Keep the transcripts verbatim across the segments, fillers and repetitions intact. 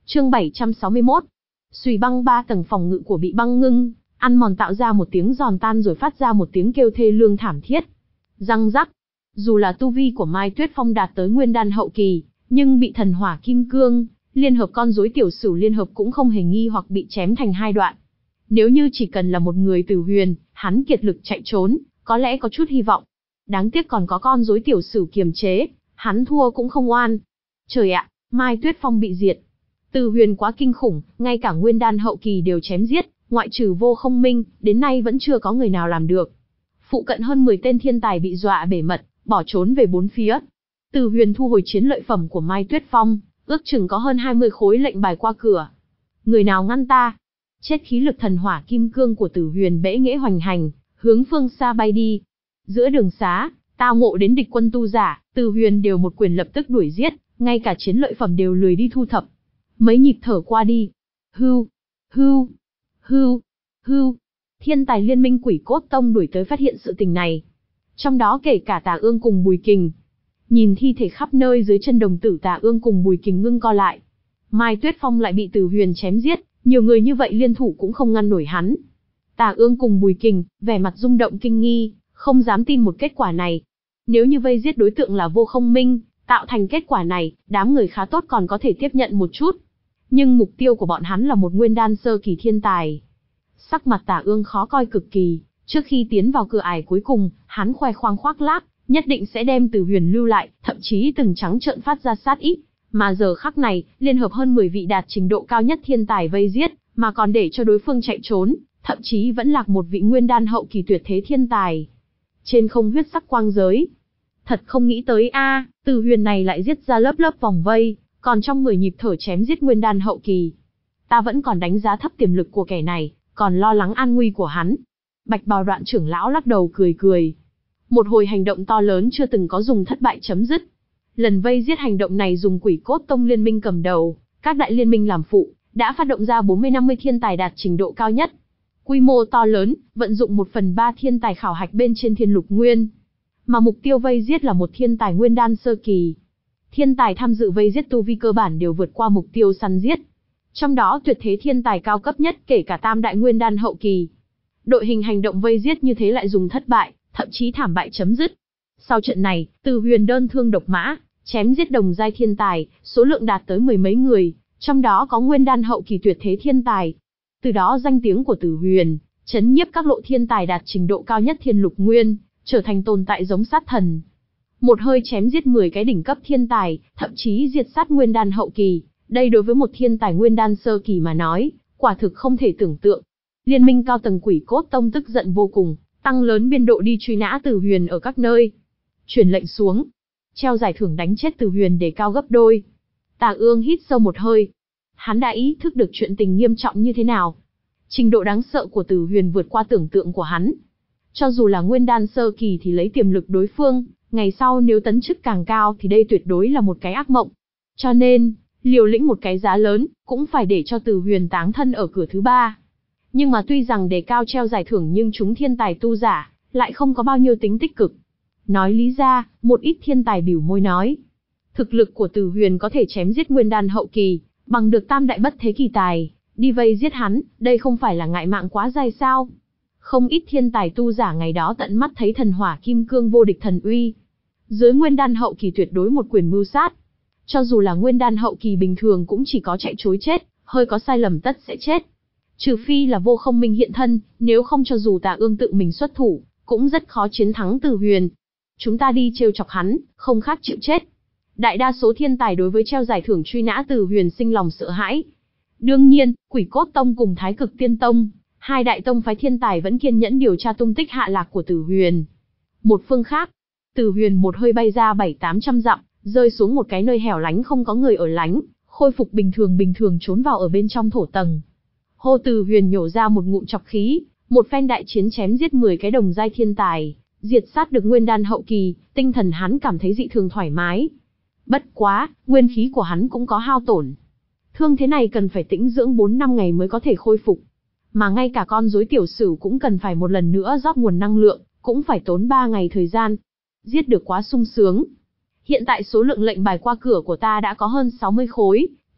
Chương bảy trăm sáu mươi mốt. Xùy băng ba tầng phòng ngự của bị băng ngưng, ăn mòn tạo ra một tiếng giòn tan rồi phát ra một tiếng kêu thê lương thảm thiết. Răng rắc. Dù là tu vi của Mai Tuyết Phong đạt tới nguyên đan hậu kỳ, nhưng bị thần hỏa kim cương, liên hợp con rối tiểu sửu liên hợp cũng không hề nghi hoặc bị chém thành hai đoạn. Nếu như chỉ cần là một người Tử Huyền, hắn kiệt lực chạy trốn, có lẽ có chút hy vọng. Đáng tiếc còn có con rối tiểu sửu kiềm chế, hắn thua cũng không oan. Trời ạ, Mai Tuyết Phong bị diệt. Tử Huyền quá kinh khủng, ngay cả nguyên đan hậu kỳ đều chém giết, ngoại trừ Vô Không Minh, đến nay vẫn chưa có người nào làm được. Phụ cận hơn mười tên thiên tài bị dọa bể mật, bỏ trốn về bốn phía. Tử Huyền thu hồi chiến lợi phẩm của Mai Tuyết Phong, ước chừng có hơn hai mươi khối lệnh bài qua cửa. Người nào ngăn ta? Chết khí lực thần hỏa kim cương của Tử Huyền bẽ nghễ hoành hành, hướng phương xa bay đi. Giữa đường xá, tao ngộ đến địch quân tu giả, Tử Huyền đều một quyền lập tức đuổi giết, ngay cả chiến lợi phẩm đều lười đi thu thập. Mấy nhịp thở qua đi. Hưu, hưu, hưu, hưu. Thiên tài liên minh Quỷ Cốt Tông đuổi tới phát hiện sự tình này. Trong đó kể cả Tà Ương cùng Bùi Kình. Nhìn thi thể khắp nơi dưới chân đồng tử, Tà Ương cùng Bùi Kình ngưng co lại. Mai Tuyết Phong lại bị Tử Huyền chém giết, nhiều người như vậy liên thủ cũng không ngăn nổi hắn. Tà Ương cùng Bùi Kình, vẻ mặt rung động kinh nghi, không dám tin một kết quả này. Nếu như vây giết đối tượng là Vô Không Minh, tạo thành kết quả này, đám người khá tốt còn có thể tiếp nhận một chút. Nhưng mục tiêu của bọn hắn là một nguyên đan sơ kỳ thiên tài. Sắc mặt Tà Ương khó coi cực kỳ, trước khi tiến vào cửa ải cuối cùng, hắn khoe khoang khoác lác, nhất định sẽ đem Tử Huyền lưu lại, thậm chí từng trắng trợn phát ra sát ý. Mà giờ khắc này, liên hợp hơn mười vị đạt trình độ cao nhất thiên tài vây giết, mà còn để cho đối phương chạy trốn, thậm chí vẫn lạc một vị nguyên đan hậu kỳ tuyệt thế thiên tài. Trên không huyết sắc quang giới. Thật không nghĩ tới a, à, Tử Huyền này lại giết ra lớp lớp vòng vây, còn trong mười nhịp thở chém giết nguyên đan hậu kỳ. Ta vẫn còn đánh giá thấp tiềm lực của kẻ này, còn lo lắng an nguy của hắn. Bạch Bào Đoạn trưởng lão lắc đầu cười cười. Một hồi hành động to lớn chưa từng có dùng thất bại chấm dứt. Lần vây giết hành động này dùng Quỷ Cốt Tông liên minh cầm đầu, các đại liên minh làm phụ, đã phát động ra bốn mươi năm mươi thiên tài đạt trình độ cao nhất. Quy mô to lớn, vận dụng một phần ba thiên tài khảo hạch bên trên thiên lục nguyên. Mà mục tiêu vây giết là một thiên tài nguyên đan sơ kỳ. Thiên tài tham dự vây giết tu vi cơ bản đều vượt qua mục tiêu săn giết. Trong đó tuyệt thế thiên tài cao cấp nhất kể cả tam đại nguyên đan hậu kỳ. Đội hình hành động vây giết như thế lại dùng thất bại, thậm chí thảm bại chấm dứt. Sau trận này, Tử Huyền đơn thương độc mã, chém giết đồng giai thiên tài, số lượng đạt tới mười mấy người, trong đó có nguyên đan hậu kỳ tuyệt thế thiên tài. Từ đó danh tiếng của Tử Huyền, chấn nhiếp các lộ thiên tài đạt trình độ cao nhất thiên lục nguyên, trở thành tồn tại giống sát thần. Một hơi chém giết mười cái đỉnh cấp thiên tài, thậm chí diệt sát nguyên đan hậu kỳ, đây đối với một thiên tài nguyên đan sơ kỳ mà nói, quả thực không thể tưởng tượng. Liên minh cao tầng Quỷ Cốt Tông tức giận vô cùng, tăng lớn biên độ đi truy nã Tử Huyền ở các nơi. Truyền lệnh xuống, treo giải thưởng đánh chết Tử Huyền để cao gấp đôi. Tà Ương hít sâu một hơi. Hắn đã ý thức được chuyện tình nghiêm trọng như thế nào. Trình độ đáng sợ của Tử Huyền vượt qua tưởng tượng của hắn. Cho dù là nguyên đan sơ kỳ thì lấy tiềm lực đối phương, ngày sau nếu tấn chức càng cao thì đây tuyệt đối là một cái ác mộng. Cho nên, liều lĩnh một cái giá lớn, cũng phải để cho Tử Huyền táng thân ở cửa thứ ba. Nhưng mà tuy rằng đề cao treo giải thưởng nhưng chúng thiên tài tu giả, lại không có bao nhiêu tính tích cực. Nói lý ra, một ít thiên tài bỉu môi nói. Thực lực của Tử Huyền có thể chém giết nguyên đan hậu kỳ, bằng được tam đại bất thế kỳ tài, đi vây giết hắn, đây không phải là ngại mạng quá dài sao? Không ít thiên tài tu giả ngày đó tận mắt thấy thần hỏa kim cương vô địch thần uy. Dưới nguyên đan hậu kỳ tuyệt đối một quyền mưu sát. Cho dù là nguyên đan hậu kỳ bình thường cũng chỉ có chạy trối chết, hơi có sai lầm tất sẽ chết. Trừ phi là Vô Không Minh hiện thân, nếu không cho dù Tà Ương tự mình xuất thủ, cũng rất khó chiến thắng Tử Huyền. Chúng ta đi trêu chọc hắn, không khác chịu chết. Đại đa số thiên tài đối với treo giải thưởng truy nã Tử Huyền sinh lòng sợ hãi. Đương nhiên, Quỷ Cốt Tông cùng Thái Cực Tiên Tông, hai đại tông phái thiên tài vẫn kiên nhẫn điều tra tung tích hạ lạc của Tử Huyền. Một phương khác, Tử Huyền một hơi bay ra bảy tám trăm dặm, rơi xuống một cái nơi hẻo lánh không có người ở lánh, khôi phục bình thường bình thường trốn vào ở bên trong thổ tầng. Hô Tử Huyền nhổ ra một ngụm trọc khí, một phen đại chiến chém giết mười cái đồng giai thiên tài, diệt sát được nguyên đan hậu kỳ, tinh thần hắn cảm thấy dị thường thoải mái. Bất quá, nguyên khí của hắn cũng có hao tổn. Thương thế này cần phải tĩnh dưỡng bốn năm ngày mới có thể khôi phục. Mà ngay cả con rối tiểu sửu cũng cần phải một lần nữa rót nguồn năng lượng, cũng phải tốn ba ngày thời gian. Giết được quá sung sướng. Hiện tại số lượng lệnh bài qua cửa của ta đã có hơn sáu mươi khối,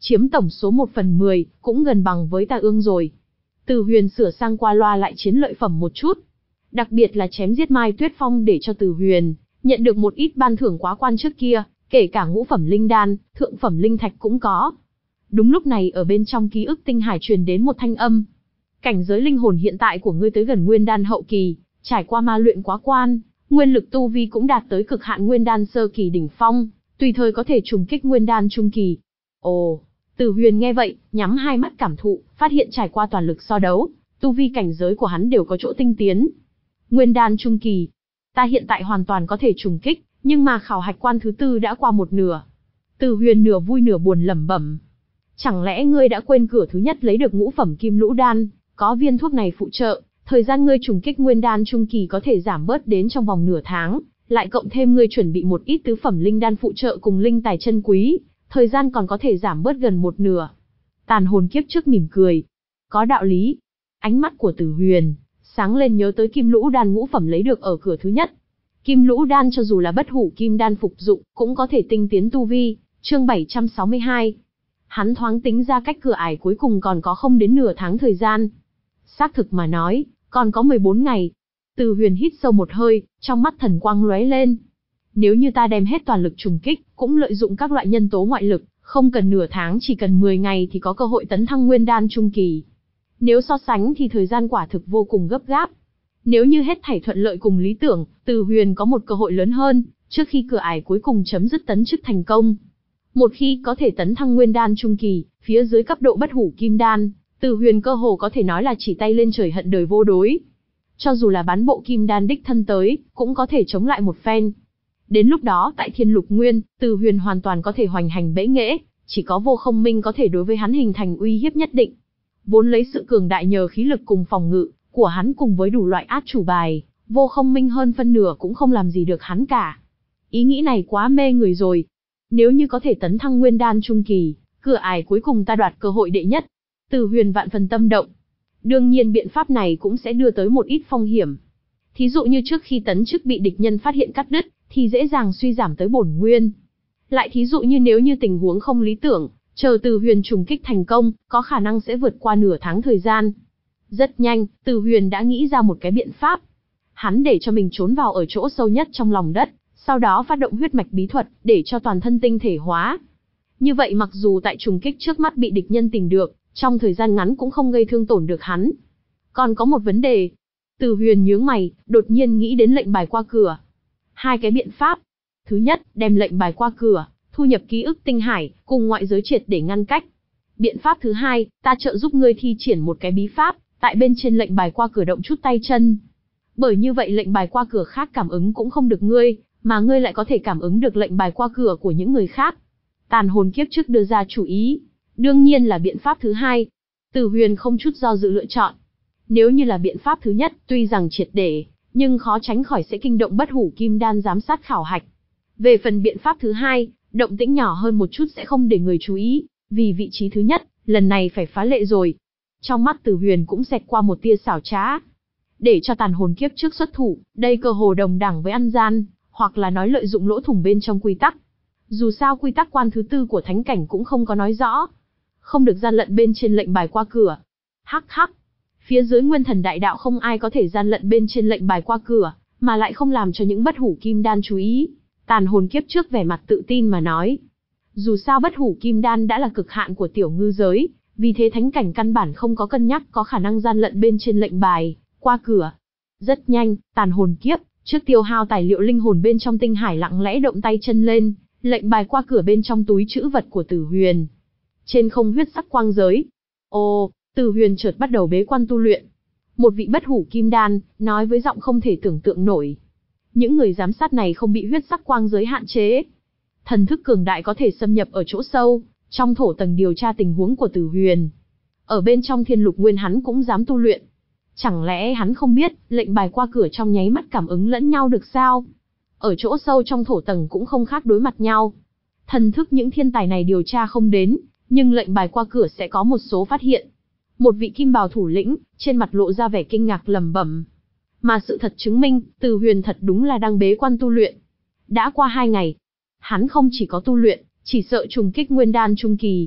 chiếm tổng số một phần mười, cũng gần bằng với Ta Ương rồi. Từ Huyền sửa sang qua loa lại chiến lợi phẩm một chút. Đặc biệt là chém giết Mai Tuyết Phong để cho Từ Huyền nhận được một ít ban thưởng quá quan trước kia, kể cả ngũ phẩm linh đan, thượng phẩm linh thạch cũng có. Đúng lúc này ở bên trong ký ức tinh hải truyền đến một thanh âm. Cảnh giới linh hồn hiện tại của ngươi tới gần nguyên đan hậu kỳ, trải qua ma luyện quá quan, nguyên lực tu vi cũng đạt tới cực hạn nguyên đan sơ kỳ đỉnh phong, tùy thời có thể trùng kích nguyên đan trung kỳ. Ồ, Từ Huyền nghe vậy, nhắm hai mắt cảm thụ, phát hiện trải qua toàn lực so đấu, tu vi cảnh giới của hắn đều có chỗ tinh tiến. Nguyên đan trung kỳ, ta hiện tại hoàn toàn có thể trùng kích, nhưng mà khảo hạch quan thứ tư đã qua một nửa. Từ Huyền nửa vui nửa buồn lẩm bẩm. Chẳng lẽ ngươi đã quên cửa thứ nhất lấy được ngũ phẩm kim lũ đan, có viên thuốc này phụ trợ, thời gian ngươi trùng kích nguyên đan trung kỳ có thể giảm bớt đến trong vòng nửa tháng, lại cộng thêm ngươi chuẩn bị một ít tứ phẩm linh đan phụ trợ cùng linh tài chân quý, thời gian còn có thể giảm bớt gần một nửa. Tàn hồn kiếp trước mỉm cười. Có đạo lý. Ánh mắt của Từ Huyền sáng lên nhớ tới kim lũ đan ngũ phẩm lấy được ở cửa thứ nhất. Kim lũ đan cho dù là bất hủ kim đan phục dụng, cũng có thể tinh tiến tu vi. Chương bảy trăm sáu mươi hai. Hắn thoáng tính ra cách cửa ải cuối cùng còn có không đến nửa tháng thời gian. Xác thực mà nói, còn có mười bốn ngày. Từ Huyền hít sâu một hơi, trong mắt thần quang lóe lên. Nếu như ta đem hết toàn lực trùng kích, cũng lợi dụng các loại nhân tố ngoại lực, không cần nửa tháng chỉ cần mười ngày thì có cơ hội tấn thăng nguyên đan trung kỳ. Nếu so sánh thì thời gian quả thực vô cùng gấp gáp. Nếu như hết thảy thuận lợi cùng lý tưởng, Từ Huyền có một cơ hội lớn hơn, trước khi cửa ải cuối cùng chấm dứt tấn chức thành công. Một khi có thể tấn thăng nguyên đan trung kỳ, phía dưới cấp độ bất hủ kim đan, Từ Huyền cơ hồ có thể nói là chỉ tay lên trời hận đời vô đối. Cho dù là bán bộ kim đan đích thân tới, cũng có thể chống lại một phen. Đến lúc đó tại Thiên Lục Nguyên, Từ Huyền hoàn toàn có thể hoành hành bẽ nghễ, chỉ có Vô Không Minh có thể đối với hắn hình thành uy hiếp nhất định. Vốn lấy sự cường đại nhờ khí lực cùng phòng ngự của hắn cùng với đủ loại át chủ bài, Vô Không Minh hơn phân nửa cũng không làm gì được hắn cả. Ý nghĩ này quá mê người rồi. Nếu như có thể tấn thăng nguyên đan trung kỳ, cửa ải cuối cùng ta đoạt cơ hội đệ nhất. Từ Huyền vạn phần tâm động. Đương nhiên biện pháp này cũng sẽ đưa tới một ít phong hiểm. Thí dụ như trước khi tấn chức bị địch nhân phát hiện cắt đứt, thì dễ dàng suy giảm tới bổn nguyên. Lại thí dụ như nếu như tình huống không lý tưởng, chờ Từ Huyền trùng kích thành công, có khả năng sẽ vượt qua nửa tháng thời gian. Rất nhanh, Từ Huyền đã nghĩ ra một cái biện pháp. Hắn để cho mình trốn vào ở chỗ sâu nhất trong lòng đất, sau đó phát động huyết mạch bí thuật, để cho toàn thân tinh thể hóa. Như vậy mặc dù tại trùng kích trước mắt bị địch nhân tìm được, trong thời gian ngắn cũng không gây thương tổn được hắn. Còn có một vấn đề. Từ Huyền nhướng mày, đột nhiên nghĩ đến lệnh bài qua cửa. Hai cái biện pháp. Thứ nhất, đem lệnh bài qua cửa, thu nhập ký ức tinh hải, cùng ngoại giới triệt để ngăn cách. Biện pháp thứ hai, ta trợ giúp ngươi thi triển một cái bí pháp, tại bên trên lệnh bài qua cửa động chút tay chân. Bởi như vậy lệnh bài qua cửa khác cảm ứng cũng không được ngươi, mà ngươi lại có thể cảm ứng được lệnh bài qua cửa của những người khác. Tàn hồn kiếp trước đưa ra chủ ý, đương nhiên là biện pháp thứ hai. Từ Huyền không chút do dự lựa chọn. Nếu như là biện pháp thứ nhất, tuy rằng triệt để, nhưng khó tránh khỏi sẽ kinh động bất hủ kim đan giám sát khảo hạch. Về phần biện pháp thứ hai, động tĩnh nhỏ hơn một chút sẽ không để người chú ý, vì vị trí thứ nhất, lần này phải phá lệ rồi. Trong mắt Từ Huyền cũng xẹt qua một tia xảo trá. Để cho tàn hồn kiếp trước xuất thủ, đây cơ hồ đồng đẳng với ăn gian, hoặc là nói lợi dụng lỗ thủng bên trong quy tắc. Dù sao quy tắc quan thứ tư của thánh cảnh cũng không có nói rõ. Không được gian lận bên trên lệnh bài qua cửa. Hắc hắc. Phía dưới nguyên thần đại đạo không ai có thể gian lận bên trên lệnh bài qua cửa, mà lại không làm cho những bất hủ kim đan chú ý. Tàn hồn kiếp trước vẻ mặt tự tin mà nói. Dù sao bất hủ kim đan đã là cực hạn của tiểu ngư giới, vì thế thánh cảnh căn bản không có cân nhắc có khả năng gian lận bên trên lệnh bài qua cửa. Rất nhanh, tàn hồn kiếp trước tiêu hao tài liệu linh hồn bên trong tinh hải lặng lẽ động tay chân lên, lệnh bài qua cửa bên trong túi trữ vật của Từ Huyền. Trên không huyết sắc quang giới. Ồ, Từ Huyền chợt bắt đầu bế quan tu luyện. Một vị bất hủ kim đan, nói với giọng không thể tưởng tượng nổi. Những người giám sát này không bị huyết sắc quang giới hạn chế. Thần thức cường đại có thể xâm nhập ở chỗ sâu, trong thổ tầng điều tra tình huống của Từ Huyền. Ở bên trong Thiên Lục Nguyên hắn cũng dám tu luyện. Chẳng lẽ hắn không biết, lệnh bài qua cửa trong nháy mắt cảm ứng lẫn nhau được sao? Ở chỗ sâu trong thổ tầng cũng không khác đối mặt nhau. Thần thức những thiên tài này điều tra không đến, nhưng lệnh bài qua cửa sẽ có một số phát hiện. Một vị kim bào thủ lĩnh, trên mặt lộ ra vẻ kinh ngạc lẩm bẩm. Mà sự thật chứng minh, Từ Huyền thật đúng là đang bế quan tu luyện. Đã qua hai ngày, hắn không chỉ có tu luyện, chỉ sợ trùng kích nguyên đan trung kỳ.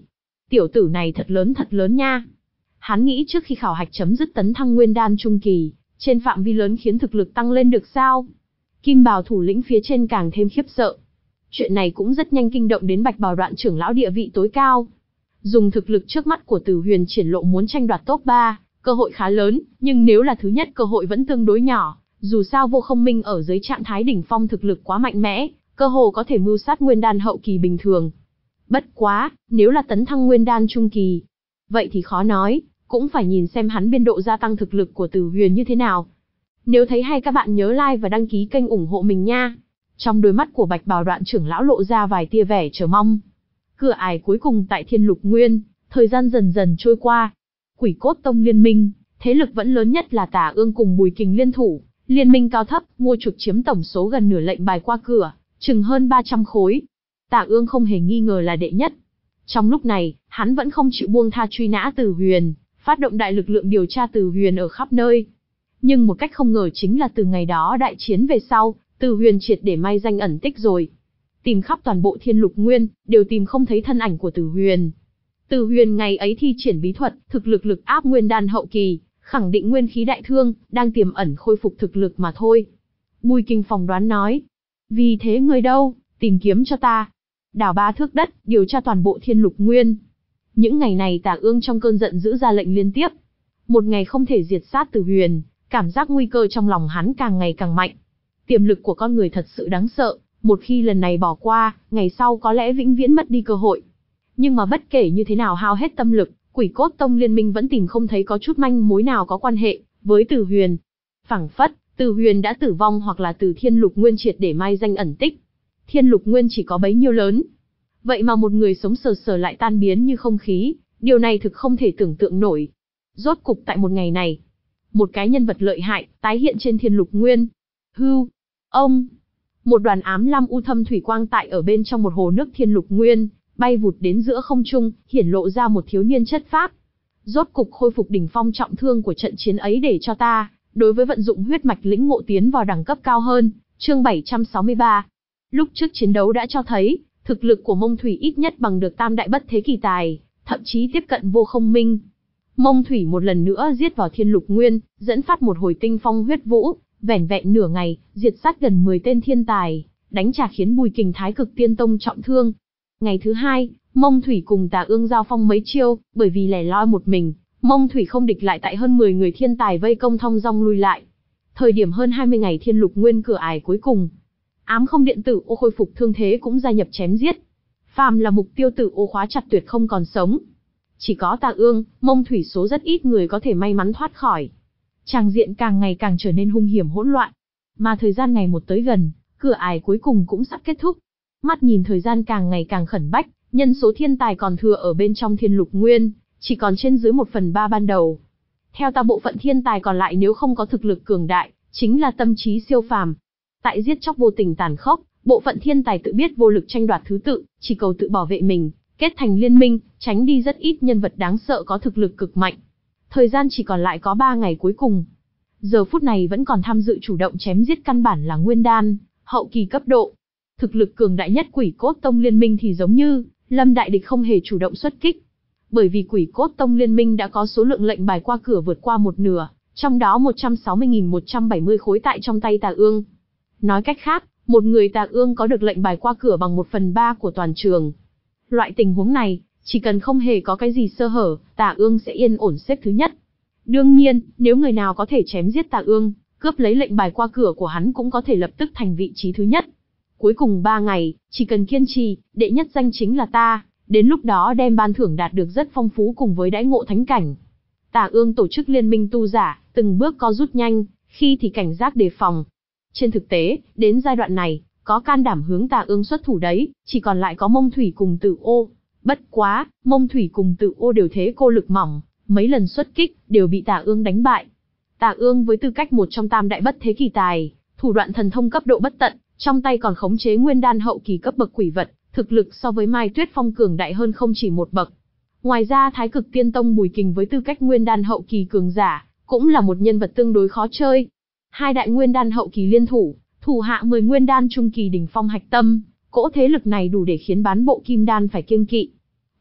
Tiểu tử này thật lớn thật lớn nha. Hắn nghĩ trước khi khảo hạch chấm dứt tấn thăng nguyên đan trung kỳ, trên phạm vi lớn khiến thực lực tăng lên được sao? Kim bào thủ lĩnh phía trên càng thêm khiếp sợ. Chuyện này cũng rất nhanh kinh động đến Bạch Bào Đoạn trưởng lão địa vị tối cao. Dùng thực lực trước mắt của Tử Huyền triển lộ muốn tranh đoạt top ba, cơ hội khá lớn, nhưng nếu là thứ nhất cơ hội vẫn tương đối nhỏ, dù sao Vô Không Minh ở dưới trạng thái đỉnh phong thực lực quá mạnh mẽ, cơ hồ có thể mưu sát nguyên đan hậu kỳ bình thường. Bất quá, nếu là tấn thăng nguyên đan trung kỳ, vậy thì khó nói, cũng phải nhìn xem hắn biên độ gia tăng thực lực của Tử Huyền như thế nào. Nếu thấy hay các bạn nhớ like và đăng ký kênh ủng hộ mình nha. Trong đôi mắt của Bạch Bào Đoạn trưởng lão lộ ra vài tia vẻ chờ mong. Cửa ải cuối cùng tại Thiên Lục Nguyên, thời gian dần dần trôi qua. Quỷ Cốt Tông liên minh, thế lực vẫn lớn nhất là Tả Ương cùng Bùi Kình liên thủ, liên minh cao thấp, mua chuộc chiếm tổng số gần nửa lệnh bài qua cửa, chừng hơn ba trăm khối. Tả Ương không hề nghi ngờ là đệ nhất. Trong lúc này, hắn vẫn không chịu buông tha truy nã Tử Huyền, phát động đại lực lượng điều tra Tử Huyền ở khắp nơi. Nhưng một cách không ngờ chính là từ ngày đó đại chiến về sau, Tử Huyền triệt để mai danh ẩn tích rồi. Tìm khắp toàn bộ Thiên Lục Nguyên, đều tìm không thấy thân ảnh của Tử Huyền. Tử Huyền ngày ấy thi triển bí thuật, thực lực lực áp nguyên đan hậu kỳ, khẳng định nguyên khí đại thương, đang tiềm ẩn khôi phục thực lực mà thôi. Bùi Kình phỏng đoán nói. Vì thế người đâu, tìm kiếm cho ta. Đào ba thước đất, điều tra toàn bộ Thiên Lục Nguyên. Những ngày này Tả Ương trong cơn giận dữ ra lệnh liên tiếp. Một ngày không thể diệt sát Tử Huyền, cảm giác nguy cơ trong lòng hắn càng ngày càng mạnh. Tiềm lực của con người thật sự đáng sợ, một khi lần này bỏ qua, ngày sau có lẽ vĩnh viễn mất đi cơ hội. Nhưng mà bất kể như thế nào hao hết tâm lực, Quỷ Cốt Tông liên minh vẫn tìm không thấy có chút manh mối nào có quan hệ với Tử Huyền. Phảng phất, Tử Huyền đã tử vong hoặc là từ Thiên Lục Nguyên triệt để mai danh ẩn tích. Thiên Lục Nguyên chỉ có bấy nhiêu lớn. Vậy mà một người sống sờ sờ lại tan biến như không khí, điều này thực không thể tưởng tượng nổi. Rốt cục tại một ngày này, một cái nhân vật lợi hại tái hiện trên Thiên Lục Nguyên. Hưu, ông, một đoàn ám lam u thâm thủy quang tại ở bên trong một hồ nước Thiên Lục Nguyên, bay vụt đến giữa không trung, hiển lộ ra một thiếu niên chất phác. Rốt cục khôi phục đỉnh phong trọng thương của trận chiến ấy để cho ta, đối với vận dụng huyết mạch lĩnh ngộ tiến vào đẳng cấp cao hơn. Chương bảy trăm sáu mươi ba. Lúc trước chiến đấu đã cho thấy, thực lực của Mông Thủy ít nhất bằng được tam đại bất thế kỳ tài, thậm chí tiếp cận Vô Không Minh. Mông Thủy một lần nữa giết vào Thiên Lục Nguyên, dẫn phát một hồi tinh phong huyết vũ, vẻn vẹn nửa ngày, diệt sát gần mười tên thiên tài, đánh trả khiến Bùi Kình Thái Cực Tiên Tông trọng thương. Ngày thứ hai, Mông Thủy cùng Tả Ương giao phong mấy chiêu, bởi vì lẻ loi một mình, Mông Thủy không địch lại tại hơn mười người thiên tài vây công thong dong lui lại. Thời điểm hơn hai mươi ngày Thiên Lục Nguyên cửa ải cuối cùng, ám không điện tử ô khôi phục thương thế cũng gia nhập chém giết. Phàm là mục tiêu tử ô khóa chặt tuyệt không còn sống. Chỉ có Tả Ương, Mông Thủy số rất ít người có thể may mắn thoát khỏi. Tràng diện càng ngày càng trở nên hung hiểm hỗn loạn. Mà thời gian ngày một tới gần, cửa ải cuối cùng cũng sắp kết thúc. Mắt nhìn thời gian càng ngày càng khẩn bách, nhân số thiên tài còn thừa ở bên trong Thiên Lục Nguyên, chỉ còn trên dưới một phần ba ban đầu. Theo ta bộ phận thiên tài còn lại nếu không có thực lực cường đại, chính là tâm trí siêu phàm. Tại giết chóc vô tình tàn khốc, bộ phận thiên tài tự biết vô lực tranh đoạt thứ tự, chỉ cầu tự bảo vệ mình, kết thành liên minh, tránh đi rất ít nhân vật đáng sợ có thực lực cực mạnh. Thời gian chỉ còn lại có ba ngày cuối cùng. Giờ phút này vẫn còn tham dự chủ động chém giết căn bản là nguyên đan, hậu kỳ cấp độ. Thực lực cường đại nhất Quỷ Cốt Tông liên minh thì giống như, Lâm đại địch không hề chủ động xuất kích. Bởi vì Quỷ Cốt Tông liên minh đã có số lượng lệnh bài qua cửa vượt qua một nửa, trong đó một trăm sáu mươi nghìn một trăm bảy mươi khối tại trong tay Tả Ương. Nói cách khác, một người Tả Ương có được lệnh bài qua cửa bằng một phần ba của toàn trường. Loại tình huống này, chỉ cần không hề có cái gì sơ hở, Tả Ương sẽ yên ổn xếp thứ nhất. Đương nhiên, nếu người nào có thể chém giết Tả Ương, cướp lấy lệnh bài qua cửa của hắn cũng có thể lập tức thành vị trí thứ nhất. Cuối cùng ba ngày, chỉ cần kiên trì, đệ nhất danh chính là ta, đến lúc đó đem ban thưởng đạt được rất phong phú cùng với đãi ngộ thánh cảnh. Tả Ương tổ chức liên minh tu giả, từng bước co rút nhanh, khi thì cảnh giác đề phòng. Trên thực tế, đến giai đoạn này, có can đảm hướng Tả Ương xuất thủ đấy, chỉ còn lại có Mông Thủy cùng Tử Ô. Bất quá, Mông Thủy cùng Tử Ô đều thế cô lực mỏng, mấy lần xuất kích, đều bị Tả Ương đánh bại. Tả Ương với tư cách một trong tam đại bất thế kỳ tài, thủ đoạn thần thông cấp độ bất tận, trong tay còn khống chế nguyên đan hậu kỳ cấp bậc quỷ vật, thực lực so với Mai Tuyết Phong cường đại hơn không chỉ một bậc. Ngoài ra Thái Cực Tiên Tông Bùi Kình với tư cách nguyên đan hậu kỳ cường giả, cũng là một nhân vật tương đối khó chơi. Hai đại nguyên đan hậu kỳ liên thủ, thủ hạ mười nguyên đan trung kỳ đỉnh phong hạch tâm, cỗ thế lực này đủ để khiến bán bộ kim đan phải kiêng kỵ.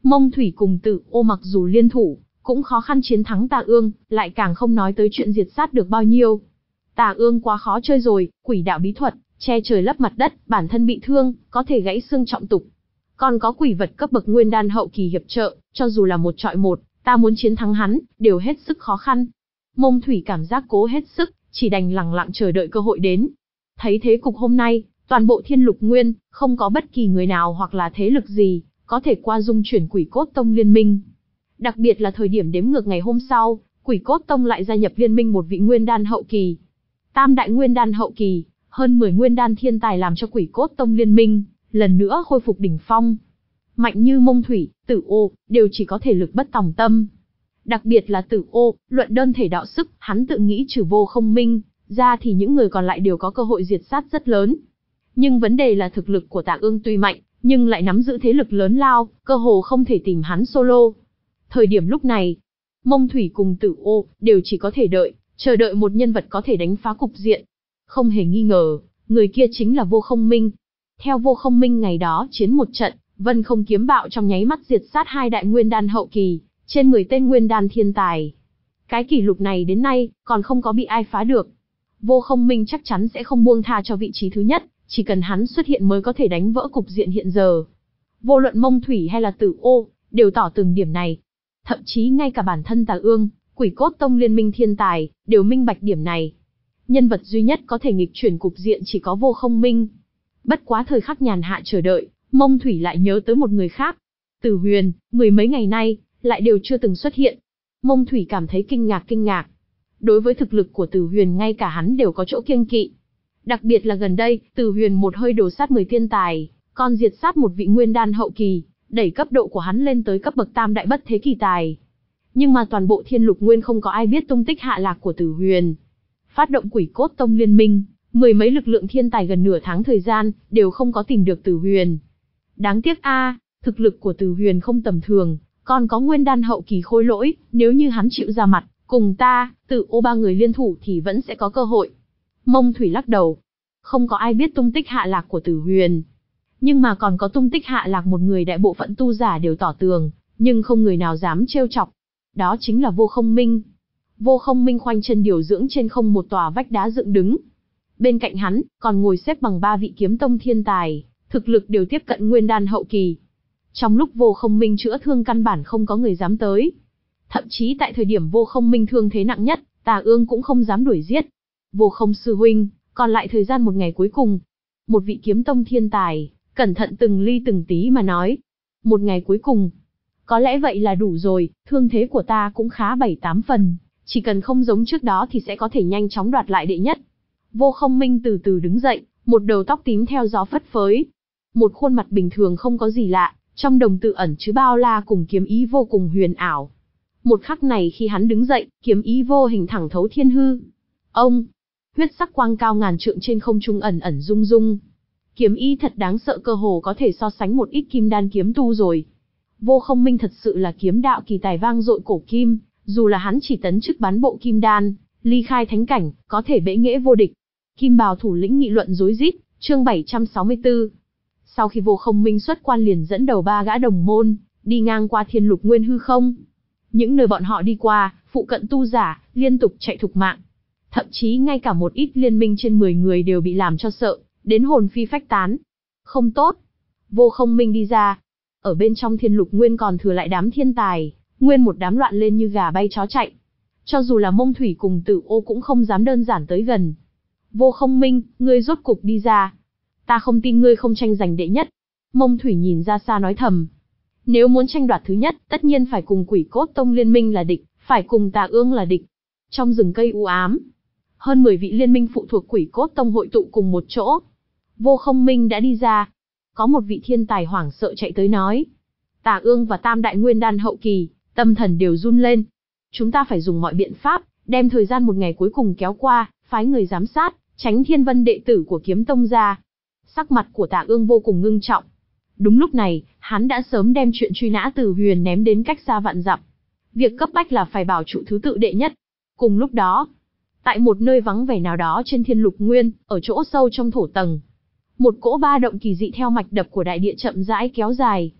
Mông Thủy cùng Tử Ô mặc dù liên thủ, cũng khó khăn chiến thắng Tà Ương, lại càng không nói tới chuyện diệt sát được bao nhiêu. Tà Ương quá khó chơi rồi, quỷ đạo bí thuật, che trời lấp mặt đất, bản thân bị thương, có thể gãy xương trọng tục. Còn có quỷ vật cấp bậc nguyên đan hậu kỳ hiệp trợ, cho dù là một trọi một, ta muốn chiến thắng hắn, đều hết sức khó khăn. Mông Thủy cảm giác cố hết sức, chỉ đành lặng lặng chờ đợi cơ hội đến. Thấy thế cục hôm nay, toàn bộ Thiên Lục Nguyên, không có bất kỳ người nào hoặc là thế lực gì, có thể qua dung chuyển Quỷ Cốt Tông liên minh. Đặc biệt là thời điểm đếm ngược ngày hôm sau, Quỷ Cốt Tông lại gia nhập liên minh một vị nguyên đan hậu kỳ. Tam đại nguyên đan hậu kỳ, hơn mười nguyên đan thiên tài làm cho Quỷ Cốt Tông liên minh, lần nữa khôi phục đỉnh phong. Mạnh như Mông Thủy, Tử Ô, đều chỉ có thể lực bất tòng tâm. Đặc biệt là Tử Ô, luận đơn thể đạo sức, hắn tự nghĩ trừ Vô Không Minh ra thì những người còn lại đều có cơ hội diệt sát rất lớn. Nhưng vấn đề là thực lực của Tà Ương tuy mạnh, nhưng lại nắm giữ thế lực lớn lao, cơ hồ không thể tìm hắn solo. Thời điểm lúc này, Mông Thủy cùng Tử Ô đều chỉ có thể đợi, chờ đợi một nhân vật có thể đánh phá cục diện. Không hề nghi ngờ, người kia chính là Vô Không Minh. Theo Vô Không Minh ngày đó chiến một trận, Vân Không kiếm bạo trong nháy mắt diệt sát hai đại nguyên đan hậu kỳ, trên mười tên nguyên đan thiên tài. Cái kỷ lục này đến nay, còn không có bị ai phá được. Vô Không Minh chắc chắn sẽ không buông tha cho vị trí thứ nhất, chỉ cần hắn xuất hiện mới có thể đánh vỡ cục diện hiện giờ. Vô luận Mông Thủy hay là Tử Ô, đều tỏ từng điểm này. Thậm chí ngay cả bản thân Tà Ương, Quỷ Cốt Tông liên minh thiên tài, đều minh bạch điểm này. Nhân vật duy nhất có thể nghịch chuyển cục diện chỉ có Vô Không Minh. Bất quá thời khắc nhàn hạ chờ đợi, Mông Thủy lại nhớ tới một người khác. Tử Huyền, mười mấy ngày nay, lại đều chưa từng xuất hiện. Mông Thủy cảm thấy kinh ngạc kinh ngạc. Đối với thực lực của Tử Huyền ngay cả hắn đều có chỗ kiêng kỵ. Đặc biệt là gần đây, Tử Huyền một hơi đổ sát mười thiên tài, còn diệt sát một vị nguyên đan hậu kỳ, đẩy cấp độ của hắn lên tới cấp bậc tam đại bất thế kỳ tài. Nhưng mà toàn bộ Thiên Lục Nguyên không có ai biết tung tích hạ lạc của Tử Huyền. Phát động Quỷ Cốt Tông liên minh, mười mấy lực lượng thiên tài gần nửa tháng thời gian, đều không có tìm được Tử Huyền. Đáng tiếc a, thực lực của Tử Huyền không tầm thường, còn có nguyên đan hậu kỳ khôi lỗi, nếu như hắn chịu ra mặt, cùng ta, Tử Ô ba người liên thủ thì vẫn sẽ có cơ hội. Mông Thủy lắc đầu. Không có ai biết tung tích hạ lạc của Tử Huyền. Nhưng mà còn có tung tích hạ lạc một người đại bộ phận tu giả đều tỏ tường, nhưng không người nào dám trêu chọc. Đó chính là Vô Không Minh. Vô Không Minh khoanh chân điều dưỡng trên không một tòa vách đá dựng đứng. Bên cạnh hắn, còn ngồi xếp bằng ba vị kiếm tông thiên tài, thực lực đều tiếp cận nguyên đan hậu kỳ. Trong lúc Vô Không Minh chữa thương căn bản không có người dám tới. Thậm chí tại thời điểm Vô Không Minh thương thế nặng nhất, Tà Ương cũng không dám đuổi giết. Vô Không sư huynh, còn lại thời gian một ngày cuối cùng. Một vị kiếm tông thiên tài, cẩn thận từng ly từng tí mà nói. Một ngày cuối cùng. Có lẽ vậy là đủ rồi, thương thế của ta cũng khá bảy tám phần. Chỉ cần không giống trước đó thì sẽ có thể nhanh chóng đoạt lại đệ nhất. Vô Không Minh từ từ đứng dậy, một đầu tóc tím theo gió phất phới. Một khuôn mặt bình thường không có gì lạ, trong đồng tử ẩn chứa bao la cùng kiếm ý vô cùng huyền ảo. Một khắc này khi hắn đứng dậy, kiếm ý vô hình thẳng thấu thiên hư. Ông, huyết sắc quang cao ngàn trượng trên không trung ẩn ẩn rung rung. Kiếm ý thật đáng sợ, cơ hồ có thể so sánh một ít kim đan kiếm tu rồi. Vô Không Minh thật sự là kiếm đạo kỳ tài vang dội cổ kim, dù là hắn chỉ tấn chức bán bộ kim đan, ly khai thánh cảnh, có thể bẽ nghễ vô địch. Kim bào thủ lĩnh nghị luận rối rít, chương bảy trăm sáu mươi tư. Sau khi Vô Không Minh xuất quan liền dẫn đầu ba gã đồng môn, đi ngang qua Thiên Lục Nguyên hư không. Những nơi bọn họ đi qua, phụ cận tu giả, liên tục chạy thục mạng. Thậm chí ngay cả một ít liên minh trên mười người đều bị làm cho sợ, đến hồn phi phách tán. Không tốt. Vô Không Minh đi ra. Ở bên trong Thiên Lục Nguyên còn thừa lại đám thiên tài, nguyên một đám loạn lên như gà bay chó chạy. Cho dù là Mông Thủy cùng Tử Ô cũng không dám đơn giản tới gần. Vô Không Minh, ngươi rốt cục đi ra. Ta không tin ngươi không tranh giành đệ nhất. Mông Thủy nhìn ra xa nói thầm. Nếu muốn tranh đoạt thứ nhất, tất nhiên phải cùng Quỷ Cốt Tông liên minh là địch, phải cùng Tà Ương là địch. Trong rừng cây u ám, hơn mười vị liên minh phụ thuộc Quỷ Cốt Tông hội tụ cùng một chỗ. Vô Không Minh đã đi ra. Có một vị thiên tài hoảng sợ chạy tới nói. Tà Ương và Tam Đại Nguyên Đan hậu kỳ, tâm thần đều run lên. Chúng ta phải dùng mọi biện pháp, đem thời gian một ngày cuối cùng kéo qua, phái người giám sát, tránh Thiên Vân đệ tử của Kiếm Tông ra. Sắc mặt của Tà Ương vô cùng ngưng trọng. Đúng lúc này, hắn đã sớm đem chuyện truy nã Tử Huyền ném đến cách xa vạn dặm. Việc cấp bách là phải bảo trụ thứ tự đệ nhất. Cùng lúc đó, tại một nơi vắng vẻ nào đó trên Thiên Lục Nguyên, ở chỗ sâu trong thổ tầng, một cỗ ba động kỳ dị theo mạch đập của đại địa chậm rãi kéo dài.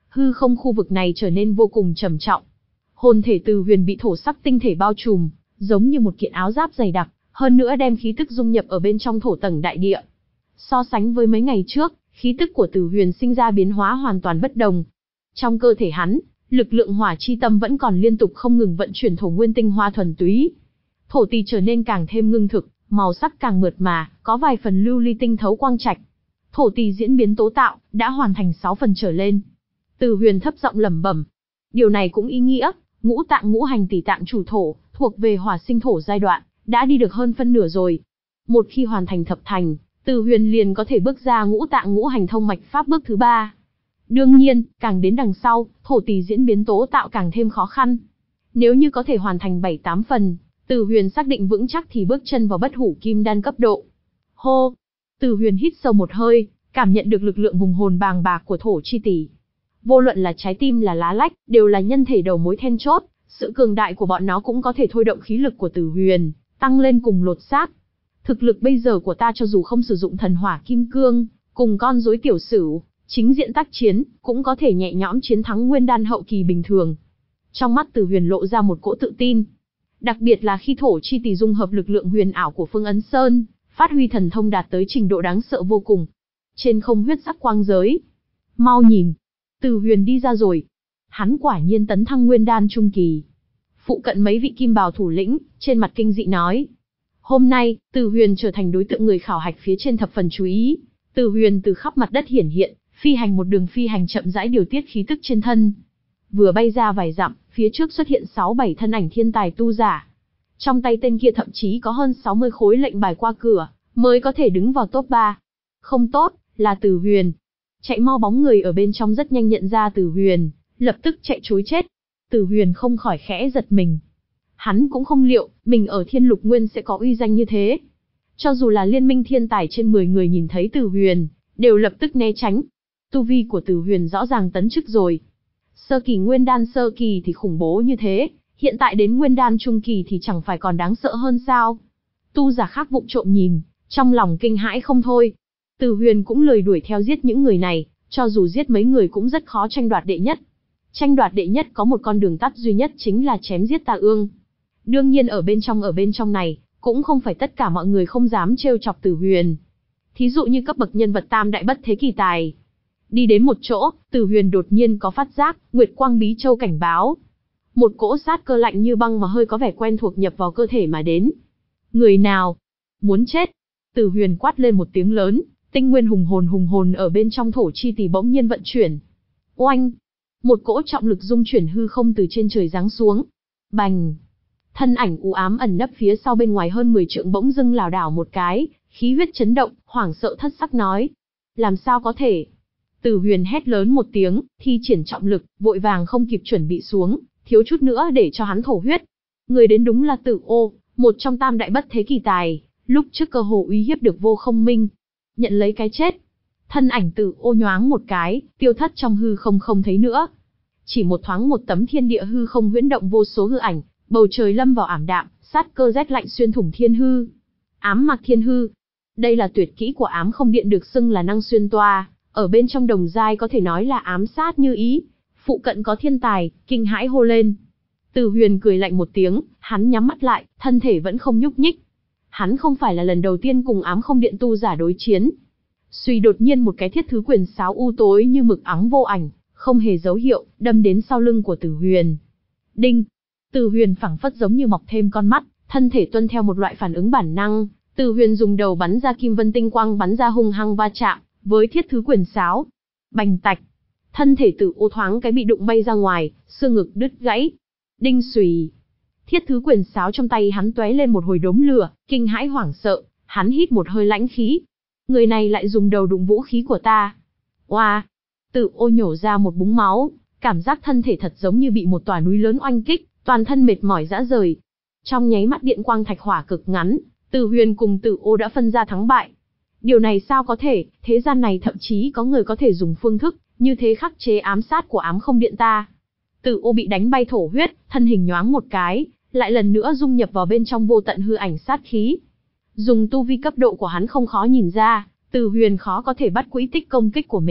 hư không khu vực này trở nên vô cùng trầm trọng. Hồn thể Từ Huyền bị thổ sắc tinh thể bao trùm, giống như một kiện áo giáp dày đặc, hơn nữa đem khí tức dung nhập ở bên trong thổ tầng đại địa. So sánh với mấy ngày trước, khí tức của Từ Huyền sinh ra biến hóa hoàn toàn bất đồng. Trong cơ thể hắn, lực lượng hỏa chi tâm vẫn còn liên tục không ngừng vận chuyển thổ nguyên tinh hoa thuần túy. Thổ tỳ trở nên càng thêm ngưng thực, màu sắc càng mượt mà, có vài phần lưu ly tinh thấu quang trạch. Thổ tỳ diễn biến tố tạo, đã hoàn thành sáu phần trở lên. Từ Huyền thấp giọng lẩm bẩm. Điều này cũng ý nghĩa, ngũ tạng ngũ hành tỷ tạng chủ thổ, thuộc về hỏa sinh thổ giai đoạn, đã đi được hơn phân nửa rồi. Một khi hoàn thành thập thành, Từ Huyền liền có thể bước ra ngũ tạng ngũ hành thông mạch pháp bước thứ ba. Đương nhiên, càng đến đằng sau, thổ tỳ diễn biến tố tạo càng thêm khó khăn. Nếu như có thể hoàn thành bảy tám phần, Từ Huyền xác định vững chắc thì bước chân vào bất hủ kim đan cấp độ. Hô! Từ Huyền hít sâu một hơi, cảm nhận được lực lượng hùng hồn bàng bạc của thổ chi tỷ. Vô luận là trái tim là lá lách, đều là nhân thể đầu mối then chốt, sự cường đại của bọn nó cũng có thể thôi động khí lực của Từ Huyền, tăng lên cùng lột xác. Thực lực bây giờ của ta cho dù không sử dụng thần hỏa kim cương, cùng con rối tiểu sửu, chính diện tác chiến, cũng có thể nhẹ nhõm chiến thắng nguyên đan hậu kỳ bình thường. Trong mắt Từ Huyền lộ ra một cỗ tự tin. Đặc biệt là khi thổ chi tỷ dung hợp lực lượng huyền ảo của Phương Ấn Sơn, phát huy thần thông đạt tới trình độ đáng sợ vô cùng. Trên không huyết sắc quang giới. Mau nhìn! Từ Huyền đi ra rồi. Hắn quả nhiên tấn thăng nguyên đan trung kỳ. Phụ cận mấy vị kim bào thủ lĩnh, trên mặt kinh dị nói. Hôm nay, Từ Huyền trở thành đối tượng người khảo hạch phía trên thập phần chú ý. Từ Huyền từ khắp mặt đất hiển hiện, phi hành một đường phi hành chậm rãi điều tiết khí tức trên thân. Vừa bay ra vài dặm, phía trước xuất hiện sáu bảy thân ảnh thiên tài tu giả. Trong tay tên kia thậm chí có hơn sáu mươi khối lệnh bài qua cửa, mới có thể đứng vào top ba. Không tốt, là Từ Huyền. Chạy mau bóng người ở bên trong rất nhanh nhận ra Từ Huyền, lập tức chạy trối chết. Từ Huyền không khỏi khẽ giật mình. Hắn cũng không liệu, mình ở Thiên Lục Nguyên sẽ có uy danh như thế. Cho dù là liên minh thiên tài trên mười người nhìn thấy Từ Huyền, đều lập tức né tránh. Tu vi của Từ Huyền rõ ràng tấn chức rồi. Sơ kỳ nguyên đan sơ kỳ thì khủng bố như thế, hiện tại đến nguyên đan trung kỳ thì chẳng phải còn đáng sợ hơn sao. Tu giả khác vụng trộm nhìn, trong lòng kinh hãi không thôi. Từ Huyền cũng lười đuổi theo giết những người này, cho dù giết mấy người cũng rất khó tranh đoạt đệ nhất. Tranh đoạt đệ nhất có một con đường tắt duy nhất chính là chém giết Tà Ương. Đương nhiên ở bên trong ở bên trong này, cũng không phải tất cả mọi người không dám trêu chọc Từ Huyền. Thí dụ như cấp bậc nhân vật tam đại bất thế kỳ tài. Đi đến một chỗ, Từ Huyền đột nhiên có phát giác, Nguyệt Quang Bí Châu cảnh báo. Một cỗ sát cơ lạnh như băng mà hơi có vẻ quen thuộc nhập vào cơ thể mà đến. Người nào? Muốn chết? Từ Huyền quát lên một tiếng lớn, tinh nguyên hùng hồn hùng hồn ở bên trong thổ chi tỷ bỗng nhiên vận chuyển. Oanh! Một cỗ trọng lực dung chuyển hư không từ trên trời giáng xuống. Bành! Thân ảnh u ám ẩn nấp phía sau bên ngoài hơn mười trượng bỗng dưng lảo đảo một cái, khí huyết chấn động, hoảng sợ thất sắc nói. Làm sao có thể? Từ Huyền hét lớn một tiếng, thi triển trọng lực, vội vàng không kịp chuẩn bị xuống, thiếu chút nữa để cho hắn thổ huyết. Người đến đúng là Tử Ô, một trong tam đại bất thế kỳ tài, lúc trước cơ hồ uy hiếp được Vô Không Minh. Nhận lấy cái chết. Thân ảnh Tử Ô nhoáng một cái, tiêu thất trong hư không không thấy nữa. Chỉ một thoáng một tấm thiên địa hư không huyễn động vô số hư ảnh, bầu trời lâm vào ảm đạm, sát cơ rét lạnh xuyên thủng thiên hư. Ám mặc thiên hư. Đây là tuyệt kỹ của ám không điện được xưng là năng xuyên toa, ở bên trong đồng giai có thể nói là ám sát như ý. Phụ cận có thiên tài, kinh hãi hô lên. Từ Huyền cười lạnh một tiếng, hắn nhắm mắt lại, thân thể vẫn không nhúc nhích. Hắn không phải là lần đầu tiên cùng ám không điện tu giả đối chiến. Suy đột nhiên một cái thiết thứ quyền sáo u tối như mực ắng vô ảnh, không hề dấu hiệu, đâm đến sau lưng của Từ Huyền. Đinh! Từ Huyền phảng phất giống như mọc thêm con mắt, thân thể tuân theo một loại phản ứng bản năng. Từ Huyền dùng đầu bắn ra kim vân tinh quang bắn ra hung hăng va chạm với thiết thứ quyền sáo. Bành tạch! Thân thể Tử Ô thoáng cái bị đụng bay ra ngoài, xương ngực đứt gãy. Đinh xùy! Thiết thứ quyền sáo trong tay hắn tóe lên một hồi đốm lửa, kinh hãi hoảng sợ, hắn hít một hơi lãnh khí. Người này lại dùng đầu đụng vũ khí của ta. Oa! Tử Ô nhổ ra một búng máu, cảm giác thân thể thật giống như bị một tòa núi lớn oanh kích, toàn thân mệt mỏi rã rời. Trong nháy mắt điện quang thạch hỏa cực ngắn, Từ Huyền cùng Tử Ô đã phân ra thắng bại. Điều này sao có thể, thế gian này thậm chí có người có thể dùng phương thức như thế khắc chế ám sát của ám không điện ta. Tử Ô bị đánh bay thổ huyết, thân hình nhoáng một cái, lại lần nữa dung nhập vào bên trong vô tận hư ảnh sát khí. Dùng tu vi cấp độ của hắn không khó nhìn ra, Từ Huyền khó có thể bắt quỹ tích công kích của mình,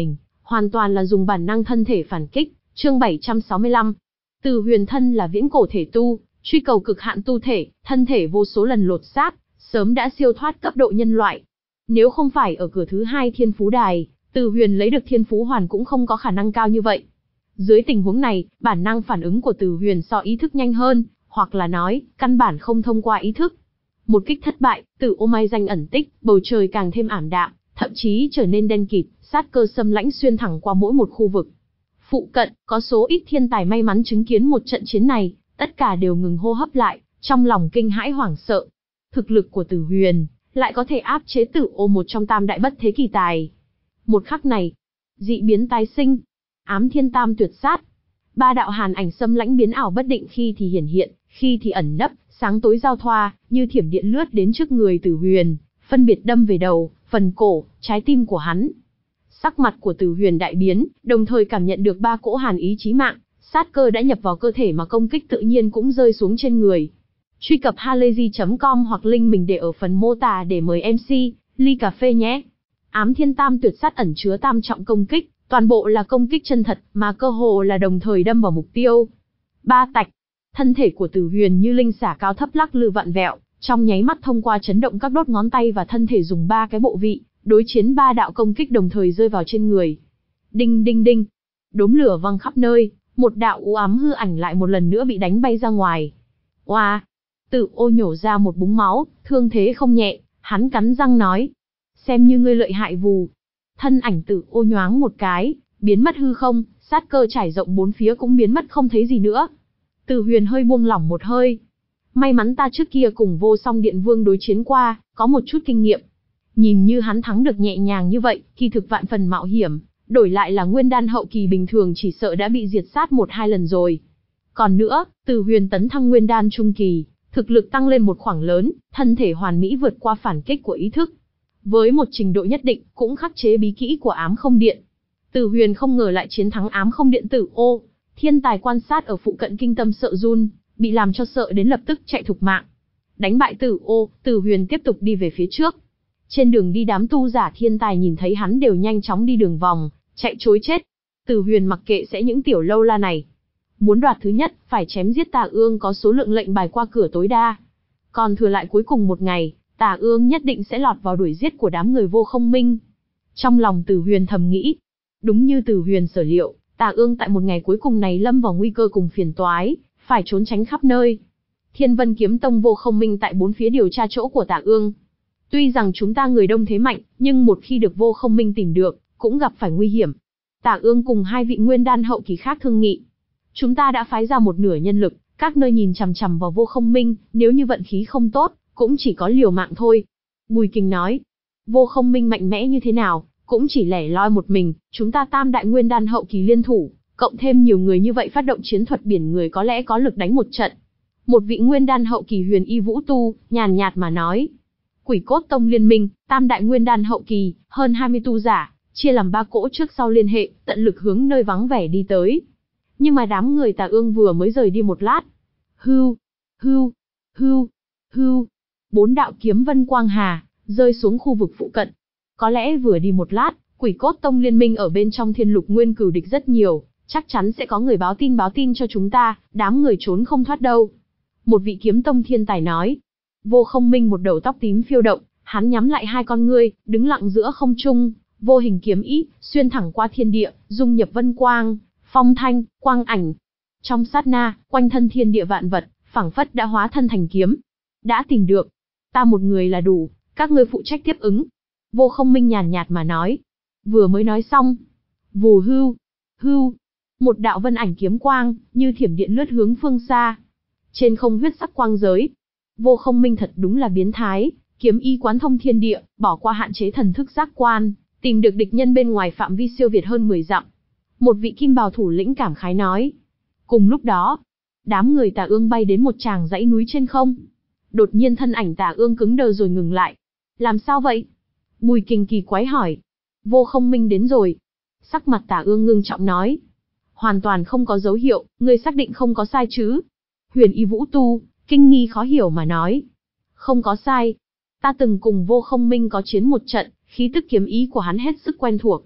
hoàn toàn là dùng bản năng thân thể phản kích. Chương bảy trăm sáu mươi lăm. Từ Huyền thân là viễn cổ thể tu, truy cầu cực hạn tu thể, thân thể vô số lần lột xác, sớm đã siêu thoát cấp độ nhân loại. Nếu không phải ở cửa thứ hai Thiên Phú Đài, Từ Huyền lấy được Thiên Phú Hoàn cũng không có khả năng cao như vậy. Dưới tình huống này, bản năng phản ứng của Từ Huyền so ý thức nhanh hơn, hoặc là nói, căn bản không thông qua ý thức. Một kích thất bại, Tử Ô mai danh ẩn tích, bầu trời càng thêm ảm đạm, thậm chí trở nên đen kịt, sát cơ xâm lãnh xuyên thẳng qua mỗi một khu vực. Phụ cận, có số ít thiên tài may mắn chứng kiến một trận chiến này, tất cả đều ngừng hô hấp lại, trong lòng kinh hãi hoảng sợ. Thực lực của Tử Huyền lại có thể áp chế Tử Ô, một trong tam đại bất thế kỳ tài. Một khắc này, dị biến tái sinh, ám thiên tam tuyệt sát. Ba đạo hàn ảnh xâm lãnh biến ảo bất định, khi thì hiển hiện, khi thì ẩn nấp, sáng tối giao thoa, như thiểm điện lướt đến trước người Tử Huyền, phân biệt đâm về đầu, phần cổ, trái tim của hắn. Sắc mặt của Tử Huyền đại biến, đồng thời cảm nhận được ba cỗ hàn ý chí mạng, sát cơ đã nhập vào cơ thể mà công kích tự nhiên cũng rơi xuống trên người. Truy cập halayzi chấm com hoặc link mình để ở phần mô tả để mời em xê, ly cà phê nhé. Ám thiên tam tuyệt sát ẩn chứa tam trọng công kích, toàn bộ là công kích chân thật, mà cơ hồ là đồng thời đâm vào mục tiêu. Ba tạch, thân thể của Tử Huyền như linh xả cao thấp lắc lư vặn vẹo, trong nháy mắt thông qua chấn động các đốt ngón tay và thân thể dùng ba cái bộ vị, đối chiến ba đạo công kích đồng thời rơi vào trên người. Đinh đinh đinh, đốm lửa văng khắp nơi, một đạo u ám hư ảnh lại một lần nữa bị đánh bay ra ngoài. Oa, Tử Ô nhổ ra một búng máu, thương thế không nhẹ, hắn cắn răng nói: xem như ngươi lợi hại vù. Thân ảnh Tử Ô nhoáng một cái, biến mất hư không, sát cơ trải rộng bốn phía cũng biến mất không thấy gì nữa. Tử Huyền hơi buông lỏng một hơi. May mắn ta trước kia cùng Vô Song Điện Vương đối chiến qua, có một chút kinh nghiệm. Nhìn như hắn thắng được nhẹ nhàng như vậy, kỳ thực vạn phần mạo hiểm, đổi lại là nguyên đan hậu kỳ bình thường chỉ sợ đã bị diệt sát một hai lần rồi. Còn nữa, Tử Huyền tấn thăng nguyên đan trung kỳ, thực lực tăng lên một khoảng lớn, thân thể hoàn mỹ vượt qua phản kích của ý thức. Với một trình độ nhất định, cũng khắc chế bí kỹ của Ám Không Điện. Tử Huyền không ngờ lại chiến thắng Ám Không Điện Tử Ô. Thiên tài quan sát ở phụ cận kinh tâm sợ run, bị làm cho sợ đến lập tức chạy thục mạng. Đánh bại Tử Ô, Tử Huyền tiếp tục đi về phía trước. Trên đường đi đám tu giả thiên tài nhìn thấy hắn đều nhanh chóng đi đường vòng, chạy trối chết. Tử Huyền mặc kệ sẽ những tiểu lâu la này. Muốn đoạt thứ nhất, phải chém giết Tà Ương có số lượng lệnh bài qua cửa tối đa. Còn thừa lại cuối cùng một ngày, Tà Ương nhất định sẽ lọt vào đuổi giết của đám người Vô Không Minh. Trong lòng Tử Huyền thầm nghĩ. Đúng như Tử Huyền sở liệu, Tà Ương tại một ngày cuối cùng này lâm vào nguy cơ cùng phiền toái, phải trốn tránh khắp nơi. Thiên Vân Kiếm Tông Vô Không Minh tại bốn phía điều tra chỗ của Tà Ương. Tuy rằng chúng ta người đông thế mạnh, nhưng một khi được Vô Không Minh tìm được, cũng gặp phải nguy hiểm. Tà Ương cùng hai vị nguyên đan hậu kỳ khác thương nghị. Chúng ta đã phái ra một nửa nhân lực, các nơi nhìn chằm chằm vào Vô Không Minh, nếu như vận khí không tốt, cũng chỉ có liều mạng thôi. Bùi Kình nói, Vô Không Minh mạnh mẽ như thế nào, cũng chỉ lẻ loi một mình, chúng ta tam đại nguyên đan hậu kỳ liên thủ, cộng thêm nhiều người như vậy phát động chiến thuật biển người có lẽ có lực đánh một trận. Một vị nguyên đan hậu kỳ huyền y vũ tu, nhàn nhạt mà nói. Quỷ Cốt Tông liên minh, tam đại nguyên đan hậu kỳ, hơn hai mươi tu giả, chia làm ba cỗ trước sau liên hệ, tận lực hướng nơi vắng vẻ đi tới. Nhưng mà đám người Tà Ương vừa mới rời đi một lát. Hưu, hưu, hưu, hưu. Bốn đạo kiếm vân quang hà, rơi xuống khu vực phụ cận. Có lẽ vừa đi một lát, Quỷ Cốt Tông liên minh ở bên trong Thiên Lục Nguyên cửu địch rất nhiều, chắc chắn sẽ có người báo tin báo tin cho chúng ta, đám người trốn không thoát đâu. Một vị kiếm tông thiên tài nói. Vô Không Minh một đầu tóc tím phiêu động, hắn nhắm lại hai con ngươi, đứng lặng giữa không trung, vô hình kiếm ý, xuyên thẳng qua thiên địa, dung nhập vân quang, phong thanh, quang ảnh. Trong sát na, quanh thân thiên địa vạn vật, phảng phất đã hóa thân thành kiếm. Đã tìm được. Ta một người là đủ, các ngươi phụ trách tiếp ứng. Vô Không Minh nhàn nhạt mà nói. Vừa mới nói xong. Vù hưu, hưu. Một đạo vân ảnh kiếm quang, như thiểm điện lướt hướng phương xa. Trên không huyết sắc quang giới. Vô Không Minh thật đúng là biến thái, kiếm y quán thông thiên địa, bỏ qua hạn chế thần thức giác quan, tìm được địch nhân bên ngoài phạm vi siêu việt hơn mười dặm. Một vị kim bào thủ lĩnh cảm khái nói. Cùng lúc đó, đám người Tà Ương bay đến một tràng dãy núi trên không. Đột nhiên thân ảnh Tà Ương cứng đờ rồi ngừng lại. Làm sao vậy? Bùi Kình kỳ quái hỏi. Vô Không Minh đến rồi. Sắc mặt Tà Ương ngưng trọng nói. Hoàn toàn không có dấu hiệu, ngươi xác định không có sai chứ? Huyền y vũ tu, kinh nghi khó hiểu mà nói. Không có sai. Ta từng cùng Vô Không Minh có chiến một trận, khí tức kiếm ý của hắn hết sức quen thuộc.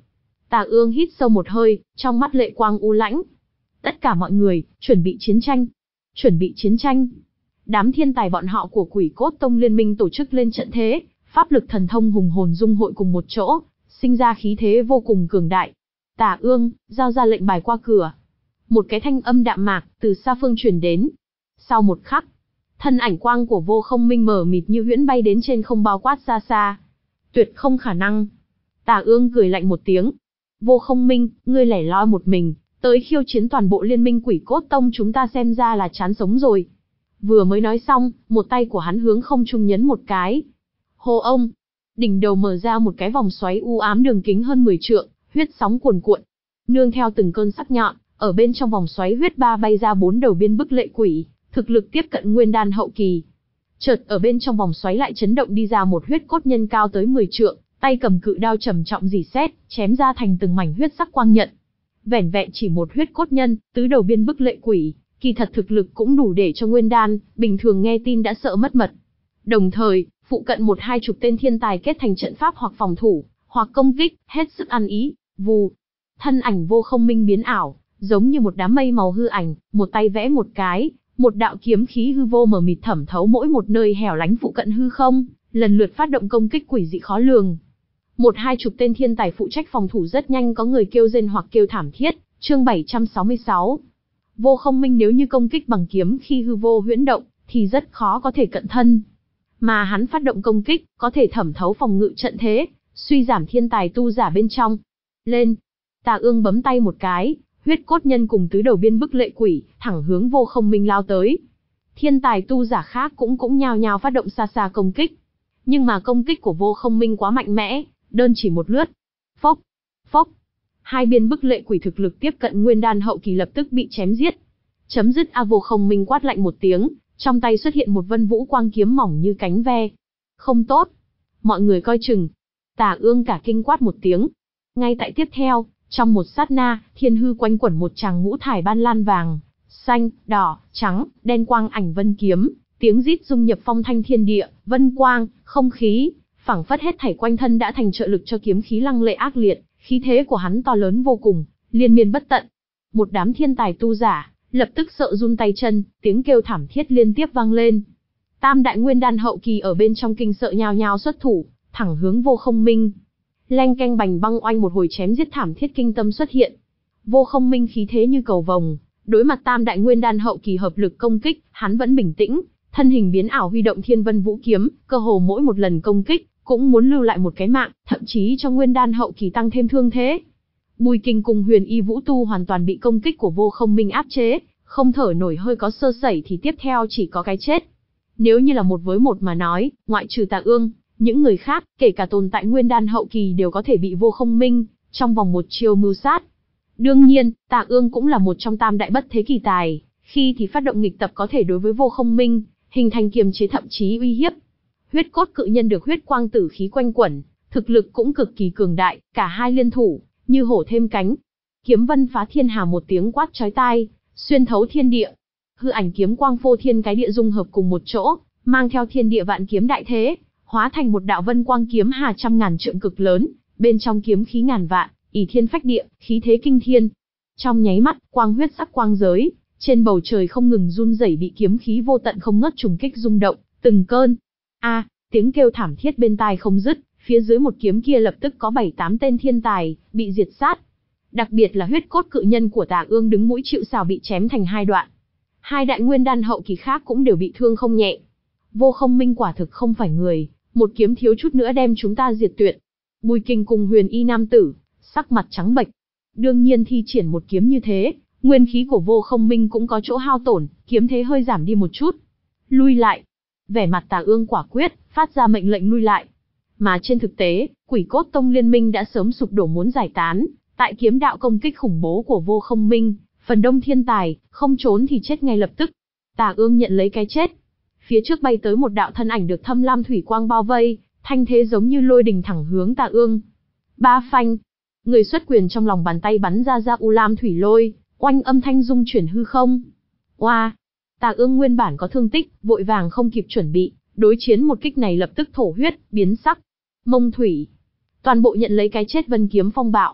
Tà Ương hít sâu một hơi, trong mắt lệ quang u lãnh. Tất cả mọi người, chuẩn bị chiến tranh. Chuẩn bị chiến tranh. Đám thiên tài bọn họ của Quỷ Cốt Tông liên minh tổ chức lên trận thế, pháp lực thần thông hùng hồn dung hội cùng một chỗ, sinh ra khí thế vô cùng cường đại. Tà Ương, giao ra lệnh bài qua cửa. Một cái thanh âm đạm mạc, từ xa phương truyền đến. Sau một khắc, thân ảnh quang của Vô Không Minh mờ mịt như huyễn bay đến trên không bao quát xa xa. Tuyệt không khả năng. Tà Ương cười lạnh một tiếng. Vô Không Minh, ngươi lẻ loi một mình, tới khiêu chiến toàn bộ liên minh Quỷ Cốt Tông chúng ta xem ra là chán sống rồi. Vừa mới nói xong, một tay của hắn hướng không trung nhấn một cái. Hô ông! Đỉnh đầu mở ra một cái vòng xoáy u ám đường kính hơn mười trượng, huyết sóng cuồn cuộn. Nương theo từng cơn sắc nhọn, ở bên trong vòng xoáy huyết ba bay ra bốn đầu biên bức lệ quỷ, thực lực tiếp cận nguyên đan hậu kỳ. Chợt ở bên trong vòng xoáy lại chấn động đi ra một huyết cốt nhân cao tới mười trượng, tay cầm cự đao trầm trọng rỉ sét, chém ra thành từng mảnh huyết sắc quang nhận. Vẻn vẹn chỉ một huyết cốt nhân, tứ đầu biên bức lệ quỷ, kỳ thật thực lực cũng đủ để cho nguyên đan, bình thường nghe tin đã sợ mất mật. Đồng thời, phụ cận một hai chục tên thiên tài kết thành trận pháp hoặc phòng thủ, hoặc công kích, hết sức ăn ý. Vù, thân ảnh Vô Không Minh biến ảo, giống như một đám mây màu hư ảnh, một tay vẽ một cái, một đạo kiếm khí hư vô mờ mịt thẩm thấu mỗi một nơi hẻo lánh phụ cận hư không, lần lượt phát động công kích quỷ dị khó lường. Một hai chục tên thiên tài phụ trách phòng thủ rất nhanh có người kêu rên hoặc kêu thảm thiết. Chương bảy trăm sáu mươi sáu. Vô Không Minh nếu như công kích bằng kiếm khi hư vô huyễn động, thì rất khó có thể cận thân. Mà hắn phát động công kích, có thể thẩm thấu phòng ngự trận thế, suy giảm thiên tài tu giả bên trong. Lên! Tà Ương bấm tay một cái, huyết cốt nhân cùng tứ đầu biên bức lệ quỷ, thẳng hướng Vô Không Minh lao tới. Thiên tài tu giả khác cũng cũng nhao nhao phát động xa xa công kích. Nhưng mà công kích của Vô Không Minh quá mạnh mẽ, đơn chỉ một lướt. Phốc! Phốc! Hai biên bức lệ quỷ thực lực tiếp cận nguyên đan hậu kỳ lập tức bị chém giết. Chấm dứt a Vô Không Minh quát lạnh một tiếng, trong tay xuất hiện một vân vũ quang kiếm mỏng như cánh ve. Không tốt! Mọi người coi chừng! Tà Ương cả kinh quát một tiếng. Ngay tại tiếp theo, trong một sát na, thiên hư quanh quẩn một tràng ngũ thải ban lan vàng, xanh, đỏ, trắng, đen quang ảnh vân kiếm, tiếng rít dung nhập phong thanh thiên địa, vân quang, không khí, phảng phất hết thảy quanh thân đã thành trợ lực cho kiếm khí lăng lệ ác liệt, khí thế của hắn to lớn vô cùng, liên miên bất tận. Một đám thiên tài tu giả, lập tức sợ run tay chân, tiếng kêu thảm thiết liên tiếp vang lên. Tam đại nguyên đan hậu kỳ ở bên trong kinh sợ nhao nhao xuất thủ, thẳng hướng Vô Không Minh. Leng keng bành băng oanh một hồi chém giết thảm thiết kinh tâm xuất hiện. Vô Không Minh khí thế như cầu vồng, đối mặt tam đại nguyên đan hậu kỳ hợp lực công kích, hắn vẫn bình tĩnh, thân hình biến ảo huy động thiên vân vũ kiếm, cơ hồ mỗi một lần công kích, cũng muốn lưu lại một cái mạng, thậm chí cho nguyên đan hậu kỳ tăng thêm thương thế. Bùi Kinh cùng Huyền Y Vũ Tu hoàn toàn bị công kích của Vô Không Minh áp chế, không thở nổi, hơi có sơ sẩy thì tiếp theo chỉ có cái chết. Nếu như là một với một mà nói, ngoại trừ Tà Ương, những người khác, kể cả tồn tại nguyên đan hậu kỳ đều có thể bị Vô Không Minh trong vòng một chiêu mưu sát. Đương nhiên, Tà Ương cũng là một trong tam đại bất thế kỳ tài, khi thì phát động nghịch tập có thể đối với Vô Không Minh hình thành kiềm chế thậm chí uy hiếp. Huyết cốt cự nhân được huyết quang tử khí quanh quẩn, thực lực cũng cực kỳ cường đại, cả hai liên thủ, như hổ thêm cánh. Kiếm vân phá thiên hà một tiếng quát chói tai, xuyên thấu thiên địa. Hư ảnh kiếm quang phô thiên cái địa dung hợp cùng một chỗ, mang theo thiên địa vạn kiếm đại thế, hóa thành một đạo vân quang kiếm hà trăm ngàn trượng cực lớn, bên trong kiếm khí ngàn vạn, ỷ thiên phách địa, khí thế kinh thiên. Trong nháy mắt, quang huyết sắc quang giới, trên bầu trời không ngừng run rẩy bị kiếm khí vô tận không ngớt trùng kích rung động, từng cơn. A, tiếng kêu thảm thiết bên tai không dứt, phía dưới một kiếm kia lập tức có bảy tám tên thiên tài bị diệt sát. Đặc biệt là huyết cốt cự nhân của Tà Ương đứng mũi chịu sào bị chém thành hai đoạn. Hai đại nguyên đan hậu kỳ khác cũng đều bị thương không nhẹ. Vô Không Minh quả thực không phải người, một kiếm thiếu chút nữa đem chúng ta diệt tuyệt. Bùi Kinh cùng Huyền Y nam tử, sắc mặt trắng bệch. Đương nhiên thi triển một kiếm như thế, nguyên khí của Vô Không Minh cũng có chỗ hao tổn, kiếm thế hơi giảm đi một chút. Lui lại. Vẻ mặt Tà Ương quả quyết, phát ra mệnh lệnh lui lại. Mà trên thực tế, Quỷ Cốt Tông liên minh đã sớm sụp đổ muốn giải tán, tại kiếm đạo công kích khủng bố của Vô Không Minh, phần đông thiên tài, không trốn thì chết ngay lập tức. Tà Ương nhận lấy cái chết. Phía trước bay tới một đạo thân ảnh được thâm lam thủy quang bao vây, thanh thế giống như lôi đình thẳng hướng Tà Ương. Ba phanh. Người xuất quyền trong lòng bàn tay bắn ra ra u lam thủy lôi, oanh âm thanh dung chuyển hư không. Oa! Tà Ương nguyên bản có thương tích, vội vàng không kịp chuẩn bị, đối chiến một kích này lập tức thổ huyết, biến sắc. Mông thủy. Toàn bộ nhận lấy cái chết vân kiếm phong bạo.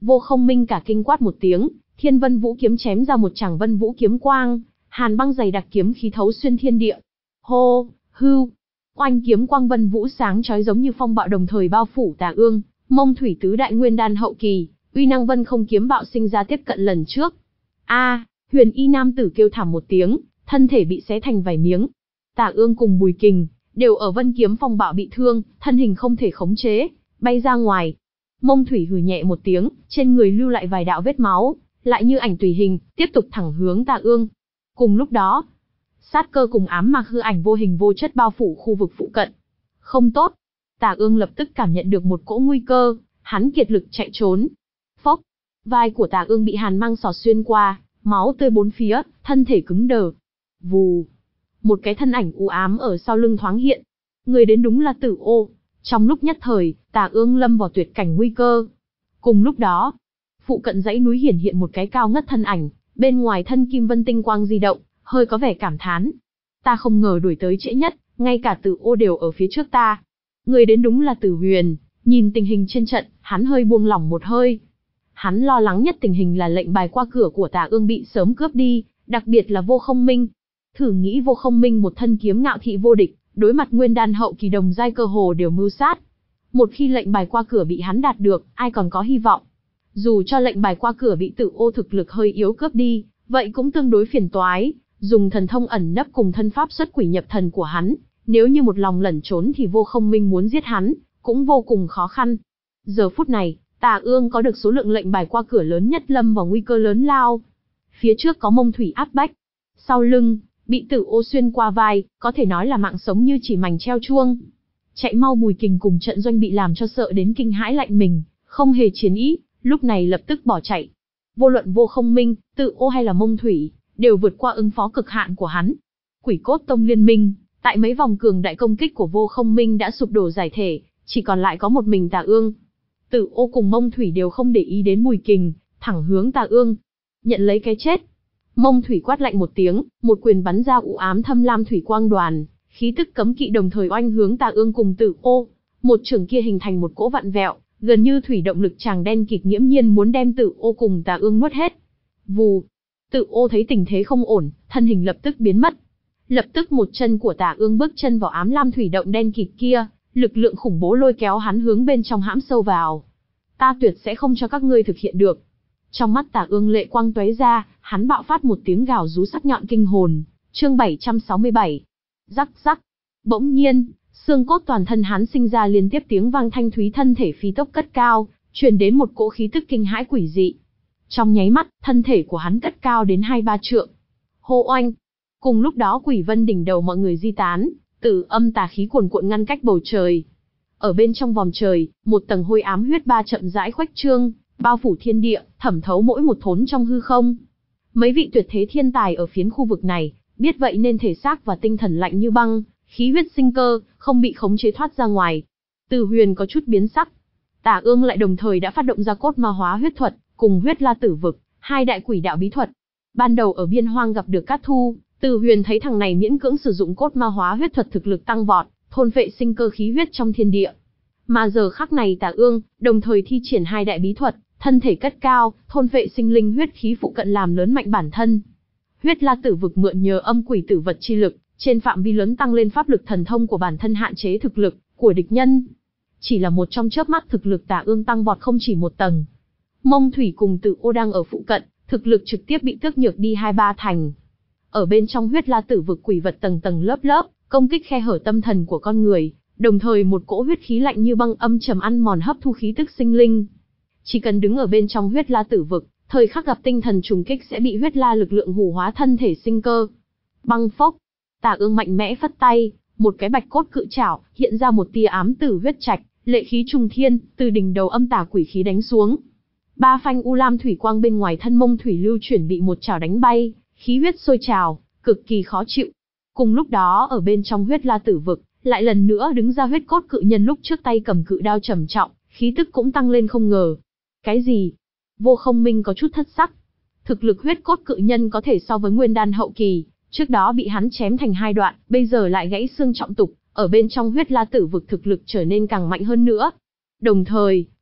Vô Không Minh cả kinh quát một tiếng, Thiên Vân Vũ kiếm chém ra một tràng Vân Vũ kiếm quang, hàn băng dày đặc kiếm khí thấu xuyên thiên địa. Hô, hưu, oanh kiếm quang Vân Vũ sáng chói giống như phong bạo đồng thời bao phủ Tà Ương, Mông Thủy tứ đại nguyên đan hậu kỳ, uy năng Vân Không kiếm bạo sinh ra tiếp cận lần trước. A, Huyền Y nam tử kêu thảm một tiếng, thân thể bị xé thành vài miếng. Tà Ương cùng Bùi Kình đều ở Vân kiếm phong bạo bị thương, thân hình không thể khống chế, bay ra ngoài. Mông Thủy hừ nhẹ một tiếng, trên người lưu lại vài đạo vết máu, lại như ảnh tùy hình, tiếp tục thẳng hướng Tà Ương. Cùng lúc đó, sát cơ cùng ám mạc hư ảnh vô hình vô chất bao phủ khu vực phụ cận. Không tốt, Tà Ương lập tức cảm nhận được một cỗ nguy cơ, hắn kiệt lực chạy trốn. Phốc, vai của Tà Ương bị hàn mang xỏ xuyên qua, máu tươi bốn phía, thân thể cứng đờ. Vù, một cái thân ảnh u ám ở sau lưng thoáng hiện. Người đến đúng là Tử Ô. Trong lúc nhất thời, Tà Ương lâm vào tuyệt cảnh nguy cơ. Cùng lúc đó, phụ cận dãy núi hiển hiện một cái cao ngất thân ảnh, bên ngoài thân kim vân tinh quang di động, hơi có vẻ cảm thán. Ta không ngờ đuổi tới trễ nhất, ngay cả Tử Ô đều ở phía trước ta. Người đến đúng là Tử Huyền, nhìn tình hình trên trận, hắn hơi buông lỏng một hơi. Hắn lo lắng nhất tình hình là lệnh bài qua cửa của Tà Ương bị sớm cướp đi, đặc biệt là Vô Không Minh. Thử nghĩ Vô Không Minh một thân kiếm ngạo thị vô địch, đối mặt nguyên đan hậu kỳ đồng giai cơ hồ đều mưu sát. Một khi lệnh bài qua cửa bị hắn đạt được, ai còn có hy vọng. Dù cho lệnh bài qua cửa bị Tử Ô thực lực hơi yếu cướp đi, vậy cũng tương đối phiền toái, dùng thần thông ẩn nấp cùng thân pháp xuất quỷ nhập thần của hắn, nếu như một lòng lẩn trốn thì Vô Không Minh muốn giết hắn, cũng vô cùng khó khăn. Giờ phút này, Tà Ương có được số lượng lệnh bài qua cửa lớn nhất lâm vào nguy cơ lớn lao. Phía trước có Mông Thủy áp bách, sau lưng, bị Tử Ô xuyên qua vai, có thể nói là mạng sống như chỉ mảnh treo chuông. Chạy mau Bùi Kình cùng trận doanh bị làm cho sợ đến kinh hãi lạnh mình, không hề chiến ý, lúc này lập tức bỏ chạy. Vô luận Vô Không Minh, Tử Ô hay là Mông Thủy, đều vượt qua ứng phó cực hạn của hắn. Quỷ Cốt Tông liên minh, tại mấy vòng cường đại công kích của Vô Không Minh đã sụp đổ giải thể, chỉ còn lại có một mình Tà Ương. Tử Ô cùng Mông Thủy đều không để ý đến Bùi Kình, thẳng hướng Tà Ương. Nhận lấy cái chết. Mông Thủy quát lạnh một tiếng, một quyền bắn ra u ám thâm lam thủy quang đoàn, khí tức cấm kỵ đồng thời oanh hướng Tà Ương cùng Tử Ô. Một trường kia hình thành một cỗ vặn vẹo, gần như thủy động lực tràng đen kịt nghiễm nhiên muốn đem Tử Ô cùng Tà Ương nuốt hết. Vù, Tử Ô thấy tình thế không ổn, thân hình lập tức biến mất. Lập tức một chân của Tà Ương bước chân vào ám lam thủy động đen kịt kia, lực lượng khủng bố lôi kéo hắn hướng bên trong hãm sâu vào. Ta tuyệt sẽ không cho các ngươi thực hiện được. Trong mắt Tà Ương lệ quang tóe ra, hắn bạo phát một tiếng gào rú sắc nhọn kinh hồn. Chương bảy trăm sáu mươi bảy. Rắc rắc. Bỗng nhiên, xương cốt toàn thân hắn sinh ra liên tiếp tiếng vang thanh thúy, thân thể phi tốc cất cao, truyền đến một cỗ khí tức kinh hãi quỷ dị. Trong nháy mắt, thân thể của hắn cất cao đến hai ba trượng. Hô oanh. Cùng lúc đó quỷ vân đỉnh đầu mọi người di tán, tử âm tà khí cuồn cuộn ngăn cách bầu trời. Ở bên trong vòng trời, một tầng hôi ám huyết ba chậm rãi khuếch trương, bao phủ thiên địa, thẩm thấu mỗi một thốn trong hư không. Mấy vị tuyệt thế thiên tài ở phiến khu vực này, biết vậy nên thể xác và tinh thần lạnh như băng, khí huyết sinh cơ, không bị khống chế thoát ra ngoài. Từ Huyền có chút biến sắc. Tà Ương lại đồng thời đã phát động ra cốt ma hóa huyết thuật, cùng huyết la tử vực, hai đại quỷ đạo bí thuật. Ban đầu ở biên hoang gặp được Cát Thu, Từ Huyền thấy thằng này miễn cưỡng sử dụng cốt ma hóa huyết thuật thực lực tăng vọt, thôn phệ sinh cơ khí huyết trong thiên địa. Mà giờ khắc này Tà Ương, đồng thời thi triển hai đại bí thuật, thân thể cất cao, thôn phệ sinh linh huyết khí phụ cận làm lớn mạnh bản thân. Huyết la tử vực mượn nhờ âm quỷ tử vật chi lực, trên phạm vi lớn tăng lên pháp lực thần thông của bản thân, hạn chế thực lực của địch nhân. Chỉ là một trong chớp mắt thực lực Tà Ương tăng vọt không chỉ một tầng. Mông Thủy cùng Tử Ô đang ở phụ cận, thực lực trực tiếp bị tước nhược đi hai ba thành. Ở bên trong huyết la tử vực quỷ vật tầng tầng lớp lớp, công kích khe hở tâm thần của con người, đồng thời một cỗ huyết khí lạnh như băng âm trầm ăn mòn hấp thu khí tức sinh linh. Chỉ cần đứng ở bên trong huyết la tử vực, thời khắc gặp tinh thần trùng kích sẽ bị huyết la lực lượng hủ hóa thân thể sinh cơ. Băng phốc, Tà Ương mạnh mẽ phất tay, một cái bạch cốt cự trảo hiện ra một tia ám tử huyết trạch, lệ khí trùng thiên, từ đỉnh đầu âm tà quỷ khí đánh xuống. Ba phanh u lam thủy quang bên ngoài thân Mông Thủy lưu chuyển bị một chảo đánh bay, khí huyết sôi trào, cực kỳ khó chịu. Cùng lúc đó ở bên trong huyết la tử vực, lại lần nữa đứng ra huyết cốt cự nhân lúc trước tay cầm cự đao trầm trọng, khí tức cũng tăng lên không ngờ. Cái gì? Vô Không Minh có chút thất sắc. Thực lực huyết cốt cự nhân có thể so với nguyên đan hậu kỳ, trước đó bị hắn chém thành hai đoạn, bây giờ lại gãy xương trọng tục, ở bên trong huyết la tử vực thực lực trở nên càng mạnh hơn nữa. Đồng thời,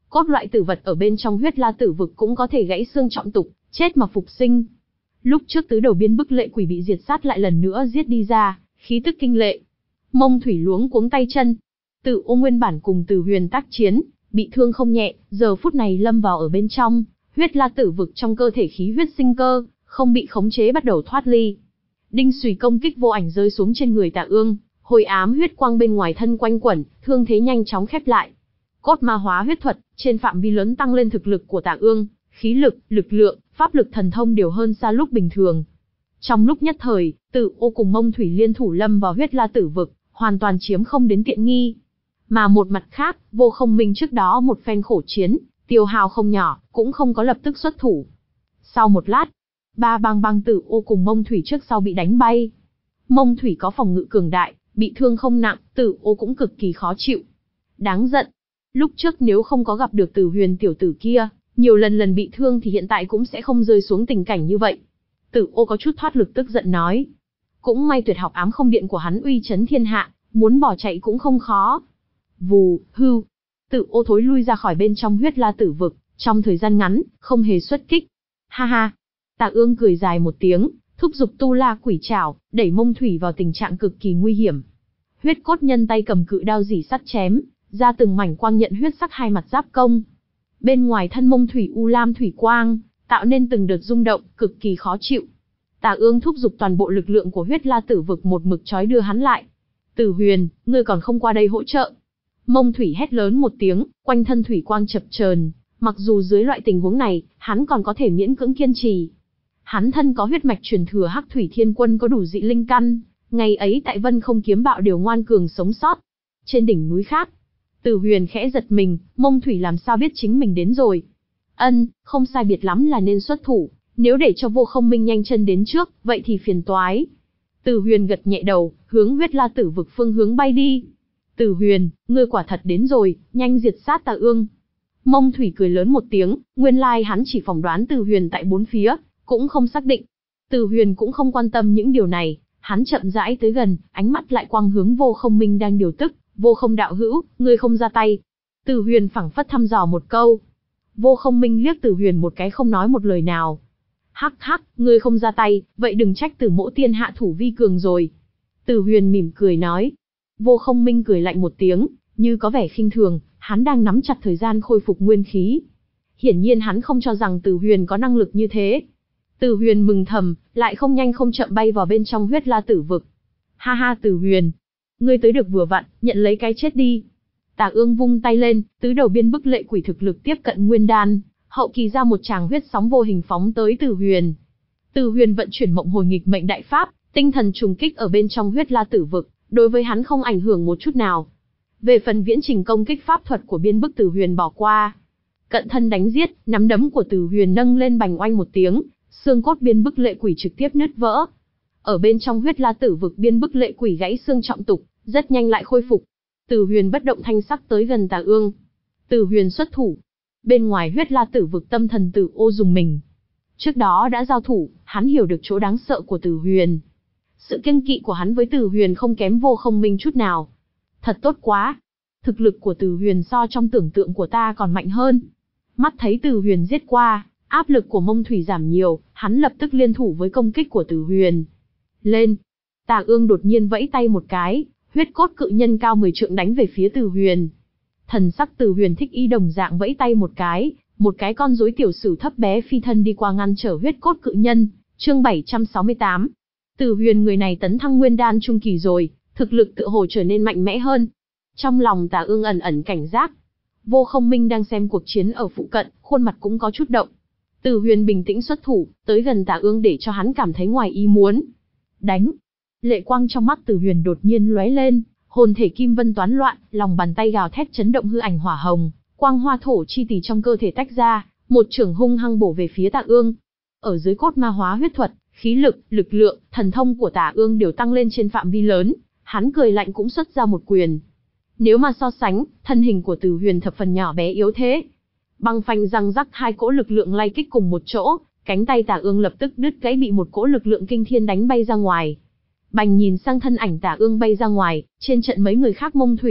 Cốt loại tử vật ở bên trong huyết la tử vực cũng có thể gãy xương trọng tục, chết mà phục sinh. Lúc trước tứ đầu biên bức lệ quỷ bị diệt sát lại lần nữa giết đi ra, khí tức kinh lệ. Mông Thủy luống cuống tay chân. Tử Ô nguyên bản cùng Từ Huyền tác chiến, bị thương không nhẹ, giờ phút này lâm vào ở bên trong huyết la tử vực, trong cơ thể khí huyết sinh cơ, không bị khống chế bắt đầu thoát ly. Đinh xùy công kích vô ảnh rơi xuống trên người Tạ Ương, hồi ám huyết quang bên ngoài thân quanh quẩn, thương thế nhanh chóng khép lại. Cốt ma hóa huyết thuật, trên phạm vi lớn tăng lên thực lực của Tạ Ương, khí lực, lực lượng, pháp lực thần thông đều hơn xa lúc bình thường. Trong lúc nhất thời, Tử Ô cùng Mông Thủy liên thủ lâm vào huyết la tử vực, hoàn toàn chiếm không đến tiện nghi. Mà một mặt khác, Vô Không Minh trước đó một phen khổ chiến, tiêu hao không nhỏ, cũng không có lập tức xuất thủ. Sau một lát, ba bang bang Tử Ô cùng Mông Thủy trước sau bị đánh bay. Mông Thủy có phòng ngự cường đại, bị thương không nặng, Tử Ô cũng cực kỳ khó chịu. Đáng giận. Lúc trước nếu không có gặp được Từ Huyền tiểu tử kia, nhiều lần lần bị thương thì hiện tại cũng sẽ không rơi xuống tình cảnh như vậy. Tử Ô có chút thoát lực, tức giận nói. Cũng may tuyệt học ám không điện của hắn uy chấn thiên hạ, muốn bỏ chạy cũng không khó. Vù, hưu. Tử Ô thối lui ra khỏi bên trong huyết la tử vực, trong thời gian ngắn, không hề xuất kích. Ha ha. Tạ Ương cười dài một tiếng, thúc giục tu la quỷ trảo, đẩy Mông Thủy vào tình trạng cực kỳ nguy hiểm. Huyết cốt nhân tay cầm cự đao dỉ sắt chém, ra từng mảnh quang nhận huyết sắc hai mặt giáp công. Bên ngoài thân Mông Thủy u lam thủy quang, tạo nên từng đợt rung động, cực kỳ khó chịu. Tạ Ương thúc giục toàn bộ lực lượng của huyết la tử vực một mực trói đưa hắn lại. Tử Huyền, ngươi còn không qua đây hỗ trợ. Mông Thủy hét lớn một tiếng, quanh thân thủy quang chập chờn, mặc dù dưới loại tình huống này, hắn còn có thể miễn cưỡng kiên trì. Hắn thân có huyết mạch truyền thừa Hắc Thủy Thiên Quân, có đủ dị linh căn, ngày ấy tại Vân Không kiếm bạo đều ngoan cường sống sót. Trên đỉnh núi khác, Tử Huyền khẽ giật mình, Mông Thủy làm sao biết chính mình đến rồi? Ân, không sai biệt lắm là nên xuất thủ, nếu để cho Vô Không Minh nhanh chân đến trước, vậy thì phiền toái. Tử Huyền gật nhẹ đầu, hướng huyết la tử vực phương hướng bay đi. Tử Huyền, ngươi quả thật đến rồi, nhanh diệt sát Tạ Ương. Mông Thủy cười lớn một tiếng, nguyên lai hắn chỉ phỏng đoán Tử Huyền tại bốn phía, cũng không xác định. Tử Huyền cũng không quan tâm những điều này, hắn chậm rãi tới gần, ánh mắt lại quang hướng Vô Không Minh đang điều tức. Vô Không đạo hữu, ngươi không ra tay. Tử Huyền phảng phất thăm dò một câu. Vô Không Minh liếc Tử Huyền một cái, không nói một lời nào. Hắc hắc, ngươi không ra tay, vậy đừng trách Tử mỗ tiên hạ thủ vi cường rồi. Tử Huyền mỉm cười nói. Vô Không Minh cười lạnh một tiếng, như có vẻ khinh thường, hắn đang nắm chặt thời gian khôi phục nguyên khí. Hiển nhiên hắn không cho rằng Tử Huyền có năng lực như thế. Tử Huyền mừng thầm, lại không nhanh không chậm bay vào bên trong huyết la tử vực. Ha ha Tử Huyền, ngươi tới được vừa vặn, nhận lấy cái chết đi. Tạ Ương vung tay lên, tứ đầu biên bức lệ quỷ thực lực tiếp cận nguyên đan, hậu kỳ ra một tràng huyết sóng vô hình phóng tới Tử Huyền. Tử Huyền vận chuyển mộng hồi nghịch mệnh đại pháp, tinh thần trùng kích ở bên trong huyết la tử vực, đối với hắn không ảnh hưởng một chút nào. Về phần viễn trình công kích pháp thuật của biên bức Tử Huyền bỏ qua. Cận thân đánh giết, nắm đấm của Tử Huyền nâng lên bành oanh một tiếng, xương cốt biên bức lệ quỷ trực tiếp nứt vỡ. Ở bên trong huyết la tử vực, biên bức lệ quỷ gãy xương trọng tục, rất nhanh lại khôi phục. Tử Huyền bất động thanh sắc tới gần Tạ Ương. Tử Huyền xuất thủ. Bên ngoài huyết la tử vực, tâm thần Tử Ô dùng mình. Trước đó đã giao thủ, hắn hiểu được chỗ đáng sợ của Tử Huyền. Sự kiêng kỵ của hắn với Tử Huyền không kém Vô Không Minh chút nào. Thật tốt quá. Thực lực của Tử Huyền so trong tưởng tượng của ta còn mạnh hơn. Mắt thấy Tử Huyền giết qua, áp lực của Mông Thủy giảm nhiều, hắn lập tức liên thủ với công kích của Tử Huyền. Lên. Tạ Ương đột nhiên vẫy tay một cái, huyết cốt cự nhân cao mười trượng đánh về phía Tử Huyền. Thần sắc Tử Huyền thích ý đồng dạng vẫy tay một cái, một cái con rối tiểu sử thấp bé phi thân đi qua ngăn trở huyết cốt cự nhân. Chương bảy trăm sáu mươi tám. Tử Huyền người này tấn thăng nguyên đan trung kỳ rồi, thực lực tựa hồ trở nên mạnh mẽ hơn. Trong lòng Tạ Ương ẩn ẩn cảnh giác. Vô Không Minh đang xem cuộc chiến ở phụ cận, khuôn mặt cũng có chút động. Tử Huyền bình tĩnh xuất thủ, tới gần Tạ Ương để cho hắn cảm thấy ngoài ý muốn. Đánh. Lệ quang trong mắt Tử Huyền đột nhiên lóe lên, hồn thể kim vân toán loạn, lòng bàn tay gào thét chấn động hư ảnh hỏa hồng, quang hoa thổ chi tỷ trong cơ thể tách ra, một chưởng hung hăng bổ về phía Tạ Ương. Ở dưới cốt ma hóa huyết thuật, khí lực, lực lượng, thần thông của Tạ Ương đều tăng lên trên phạm vi lớn, hắn cười lạnh cũng xuất ra một quyền. Nếu mà so sánh, thân hình của Tử Huyền thập phần nhỏ bé yếu thế. Băng phanh răng rắc, hai cỗ lực lượng lay kích cùng một chỗ, cánh tay Tạ Ương lập tức đứt gãy, bị một cỗ lực lượng kinh thiên đánh bay ra ngoài. Bành nhìn sang thân ảnh Tạ Ương bay ra ngoài, trên trận mấy người khác Mông Thủy,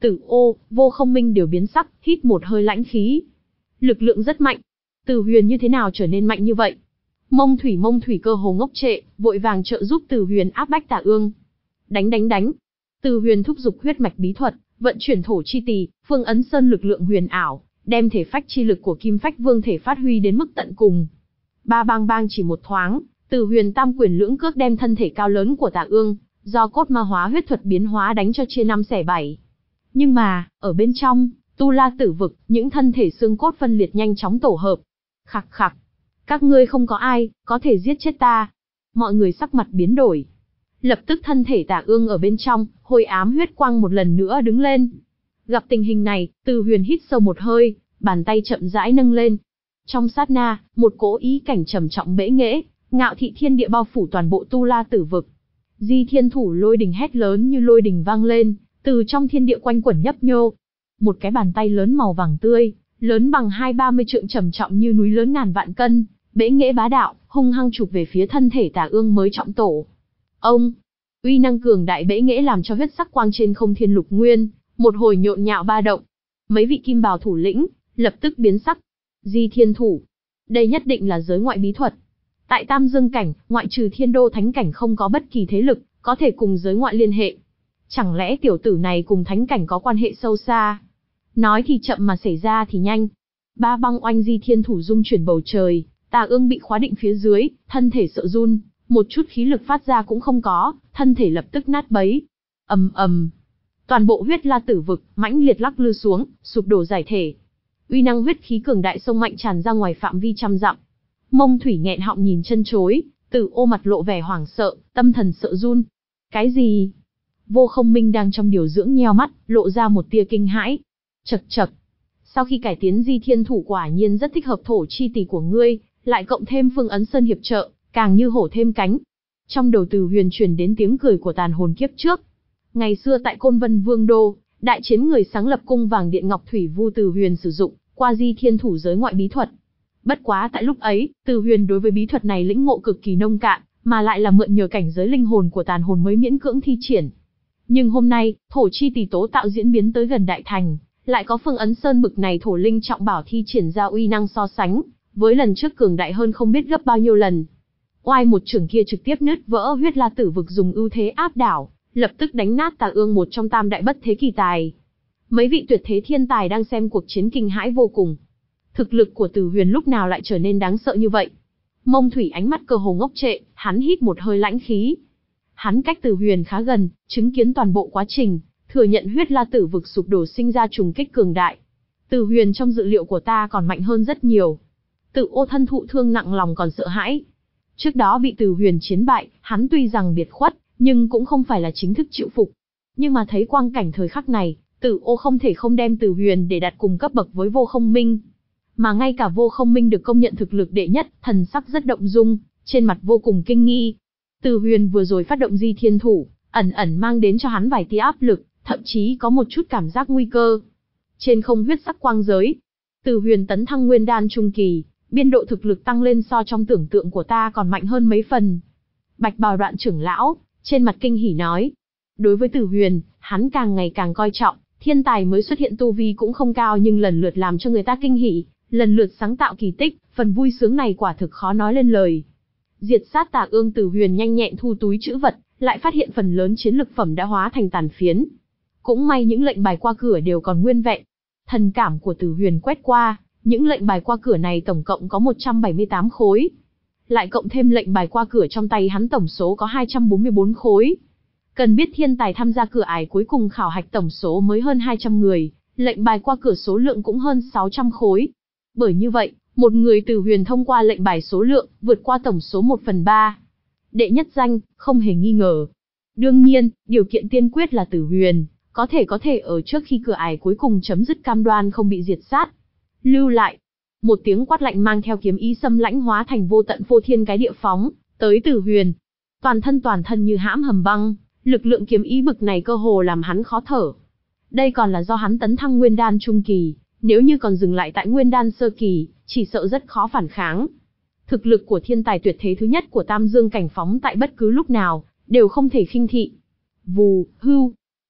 Tử Ô, Vô Không Minh đều biến sắc, hít một hơi lãnh khí. Lực lượng rất mạnh. Từ Huyền như thế nào trở nên mạnh như vậy? Mông Thủy Mông Thủy cơ hồ ngốc trệ, vội vàng trợ giúp Từ Huyền áp bách Tà Ương. Đánh đánh đánh. Từ Huyền thúc giục huyết mạch bí thuật, vận chuyển thổ chi tỳ, Phương Ấn Sơn lực lượng huyền ảo, đem thể phách chi lực của Kim Phách Vương thể phát huy đến mức tận cùng. Ba bang bang chỉ một thoáng, Từ Huyền tam quyền lưỡng cước đem thân thể cao lớn của Tà Ương, do cốt ma hóa huyết thuật biến hóa đánh cho chia năm xẻ bảy. Nhưng mà, ở bên trong, Tu La Tử Vực, những thân thể xương cốt phân liệt nhanh chóng tổ hợp. Khặc khặc, các ngươi không có ai có thể giết chết ta. Mọi người sắc mặt biến đổi. Lập tức thân thể Tà Ương ở bên trong, hôi ám huyết quang một lần nữa đứng lên. Gặp tình hình này, Từ Huyền hít sâu một hơi, bàn tay chậm rãi nâng lên. Trong sát na, một cỗ ý cảnh trầm trọng bẽ nghễ, ngạo thị thiên địa bao phủ toàn bộ Tu La Tử Vực. Di Thiên Thủ lôi đình hét lớn như lôi đình vang lên, từ trong thiên địa quanh quẩn nhấp nhô. Một cái bàn tay lớn màu vàng tươi, lớn bằng hai ba mươi trượng trầm trọng như núi lớn ngàn vạn cân, bẽ nghễ bá đạo, hung hăng chụp về phía thân thể Tà Ương mới trọng tổ. Ông, uy năng cường đại bẽ nghễ làm cho huyết sắc quang trên không thiên lục nguyên, một hồi nhộn nhạo ba động. Mấy vị kim bào thủ lĩnh, lập tức biến sắc. Di Thiên Thủ, đây nhất định là giới ngoại bí thuật. Tại Tam Dương Cảnh, ngoại trừ Thiên Đô Thánh Cảnh không có bất kỳ thế lực, có thể cùng giới ngoại liên hệ. Chẳng lẽ tiểu tử này cùng Thánh Cảnh có quan hệ sâu xa? Nói thì chậm mà xảy ra thì nhanh. Ba băng oanh Di Thiên Thủ dung chuyển bầu trời, Tà Ương bị khóa định phía dưới, thân thể sợ run, một chút khí lực phát ra cũng không có, thân thể lập tức nát bấy. Ầm ầm, toàn bộ huyết la tử vực mãnh liệt lắc lư xuống, sụp đổ giải thể. Uy năng huyết khí cường đại sông mạnh tràn ra ngoài phạm vi trăm dặm. Mông Thủy nghẹn họng nhìn chân chối, Tử Ô mặt lộ vẻ hoảng sợ, tâm thần sợ run. Cái gì? Vô Không Minh đang trong điều dưỡng nheo mắt, lộ ra một tia kinh hãi. Chậc chậc, sau khi cải tiến Di Thiên Thủ quả nhiên rất thích hợp thổ chi tỷ của ngươi, lại cộng thêm Phương Ấn Sơn hiệp trợ, càng như hổ thêm cánh. Trong đầu Từ Huyền truyền đến tiếng cười của tàn hồn kiếp trước. Ngày xưa tại Côn Vân Vương Đô, đại chiến người sáng lập cung vàng điện Ngọc Thủy Vu Từ Huyền sử dụng qua Di Thiên Thủ giới ngoại bí thuật. Bất quá tại lúc ấy, Từ Huyền đối với bí thuật này lĩnh ngộ cực kỳ nông cạn, mà lại là mượn nhờ cảnh giới linh hồn của tàn hồn mới miễn cưỡng thi triển. Nhưng hôm nay, thổ chi tỷ tố tạo diễn biến tới gần đại thành, lại có Phương Ấn Sơn bực này thổ linh trọng bảo thi triển ra uy năng so sánh, với lần trước cường đại hơn không biết gấp bao nhiêu lần. Oai một chưởng kia trực tiếp nứt vỡ huyết la tử vực dùng ưu thế áp đảo, lập tức đánh nát Tà Ương một trong tam đại bất thế kỳ tài. Mấy vị tuyệt thế thiên tài đang xem cuộc chiến kinh hãi vô cùng. Thực lực của Từ Huyền lúc nào lại trở nên đáng sợ như vậy? Mông Thủy ánh mắt cơ hồ ngốc trệ, hắn hít một hơi lãnh khí. Hắn cách Từ Huyền khá gần, chứng kiến toàn bộ quá trình, thừa nhận huyết la tử vực sụp đổ sinh ra trùng kích cường đại. Từ Huyền trong dự liệu của ta còn mạnh hơn rất nhiều. Tự Ô thân thụ thương nặng lòng còn sợ hãi. Trước đó bị Từ Huyền chiến bại, hắn tuy rằng biệt khuất, nhưng cũng không phải là chính thức chịu phục. Nhưng mà thấy quang cảnh thời khắc này, Tử Ô không thể không đem Từ Huyền để đặt cùng cấp bậc với Vô Không Minh. Mà ngay cả Vô Không Minh được công nhận thực lực đệ nhất, thần sắc rất động dung, trên mặt vô cùng kinh nghi. Từ Huyền vừa rồi phát động Di Thiên Thủ, ẩn ẩn mang đến cho hắn vài tia áp lực, thậm chí có một chút cảm giác nguy cơ. Trên không huyết sắc quang giới, Từ Huyền tấn thăng nguyên đan trung kỳ, biên độ thực lực tăng lên so trong tưởng tượng của ta còn mạnh hơn mấy phần. Bạch Bào Đoạn trưởng lão, trên mặt kinh hỉ nói. Đối với Từ Huyền, hắn càng ngày càng coi trọng, thiên tài mới xuất hiện tu vi cũng không cao nhưng lần lượt làm cho người ta kinh hỉ, lần lượt sáng tạo kỳ tích, phần vui sướng này quả thực khó nói lên lời. Diệt sát Tà Ương, Từ Huyền nhanh nhẹn thu túi trữ vật, lại phát hiện phần lớn chiến lực phẩm đã hóa thành tàn phiến. Cũng may những lệnh bài qua cửa đều còn nguyên vẹn. Thần cảm của Từ Huyền quét qua, những lệnh bài qua cửa này tổng cộng có một trăm bảy mươi tám khối. Lại cộng thêm lệnh bài qua cửa trong tay hắn tổng số có hai trăm bốn mươi bốn khối. Cần biết thiên tài tham gia cửa ải cuối cùng khảo hạch tổng số mới hơn hai trăm người, lệnh bài qua cửa số lượng cũng hơn sáu trăm khối. Bởi như vậy, một người Từ Huyền thông qua lệnh bài số lượng, vượt qua tổng số một phần ba. Đệ nhất danh, không hề nghi ngờ. Đương nhiên, điều kiện tiên quyết là Từ Huyền có thể có thể ở trước khi cửa ải cuối cùng chấm dứt cam đoan không bị diệt sát. Lưu lại. Một tiếng quát lạnh mang theo kiếm ý xâm lãnh hóa thành vô tận phô thiên cái địa phóng tới Từ Huyền. Toàn thân toàn thân như hãm hầm băng, lực lượng kiếm ý bực này cơ hồ làm hắn khó thở. Đây còn là do hắn tấn thăng nguyên đan trung kỳ, nếu như còn dừng lại tại nguyên đan sơ kỳ, chỉ sợ rất khó phản kháng. Thực lực của thiên tài tuyệt thế thứ nhất của Tam Dương cảnh phóng tại bất cứ lúc nào, đều không thể khinh thị. Vù, hưu.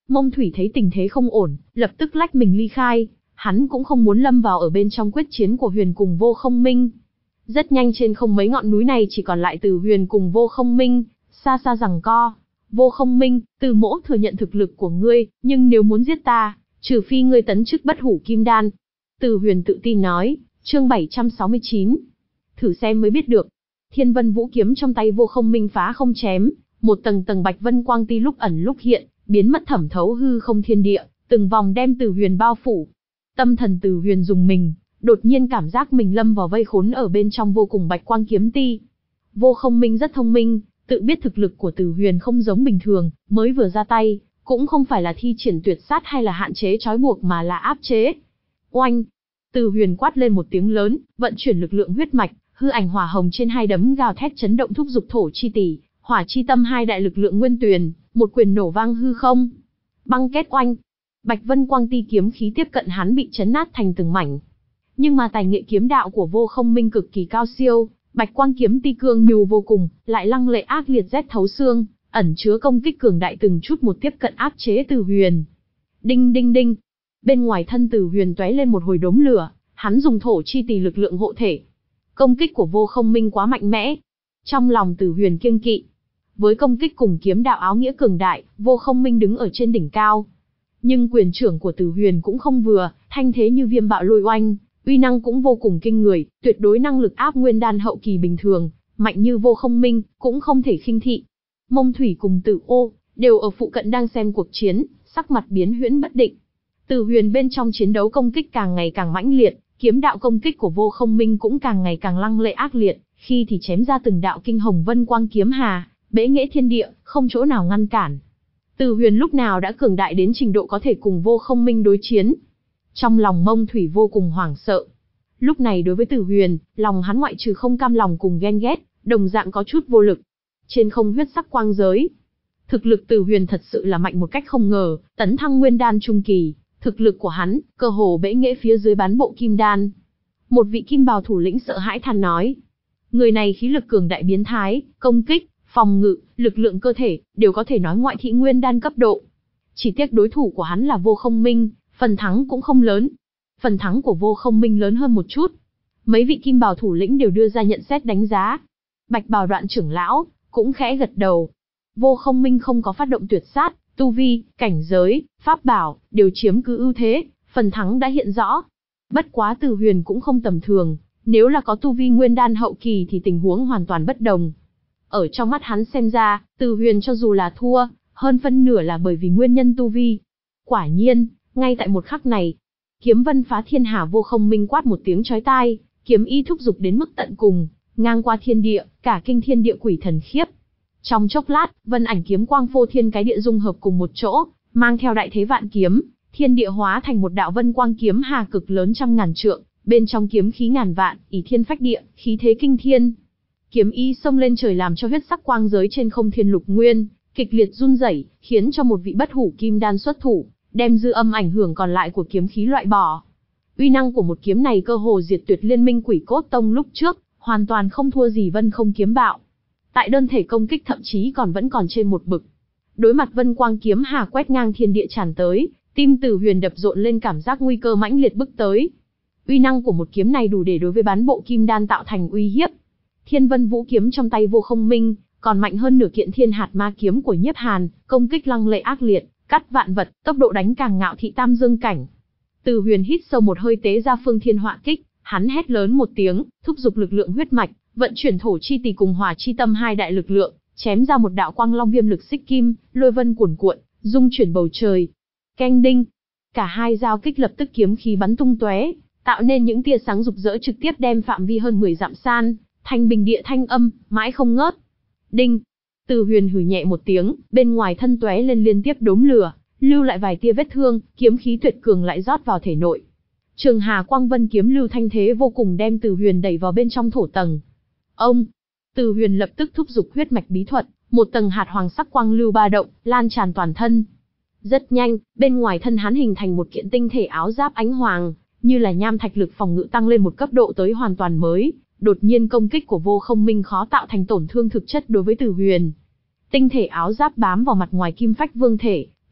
Mông Thủy thấy tình thế không ổn, lập tức lách mình ly khai, hắn cũng không muốn lâm vào ở bên trong quyết chiến của Huyền cùng Vô Không Minh. Rất nhanh trên không mấy ngọn núi này chỉ còn lại Từ Huyền cùng Vô Không Minh, xa xa giằng co. Vô Không Minh, Từ mỗ thừa nhận thực lực của ngươi, nhưng nếu muốn giết ta, trừ phi ngươi tấn chức bất hủ kim đan. Từ Huyền tự tin nói, chương bảy trăm sáu mươi chín. Thử xem mới biết được. Thiên Vân Vũ kiếm trong tay Vô Không Minh phá không chém, một tầng tầng bạch vân quang ti lúc ẩn lúc hiện, biến mất thẩm thấu hư không thiên địa, từng vòng đem Từ Huyền bao phủ. Tâm thần Từ Huyền dùng mình, đột nhiên cảm giác mình lâm vào vây khốn ở bên trong vô cùng bạch quang kiếm ti. Vô Không Minh rất thông minh, tự biết thực lực của Từ Huyền không giống bình thường, mới vừa ra tay, cũng không phải là thi triển tuyệt sát hay là hạn chế trói buộc mà là áp chế. Oanh! Từ Huyền quát lên một tiếng lớn, vận chuyển lực lượng huyết mạch, hư ảnh hỏa hồng trên hai đấm gào thét chấn động thúc dục thổ chi tỷ, hỏa chi tâm hai đại lực lượng nguyên tuyền, một quyền nổ vang hư không. Băng kết oanh! Bạch vân quang ti kiếm khí tiếp cận hắn bị chấn nát thành từng mảnh. Nhưng mà tài nghệ kiếm đạo của Vô Không Minh cực kỳ cao siêu, bạch quang kiếm ti cương nhu vô cùng, lại lăng lệ ác liệt rét thấu xương, ẩn chứa công kích cường đại từng chút một tiếp cận áp chế Từ Huyền. Đinh đinh đinh! Bên ngoài thân Từ Huyền tóe lên một hồi đốm lửa, hắn dùng thổ chi tỷ lực lượng hộ thể. Công kích của Vô Không Minh quá mạnh mẽ. Trong lòng Từ Huyền kiêng kỵ. Với công kích cùng kiếm đạo áo nghĩa cường đại, Vô Không Minh đứng ở trên đỉnh cao. Nhưng quyền trưởng của Từ Huyền cũng không vừa, thanh thế như viêm bạo lôi oanh, uy năng cũng vô cùng kinh người, tuyệt đối năng lực áp nguyên đan hậu kỳ bình thường, mạnh như Vô Không Minh, cũng không thể khinh thị. Mông Thủy cùng Tử Ô, đều ở phụ cận đang xem cuộc chiến, sắc mặt biến huyễn bất định. Từ Huyền bên trong chiến đấu công kích càng ngày càng mãnh liệt, kiếm đạo công kích của Vô Không Minh cũng càng ngày càng lăng lệ ác liệt, khi thì chém ra từng đạo kinh hồng vân quang kiếm hà, bẽ nghệ thiên địa, không chỗ nào ngăn cản. Từ Huyền lúc nào đã cường đại đến trình độ có thể cùng Vô Không Minh đối chiến. Trong lòng Mông Thủy vô cùng hoảng sợ. Lúc này đối với Từ Huyền, lòng hắn ngoại trừ không cam lòng cùng ghen ghét, đồng dạng có chút vô lực. Trên không huyết sắc quang giới, thực lực Từ Huyền thật sự là mạnh một cách không ngờ, tấn thăng nguyên đan trung kỳ, thực lực của hắn, cơ hồ bẽ nghệ phía dưới bán bộ kim đan. Một vị kim bào thủ lĩnh sợ hãi than nói. Người này khí lực cường đại biến thái, công kích, phòng ngự, lực lượng cơ thể, đều có thể nói ngoại thị nguyên đan cấp độ. Chỉ tiếc đối thủ của hắn là Vô Không Minh, phần thắng cũng không lớn. Phần thắng của Vô Không Minh lớn hơn một chút. Mấy vị kim bào thủ lĩnh đều đưa ra nhận xét đánh giá. Bạch bào Đoạn trưởng lão cũng khẽ gật đầu. Vô Không Minh không có phát động tuyệt sát, tu vi, cảnh giới, pháp bảo đều chiếm cứ ưu thế, phần thắng đã hiện rõ. Bất quá Từ Huyền cũng không tầm thường, nếu là có tu vi nguyên đan hậu kỳ thì tình huống hoàn toàn bất đồng. Ở trong mắt hắn xem ra, Từ Huyền cho dù là thua, hơn phân nửa là bởi vì nguyên nhân tu vi. Quả nhiên, ngay tại một khắc này, kiếm vân phá thiên hà. Vô Không Minh quát một tiếng chói tai, kiếm ý thúc dục đến mức tận cùng, ngang qua thiên địa, cả kinh thiên địa quỷ thần khiếp. Trong chốc lát, vân ảnh kiếm quang phô thiên cái địa dung hợp cùng một chỗ, mang theo đại thế vạn kiếm, thiên địa hóa thành một đạo vân quang kiếm hà cực lớn trăm ngàn trượng, bên trong kiếm khí ngàn vạn, ỷ thiên phách địa, khí thế kinh thiên. Kiếm ý xông lên trời làm cho huyết sắc quang giới trên không thiên lục nguyên kịch liệt run rẩy, khiến cho một vị bất hủ kim đan xuất thủ, đem dư âm ảnh hưởng còn lại của kiếm khí loại bỏ. Uy năng của một kiếm này cơ hồ diệt tuyệt liên minh Quỷ Cốt Tông lúc trước, hoàn toàn không thua gì Vân Không kiếm bạo. Tại đơn thể công kích thậm chí còn vẫn còn trên một bậc. Đối mặt vân quang kiếm hà quét ngang thiên địa tràn tới, tim Từ Huyền đập rộn lên, cảm giác nguy cơ mãnh liệt bước tới. Uy năng của một kiếm này đủ để đối với bán bộ kim đan tạo thành uy hiếp. Thiên Vân Vũ kiếm trong tay Vô Không Minh còn mạnh hơn nửa kiện Thiên Hạt Ma kiếm của Nhiếp Hàn, công kích lăng lệ ác liệt, cắt vạn vật, tốc độ đánh càng ngạo thị tam dương cảnh. Từ Huyền hít sâu một hơi tế ra Phương Thiên Họa Kích, hắn hét lớn một tiếng, thúc giục lực lượng huyết mạch, vận chuyển thổ chi tỷ cùng hỏa chi tâm hai đại lực lượng, chém ra một đạo quang long viêm lực xích kim, lôi vân cuồn cuộn, dung chuyển bầu trời. Keng đinh, cả hai giao kích lập tức kiếm khí bắn tung tóe, tạo nên những tia sáng rực rỡ trực tiếp đem phạm vi hơn mười dặm san thành bình địa thanh âm, mãi không ngớt. Đinh, Từ Huyền hừ nhẹ một tiếng, bên ngoài thân tóe lên liên tiếp đốm lửa, lưu lại vài tia vết thương, kiếm khí tuyệt cường lại rót vào thể nội. Trường Hà Quang Vân kiếm lưu thanh thế vô cùng đem Từ Huyền đẩy vào bên trong thổ tầng. Ông, Từ Huyền lập tức thúc giục huyết mạch bí thuật, một tầng hạt hoàng sắc quang lưu ba động, lan tràn toàn thân. Rất nhanh, bên ngoài thân hắn hình thành một kiện tinh thể áo giáp ánh hoàng, như là nham thạch, lực phòng ngự tăng lên một cấp độ tới hoàn toàn mới. Đột nhiên công kích của Vô Không Minh khó tạo thành tổn thương thực chất đối với Từ Huyền. Tinh thể áo giáp bám vào mặt ngoài kim phách vương thể,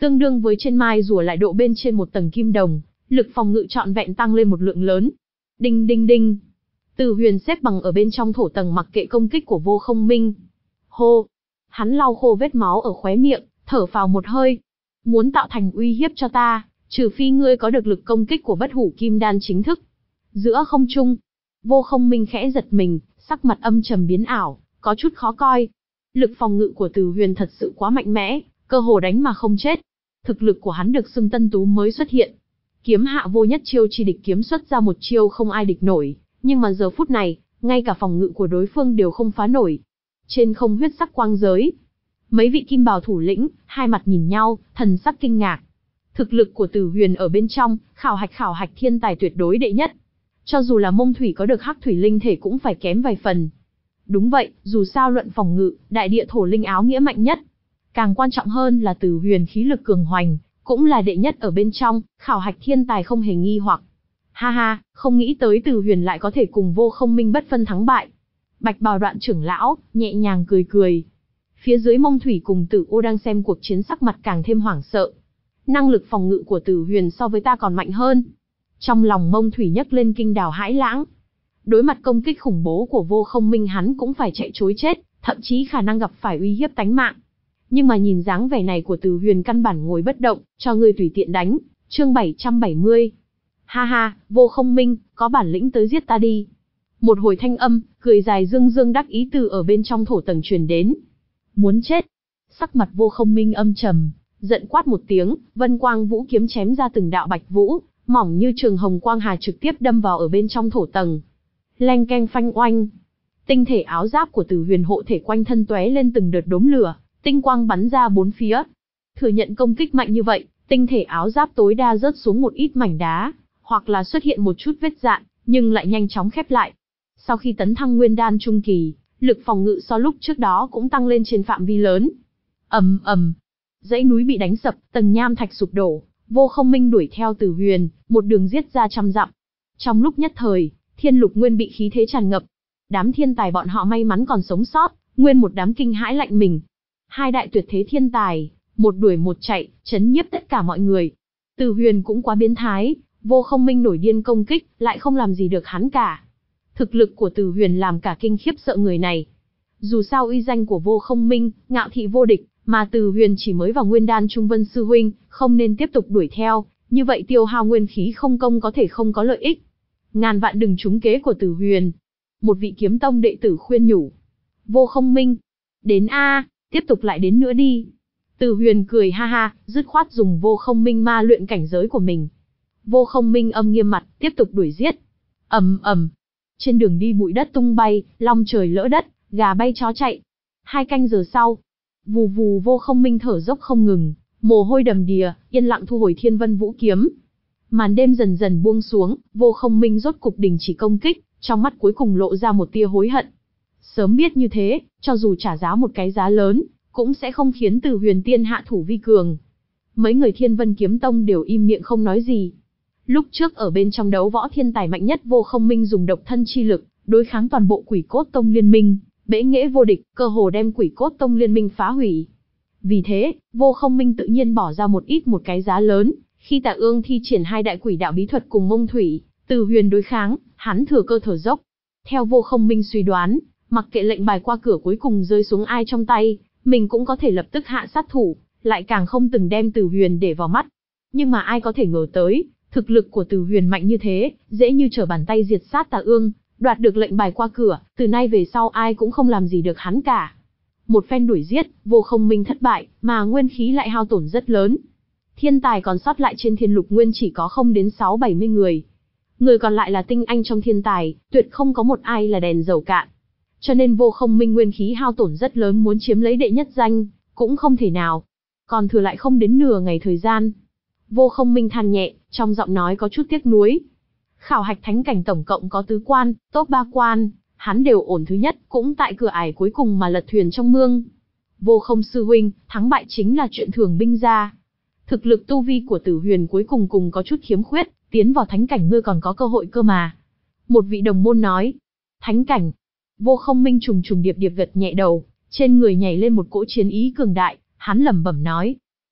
tương đương với trên mai rùa lại độ bên trên một tầng kim đồng, lực phòng ngự trọn vẹn tăng lên một lượng lớn. Đinh đinh đinh. Từ Huyền xếp bằng ở bên trong thổ tầng mặc kệ công kích của Vô Không Minh. Hô. Hắn lau khô vết máu ở khóe miệng, thở phào một hơi. Muốn tạo thành uy hiếp cho ta, trừ phi ngươi có được lực công kích của Bất Hủ Kim Đan chính thức. Giữa không trung, Vô Không Minh khẽ giật mình, sắc mặt âm trầm biến ảo, có chút khó coi. Lực phòng ngự của Từ Huyền thật sự quá mạnh mẽ, cơ hồ đánh mà không chết. Thực lực của hắn được xưng tân tú mới xuất hiện. Kiếm hạ vô nhất chiêu chi địch kiếm xuất ra một chiêu không ai địch nổi, nhưng mà giờ phút này, ngay cả phòng ngự của đối phương đều không phá nổi. Trên không huyết sắc quang giới, mấy vị kim bào thủ lĩnh, hai mặt nhìn nhau, thần sắc kinh ngạc. Thực lực của Từ Huyền ở bên trong, khảo hạch khảo hạch thiên tài tuyệt đối đệ nhất. Cho dù là Mông Thủy có được hắc thủy linh thể cũng phải kém vài phần. Đúng vậy, dù sao luận phòng ngự, đại địa thổ linh áo nghĩa mạnh nhất. Càng quan trọng hơn là Từ Huyền khí lực cường hoành, cũng là đệ nhất ở bên trong, khảo hạch thiên tài không hề nghi hoặc. Ha ha, không nghĩ tới Từ Huyền lại có thể cùng Vô Không Minh bất phân thắng bại. Bạch bào đoạn trưởng lão, nhẹ nhàng cười cười. Phía dưới Mông Thủy cùng Tử Ô đang xem cuộc chiến sắc mặt càng thêm hoảng sợ. Năng lực phòng ngự của Từ Huyền so với ta còn mạnh hơn. Trong lòng Mông Thủy nhấc lên kinh đào hãi lãng. Đối mặt công kích khủng bố của Vô Không Minh hắn cũng phải chạy trối chết, thậm chí khả năng gặp phải uy hiếp tánh mạng. Nhưng mà nhìn dáng vẻ này của Từ Huyền căn bản ngồi bất động, cho ngươi tùy tiện đánh. Chương bảy trăm bảy mươi. Ha ha, Vô Không Minh, có bản lĩnh tới giết ta đi. Một hồi thanh âm, cười dài dương dương đắc ý từ ở bên trong thổ tầng truyền đến. Muốn chết. Sắc mặt Vô Không Minh âm trầm, giận quát một tiếng, vân quang vũ kiếm chém ra từng đạo bạch vũ, mỏng như trường hồng quang hà trực tiếp đâm vào ở bên trong thổ tầng. Leng keng phanh oanh. Tinh thể áo giáp của Từ Huyền hộ thể quanh thân tóe lên từng đợt đốm lửa, tinh quang bắn ra bốn phía. Thừa nhận công kích mạnh như vậy, tinh thể áo giáp tối đa rớt xuống một ít mảnh đá, hoặc là xuất hiện một chút vết dạn, nhưng lại nhanh chóng khép lại. Sau khi tấn thăng nguyên đan trung kỳ, lực phòng ngự so lúc trước đó cũng tăng lên trên phạm vi lớn. Ầm ầm, dãy núi bị đánh sập, tầng nham thạch sụp đổ, Vô Không Minh đuổi theo Từ Huyền, một đường giết ra trăm dặm. Trong lúc nhất thời, thiên lục nguyên bị khí thế tràn ngập. Đám thiên tài bọn họ may mắn còn sống sót, nguyên một đám kinh hãi lạnh mình. Hai đại tuyệt thế thiên tài, một đuổi một chạy, chấn nhiếp tất cả mọi người. Từ Huyền cũng quá biến thái, Vô Không Minh nổi điên công kích, lại không làm gì được hắn cả. Thực lực của Từ Huyền làm cả kinh khiếp sợ người này. Dù sao uy danh của Vô Không Minh, ngạo thị vô địch, mà Từ Huyền chỉ mới vào nguyên đan trung vân sư huynh, không nên tiếp tục đuổi theo, như vậy tiêu hao nguyên khí không công có thể không có lợi ích. Ngàn vạn đừng trúng kế của Từ Huyền. Một vị kiếm tông đệ tử khuyên nhủ. Vô Không Minh, đến a, tiếp tục lại đến nữa đi. Từ Huyền cười ha ha, dứt khoát dùng Vô Không Minh ma luyện cảnh giới của mình. Vô Không Minh âm nghiêm mặt, tiếp tục đuổi giết. Ầm ầm. Trên đường đi bụi đất tung bay, long trời lỡ đất, gà bay chó chạy. Hai canh giờ sau, vù vù Vô Không Minh thở dốc không ngừng, mồ hôi đầm đìa, yên lặng thu hồi Thiên Vân Vũ kiếm. Màn đêm dần dần buông xuống, Vô Không Minh rốt cục đình chỉ công kích, trong mắt cuối cùng lộ ra một tia hối hận. Sớm biết như thế, cho dù trả giá một cái giá lớn, cũng sẽ không khiến Từ Huyền Tiên hạ thủ vi cường. Mấy người Thiên Vân Kiếm Tông đều im miệng không nói gì. Lúc trước ở bên trong đấu võ thiên tài mạnh nhất Vô Không Minh dùng độc thân chi lực, đối kháng toàn bộ Quỷ Cốt Tông liên minh, bẽ nghệ vô địch, cơ hồ đem Quỷ Cốt Tông liên minh phá hủy. Vì thế, Vô Không Minh tự nhiên bỏ ra một ít một cái giá lớn, khi Tạ Ương thi triển hai đại quỷ đạo bí thuật cùng Mông Thủy, Từ Huyền đối kháng, hắn thừa cơ thở dốc. Theo Vô Không Minh suy đoán, mặc kệ lệnh bài qua cửa cuối cùng rơi xuống ai trong tay, mình cũng có thể lập tức hạ sát thủ, lại càng không từng đem Từ Huyền để vào mắt. Nhưng mà ai có thể ngờ tới, thực lực của Từ Huyền mạnh như thế, dễ như trở bàn tay diệt sát Tạ Ương, đoạt được lệnh bài qua cửa, từ nay về sau ai cũng không làm gì được hắn cả. Một phen đuổi giết, Vô Không Minh thất bại, mà nguyên khí lại hao tổn rất lớn. Thiên tài còn sót lại trên Thiên Lục Nguyên chỉ có không đến sáu bảy mươi người. Người còn lại là tinh anh trong thiên tài, tuyệt không có một ai là đèn dầu cạn. Cho nên Vô Không Minh nguyên khí hao tổn rất lớn, muốn chiếm lấy đệ nhất danh, cũng không thể nào. Còn thừa lại không đến nửa ngày thời gian. Vô Không Minh than nhẹ, trong giọng nói có chút tiếc nuối. Khảo hạch thánh cảnh tổng cộng có tứ quan, top ba quan, hắn đều ổn thứ nhất, cũng tại cửa ải cuối cùng mà lật thuyền trong mương. Vô Không sư huynh, thắng bại chính là chuyện thường binh ra. Thực lực tu vi của Tử Huyền cuối cùng cùng có chút khiếm khuyết, tiến vào thánh cảnh ngươi còn có cơ hội cơ mà. Một vị đồng môn nói. Thánh cảnh. Vô Không Minh trùng trùng điệp điệp gật nhẹ đầu, trên người nhảy lên một cỗ chiến ý cường đại, hắn lẩm bẩm nói.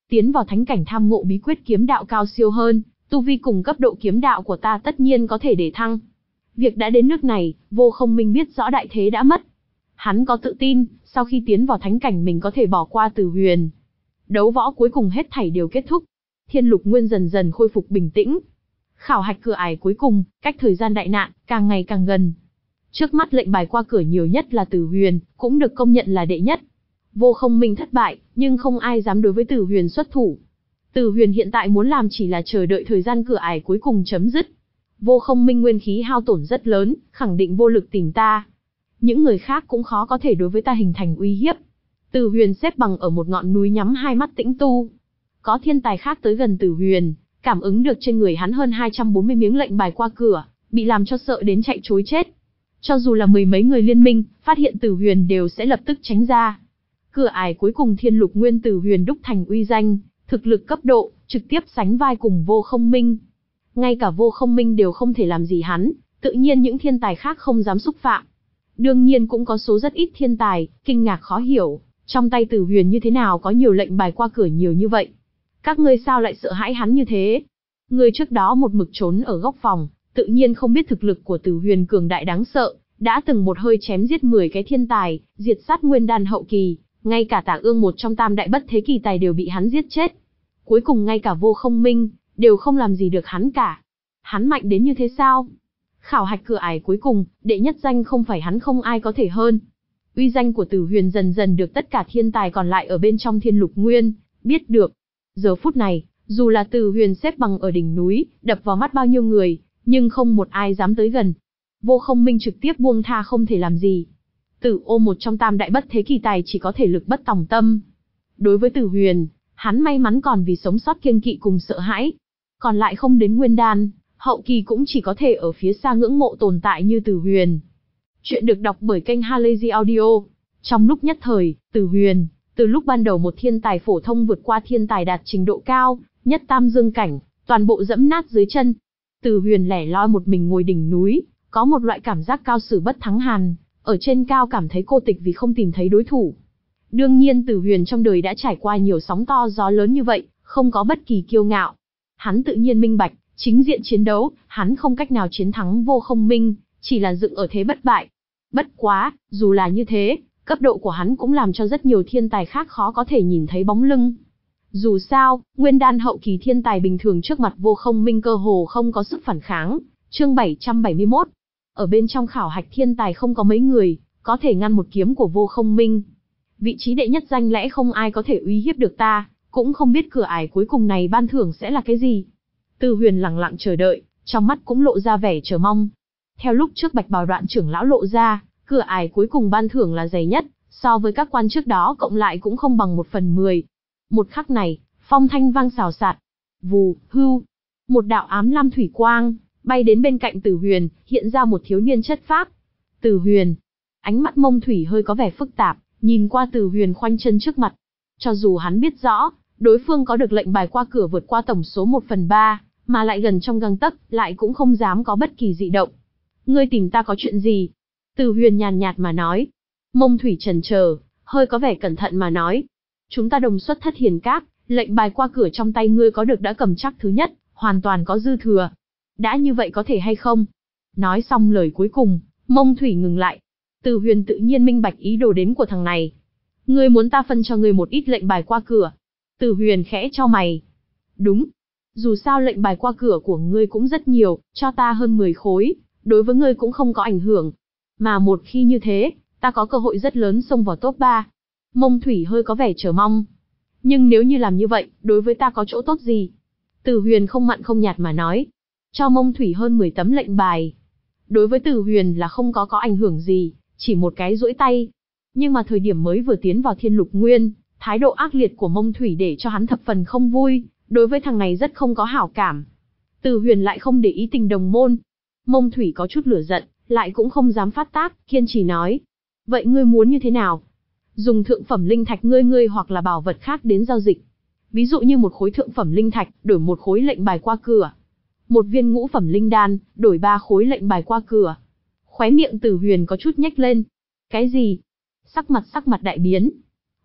Tiến vào thánh cảnh tham ngộ bí quyết kiếm đạo cao siêu hơn, tu vi cùng cấp độ kiếm đạo của ta tất nhiên có thể để thăng. Việc đã đến nước này, Vô Không Minh biết rõ đại thế đã mất. Hắn có tự tin, sau khi tiến vào thánh cảnh mình có thể bỏ qua Từ Huyền. Đấu võ cuối cùng hết thảy đều kết thúc. Thiên Lục Nguyên dần dần khôi phục bình tĩnh. Khảo hạch cửa ải cuối cùng, cách thời gian đại nạn, càng ngày càng gần. Trước mắt lệnh bài qua cửa nhiều nhất là Từ Huyền, cũng được công nhận là đệ nhất. Vô Không Minh thất bại, nhưng không ai dám đối với Từ Huyền xuất thủ. Từ Huyền hiện tại muốn làm chỉ là chờ đợi thời gian cửa ải cuối cùng chấm dứt. Vô Không Minh nguyên khí hao tổn rất lớn, khẳng định vô lực tìm ta. Những người khác cũng khó có thể đối với ta hình thành uy hiếp. Từ Huyền xếp bằng ở một ngọn núi nhắm hai mắt tĩnh tu. Có thiên tài khác tới gần Từ Huyền, cảm ứng được trên người hắn hơn hai trăm bốn mươi miếng lệnh bài qua cửa, bị làm cho sợ đến chạy trối chết. Cho dù là mười mấy người liên minh, phát hiện Từ Huyền đều sẽ lập tức tránh ra. Cửa ải cuối cùng Thiên Lục Nguyên Từ Huyền đúc thành uy danh, thực lực cấp độ, trực tiếp sánh vai cùng Vô Không Minh. Ngay cả Vô Không Minh đều không thể làm gì hắn, tự nhiên những thiên tài khác không dám xúc phạm. Đương nhiên cũng có số rất ít thiên tài, kinh ngạc khó hiểu, trong tay Từ Huyền như thế nào có nhiều lệnh bài qua cửa nhiều như vậy. Các ngươi sao lại sợ hãi hắn như thế? Người trước đó một mực trốn ở góc phòng, tự nhiên không biết thực lực của Từ Huyền cường đại đáng sợ, đã từng một hơi chém giết mười cái thiên tài, diệt sát nguyên đan hậu kỳ, ngay cả Tả Ương một trong tam đại bất thế kỳ tài đều bị hắn giết chết. Cuối cùng ngay cả Vô Không Minh đều không làm gì được hắn cả. Hắn mạnh đến như thế sao? Khảo hạch cửa ải cuối cùng, đệ nhất danh không phải hắn không ai có thể hơn. Uy danh của Từ Huyền dần dần được tất cả thiên tài còn lại ở bên trong Thiên Lục Nguyên biết được. Giờ phút này, dù là Từ Huyền xếp bằng ở đỉnh núi, đập vào mắt bao nhiêu người, nhưng không một ai dám tới gần. Vô Không Minh trực tiếp buông tha không thể làm gì. Tử Ô một trong tam đại bất thế kỳ tài chỉ có thể lực bất tòng tâm. Đối với Từ Huyền, hắn may mắn còn vì sống sót kiêng kỵ cùng sợ hãi. Còn lại không đến nguyên đan, hậu kỳ cũng chỉ có thể ở phía xa ngưỡng mộ tồn tại như Từ Huyền. Chuyện được đọc bởi kênh Halazy Audio. Trong lúc nhất thời, Từ Huyền, từ lúc ban đầu một thiên tài phổ thông vượt qua thiên tài đạt trình độ cao, nhất tam dương cảnh, toàn bộ dẫm nát dưới chân. Từ Huyền lẻ loi một mình ngồi đỉnh núi, có một loại cảm giác cao sử bất thắng hàn, ở trên cao cảm thấy cô tịch vì không tìm thấy đối thủ. Đương nhiên Từ Huyền trong đời đã trải qua nhiều sóng to gió lớn như vậy, không có bất kỳ kiêu ngạo. Hắn tự nhiên minh bạch, chính diện chiến đấu, hắn không cách nào chiến thắng Vô Không Minh, chỉ là dựng ở thế bất bại. Bất quá, dù là như thế, cấp độ của hắn cũng làm cho rất nhiều thiên tài khác khó có thể nhìn thấy bóng lưng. Dù sao, nguyên đan hậu kỳ thiên tài bình thường trước mặt Vô Không Minh cơ hồ không có sức phản kháng. Chương bảy trăm bảy mươi mốt. Ở bên trong khảo hạch thiên tài không có mấy người có thể ngăn một kiếm của Vô Không Minh. Vị trí đệ nhất danh lẽ không ai có thể uy hiếp được ta, cũng không biết cửa ải cuối cùng này ban thưởng sẽ là cái gì. Từ Huyền lặng lặng chờ đợi, trong mắt cũng lộ ra vẻ chờ mong. Theo lúc trước Bạch Bào Đoạn trưởng lão lộ ra, cửa ải cuối cùng ban thưởng là dày nhất, so với các quan trước đó cộng lại cũng không bằng một phần mười. Một khắc này, phong thanh vang xào xạc. Vù, hưu. Một đạo ám lam thủy quang bay đến bên cạnh Từ Huyền, hiện ra một thiếu niên chất phác. Từ Huyền. Ánh mắt Mông Thủy hơi có vẻ phức tạp, nhìn qua Từ Huyền khoanh chân trước mặt. Cho dù hắn biết rõ, đối phương có được lệnh bài qua cửa vượt qua tổng số một phần ba, mà lại gần trong gang tấc, lại cũng không dám có bất kỳ dị động. Ngươi tìm ta có chuyện gì? Từ Huyền nhàn nhạt mà nói. Mông Thủy chần chờ, hơi có vẻ cẩn thận mà nói. Chúng ta đồng xuất thất hiền các, lệnh bài qua cửa trong tay ngươi có được đã cầm chắc thứ nhất, hoàn toàn có dư thừa. Đã như vậy có thể hay không? Nói xong lời cuối cùng, Mông Thủy ngừng lại. Từ Huyền tự nhiên minh bạch ý đồ đến của thằng này. Ngươi muốn ta phân cho ngươi một ít lệnh bài qua cửa. Từ Huyền khẽ chau mày. Đúng. Dù sao lệnh bài qua cửa của ngươi cũng rất nhiều, cho ta hơn mười khối, đối với ngươi cũng không có ảnh hưởng. Mà một khi như thế, ta có cơ hội rất lớn xông vào top ba. Mông Thủy hơi có vẻ chờ mong. Nhưng nếu như làm như vậy, đối với ta có chỗ tốt gì? Từ Huyền không mặn không nhạt mà nói. Cho Mông Thủy hơn mười tấm lệnh bài. Đối với Từ Huyền là không có có ảnh hưởng gì, chỉ một cái duỗi tay. Nhưng mà thời điểm mới vừa tiến vào Thiên Lục Nguyên, thái độ ác liệt của Mông Thủy để cho hắn thập phần không vui, đối với thằng này rất không có hảo cảm. Từ Huyền lại không để ý tình đồng môn. Mông Thủy có chút lửa giận, lại cũng không dám phát tác, kiên trì nói. Vậy ngươi muốn như thế nào? Dùng thượng phẩm linh thạch ngươi ngươi hoặc là bảo vật khác đến giao dịch. Ví dụ như một khối thượng phẩm linh thạch, đổi một khối lệnh bài qua cửa. Một viên ngũ phẩm linh đan, đổi ba khối lệnh bài qua cửa. Khóe miệng Từ Huyền có chút nhếch lên. Cái gì? Sắc mặt sắc mặt đại biến.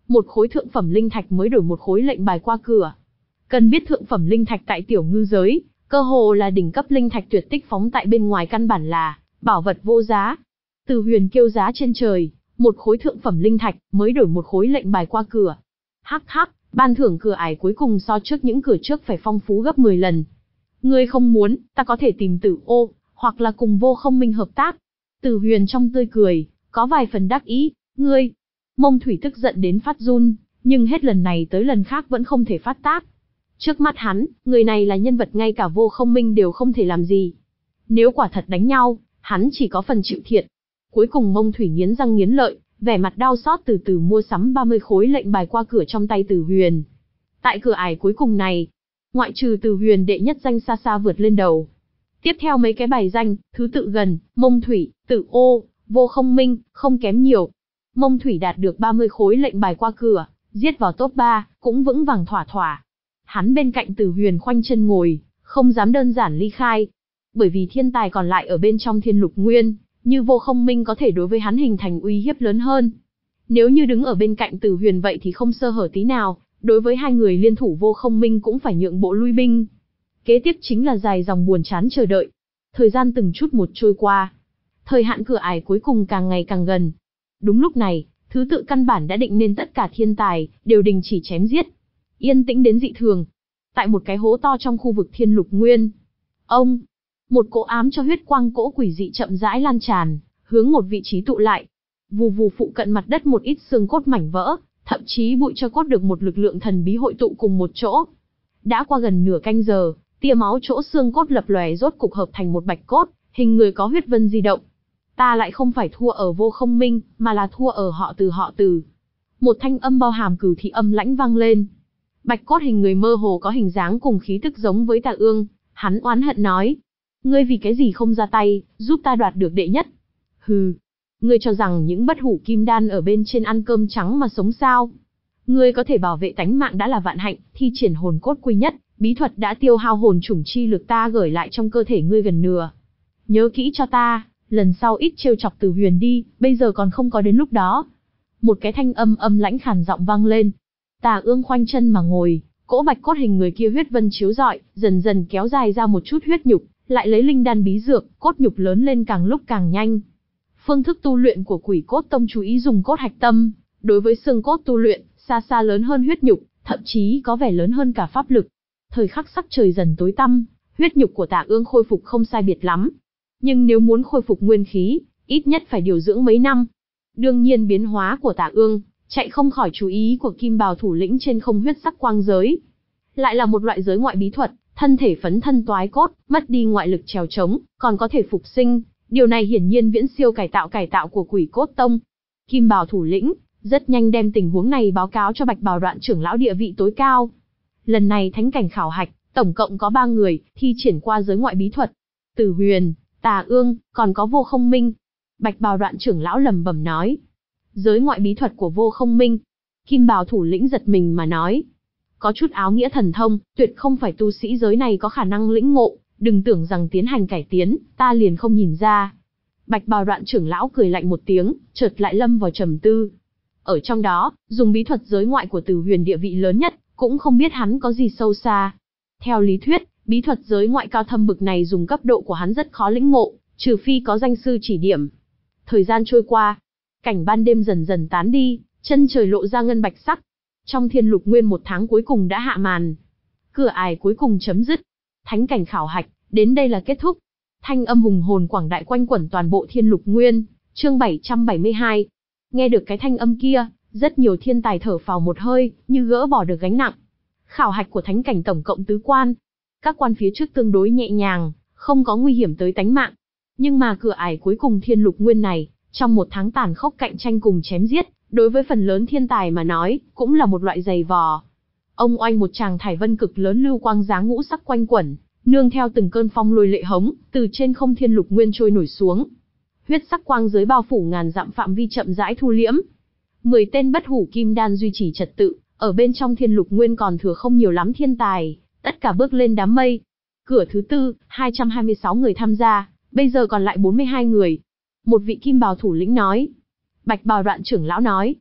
Một khối thượng phẩm linh thạch mới đổi một khối lệnh bài qua cửa. Cần biết thượng phẩm linh thạch tại tiểu ngư giới, cơ hồ là đỉnh cấp linh thạch tuyệt tích phóng tại bên ngoài, căn bản là bảo vật vô giá. Từ Huyền kêu giá trên trời, một khối thượng phẩm linh thạch mới đổi một khối lệnh bài qua cửa. Hắc hắc, ban thưởng cửa ải cuối cùng so trước những cửa trước phải phong phú gấp mười lần. Ngươi không muốn, ta có thể tìm Tử Ô, hoặc là cùng Vô Không Minh hợp tác. Từ Huyền trong tươi cười, có vài phần đắc ý. Ngươi, Mông Thủy tức giận đến phát run, nhưng hết lần này tới lần khác vẫn không thể phát tác. Trước mắt hắn, người này là nhân vật ngay cả Vô Không Minh đều không thể làm gì. Nếu quả thật đánh nhau, hắn chỉ có phần chịu thiệt. Cuối cùng Mông Thủy nghiến răng nghiến lợi, vẻ mặt đau xót từ từ mua sắm ba mươi khối lệnh bài qua cửa trong tay Từ Huyền. Tại cửa ải cuối cùng này, ngoại trừ Từ Huyền đệ nhất danh xa xa vượt lên đầu. Tiếp theo mấy cái bài danh, thứ tự gần, Mông Thủy, Tử Ô, Vô Không Minh, không kém nhiều. Mông Thủy đạt được ba mươi khối lệnh bài qua cửa, giết vào top ba, cũng vững vàng thỏa thỏa. Hắn bên cạnh Từ Huyền khoanh chân ngồi, không dám đơn giản ly khai. Bởi vì thiên tài còn lại ở bên trong Thiên Lục Nguyên, như Vô Không Minh có thể đối với hắn hình thành uy hiếp lớn hơn. Nếu như đứng ở bên cạnh Từ Huyền vậy thì không sơ hở tí nào, đối với hai người liên thủ Vô Không Minh cũng phải nhượng bộ lui binh. Kế tiếp chính là dài dòng buồn chán chờ đợi. Thời gian từng chút một trôi qua. Thời hạn cửa ải cuối cùng càng ngày càng gần. Đúng lúc này, thứ tự căn bản đã định nên tất cả thiên tài đều đình chỉ chém giết. Yên tĩnh đến dị thường. Tại một cái hố to trong khu vực Thiên Lục Nguyên. Ông, một cỗ ám cho huyết quang cỗ quỷ dị chậm rãi lan tràn, hướng một vị trí tụ lại. Vù vù phụ cận mặt đất một ít xương cốt mảnh vỡ, thậm chí bụi cho cốt được một lực lượng thần bí hội tụ cùng một chỗ. Đã qua gần nửa canh giờ, tia máu chỗ xương cốt lập lòe rốt cục hợp thành một bạch cốt, hình người có huyết vân di động. Ta lại không phải thua ở Vô Không Minh, mà là thua ở họ Từ họ Từ. Một thanh âm bao hàm cửu thị âm lãnh vang lên. Bạch cốt hình người mơ hồ có hình dáng cùng khí tức giống với Tạ Ương, hắn oán hận nói: ngươi vì cái gì không ra tay, giúp ta đoạt được đệ nhất? Hừ, ngươi cho rằng những bất hủ kim đan ở bên trên ăn cơm trắng mà sống sao? Ngươi có thể bảo vệ tánh mạng đã là vạn hạnh, thi triển hồn cốt quy nhất, bí thuật đã tiêu hao hồn chủng chi lực ta gửi lại trong cơ thể ngươi gần nửa. Nhớ kỹ cho ta, lần sau ít trêu chọc Từ Huyền đi, bây giờ còn không có đến lúc đó. Một cái thanh âm âm lãnh khàn giọng vang lên. Tạ Ương khoanh chân mà ngồi, cỗ bạch cốt hình người kia huyết vân chiếu rọi, dần dần kéo dài ra một chút huyết nhục, lại lấy linh đan bí dược, cốt nhục lớn lên càng lúc càng nhanh. Phương thức tu luyện của Quỷ Cốt Tông chú ý dùng cốt hạch tâm, đối với xương cốt tu luyện, xa xa lớn hơn huyết nhục, thậm chí có vẻ lớn hơn cả pháp lực. Thời khắc sắc trời dần tối tăm, huyết nhục của Tạ Ương khôi phục không sai biệt lắm. Nhưng nếu muốn khôi phục nguyên khí, ít nhất phải điều dưỡng mấy năm. Đương nhiên biến hóa của Tạ Ương, chạy không khỏi chú ý của Kim Bào thủ lĩnh trên không huyết sắc quang giới. Lại là một loại giới ngoại bí thuật, thân thể phấn thân toái cốt, mất đi ngoại lực trèo trống, còn có thể phục sinh. Điều này hiển nhiên viễn siêu cải tạo cải tạo của Quỷ Cốt Tông. Kim Bào thủ lĩnh rất nhanh đem tình huống này báo cáo cho Bạch Bào Đoạn trưởng lão địa vị tối cao. Lần này thánh cảnh khảo hạch, tổng cộng có ba người thi triển qua giới ngoại bí thuật. Từ Huyền, Tạ Ương, còn có Vô Không Minh. Bạch Bào Đoạn trưởng lão lẩm bẩm nói. Giới ngoại bí thuật của Vô Không Minh. Kim Bào thủ lĩnh giật mình mà nói. Có chút áo nghĩa thần thông, tuyệt không phải tu sĩ giới này có khả năng lĩnh ngộ, đừng tưởng rằng tiến hành cải tiến, ta liền không nhìn ra. Bạch Bào Đoạn trưởng lão cười lạnh một tiếng, chợt lại lâm vào trầm tư. Ở trong đó, dùng bí thuật giới ngoại của Từ Huyền địa vị lớn nhất, cũng không biết hắn có gì sâu xa. Theo lý thuyết, bí thuật giới ngoại cao thâm bực này dùng cấp độ của hắn rất khó lĩnh ngộ, trừ phi có danh sư chỉ điểm. Thời gian trôi qua, cảnh ban đêm dần dần tán đi, chân trời lộ ra ngân bạch sắc. Trong Thiên Lục Nguyên một tháng cuối cùng đã hạ màn. Cửa ải cuối cùng chấm dứt. Thánh cảnh khảo hạch, đến đây là kết thúc. Thanh âm hùng hồn quảng đại quanh quẩn toàn bộ Thiên Lục Nguyên, chương bảy trăm bảy mươi hai. Nghe được cái thanh âm kia, rất nhiều thiên tài thở phào một hơi, như gỡ bỏ được gánh nặng. Khảo hạch của thánh cảnh tổng cộng tứ quan. Các quan phía trước tương đối nhẹ nhàng, không có nguy hiểm tới tánh mạng. Nhưng mà cửa ải cuối cùng Thiên Lục Nguyên này, trong một tháng tàn khốc cạnh tranh cùng chém giết, đối với phần lớn thiên tài mà nói, cũng là một loại giày vò. Ông oanh một tràng thải vân cực lớn lưu quang dáng ngũ sắc quanh quẩn, nương theo từng cơn phong lôi lệ hống, từ trên không Thiên Lục Nguyên trôi nổi xuống. Huyết sắc quang giới bao phủ ngàn dặm phạm vi chậm rãi thu liễm. Mười tên bất hủ kim đan duy trì trật tự, ở bên trong Thiên Lục Nguyên còn thừa không nhiều lắm thiên tài, tất cả bước lên đám mây. Cửa thứ tư, hai trăm hai mươi sáu người tham gia, bây giờ còn lại bốn mươi hai người. Một vị kim bào thủ lĩnh nói. Bạch Bào Đoạn trưởng lão nói.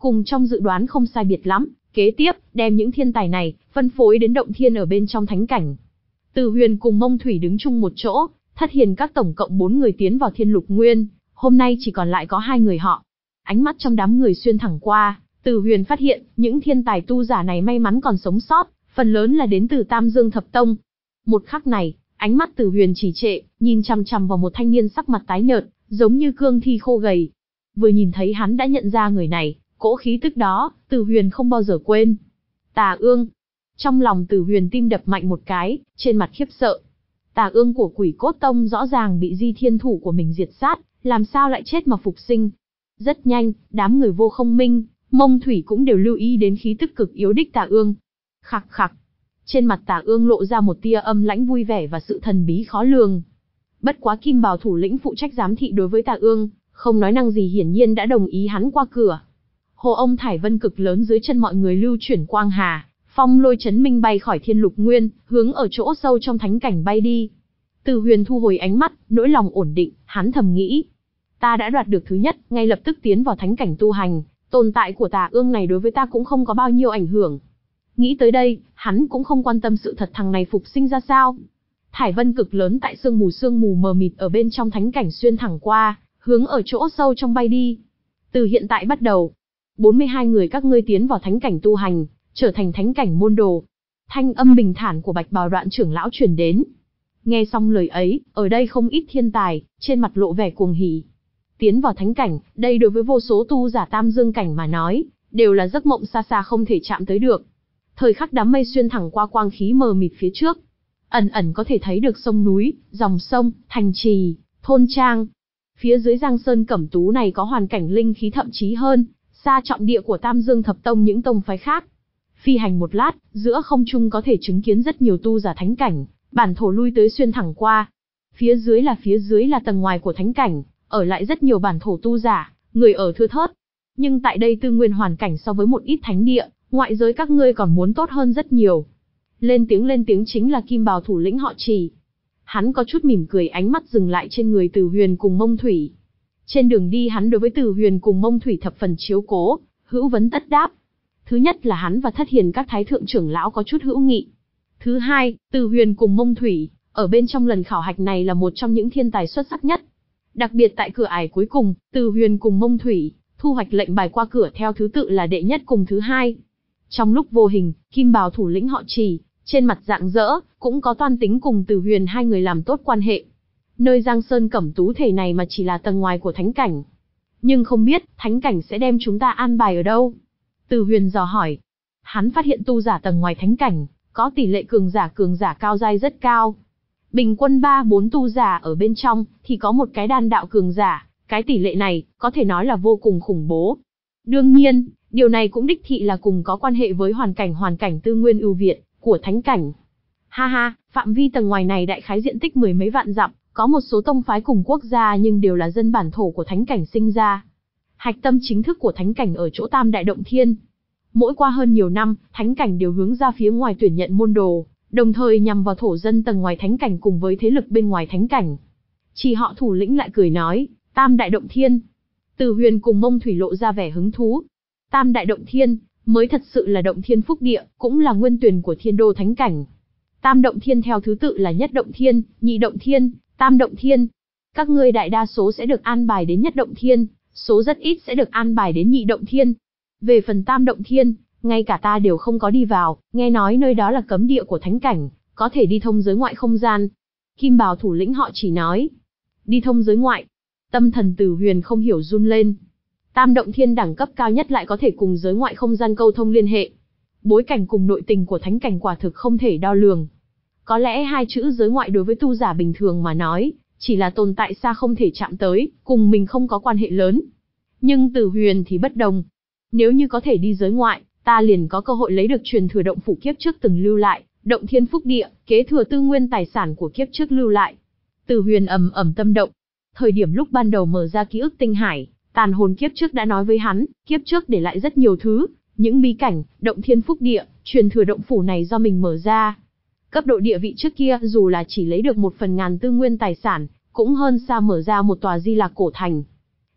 cùng trong dự đoán không sai biệt lắm, kế tiếp, đem những thiên tài này, phân phối đến động thiên ở bên trong thánh cảnh. Từ Huyền cùng Mông Thủy đứng chung một chỗ, Thất Hiền các tổng cộng bốn người tiến vào Thiên Lục Nguyên, hôm nay chỉ còn lại có hai người họ. Ánh mắt trong đám người xuyên thẳng qua, Từ Huyền phát hiện, những thiên tài tu giả này may mắn còn sống sót, phần lớn là đến từ Tam Dương Thập Tông. Một khắc này, ánh mắt Từ Huyền trì trệ, nhìn chằm chằm vào một thanh niên sắc mặt tái nhợt, giống như cương thi khô gầy. Vừa nhìn thấy hắn đã nhận ra người này, cỗ khí tức đó, Từ Huyền không bao giờ quên. Tà Ương. Trong lòng Từ Huyền tim đập mạnh một cái, trên mặt khiếp sợ. Tà Ương của Quỷ Cốt Tông rõ ràng bị Di Thiên Thủ của mình diệt sát, làm sao lại chết mà phục sinh. Rất nhanh, đám người Vô Không Minh, Mông Thủy cũng đều lưu ý đến khí tức cực yếu đích Tà Ương. Khặc khặc. Trên mặt Tà Ương lộ ra một tia âm lãnh vui vẻ và sự thần bí khó lường. Bất quá Kim Bào thủ lĩnh phụ trách giám thị đối với Tà Ương, không nói năng gì hiển nhiên đã đồng ý hắn qua cửa. Hồ ông thải vân cực lớn dưới chân mọi người lưu chuyển quang hà, phong lôi chấn minh bay khỏi Thiên Lục Nguyên, hướng ở chỗ sâu trong thánh cảnh bay đi. Từ Huyền thu hồi ánh mắt, nỗi lòng ổn định, hắn thầm nghĩ. Ta đã đoạt được thứ nhất, ngay lập tức tiến vào thánh cảnh tu hành, tồn tại của Tà Ương này đối với ta cũng không có bao nhiêu ảnh hưởng. Nghĩ tới đây, hắn cũng không quan tâm sự thật thằng này phục sinh ra sao. Thải vân cực lớn tại sương mù sương mù mờ mịt ở bên trong thánh cảnh xuyên thẳng qua, hướng ở chỗ sâu trong bay đi. Từ hiện tại bắt đầu, bốn mươi hai người các ngươi tiến vào thánh cảnh tu hành, trở thành thánh cảnh môn đồ. Thanh âm bình thản của Bạch Bào Đoạn trưởng lão truyền đến. Nghe xong lời ấy, ở đây không ít thiên tài, trên mặt lộ vẻ cuồng hỉ. Tiến vào thánh cảnh, đây đối với vô số tu giả Tam Dương cảnh mà nói, đều là giấc mộng xa xa không thể chạm tới được. Thời khắc đám mây xuyên thẳng qua quang khí mờ mịt phía trước, ẩn ẩn có thể thấy được sông núi, dòng sông, thành trì, thôn trang. Phía dưới Giang Sơn Cẩm Tú này có hoàn cảnh linh khí thậm chí hơn, xa trọng địa của Tam Dương Thập Tông những tông phái khác. Phi hành một lát, giữa không trung có thể chứng kiến rất nhiều tu giả thánh cảnh, bản thổ lui tới xuyên thẳng qua. Phía dưới là phía dưới là tầng ngoài của thánh cảnh, ở lại rất nhiều bản thổ tu giả, người ở thưa thớt. Nhưng tại đây tư nguyên hoàn cảnh so với một ít thánh địa, ngoại giới các ngươi còn muốn tốt hơn rất nhiều. Lên tiếng lên tiếng chính là Kim Bào thủ lĩnh họ Trì. Hắn có chút mỉm cười, ánh mắt dừng lại trên người Từ Huyền cùng Mông Thủy. Trên đường đi hắn đối với Từ Huyền cùng Mông Thủy thập phần chiếu cố, hữu vấn tất đáp. Thứ nhất là hắn và Thất Hiền các thái thượng trưởng lão có chút hữu nghị. Thứ hai, Từ Huyền cùng Mông Thủy, ở bên trong lần khảo hạch này là một trong những thiên tài xuất sắc nhất. Đặc biệt tại cửa ải cuối cùng, Từ Huyền cùng Mông Thủy, thu hoạch lệnh bài qua cửa theo thứ tự là đệ nhất cùng thứ hai. Trong lúc vô hình, Kim Bào thủ lĩnh họ Trì, trên mặt rạng rỡ, cũng có toan tính cùng Từ Huyền hai người làm tốt quan hệ. Nơi Giang Sơn Cẩm Tú thể này mà chỉ là tầng ngoài của thánh cảnh. Nhưng không biết, thánh cảnh sẽ đem chúng ta an bài ở đâu? Từ Huyền dò hỏi. Hắn phát hiện tu giả tầng ngoài thánh cảnh, có tỷ lệ cường giả cường giả cao giai rất cao. Bình quân ba bốn tu giả ở bên trong, thì có một cái đan đạo cường giả, cái tỷ lệ này, có thể nói là vô cùng khủng bố. Đương nhiên, điều này cũng đích thị là cùng có quan hệ với hoàn cảnh hoàn cảnh tư nguyên ưu việt của thánh cảnh. Ha ha, phạm vi tầng ngoài này đại khái diện tích mười mấy vạn dặm, có một số tông phái cùng quốc gia nhưng đều là dân bản thổ của thánh cảnh sinh ra. Hạch tâm chính thức của thánh cảnh ở chỗ Tam Đại Động Thiên. Mỗi qua hơn nhiều năm, thánh cảnh đều hướng ra phía ngoài tuyển nhận môn đồ, đồng thời nhằm vào thổ dân tầng ngoài thánh cảnh cùng với thế lực bên ngoài thánh cảnh. Chỉ họ thủ lĩnh lại cười nói, Tam Đại Động Thiên. Từ Huyền cùng Mông Thủy lộ ra vẻ hứng thú. Tam Đại Động Thiên, mới thật sự là Động Thiên Phúc Địa, cũng là nguyên tuyển của Thiên Đô Thánh Cảnh. Tam Động Thiên theo thứ tự là Nhất Động Thiên, Nhị Động Thiên, Tam Động Thiên. Các ngươi đại đa số sẽ được an bài đến Nhất Động Thiên, số rất ít sẽ được an bài đến Nhị Động Thiên. Về phần Tam Động Thiên, ngay cả ta đều không có đi vào, nghe nói nơi đó là cấm địa của thánh cảnh, có thể đi thông giới ngoại không gian. Kim Bào thủ lĩnh họ chỉ nói, đi thông giới ngoại. Tâm thần Từ Huyền không hiểu run lên. Tam Động Thiên đẳng cấp cao nhất lại có thể cùng giới ngoại không gian câu thông liên hệ. Bối cảnh cùng nội tình của thánh cảnh quả thực không thể đo lường. Có lẽ hai chữ giới ngoại đối với tu giả bình thường mà nói, chỉ là tồn tại xa không thể chạm tới, cùng mình không có quan hệ lớn. Nhưng Từ Huyền thì bất đồng. Nếu như có thể đi giới ngoại, ta liền có cơ hội lấy được truyền thừa động phủ kiếp trước từng lưu lại, Động Thiên Phúc Địa, kế thừa tư nguyên tài sản của kiếp trước lưu lại. Từ Huyền ầm ầm tâm động. Thời điểm lúc ban đầu mở ra ký ức tinh hải, tàn hồn kiếp trước đã nói với hắn, kiếp trước để lại rất nhiều thứ, những bí cảnh, Động Thiên Phúc Địa, truyền thừa động phủ này do mình mở ra. Cấp độ địa vị trước kia dù là chỉ lấy được một phần ngàn tư nguyên tài sản, cũng hơn xa mở ra một tòa Di Lạc cổ thành.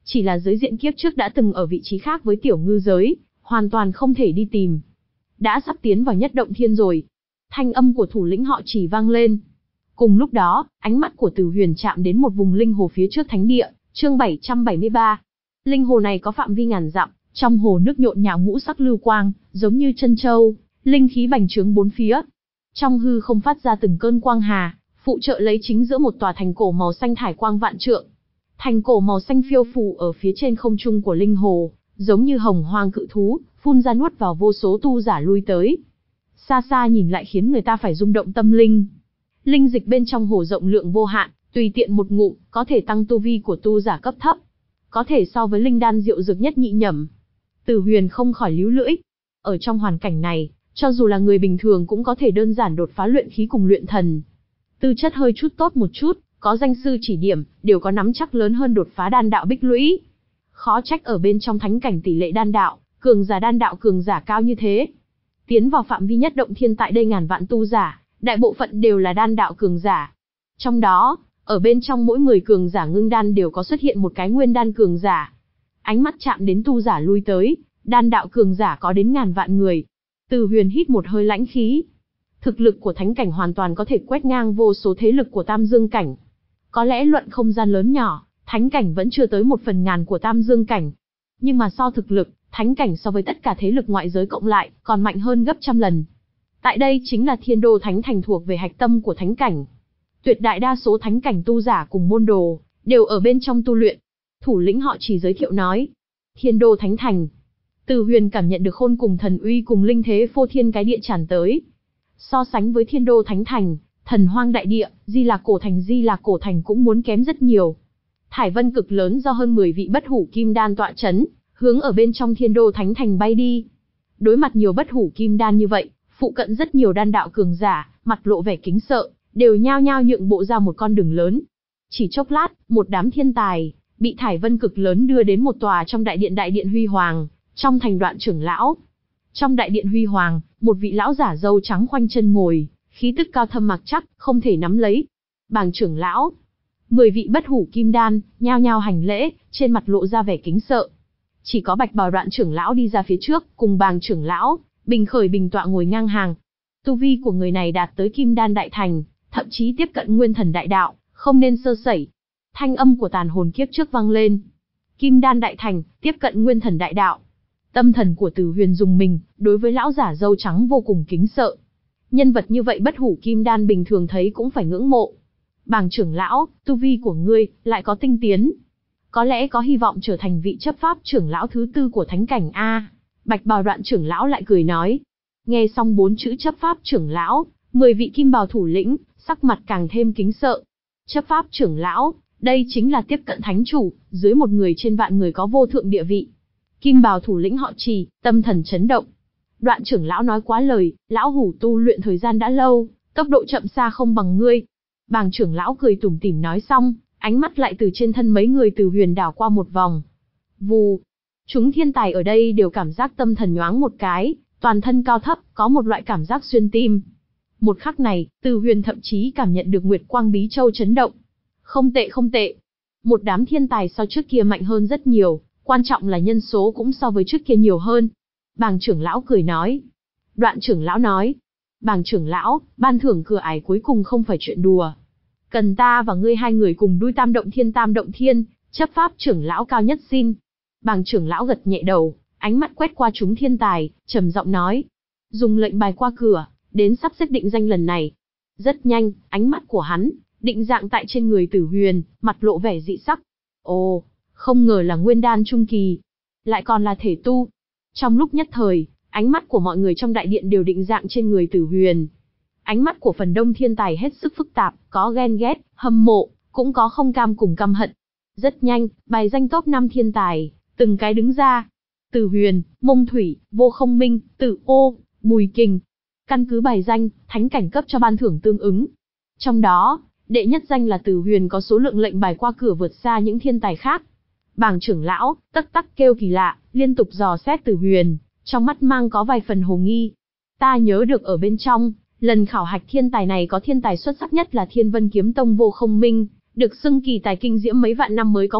Chỉ là giới diện kiếp trước đã từng ở vị trí khác với tiểu ngư giới, hoàn toàn không thể đi tìm. Đã sắp tiến vào nhất động thiên rồi. Thanh âm của thủ lĩnh họ Chỉ vang lên. Cùng lúc đó, ánh mắt của Từ Huyền chạm đến một vùng linh hồ phía trước thánh địa, chương bảy trăm bảy mươi ba. Linh hồ này có phạm vi ngàn dặm, trong hồ nước nhộn nhạo ngũ sắc lưu quang, giống như chân châu, linh khí bành trướng bốn phía. Trong hư không phát ra từng cơn quang hà, phụ trợ lấy chính giữa một tòa thành cổ màu xanh thải quang vạn trượng. Thành cổ màu xanh phiêu phù ở phía trên không trung của linh hồ, giống như hồng hoang cự thú, phun ra nuốt vào vô số tu giả lui tới. Xa xa nhìn lại khiến người ta phải rung động tâm linh. Linh dịch bên trong hồ rộng lượng vô hạn, tùy tiện một ngụm, có thể tăng tu vi của tu giả cấp thấp. Có thể so với linh đan diệu dược nhất nhị nhẩm. Từ Huyền không khỏi líu lưỡi. Ở trong hoàn cảnh này, cho dù là người bình thường cũng có thể đơn giản đột phá luyện khí cùng luyện thần. Tư chất hơi chút tốt một chút, có danh sư chỉ điểm, đều có nắm chắc lớn hơn đột phá đan đạo bích lũy. Khó trách ở bên trong thánh cảnh tỷ lệ đan đạo, cường giả đan đạo cường giả cao như thế. Tiến vào phạm vi nhất động thiên tại đây ngàn vạn tu giả, đại bộ phận đều là đan đạo cường giả. Trong đó, ở bên trong mỗi mười cường giả ngưng đan đều có xuất hiện một cái nguyên đan cường giả. Ánh mắt chạm đến tu giả lui tới, đan đạo cường giả có đến ngàn vạn người. Từ Huyền hít một hơi lãnh khí. Thực lực của thánh cảnh hoàn toàn có thể quét ngang vô số thế lực của tam dương cảnh. Có lẽ luận không gian lớn nhỏ, thánh cảnh vẫn chưa tới một phần ngàn của tam dương cảnh. Nhưng mà so thực lực, thánh cảnh so với tất cả thế lực ngoại giới cộng lại, còn mạnh hơn gấp trăm lần. Tại đây chính là Thiên Đô Thánh Thành thuộc về hạch tâm của thánh cảnh. Tuyệt đại đa số thánh cảnh tu giả cùng môn đồ, đều ở bên trong tu luyện. Thủ lĩnh họ Chỉ giới thiệu nói. Thiên Đô Thánh Thành. Từ Huyền cảm nhận được khôn cùng thần uy cùng linh thế phô thiên cái địa tràn tới. So sánh với Thiên Đô Thánh Thành, Thần Hoang Đại Địa, Di Lạc Cổ Thành Di Lạc Cổ Thành cũng muốn kém rất nhiều. Thải vân cực lớn do hơn mười vị bất hủ kim đan tọa chấn, hướng ở bên trong Thiên Đô Thánh Thành bay đi. Đối mặt nhiều bất hủ kim đan như vậy, phụ cận rất nhiều đan đạo cường giả, mặt lộ vẻ kính sợ, đều nhao nhao nhượng bộ ra một con đường lớn. Chỉ chốc lát, một đám thiên tài bị thải vân cực lớn đưa đến một tòa trong đại điện đại điện huy hoàng, trong thành Đoạn trưởng lão. Trong đại điện huy hoàng, một vị lão giả râu trắng khoanh chân ngồi, khí tức cao thâm mặc chắc, không thể nắm lấy. Bàng trưởng lão, mười vị bất hủ kim đan, nhao nhao hành lễ, trên mặt lộ ra vẻ kính sợ. Chỉ có bạch bào Đoạn trưởng lão đi ra phía trước, cùng Bàng trưởng lão, bình khởi bình tọa ngồi ngang hàng. Tu vi của người này đạt tới kim đan đại thành, thậm chí tiếp cận nguyên thần đại đạo, không nên sơ sẩy. Thanh âm của tàn hồn kiếp trước vang lên. Kim đan đại thành, tiếp cận nguyên thần đại đạo. Tâm thần của Từ Huyền dùng mình, đối với lão giả râu trắng vô cùng kính sợ. Nhân vật như vậy bất hủ kim đan bình thường thấy cũng phải ngưỡng mộ. Bàng trưởng lão, tu vi của ngươi, lại có tinh tiến. Có lẽ có hy vọng trở thành vị chấp pháp trưởng lão thứ tư của thánh cảnh A. Bạch bào Đoạn trưởng lão lại cười nói. Nghe xong bốn chữ chấp pháp trưởng lão, mười vị kim bào thủ lĩnh, sắc mặt càng thêm kính sợ. Chấp pháp trưởng lão, đây chính là tiếp cận thánh chủ, dưới một người trên vạn người có vô thượng địa vị. Kim bào thủ lĩnh họ Trì, tâm thần chấn động. Đoạn trưởng lão nói quá lời, lão hủ tu luyện thời gian đã lâu, tốc độ chậm xa không bằng ngươi. Bàng trưởng lão cười tủm tỉm nói xong, ánh mắt lại từ trên thân mấy người Từ Huyền đảo qua một vòng. Vù, chúng thiên tài ở đây đều cảm giác tâm thần nhoáng một cái, toàn thân cao thấp, có một loại cảm giác xuyên tim. Một khắc này, Từ Huyền thậm chí cảm nhận được Nguyệt Quang Bí Châu chấn động. Không tệ không tệ. Một đám thiên tài so trước kia mạnh hơn rất nhiều, quan trọng là nhân số cũng so với trước kia nhiều hơn. Bàng trưởng lão cười nói. Đoạn trưởng lão nói. Bàng trưởng lão, ban thưởng cửa ải cuối cùng không phải chuyện đùa. Cần ta và ngươi hai người cùng đuôi tam động thiên tam động thiên, chấp pháp trưởng lão cao nhất xin. Bàng trưởng lão gật nhẹ đầu, ánh mắt quét qua chúng thiên tài, trầm giọng nói. Dùng lệnh bài qua cửa, đến sắp xếp định danh lần này. Rất nhanh, ánh mắt của hắn định dạng tại trên người Tử Huyền, mặt lộ vẻ dị sắc. Ồ, không ngờ là nguyên đan trung kỳ, lại còn là thể tu. Trong lúc nhất thời, ánh mắt của mọi người trong đại điện đều định dạng trên người Tử Huyền. Ánh mắt của phần đông thiên tài hết sức phức tạp, có ghen ghét, hâm mộ, cũng có không cam cùng căm hận. Rất nhanh, bài danh top năm thiên tài, từng cái đứng ra. Tử Huyền, Mông Thủy, Vô Không Minh, Tử Ô, Bùi Kình. Căn cứ bài danh, thánh cảnh cấp cho ban thưởng tương ứng. Trong đó, đệ nhất danh là Tử Huyền có số lượng lệnh bài qua cửa vượt xa những thiên tài khác. Bàng trưởng lão, tắc tắc kêu kỳ lạ, liên tục dò xét Tử Huyền, trong mắt mang có vài phần hồ nghi. Ta nhớ được ở bên trong, lần khảo hạch thiên tài này có thiên tài xuất sắc nhất là Thiên Vân Kiếm Tông Vô Không Minh, được xưng kỳ tài kinh diễm mấy vạn năm mới có một,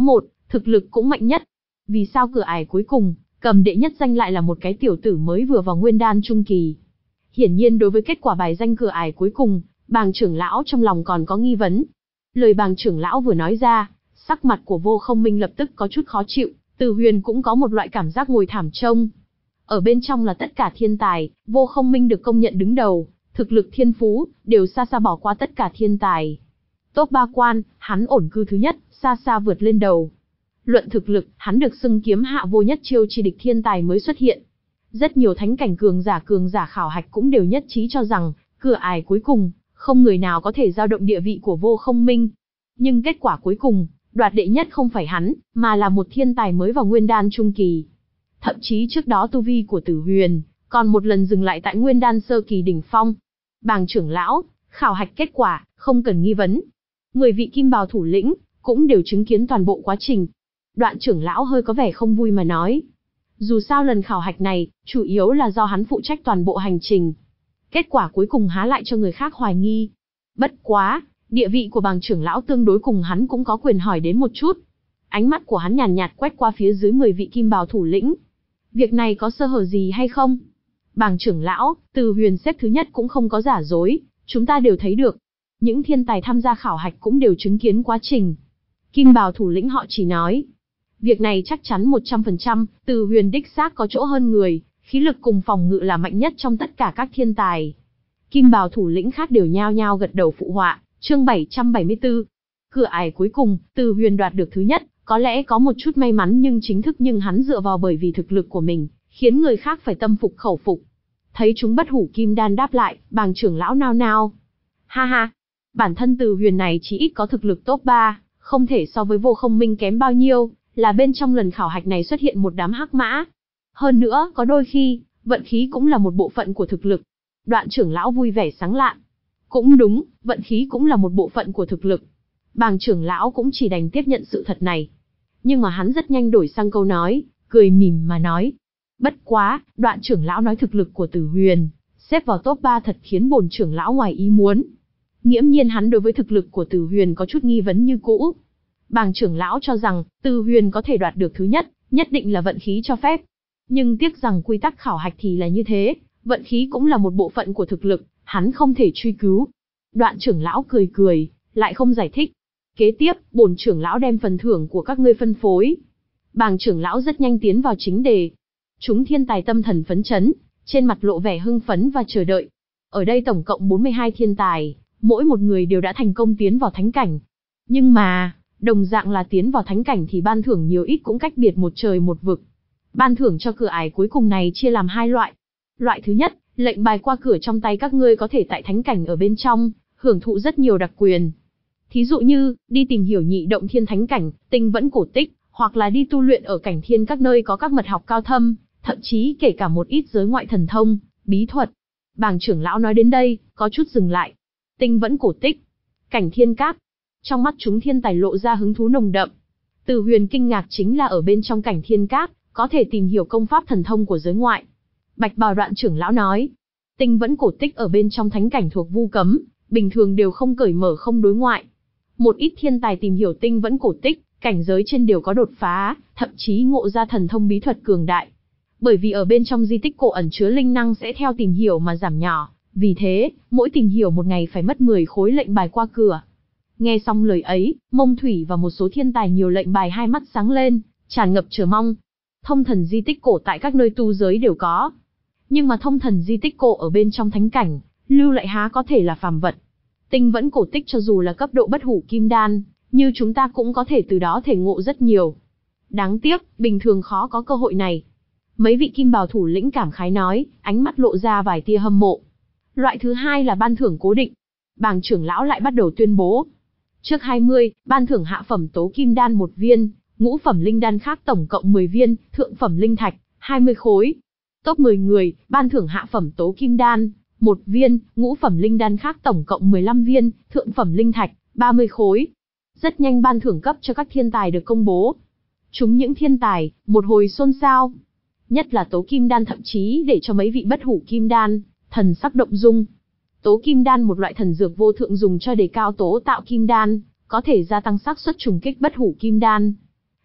thực lực cũng mạnh nhất. Vì sao cửa ải cuối cùng, cầm đệ nhất danh lại là một cái tiểu tử mới vừa vào nguyên đan trung kỳ? Hiển nhiên đối với kết quả bài danh cửa ải cuối cùng, Bàng trưởng lão trong lòng còn có nghi vấn. Lời Bàng trưởng lão vừa nói ra, sắc mặt của Vô Không Minh lập tức có chút khó chịu, Từ Huyền cũng có một loại cảm giác ngồi thảm trông. Ở bên trong là tất cả thiên tài, Vô Không Minh được công nhận đứng đầu, thực lực thiên phú, đều xa xa bỏ qua tất cả thiên tài. Top ba quan, hắn ổn cư thứ nhất, xa xa vượt lên đầu. Luận thực lực, hắn được xưng kiếm hạ vô nhất chiêu chi địch thiên tài mới xuất hiện. Rất nhiều thánh cảnh cường giả cường giả khảo hạch cũng đều nhất trí cho rằng, cửa ải cuối cùng, không người nào có thể dao động địa vị của Vô Không Minh. Nhưng kết quả cuối cùng, đoạt đệ nhất không phải hắn, mà là một thiên tài mới vào nguyên đan trung kỳ. Thậm chí trước đó tu vi của Tử Huyền, còn một lần dừng lại tại nguyên đan sơ kỳ đỉnh phong. Bàng trưởng lão, khảo hạch kết quả, không cần nghi vấn. Mười vị kim bào thủ lĩnh, cũng đều chứng kiến toàn bộ quá trình. Đoạn trưởng lão hơi có vẻ không vui mà nói. Dù sao lần khảo hạch này, chủ yếu là do hắn phụ trách toàn bộ hành trình. Kết quả cuối cùng há lại cho người khác hoài nghi. Bất quá, địa vị của Bàng trưởng lão tương đối cùng hắn cũng có quyền hỏi đến một chút. Ánh mắt của hắn nhàn nhạt, nhạt quét qua phía dưới mười vị kim bào thủ lĩnh. Việc này có sơ hở gì hay không? Bàng trưởng lão, Từ Huyền xếp thứ nhất cũng không có giả dối, chúng ta đều thấy được. Những thiên tài tham gia khảo hạch cũng đều chứng kiến quá trình. Kim bào thủ lĩnh họ chỉ nói. Việc này chắc chắn một trăm phần trăm, Từ Huyền đích xác có chỗ hơn người, khí lực cùng phòng ngự là mạnh nhất trong tất cả các thiên tài. Kim bào thủ lĩnh khác đều nhao nhao gật đầu phụ họa. Chương bảy trăm bảy mươi tư. Cửa ải cuối cùng, Từ Huyền đoạt được thứ nhất, có lẽ có một chút may mắn nhưng chính thức nhưng hắn dựa vào bởi vì thực lực của mình, khiến người khác phải tâm phục khẩu phục. Thấy chúng bất hủ kim đan đáp lại, Bàng trưởng lão nao nao. Ha ha, bản thân Từ Huyền này chỉ ít có thực lực top ba, không thể so với Vô Không Minh kém bao nhiêu, là bên trong lần khảo hạch này xuất hiện một đám hắc mã. Hơn nữa, có đôi khi, vận khí cũng là một bộ phận của thực lực. Đoạn trưởng lão vui vẻ sáng lạn. Cũng đúng, vận khí cũng là một bộ phận của thực lực. Bàng trưởng lão cũng chỉ đành tiếp nhận sự thật này. Nhưng mà hắn rất nhanh đổi sang câu nói, cười mỉm mà nói. Bất quá, đoạn trưởng lão nói thực lực của Tử Huyền, xếp vào top ba thật khiến bổn trưởng lão ngoài ý muốn. Nghiễm nhiên hắn đối với thực lực của Tử Huyền có chút nghi vấn như cũ. Bàng trưởng lão cho rằng, Tử Huyền có thể đoạt được thứ nhất, nhất định là vận khí cho phép. Nhưng tiếc rằng quy tắc khảo hạch thì là như thế, vận khí cũng là một bộ phận của thực lực, hắn không thể truy cứu. Đoạn trưởng lão cười cười, lại không giải thích. Kế tiếp, bổn trưởng lão đem phần thưởng của các ngươi phân phối. Bàng trưởng lão rất nhanh tiến vào chính đề. Chúng thiên tài tâm thần phấn chấn, trên mặt lộ vẻ hưng phấn và chờ đợi. Ở đây tổng cộng bốn mươi hai thiên tài, mỗi một người đều đã thành công tiến vào thánh cảnh. Nhưng mà, đồng dạng là tiến vào thánh cảnh thì ban thưởng nhiều ít cũng cách biệt một trời một vực. Ban thưởng cho cửa ải cuối cùng này chia làm hai loại. Loại thứ nhất, lệnh bài qua cửa trong tay các ngươi có thể tại thánh cảnh ở bên trong, hưởng thụ rất nhiều đặc quyền. Thí dụ như, đi tìm hiểu nhị động thiên thánh cảnh, tinh vẫn cổ tích, hoặc là đi tu luyện ở cảnh thiên các nơi có các mật học cao thâm, thậm chí kể cả một ít giới ngoại thần thông, bí thuật. Bàng trưởng lão nói đến đây, có chút dừng lại. Tinh vẫn cổ tích, cảnh thiên các. Trong mắt chúng thiên tài lộ ra hứng thú nồng đậm. Từ Huyền kinh ngạc chính là ở bên trong cảnh thiên các, có thể tìm hiểu công pháp thần thông của giới ngoại. Bạch bào đoạn trưởng lão nói, tinh vẫn cổ tích ở bên trong thánh cảnh thuộc vu cấm, bình thường đều không cởi mở không đối ngoại. Một ít thiên tài tìm hiểu tinh vẫn cổ tích, cảnh giới trên đều có đột phá, thậm chí ngộ ra thần thông bí thuật cường đại. Bởi vì ở bên trong di tích cổ ẩn chứa linh năng sẽ theo tìm hiểu mà giảm nhỏ, vì thế, mỗi tìm hiểu một ngày phải mất mười khối lệnh bài qua cửa. Nghe xong lời ấy, Mông Thủy và một số thiên tài nhiều lệnh bài hai mắt sáng lên, tràn ngập chờ mong. Thông thần di tích cổ tại các nơi tu giới đều có. Nhưng mà thông thần di tích cổ ở bên trong thánh cảnh, lưu lại há có thể là phàm vật. Tinh vẫn cổ tích cho dù là cấp độ bất hủ kim đan, như chúng ta cũng có thể từ đó thể ngộ rất nhiều. Đáng tiếc, bình thường khó có cơ hội này. Mấy vị kim bào thủ lĩnh cảm khái nói, ánh mắt lộ ra vài tia hâm mộ. Loại thứ hai là ban thưởng cố định. Bàng trưởng lão lại bắt đầu tuyên bố. Trước hai mươi, ban thưởng hạ phẩm tố kim đan một viên, ngũ phẩm linh đan khác tổng cộng mười viên, thượng phẩm linh thạch, hai mươi khối. Top mười người, ban thưởng hạ phẩm tố kim đan, một viên, ngũ phẩm linh đan khác tổng cộng mười lăm viên, thượng phẩm linh thạch, ba mươi khối. Rất nhanh ban thưởng cấp cho các thiên tài được công bố. Chúng những thiên tài, một hồi xôn xao. Nhất là tố kim đan thậm chí để cho mấy vị bất hủ kim đan, thần sắc động dung. Tố kim đan một loại thần dược vô thượng dùng cho đề cao tố tạo kim đan, có thể gia tăng xác suất trùng kích bất hủ kim đan.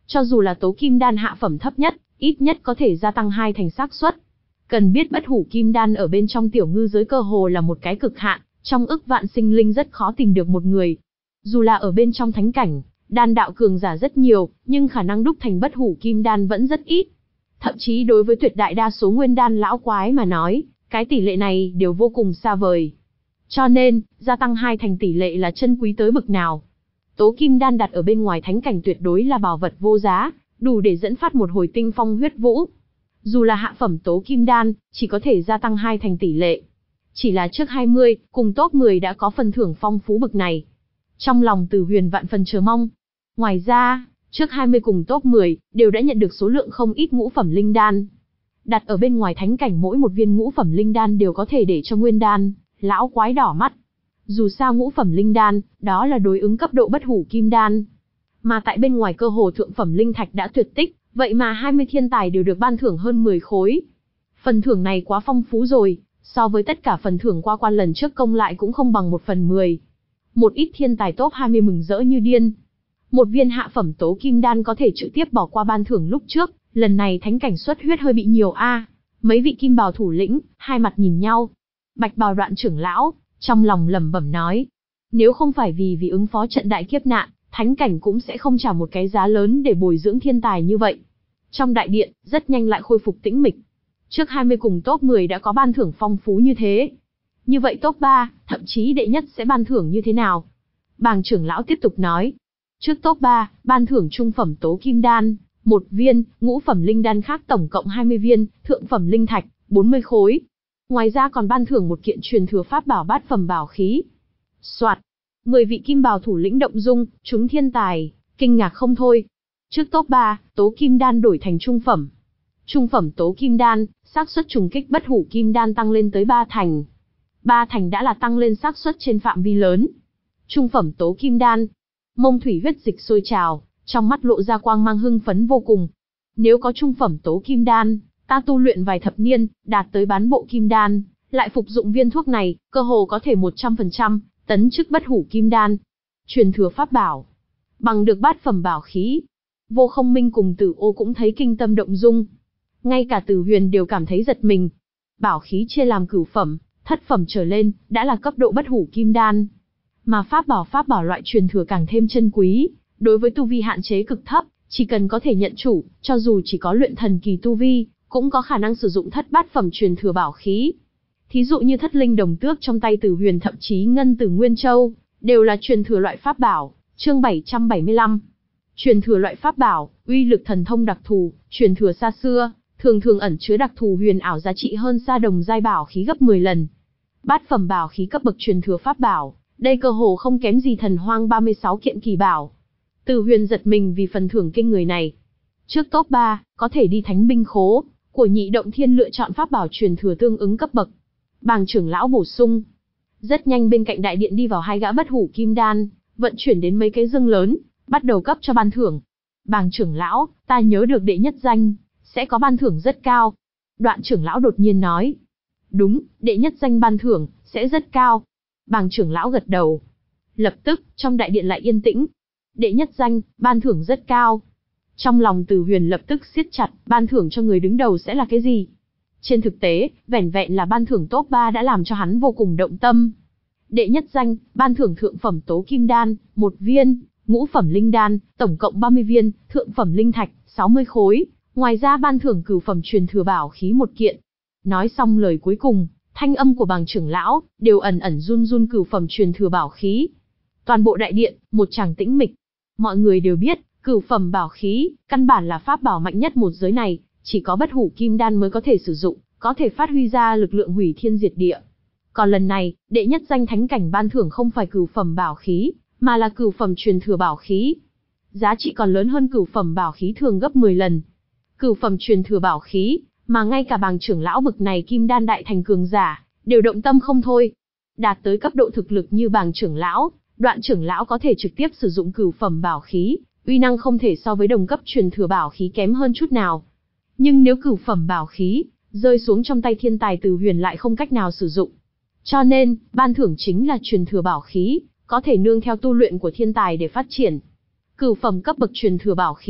Cho dù là tố kim đan hạ phẩm thấp nhất, ít nhất có thể gia tăng hai thành xác suất. Cần biết bất hủ kim đan ở bên trong tiểu ngư giới cơ hồ là một cái cực hạn, trong ức vạn sinh linh rất khó tìm được một người. Dù là ở bên trong thánh cảnh, đan đạo cường giả rất nhiều, nhưng khả năng đúc thành bất hủ kim đan vẫn rất ít. Thậm chí đối với tuyệt đại đa số nguyên đan lão quái mà nói, cái tỷ lệ này đều vô cùng xa vời. Cho nên, gia tăng hai thành tỷ lệ là chân quý tới bực nào. Tố kim đan đặt ở bên ngoài thánh cảnh tuyệt đối là bảo vật vô giá, đủ để dẫn phát một hồi tinh phong huyết vũ. Dù là hạ phẩm tố kim đan, chỉ có thể gia tăng hai thành tỷ lệ. Chỉ là trước hai mươi, cùng top mười đã có phần thưởng phong phú bực này. Trong lòng Từ Huyền vạn phần chờ mong. Ngoài ra, trước hai mươi cùng top mười, đều đã nhận được số lượng không ít ngũ phẩm linh đan. Đặt ở bên ngoài thánh cảnh mỗi một viên ngũ phẩm linh đan đều có thể để cho nguyên đan lão quái đỏ mắt. Dù sao ngũ phẩm linh đan, đó là đối ứng cấp độ bất hủ kim đan. Mà tại bên ngoài cơ hồ thượng phẩm linh thạch đã tuyệt tích, vậy mà hai mươi thiên tài đều được ban thưởng hơn mười khối. Phần thưởng này quá phong phú rồi, so với tất cả phần thưởng qua quan lần trước công lại cũng không bằng một phần mười. Một ít thiên tài top hai mươi mừng rỡ như điên. Một viên hạ phẩm tố kim đan có thể trực tiếp bỏ qua ban thưởng lúc trước, lần này thánh cảnh xuất huyết hơi bị nhiều a. Mấy vị kim bào thủ lĩnh, hai mặt nhìn nhau. Bạch bào Đoạn trưởng lão, trong lòng lẩm bẩm nói. Nếu không phải vì vì ứng phó trận đại kiếp nạn, thánh cảnh cũng sẽ không trả một cái giá lớn để bồi dưỡng thiên tài như vậy. Trong đại điện, rất nhanh lại khôi phục tĩnh mịch. Trước hai mươi cùng top mười đã có ban thưởng phong phú như thế. Như vậy top ba, thậm chí đệ nhất sẽ ban thưởng như thế nào? Bàng trưởng lão tiếp tục nói. Trước top ba, ban thưởng trung phẩm tố kim đan, một viên, ngũ phẩm linh đan khác tổng cộng hai mươi viên, thượng phẩm linh thạch, bốn mươi khối. Ngoài ra còn ban thưởng một kiện truyền thừa pháp bảo bát phẩm bảo khí. Soạt, mười vị kim bào thủ lĩnh động dung, chúng thiên tài, kinh ngạc không thôi. Trước top ba, tố kim đan đổi thành trung phẩm. Trung phẩm tố kim đan, xác suất trùng kích bất hủ kim đan tăng lên tới ba thành. ba thành đã là tăng lên xác suất trên phạm vi lớn. Trung phẩm tố kim đan, Mông Thủy huyết dịch sôi trào, trong mắt lộ ra quang mang hưng phấn vô cùng. Nếu có trung phẩm tố kim đan, ta tu luyện vài thập niên, đạt tới bán bộ kim đan, lại phục dụng viên thuốc này, cơ hồ có thể một trăm phần trăm tấn chức bất hủ kim đan. Truyền thừa pháp bảo, bằng được bát phẩm bảo khí. Vô Không Minh cùng Tử Ô cũng thấy kinh tâm động dung. Ngay cả Tử Huyền đều cảm thấy giật mình. Bảo khí chia làm cửu phẩm, thất phẩm trở lên, đã là cấp độ bất hủ kim đan. Mà pháp bảo pháp bảo loại truyền thừa càng thêm chân quý, đối với tu vi hạn chế cực thấp, chỉ cần có thể nhận chủ, cho dù chỉ có luyện thần kỳ tu vi, cũng có khả năng sử dụng thất bát phẩm truyền thừa bảo khí. Thí dụ như thất linh đồng tước trong tay Tử Huyền, thậm chí ngân tử Nguyên Châu, đều là truyền thừa loại pháp bảo. Chương bảy trăm bảy mươi lăm. Truyền thừa loại pháp bảo, uy lực thần thông đặc thù, truyền thừa xa xưa, thường thường ẩn chứa đặc thù huyền ảo giá trị hơn xa đồng giai bảo khí gấp mười lần. Bát phẩm bảo khí cấp bậc truyền thừa pháp bảo, đây cơ hồ không kém gì Thần Hoang ba mươi sáu kiện kỳ bảo. Tử Huyền giật mình vì phần thưởng kinh người này. Trước top ba, có thể đi thánh binh khố của Nhị Động Thiên lựa chọn pháp bảo truyền thừa tương ứng cấp bậc. Bàng trưởng lão bổ sung. Rất nhanh bên cạnh đại điện đi vào hai gã bất hủ kim đan, vận chuyển đến mấy cái dương lớn, bắt đầu cấp cho ban thưởng. Bàng trưởng lão, ta nhớ được đệ nhất danh sẽ có ban thưởng rất cao. Đoạn trưởng lão đột nhiên nói. Đúng, đệ nhất danh ban thưởng sẽ rất cao. Bàng trưởng lão gật đầu. Lập tức, trong đại điện lại yên tĩnh. Đệ nhất danh, ban thưởng rất cao. Trong lòng Tử Huyền lập tức siết chặt, ban thưởng cho người đứng đầu sẽ là cái gì? Trên thực tế, vẻn vẹn là ban thưởng top ba đã làm cho hắn vô cùng động tâm. Đệ nhất danh, ban thưởng thượng phẩm tố kim đan, một viên, ngũ phẩm linh đan, tổng cộng ba mươi viên, thượng phẩm linh thạch, sáu mươi khối. Ngoài ra ban thưởng cửu phẩm truyền thừa bảo khí một kiện. Nói xong lời cuối cùng, thanh âm của Bàng trưởng lão đều ẩn ẩn run run cửu phẩm truyền thừa bảo khí. Toàn bộ đại điện, một tràng tĩnh mịch. Mọi người đều biết, cửu phẩm bảo khí, căn bản là pháp bảo mạnh nhất một giới này, chỉ có bất hủ kim đan mới có thể sử dụng, có thể phát huy ra lực lượng hủy thiên diệt địa. Còn lần này, đệ nhất danh thánh cảnh ban thưởng không phải cửu phẩm bảo khí, mà là cửu phẩm truyền thừa bảo khí. Giá trị còn lớn hơn cửu phẩm bảo khí thường gấp mười lần. Cửu phẩm truyền thừa bảo khí, mà ngay cả Bàng trưởng lão bực này kim đan đại thành cường giả, đều động tâm không thôi. Đạt tới cấp độ thực lực như Bàng trưởng lão, Đoạn trưởng lão có thể trực tiếp sử dụng cửu phẩm bảo khí, uy năng không thể so với đồng cấp truyền thừa bảo khí kém hơn chút nào. Nhưng nếu cửu phẩm bảo khí rơi xuống trong tay thiên tài Tử Huyền lại không cách nào sử dụng. Cho nên, ban thưởng chính là truyền thừa bảo khí, có thể nương theo tu luyện của thiên tài để phát triển. Cửu phẩm cấp bậc truyền thừa bảo khí,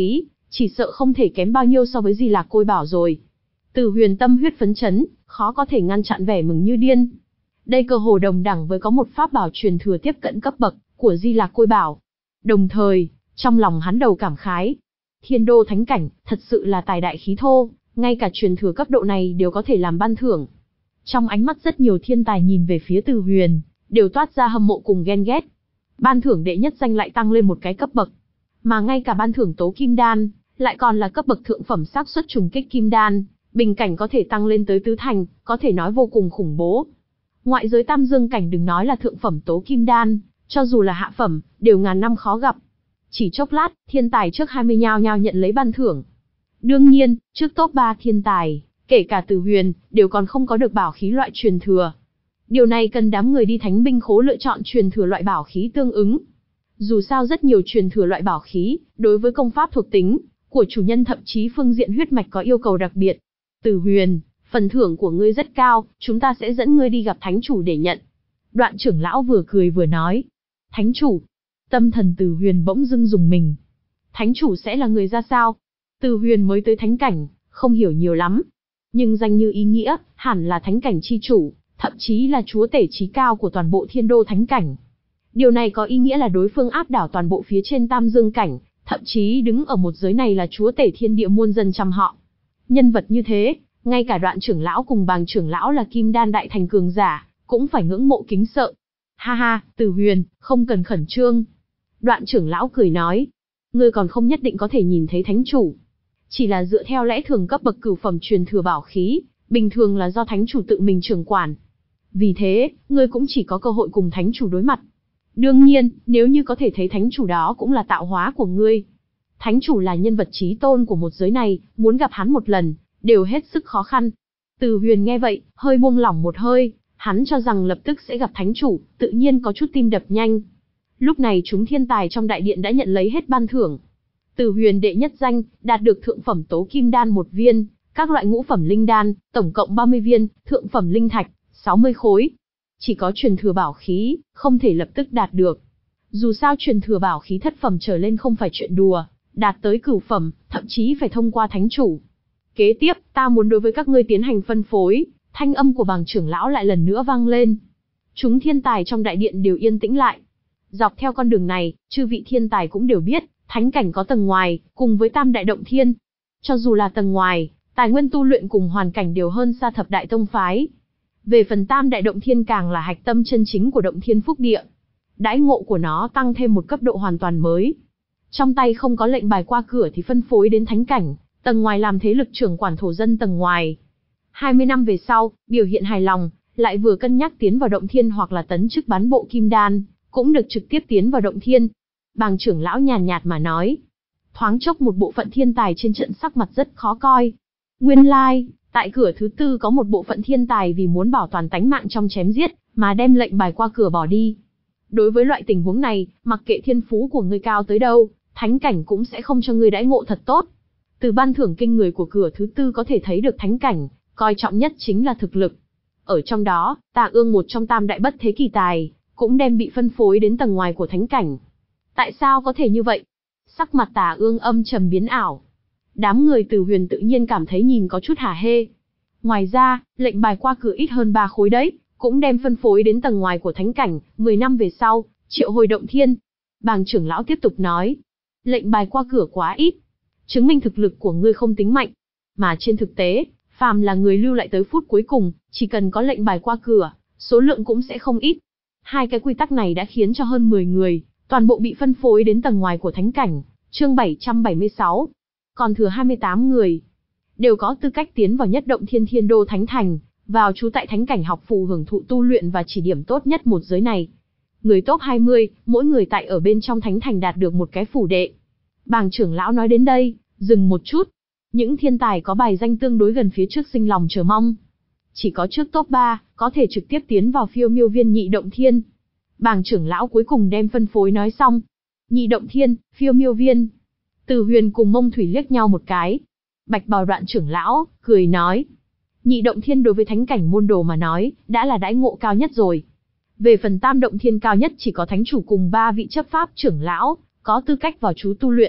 chỉ sợ không thể kém bao nhiêu so với Di Lạc Côi Bảo rồi. Từ Huyền tâm huyết phấn chấn, khó có thể ngăn chặn vẻ mừng như điên. Đây cơ hồ đồng đẳng với có một pháp bảo truyền thừa tiếp cận cấp bậc của Di Lạc Côi Bảo. Đồng thời, trong lòng hắn đầu cảm khái, Thiên Đô Thánh Cảnh thật sự là tài đại khí thô, ngay cả truyền thừa cấp độ này đều có thể làm ban thưởng. Trong ánh mắt rất nhiều thiên tài nhìn về phía Từ Huyền, đều toát ra hâm mộ cùng ghen ghét. Ban thưởng đệ nhất danh lại tăng lên một cái cấp bậc, mà ngay cả ban thưởng tố kim đan lại còn là cấp bậc thượng phẩm xác suất trùng kích kim đan, bình cảnh có thể tăng lên tới tứ thành, có thể nói vô cùng khủng bố. Ngoại giới tam dương cảnh đừng nói là thượng phẩm tố kim đan, cho dù là hạ phẩm, đều ngàn năm khó gặp. Chỉ chốc lát, thiên tài trước hai mươi nhao nhao nhận lấy ban thưởng. Đương nhiên, trước top ba thiên tài, kể cả Từ Huyền, đều còn không có được bảo khí loại truyền thừa. Điều này cần đám người đi thánh binh khố lựa chọn truyền thừa loại bảo khí tương ứng. Dù sao rất nhiều truyền thừa loại bảo khí, đối với công pháp thuộc tính của chủ nhân thậm chí phương diện huyết mạch có yêu cầu đặc biệt. Từ Huyền, phần thưởng của ngươi rất cao, chúng ta sẽ dẫn ngươi đi gặp thánh chủ để nhận. Đoạn trưởng lão vừa cười vừa nói. Thánh chủ. Tâm thần Từ Huyền bỗng dưng rùng mình. Thánh chủ sẽ là người ra sao? Từ Huyền mới tới thánh cảnh, không hiểu nhiều lắm. Nhưng danh như ý nghĩa, hẳn là thánh cảnh chi chủ, thậm chí là chúa tể trí cao của toàn bộ Thiên Đô Thánh Cảnh. Điều này có ý nghĩa là đối phương áp đảo toàn bộ phía trên tam dương cảnh, thậm chí đứng ở một giới này là chúa tể thiên địa muôn dân trăm họ. Nhân vật như thế, ngay cả Đoạn trưởng lão cùng Bàng trưởng lão là kim đan đại thành cường giả, cũng phải ngưỡng mộ kính sợ. Ha ha, Từ Huyền, không cần khẩn trương. Đoạn trưởng lão cười nói, ngươi còn không nhất định có thể nhìn thấy thánh chủ. Chỉ là dựa theo lẽ thường cấp bậc cửu phẩm truyền thừa bảo khí, bình thường là do thánh chủ tự mình trưởng quản. Vì thế, ngươi cũng chỉ có cơ hội cùng thánh chủ đối mặt. Đương nhiên, nếu như có thể thấy thánh chủ đó cũng là tạo hóa của ngươi. Thánh chủ là nhân vật chí tôn của một giới này, muốn gặp hắn một lần, đều hết sức khó khăn. Từ Huyền nghe vậy, hơi buông lỏng một hơi, hắn cho rằng lập tức sẽ gặp thánh chủ, tự nhiên có chút tim đập nhanh. Lúc này chúng thiên tài trong đại điện đã nhận lấy hết ban thưởng. Từ Huyền đệ nhất danh, đạt được thượng phẩm tố kim đan một viên, các loại ngũ phẩm linh đan, tổng cộng ba mươi viên, thượng phẩm linh thạch, sáu mươi khối. Chỉ có truyền thừa bảo khí, không thể lập tức đạt được. Dù sao truyền thừa bảo khí thất phẩm trở lên không phải chuyện đùa, đạt tới cửu phẩm, thậm chí phải thông qua thánh chủ. Kế tiếp, ta muốn đối với các ngươi tiến hành phân phối. Thanh âm của Bàng trưởng lão lại lần nữa vang lên. Chúng thiên tài trong đại điện đều yên tĩnh lại. Dọc theo con đường này, chư vị thiên tài cũng đều biết, thánh cảnh có tầng ngoài, cùng với tam đại động thiên. Cho dù là tầng ngoài, tài nguyên tu luyện cùng hoàn cảnh đều hơn xa thập đại tông phái. Về phần tam đại động thiên càng là hạch tâm chân chính của động thiên phúc địa. Đãi ngộ của nó tăng thêm một cấp độ hoàn toàn mới. Trong tay không có lệnh bài qua cửa thì phân phối đến thánh cảnh, tầng ngoài làm thế lực trưởng quản thổ dân tầng ngoài. hai mươi năm về sau, biểu hiện hài lòng, lại vừa cân nhắc tiến vào động thiên hoặc là tấn chức bán bộ kim đan, cũng được trực tiếp tiến vào động thiên. Bàng trưởng lão nhàn nhạt mà nói. Thoáng chốc một bộ phận thiên tài trên trận sắc mặt rất khó coi. Nguyên lai, tại cửa thứ tư có một bộ phận thiên tài vì muốn bảo toàn tánh mạng trong chém giết, mà đem lệnh bài qua cửa bỏ đi. Đối với loại tình huống này, mặc kệ thiên phú của ngươi cao tới đâu, thánh cảnh cũng sẽ không cho ngươi đãi ngộ thật tốt. Từ ban thưởng kinh người của cửa thứ tư có thể thấy được thánh cảnh, coi trọng nhất chính là thực lực. Ở trong đó, Tà Ương một trong tam đại bất thế kỳ tài, cũng đem bị phân phối đến tầng ngoài của thánh cảnh. Tại sao có thể như vậy? Sắc mặt Tà Ương âm trầm biến ảo. Đám người Từ Huyền tự nhiên cảm thấy nhìn có chút hả hê. Ngoài ra, lệnh bài qua cửa ít hơn ba khối đấy, cũng đem phân phối đến tầng ngoài của thánh cảnh, mười năm về sau, triệu hồi động thiên. Bàng trưởng lão tiếp tục nói, lệnh bài qua cửa quá ít, chứng minh thực lực của ngươi không tính mạnh. Mà trên thực tế, phàm là người lưu lại tới phút cuối cùng, chỉ cần có lệnh bài qua cửa, số lượng cũng sẽ không ít. Hai cái quy tắc này đã khiến cho hơn mười người, toàn bộ bị phân phối đến tầng ngoài của thánh cảnh, chương bảy trăm bảy mươi sáu. Còn thừa hai mươi tám người, đều có tư cách tiến vào nhất động thiên Thiên Đô Thánh Thành, vào trú tại thánh cảnh học phù hưởng thụ tu luyện và chỉ điểm tốt nhất một giới này. Người top hai mươi, mỗi người tại ở bên trong thánh thành đạt được một cái phủ đệ. Bàng trưởng lão nói đến đây, dừng một chút. Những thiên tài có bài danh tương đối gần phía trước sinh lòng chờ mong. Chỉ có trước top ba, có thể trực tiếp tiến vào phiêu miêu viên nhị động thiên. Bàng trưởng lão cuối cùng đem phân phối nói xong. Nhị động thiên, phiêu miêu viên. Từ Huyền cùng Mông Thủy liếc nhau một cái. Bạch bào Đoạn trưởng lão, cười nói. Nhị động thiên đối với thánh cảnh môn đồ mà nói, đã là đãi ngộ cao nhất rồi. Về phần tam động thiên cao nhất chỉ có thánh chủ cùng ba vị chấp pháp trưởng lão, có tư cách vào trú tu luyện.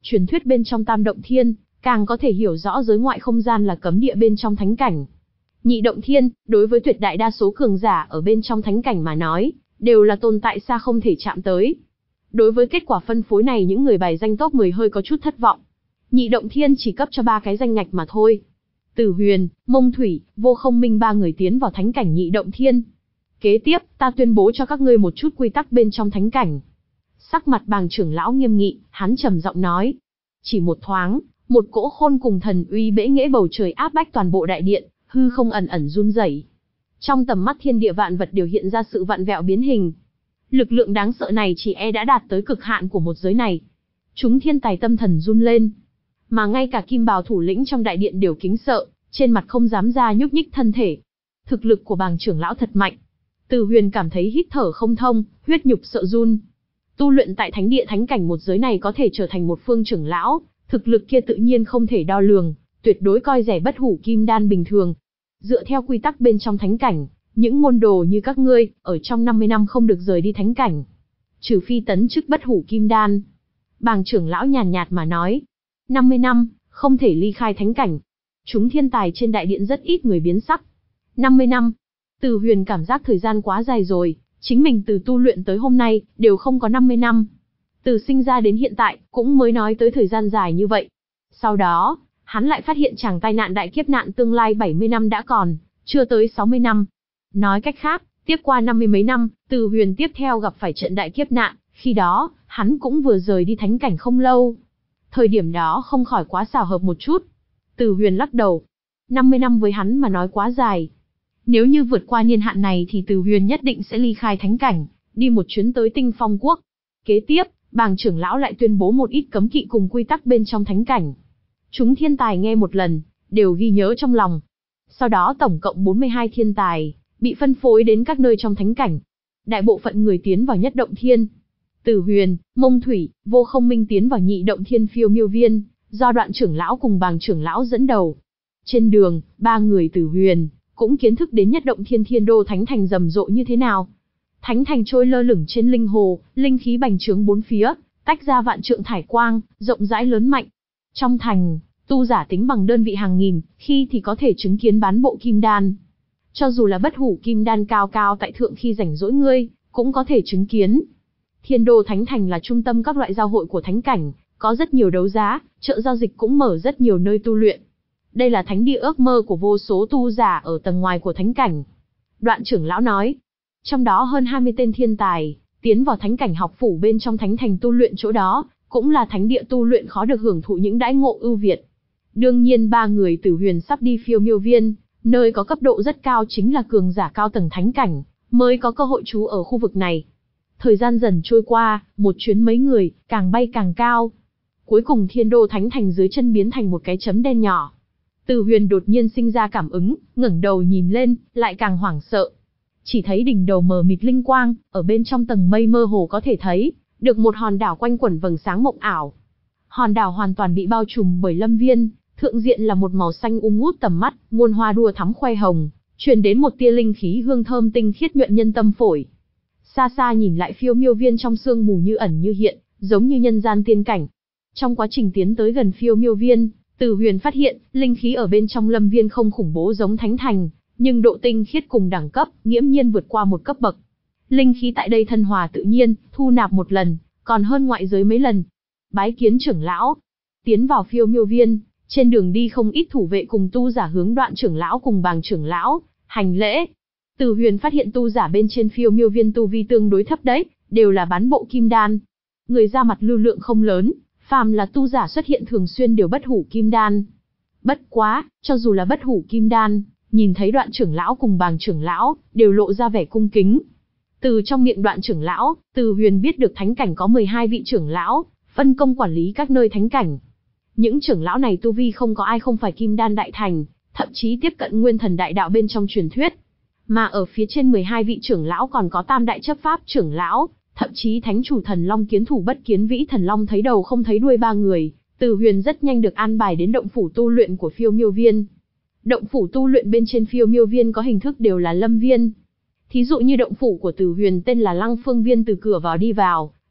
Truyền thuyết bên trong Tam Động Thiên, càng có thể hiểu rõ giới ngoại không gian là cấm địa bên trong thánh cảnh. Nhị Động Thiên, đối với tuyệt đại đa số cường giả ở bên trong thánh cảnh mà nói, đều là tồn tại xa không thể chạm tới. Đối với kết quả phân phối này, những người bài danh top mười hơi có chút thất vọng. Nhị Động Thiên chỉ cấp cho ba cái danh ngạch mà thôi. Tử Huyền, Mông Thủy, Vô Không Minh ba người tiến vào thánh cảnh Nhị Động Thiên. Kế tiếp, ta tuyên bố cho các ngươi một chút quy tắc bên trong thánh cảnh. Sắc mặt Bàng trưởng lão nghiêm nghị, hắn trầm giọng nói. Chỉ một thoáng, một cỗ khôn cùng thần uy bẽ nghễ bầu trời áp bách toàn bộ đại điện, hư không ẩn ẩn run rẩy. Trong tầm mắt thiên địa vạn vật đều hiện ra sự vặn vẹo biến hình. Lực lượng đáng sợ này chỉ e đã đạt tới cực hạn của một giới này. Chúng thiên tài tâm thần run lên. Mà ngay cả kim bào thủ lĩnh trong đại điện đều kính sợ, trên mặt không dám ra nhúc nhích thân thể. Thực lực của Bàng trưởng lão thật mạnh. Từ Huyền cảm thấy hít thở không thông, huyết nhục sợ run. Tu luyện tại thánh địa thánh cảnh một giới này có thể trở thành một phương trưởng lão, thực lực kia tự nhiên không thể đo lường, tuyệt đối coi rẻ bất hủ kim đan bình thường. Dựa theo quy tắc bên trong thánh cảnh, những môn đồ như các ngươi, ở trong năm mươi năm không được rời đi thánh cảnh. Trừ phi tấn chức bất hủ kim đan. Bàng trưởng lão nhàn nhạt mà nói. năm mươi năm, không thể ly khai thánh cảnh. Chúng thiên tài trên đại điện rất ít người biến sắc. năm mươi năm. Từ Huyền cảm giác thời gian quá dài rồi, chính mình từ tu luyện tới hôm nay, đều không có năm mươi năm. Từ sinh ra đến hiện tại, cũng mới nói tới thời gian dài như vậy. Sau đó, hắn lại phát hiện chàng tai nạn đại kiếp nạn tương lai bảy mươi năm đã còn, chưa tới sáu mươi năm. Nói cách khác, tiếp qua năm mươi mấy năm, Từ Huyền tiếp theo gặp phải trận đại kiếp nạn, khi đó, hắn cũng vừa rời đi thánh cảnh không lâu. Thời điểm đó không khỏi quá xào hợp một chút. Từ Huyền lắc đầu. năm mươi năm với hắn mà nói quá dài. Nếu như vượt qua niên hạn này thì Từ Huyền nhất định sẽ ly khai thánh cảnh, đi một chuyến tới Tinh Phong Quốc. Kế tiếp, Bàng trưởng lão lại tuyên bố một ít cấm kỵ cùng quy tắc bên trong thánh cảnh. Chúng thiên tài nghe một lần, đều ghi nhớ trong lòng. Sau đó tổng cộng bốn mươi hai thiên tài, bị phân phối đến các nơi trong thánh cảnh. Đại bộ phận người tiến vào Nhất Động Thiên. Tử Huyền, Mông Thủy, Vô Không Minh tiến vào Nhị Động Thiên Phiêu Miêu Viên, do Đoạn trưởng lão cùng Bàng trưởng lão dẫn đầu. Trên đường, ba người Tử Huyền cũng kiến thức đến Nhất Động Thiên Thiên Đô Thánh Thành rầm rộ như thế nào. Thánh Thành trôi lơ lửng trên linh hồ, linh khí bành trướng bốn phía, tách ra vạn trượng thải quang, rộng rãi lớn mạnh. Trong thành, tu giả tính bằng đơn vị hàng nghìn, khi thì có thể chứng kiến bán bộ kim đan. Cho dù là bất hủ kim đan cao cao tại thượng khi rảnh rỗi ngươi, cũng có thể chứng kiến. Thiên Đô Thánh Thành là trung tâm các loại giao hội của thánh cảnh, có rất nhiều đấu giá, chợ giao dịch cũng mở rất nhiều nơi tu luyện. Đây là thánh địa ước mơ của vô số tu giả ở tầng ngoài của thánh cảnh. Đoạn trưởng lão nói, trong đó hơn hai mươi tên thiên tài, tiến vào thánh cảnh học phủ bên trong thánh thành tu luyện, chỗ đó cũng là thánh địa tu luyện khó được hưởng thụ những đãi ngộ ưu việt. Đương nhiên ba người Tử Huyền sắp đi Phiêu Miêu Viên, nơi có cấp độ rất cao, chính là cường giả cao tầng thánh cảnh, mới có cơ hội trú ở khu vực này. Thời gian dần trôi qua, một chuyến mấy người, càng bay càng cao. Cuối cùng Thiên Đô Thánh Thành dưới chân biến thành một cái chấm đen nhỏ. Tử Huyền đột nhiên sinh ra cảm ứng, ngẩng đầu nhìn lên, lại càng hoảng sợ. Chỉ thấy đỉnh đầu mờ mịt linh quang, ở bên trong tầng mây mơ hồ có thể thấy được một hòn đảo quanh quẩn vầng sáng mộng ảo. Hòn đảo hoàn toàn bị bao trùm bởi lâm viên, thượng diện là một màu xanh um ngút tầm mắt, muôn hoa đua thắm khoe hồng, truyền đến một tia linh khí hương thơm tinh khiết nhuận nhân tâm phổi. Xa xa nhìn lại Phiêu Miêu Viên trong sương mù như ẩn như hiện, giống như nhân gian tiên cảnh. Trong quá trình tiến tới gần Phiêu Miêu Viên, Tử Huyền phát hiện, linh khí ở bên trong lâm viên không khủng bố giống thánh thành, nhưng độ tinh khiết cùng đẳng cấp, nghiễm nhiên vượt qua một cấp bậc. Linh khí tại đây thân hòa tự nhiên, thu nạp một lần, còn hơn ngoại giới mấy lần. Bái kiến trưởng lão. Tiến vào Phiêu Miêu Viên, trên đường đi không ít thủ vệ cùng tu giả hướng Đoạn trưởng lão cùng Bàng trưởng lão hành lễ. Tử Huyền phát hiện tu giả bên trên Phiêu Miêu Viên tu vi tương đối thấp đấy, đều là bán bộ kim đan. Người ra mặt lưu lượng không lớn, phàm là tu giả xuất hiện thường xuyên đều bất hủ kim đan. Bất quá, cho dù là bất hủ kim đan, nhìn thấy Đoạn trưởng lão cùng Bàng trưởng lão, đều lộ ra vẻ cung kính. Từ trong miệng Đoạn trưởng lão, Tử Huyền biết được thánh cảnh có mười hai vị trưởng lão, phân công quản lý các nơi thánh cảnh. Những trưởng lão này tu vi không có ai không phải kim đan đại thành, thậm chí tiếp cận nguyên thần đại đạo bên trong truyền thuyết. Mà ở phía trên mười hai vị trưởng lão còn có tam đại chấp pháp trưởng lão, thậm chí thánh chủ thần long kiến thủ bất kiến vĩ thần long thấy đầu không thấy đuôi ba người. Tử Huyền rất nhanh được an bài đến động phủ tu luyện của Phiêu Miêu Viên. Động phủ tu luyện bên trên Phiêu Miêu Viên có hình thức đều là lâm viên. Thí dụ như động phủ của Tử Huyền tên là Lăng Phương Viên, từ cửa vào đi vào,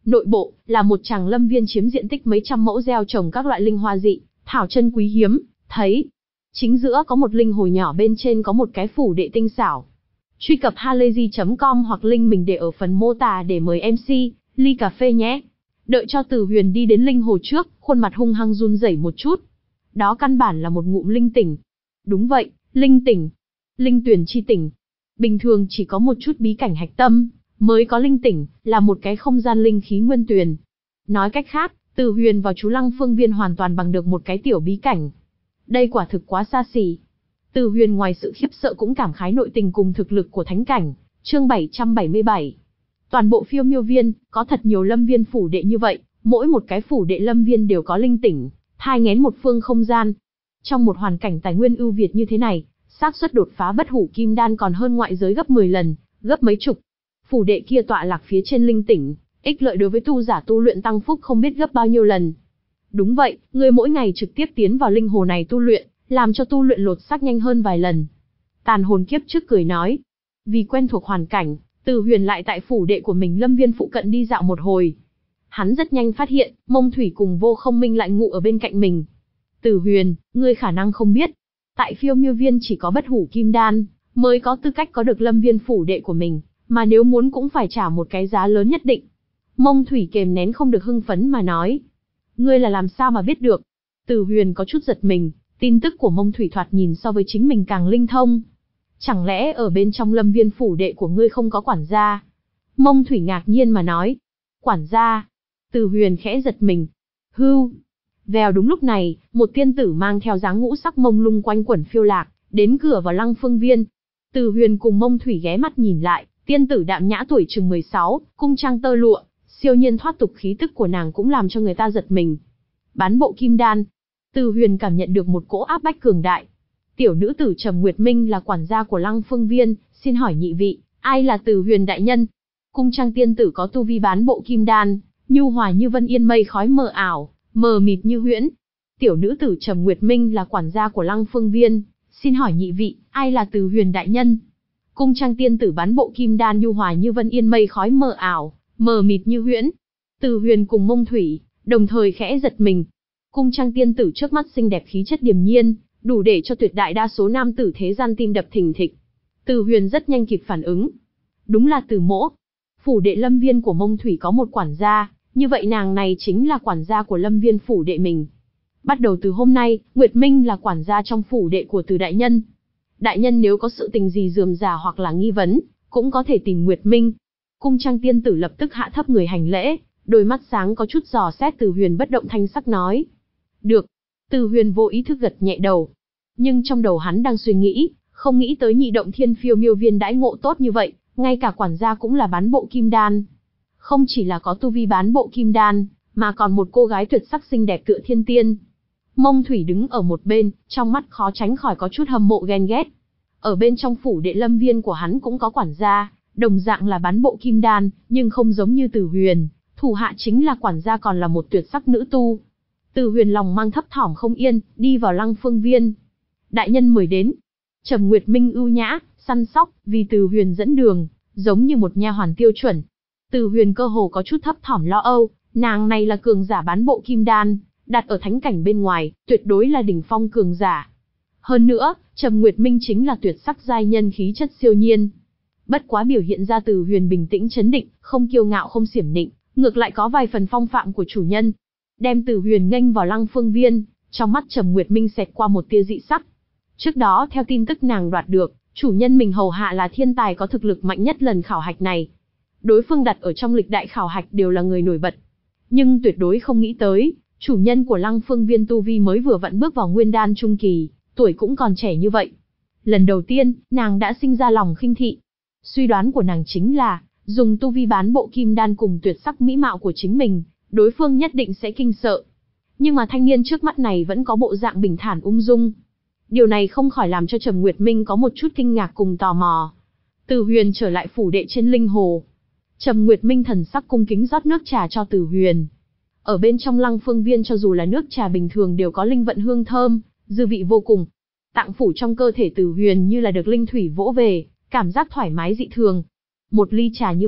Nội bộ là một tràng lâm viên chiếm diện tích mấy trăm mẫu, gieo trồng các loại linh hoa dị thảo chân quý hiếm thấy. Chính giữa có một linh hồ nhỏ, bên trên có một cái phủ đệ tinh xảo. Truy cập halayzi chấm com hoặc link mình để ở phần mô tả để mời em xê ly cà phê nhé. Đợi cho Từ Huyền đi đến linh hồ trước, khuôn mặt hung hăng run rẩy một chút. Đó căn bản là một ngụm linh tỉnh. Đúng vậy, linh tỉnh. Linh tuyển chi tỉnh. Bình thường chỉ có một chút bí cảnh hạch tâm mới có linh tỉnh, là một cái không gian linh khí nguyên tuyền. Nói cách khác, Từ Huyền vào chú Lăng Phương Viên hoàn toàn bằng được một cái tiểu bí cảnh. Đây quả thực quá xa xỉ. Từ Huyền ngoài sự khiếp sợ cũng cảm khái nội tình cùng thực lực của thánh cảnh. Chương bảy trăm bảy mươi bảy. Toàn bộ Phiêu Miêu Viên có thật nhiều lâm viên phủ đệ như vậy, mỗi một cái phủ đệ lâm viên đều có linh tỉnh, thai nghén một phương không gian. Trong một hoàn cảnh tài nguyên ưu việt như thế này, xác suất đột phá bất hủ kim đan còn hơn ngoại giới gấp mười lần, gấp mấy chục. Phủ đệ kia tọa lạc phía trên linh tỉnh, ích lợi đối với tu giả tu luyện tăng phúc không biết gấp bao nhiêu lần. Đúng vậy, người mỗi ngày trực tiếp tiến vào linh hồ này tu luyện, làm cho tu luyện lột xác nhanh hơn vài lần. Tàn hồn kiếp trước cười nói. Vì quen thuộc hoàn cảnh, Từ Huyền lại tại phủ đệ của mình lâm viên phụ cận đi dạo một hồi. Hắn rất nhanh phát hiện, Mông Thủy cùng Vô Không Minh lại ngủ ở bên cạnh mình. Từ Huyền, ngươi khả năng không biết, tại Phiêu Miêu Viên chỉ có bất hủ kim đan mới có tư cách có được lâm viên phủ đệ của mình, mà nếu muốn cũng phải trả một cái giá lớn nhất định. Mông Thủy kềm nén không được hưng phấn mà nói. Ngươi là làm sao mà biết được? Từ Huyền có chút giật mình, tin tức của Mông Thủy thoạt nhìn so với chính mình càng linh thông. Chẳng lẽ ở bên trong lâm viên phủ đệ của ngươi không có quản gia? Mông Thủy ngạc nhiên mà nói. Quản gia? Từ Huyền khẽ giật mình. Hưu. Vèo, đúng lúc này, một tiên tử mang theo dáng ngũ sắc mông lung quanh quẩn phiêu lạc, đến cửa vào Lăng Phương Viên. Từ Huyền cùng Mông Thủy ghé mắt nhìn lại, tiên tử đạm nhã tuổi chừng mười sáu, cung trang tơ lụa, siêu nhiên thoát tục, khí tức của nàng cũng làm cho người ta giật mình. Bán bộ kim đan. Từ Huyền cảm nhận được một cỗ áp bách cường đại. Tiểu nữ tử Trầm Nguyệt Minh là quản gia của Lăng Phương Viên, xin hỏi nhị vị, ai là Từ Huyền đại nhân? Cung trang tiên tử có tu vi bán bộ kim đan, nhu hòa như vân yên mây khói mờ ảo, mờ mịt như huyễn. Tiểu nữ tử Trầm Nguyệt Minh là quản gia của Lăng Phương Viên, xin hỏi nhị vị, ai là Từ Huyền đại nhân? Cung trang tiên tử bán bộ kim đan nhu hòa như vân yên mây khói mờ ảo, mờ mịt như huyễn. Từ Huyền cùng Mông Thủy đồng thời khẽ giật mình. Cung trang tiên tử trước mắt xinh đẹp, khí chất điềm nhiên, đủ để cho tuyệt đại đa số nam tử thế gian tim đập thình thịch. Từ Huyền rất nhanh kịp phản ứng. Đúng là Từ mỗ. Phủ đệ lâm viên của Mông Thủy có một quản gia, như vậy nàng này chính là quản gia của lâm viên phủ đệ mình. Bắt đầu từ hôm nay, Nguyệt Minh là quản gia trong phủ đệ của Từ đại nhân. Đại nhân nếu có sự tình gì rườm rà hoặc là nghi vấn, cũng có thể tìm Nguyệt Minh. Cung trang tiên tử lập tức hạ thấp người hành lễ, đôi mắt sáng có chút dò xét. Từ Huyền bất động thanh sắc nói. Được. Từ Huyền vô ý thức gật nhẹ đầu. Nhưng trong đầu hắn đang suy nghĩ, không nghĩ tới nhị động thiên Phiêu Miêu Viên đãi ngộ tốt như vậy, ngay cả quản gia cũng là bán bộ kim đan. Không chỉ là có tu vi bán bộ kim đan, mà còn một cô gái tuyệt sắc xinh đẹp tựa thiên tiên. Mông Thủy đứng ở một bên, trong mắt khó tránh khỏi có chút hâm mộ ghen ghét. Ở bên trong phủ đệ lâm viên của hắn cũng có quản gia, đồng dạng là bán bộ kim đan, nhưng không giống như Từ Huyền, thủ hạ chính là quản gia còn là một tuyệt sắc nữ tu. Từ Huyền lòng mang thấp thỏm không yên, đi vào Lăng Phương Viên. Đại nhân mời đến. Trầm Nguyệt Minh ưu nhã, săn sóc, vì Từ Huyền dẫn đường, giống như một nha hoàn tiêu chuẩn. Từ Huyền cơ hồ có chút thấp thỏm lo âu, nàng này là cường giả bán bộ kim đan, đặt ở thánh cảnh bên ngoài, tuyệt đối là đỉnh phong cường giả. Hơn nữa, Trầm Nguyệt Minh chính là tuyệt sắc giai nhân, khí chất siêu nhiên. Bất quá biểu hiện ra Từ Huyền bình tĩnh trấn định, không kiêu ngạo không xiểm nịnh, ngược lại có vài phần phong phạm của chủ nhân. Đem Từ Huyền nghênh vào Lăng Phương Viên, trong mắt Trầm Nguyệt Minh xẹt qua một tia dị sắc. Trước đó theo tin tức nàng đoạt được, chủ nhân mình hầu hạ là thiên tài có thực lực mạnh nhất lần khảo hạch này. Đối phương đặt ở trong lịch đại khảo hạch đều là người nổi bật. Nhưng tuyệt đối không nghĩ tới, chủ nhân của Lăng Phương Viên tu vi mới vừa vặn bước vào nguyên đan trung kỳ, tuổi cũng còn trẻ như vậy. Lần đầu tiên, nàng đã sinh ra lòng khinh thị. Suy đoán của nàng chính là, dùng tu vi bán bộ kim đan cùng tuyệt sắc mỹ mạo của chính mình, đối phương nhất định sẽ kinh sợ. Nhưng mà thanh niên trước mắt này vẫn có bộ dạng bình thản ung dung. Điều này không khỏi làm cho Trầm Nguyệt Minh có một chút kinh ngạc cùng tò mò. Từ Huyền trở lại phủ đệ trên linh hồ. Trầm Nguyệt Minh thần sắc cung kính rót nước trà cho Từ Huyền. Ở bên trong Lăng Phương Viên cho dù là nước trà bình thường đều có linh vận hương thơm, dư vị vô cùng. Tạng phủ trong cơ thể Từ Huyền như là được linh thủy vỗ về, cảm giác thoải mái dị thường. Một ly trà như vậy,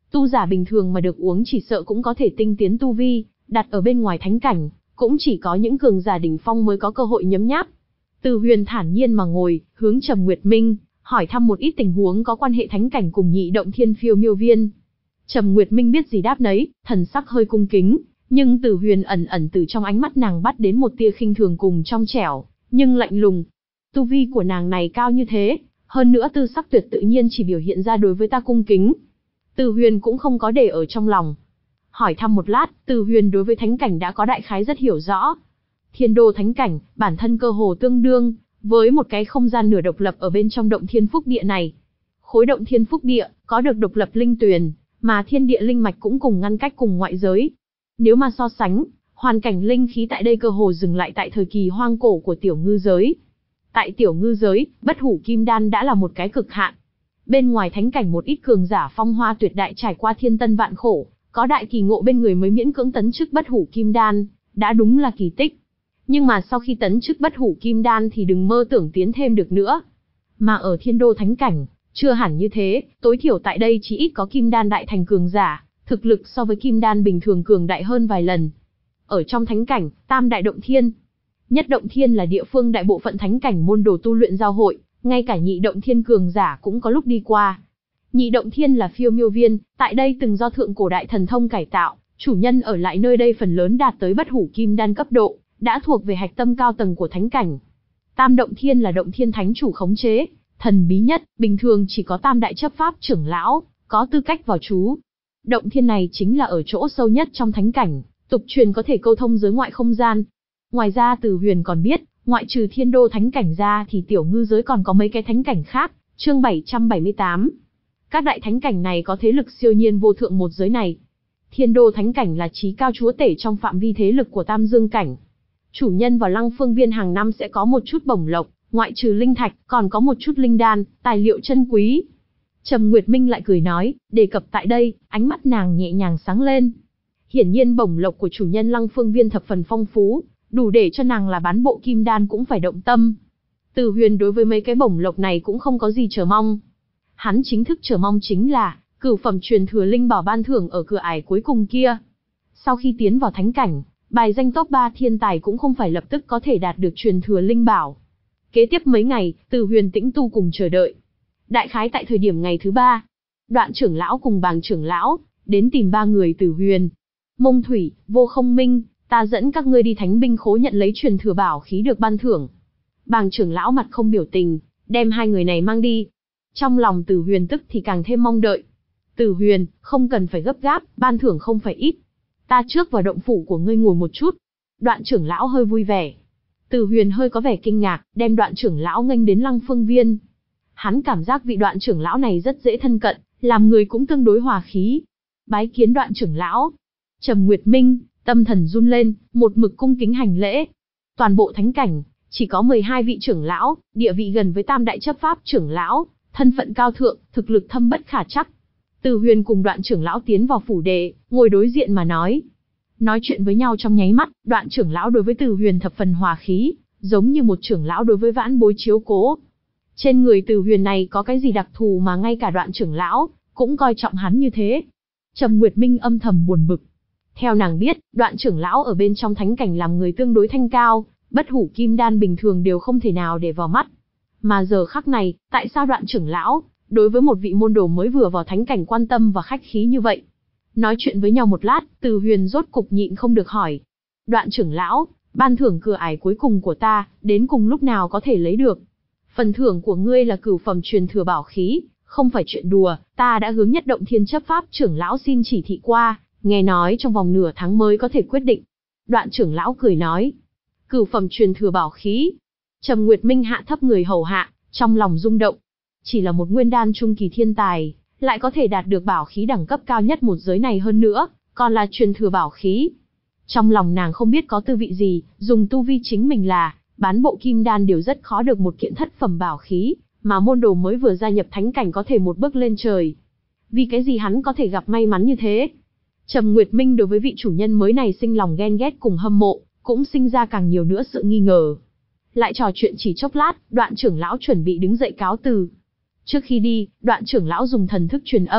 Tu giả bình thường mà được uống chỉ sợ cũng có thể tinh tiến tu vi, đặt ở bên ngoài thánh cảnh, cũng chỉ có những cường giả đỉnh phong mới có cơ hội nhấm nháp. Từ Huyền thản nhiên mà ngồi, hướng Trầm Nguyệt Minh, hỏi thăm một ít tình huống có quan hệ thánh cảnh cùng nhị động thiên phiêu miêu viên. Trầm Nguyệt Minh biết gì đáp nấy, thần sắc hơi cung kính, nhưng Từ Huyền ẩn ẩn từ trong ánh mắt nàng bắt đến một tia khinh thường cùng trong trẻo, nhưng lạnh lùng. Tu vi của nàng này cao như thế, hơn nữa tư sắc tuyệt tự nhiên chỉ biểu hiện ra đối với ta cung kính. Từ Huyền cũng không có để ở trong lòng. Hỏi thăm một lát, Từ Huyền đối với thánh cảnh đã có đại khái rất hiểu rõ. Thiên đô thánh cảnh, bản thân cơ hồ tương đương với một cái không gian nửa độc lập ở bên trong động thiên phúc địa này. Khối động thiên phúc địa có được độc lập linh tuyền, mà thiên địa linh mạch cũng cùng ngăn cách cùng ngoại giới. Nếu mà so sánh, hoàn cảnh linh khí tại đây cơ hồ dừng lại tại thời kỳ hoang cổ của tiểu ngư giới. Tại tiểu ngư giới, bất hủ kim đan đã là một cái cực hạn. Bên ngoài thánh cảnh một ít cường giả phong hoa tuyệt đại trải qua thiên tân vạn khổ, có đại kỳ ngộ bên người mới miễn cưỡng tấn chức bất hủ kim đan, đã đúng là kỳ tích. Nhưng mà sau khi tấn chức bất hủ kim đan thì đừng mơ tưởng tiến thêm được nữa. Mà ở thiên đô thánh cảnh, chưa hẳn như thế, tối thiểu tại đây chỉ ít có kim đan đại thành cường giả, thực lực so với kim đan bình thường cường đại hơn vài lần. Ở trong thánh cảnh, tam đại động thiên. Nhất động thiên là địa phương đại bộ phận thánh cảnh môn đồ tu luyện giao hội, ngay cả nhị động thiên cường giả cũng có lúc đi qua. Nhị động thiên là phiêu miêu viên, tại đây từng do thượng cổ đại thần thông cải tạo, chủ nhân ở lại nơi đây phần lớn đạt tới bất hủ kim đan cấp độ, đã thuộc về hạch tâm cao tầng của thánh cảnh. Tam động thiên là động thiên thánh chủ khống chế, thần bí nhất, bình thường chỉ có tam đại chấp pháp trưởng lão có tư cách vào trú. Động thiên này chính là ở chỗ sâu nhất trong thánh cảnh, tục truyền có thể câu thông giới ngoại không gian. Ngoài ra Từ Huyền còn biết, ngoại trừ thiên đô thánh cảnh ra thì tiểu ngư giới còn có mấy cái thánh cảnh khác. Chương bảy trăm bảy mươi tám. Các đại thánh cảnh này có thế lực siêu nhiên vô thượng một giới này. Thiên đô thánh cảnh là chí cao chúa tể trong phạm vi thế lực của tam dương cảnh. Chủ nhân vào Lăng Phương Viên hàng năm sẽ có một chút bổng lộc, ngoại trừ linh thạch, còn có một chút linh đan, tài liệu chân quý. Trầm Nguyệt Minh lại cười nói, đề cập tại đây, ánh mắt nàng nhẹ nhàng sáng lên. Hiển nhiên bổng lộc của chủ nhân Lăng Phương Viên thập phần phong phú, đủ để cho nàng là bán bộ kim đan cũng phải động tâm. Từ Huyền đối với mấy cái bổng lộc này cũng không có gì chờ mong. Hắn chính thức chờ mong chính là cửu phẩm truyền thừa linh bảo ban thưởng ở cửa ải cuối cùng kia. Sau khi tiến vào thánh cảnh, bài danh top ba thiên tài cũng không phải lập tức có thể đạt được truyền thừa linh bảo. Kế tiếp mấy ngày, Từ Huyền tĩnh tu cùng chờ đợi. Đại khái tại thời điểm ngày thứ ba, Đoạn trưởng lão cùng Bàng trưởng lão đến tìm ba người Từ Huyền. Mông Thủy, Vô Không Minh, ta dẫn các ngươi đi thánh binh khố nhận lấy truyền thừa bảo khí được ban thưởng. Bàng trưởng lão mặt không biểu tình, đem hai người này mang đi. Trong lòng Từ Huyền tức thì càng thêm mong đợi. Từ Huyền, không cần phải gấp gáp, ban thưởng không phải ít. Ta trước vào động phủ của ngươi ngồi một chút. Đoạn trưởng lão hơi vui vẻ. Từ Huyền hơi có vẻ kinh ngạc, đem Đoạn trưởng lão nghênh đến Lăng Phương Viên. Hắn cảm giác vị Đoạn trưởng lão này rất dễ thân cận, làm người cũng tương đối hòa khí. Bái kiến Đoạn trưởng lão. Trầm Nguyệt Minh, tâm thần run lên, một mực cung kính hành lễ. Toàn bộ thánh cảnh, chỉ có mười hai vị trưởng lão, địa vị gần với tam đại chấp pháp trưởng lão, thân phận cao thượng, thực lực thâm bất khả trắc. Từ Huyền cùng Đoạn trưởng lão tiến vào phủ đệ, ngồi đối diện mà nói. Nói chuyện với nhau trong nháy mắt, Đoạn trưởng lão đối với Từ Huyền thập phần hòa khí, giống như một trưởng lão đối với vãn bối chiếu cố. Trên người Từ Huyền này có cái gì đặc thù mà ngay cả Đoạn trưởng lão cũng coi trọng hắn như thế. Trầm Nguyệt Minh âm thầm buồn bực. Theo nàng biết, Đoạn trưởng lão ở bên trong thánh cảnh làm người tương đối thanh cao, bất hủ kim đan bình thường đều không thể nào để vào mắt. Mà giờ khắc này, tại sao Đoạn trưởng lão đối với một vị môn đồ mới vừa vào thánh cảnh quan tâm và khách khí như vậy? Nói chuyện với nhau một lát, Từ Huyền rốt cục nhịn không được hỏi. Đoạn trưởng lão, ban thưởng cửa ải cuối cùng của ta, đến cùng lúc nào có thể lấy được? Phần thưởng của ngươi là cửu phẩm truyền thừa bảo khí, không phải chuyện đùa, ta đã hướng nhất động thiên chấp pháp trưởng lão xin chỉ thị qua, nghe nói trong vòng nửa tháng mới có thể quyết định. Đoạn trưởng lão cười nói. Cửu phẩm truyền thừa bảo khí. Trầm Nguyệt Minh hạ thấp người hầu hạ, trong lòng rung động. Chỉ là một nguyên đan trung kỳ thiên tài, lại có thể đạt được bảo khí đẳng cấp cao nhất một giới này hơn nữa, còn là truyền thừa bảo khí. Trong lòng nàng không biết có tư vị gì, dùng tu vi chính mình là bán bộ kim đan đều rất khó được một kiện thất phẩm bảo khí, mà môn đồ mới vừa gia nhập thánh cảnh có thể một bước lên trời. Vì cái gì hắn có thể gặp may mắn như thế? Trầm Nguyệt Minh đối với vị chủ nhân mới này sinh lòng ghen ghét cùng hâm mộ, cũng sinh ra càng nhiều nữa sự nghi ngờ. Lại trò chuyện chỉ chốc lát, Đoạn trưởng lão chuẩn bị đứng dậy cáo từ. Trước khi đi, Đoạn trưởng lão dùng thần thức truyền âm,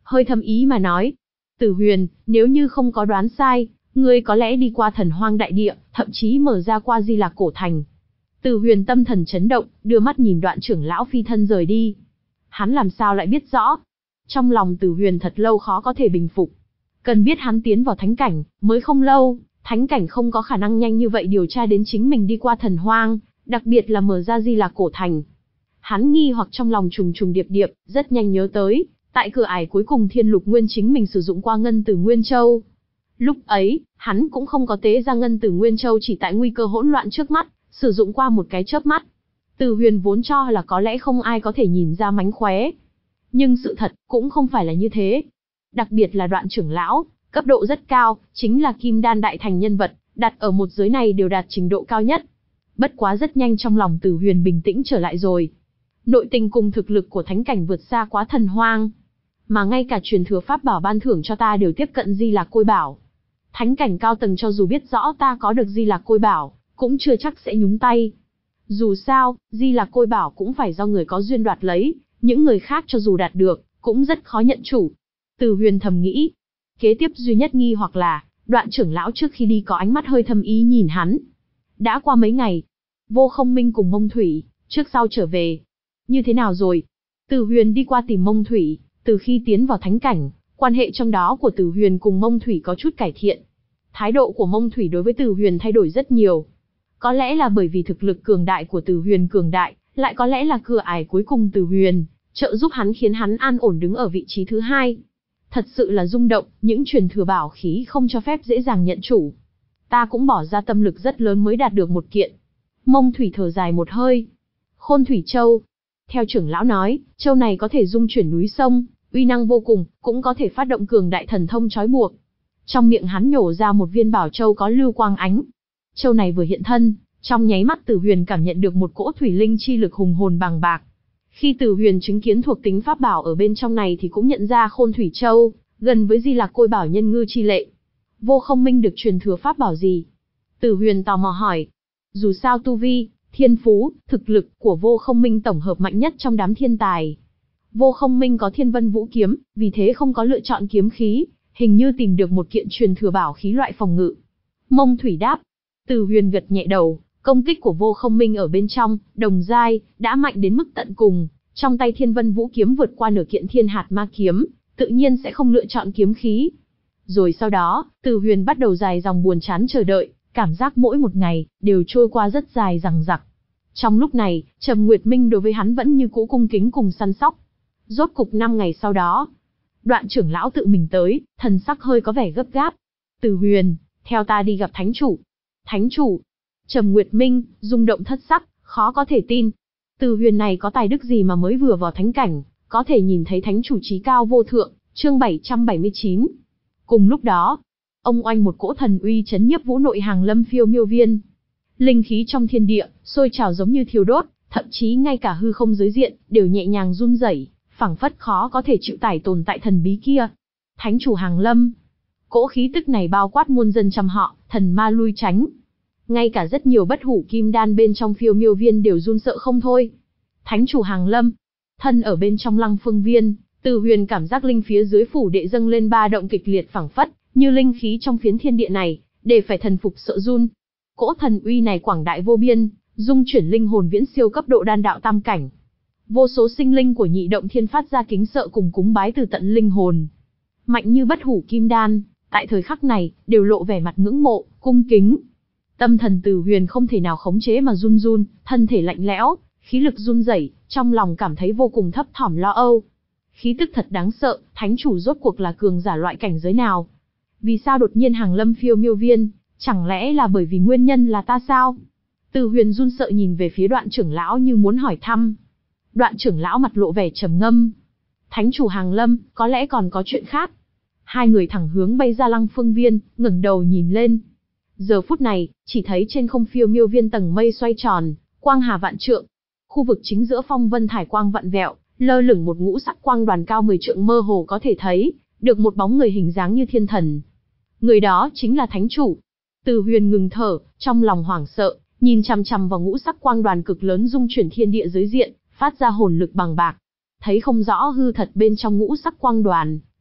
hơi thâm ý mà nói. Tử Huyền, nếu như không có đoán sai, ngươi có lẽ đi qua Thần Hoang đại địa, thậm chí mở ra qua Di Lạc cổ thành. Tử Huyền tâm thần chấn động, đưa mắt nhìn Đoạn trưởng lão phi thân rời đi. Hắn làm sao lại biết rõ? Trong lòng Tử Huyền thật lâu khó có thể bình phục. Cần biết hắn tiến vào thánh cảnh, mới không lâu, thánh cảnh không có khả năng nhanh như vậy điều tra đến chính mình đi qua Thần Hoang, đặc biệt là mở ra Di Lạc cổ thành. Hắn nghi hoặc trong lòng trùng trùng điệp điệp, rất nhanh nhớ tới, tại cửa ải cuối cùng Thiên Lục Nguyên chính mình sử dụng qua Ngân Tử Nguyên Châu. Lúc ấy, hắn cũng không có tế ra Ngân Tử Nguyên Châu chỉ tại nguy cơ hỗn loạn trước mắt, sử dụng qua một cái chớp mắt. Tử Huyền vốn cho là có lẽ không ai có thể nhìn ra mánh khóe. Nhưng sự thật cũng không phải là như thế. Đặc biệt là Đoạn trưởng lão, cấp độ rất cao, chính là Kim Đan đại thành nhân vật, đặt ở một giới này đều đạt trình độ cao nhất. Bất quá rất nhanh trong lòng Tử Huyền bình tĩnh trở lại rồi. Nội tình cùng thực lực của thánh cảnh vượt xa quá Thần Hoang, mà ngay cả truyền thừa pháp bảo ban thưởng cho ta đều tiếp cận Di Lạc Côi Bảo. Thánh cảnh cao tầng cho dù biết rõ ta có được Di Lạc Côi Bảo, cũng chưa chắc sẽ nhúng tay. Dù sao, Di Lạc Côi Bảo cũng phải do người có duyên đoạt lấy, những người khác cho dù đạt được, cũng rất khó nhận chủ. Tử Huyền thầm nghĩ. Kế tiếp duy nhất nghi hoặc là, Đoạn trưởng lão trước khi đi có ánh mắt hơi thâm ý nhìn hắn. Đã qua mấy ngày, Vô Không Minh cùng Mông Thủy, trước sau trở về. Như thế nào rồi? Tử Huyền đi qua tìm Mông Thủy, từ khi tiến vào thánh cảnh, quan hệ trong đó của Tử Huyền cùng Mông Thủy có chút cải thiện. Thái độ của Mông Thủy đối với Tử Huyền thay đổi rất nhiều. Có lẽ là bởi vì thực lực cường đại của Tử Huyền cường đại, lại có lẽ là cửa ải cuối cùng Tử Huyền, trợ giúp hắn khiến hắn an ổn đứng ở vị trí thứ hai. Thật sự là rung động, những truyền thừa bảo khí không cho phép dễ dàng nhận chủ. Ta cũng bỏ ra tâm lực rất lớn mới đạt được một kiện. Mông Thủy thở dài một hơi. Khôn Thủy Châu. Theo trưởng lão nói, châu này có thể dung chuyển núi sông, uy năng vô cùng, cũng có thể phát động cường đại thần thông trói buộc. Trong miệng hắn nhổ ra một viên bảo châu có lưu quang ánh. Châu này vừa hiện thân, trong nháy mắt Tử Huyền cảm nhận được một cỗ thủy linh chi lực hùng hồn bằng bạc. Khi Tử Huyền chứng kiến thuộc tính pháp bảo ở bên trong này thì cũng nhận ra Khôn Thủy Châu, gần với Di Lạc Côi Bảo nhân ngư chi lệ. Vô Không Minh được truyền thừa pháp bảo gì? Tử Huyền tò mò hỏi. Dù sao tu vi, thiên phú, thực lực của Vô Không Minh tổng hợp mạnh nhất trong đám thiên tài. Vô Không Minh có Thiên Vân Vũ Kiếm, vì thế không có lựa chọn kiếm khí, hình như tìm được một kiện truyền thừa bảo khí loại phòng ngự. Mông Thủy đáp. Tử Huyền gật nhẹ đầu, công kích của Vô Không Minh ở bên trong, đồng giai, đã mạnh đến mức tận cùng, trong tay Thiên Vân Vũ Kiếm vượt qua nửa kiện Thiên Hạt Ma Kiếm, tự nhiên sẽ không lựa chọn kiếm khí. Rồi sau đó, Tử Huyền bắt đầu dài dòng buồn chán chờ đợi, cảm giác mỗi một ngày đều trôi qua rất dài dằng dặc. Trong lúc này, Trầm Nguyệt Minh đối với hắn vẫn như cũ cung kính cùng săn sóc. Rốt cục năm ngày sau đó, Đoạn trưởng lão tự mình tới, thần sắc hơi có vẻ gấp gáp. Tử Huyền, theo ta đi gặp thánh chủ. Thánh chủ? Trầm Nguyệt Minh rung động thất sắc, khó có thể tin. Tử Huyền này có tài đức gì mà mới vừa vào thánh cảnh, có thể nhìn thấy thánh chủ trí cao vô thượng. Chương bảy trăm bảy mươi chín. Cùng lúc đó, ông oanh một cỗ thần uy chấn nhiếp vũ nội hàng lâm phiêu miêu viên. Linh khí trong thiên địa sôi trào giống như thiêu đốt, thậm chí ngay cả hư không giới diện đều nhẹ nhàng run rẩy, phảng phất khó có thể chịu tải tồn tại thần bí kia. Thánh chủ hàng lâm. Cỗ khí tức này bao quát muôn dân trăm họ, thần ma lui tránh. Ngay cả rất nhiều bất hủ kim đan bên trong phiêu miêu viên đều run sợ không thôi. Thánh chủ hàng lâm. Thân ở bên trong Lăng Phương Viên, Tử Huyền cảm giác linh phía dưới phủ đệ dâng lên ba động kịch liệt phảng phất, như linh khí trong phiến thiên địa này, để phải thần phục sợ run. Cỗ thần uy này quảng đại vô biên, dung chuyển linh hồn viễn siêu cấp độ đan đạo tam cảnh. Vô số sinh linh của nhị động thiên phát ra kính sợ cùng cúng bái từ tận linh hồn. Mạnh như bất hủ kim đan, tại thời khắc này, đều lộ vẻ mặt ngưỡng mộ, cung kính. Tâm thần Tử Huyền không thể nào khống chế mà run run, thân thể lạnh lẽo, khí lực run rẩy, trong lòng cảm thấy vô cùng thấp thỏm lo âu. Khí tức thật đáng sợ, thánh chủ rốt cuộc là cường giả loại cảnh giới nào? Vì sao đột nhiên hàng lâm phiêu miêu viên, chẳng lẽ là bởi vì nguyên nhân là ta sao? Tử Huyền run sợ nhìn về phía Đoạn trưởng lão như muốn hỏi thăm. Đoạn trưởng lão mặt lộ vẻ trầm ngâm. Thánh chủ hàng lâm, có lẽ còn có chuyện khác. Hai người thẳng hướng bay ra Lăng Phương Viên, ngẩng đầu nhìn lên. Giờ phút này, chỉ thấy trên không phiêu miêu viên tầng mây xoay tròn, quang hà vạn trượng. Khu vực chính giữa phong vân thải quang vặn vẹo, lơ lửng một ngũ sắc quang đoàn cao mười trượng mơ hồ có thể thấy, được một bóng người hình dáng như thiên thần. Người đó chính là thánh chủ. Tử Huyền ngừng thở, trong lòng hoảng sợ, nhìn chằm chằm vào ngũ sắc quang đoàn cực lớn dung chuyển thiên địa giới diện, phát ra hồn lực bằng bạc. Thấy không rõ hư thật bên trong ngũ sắc quang đoàn,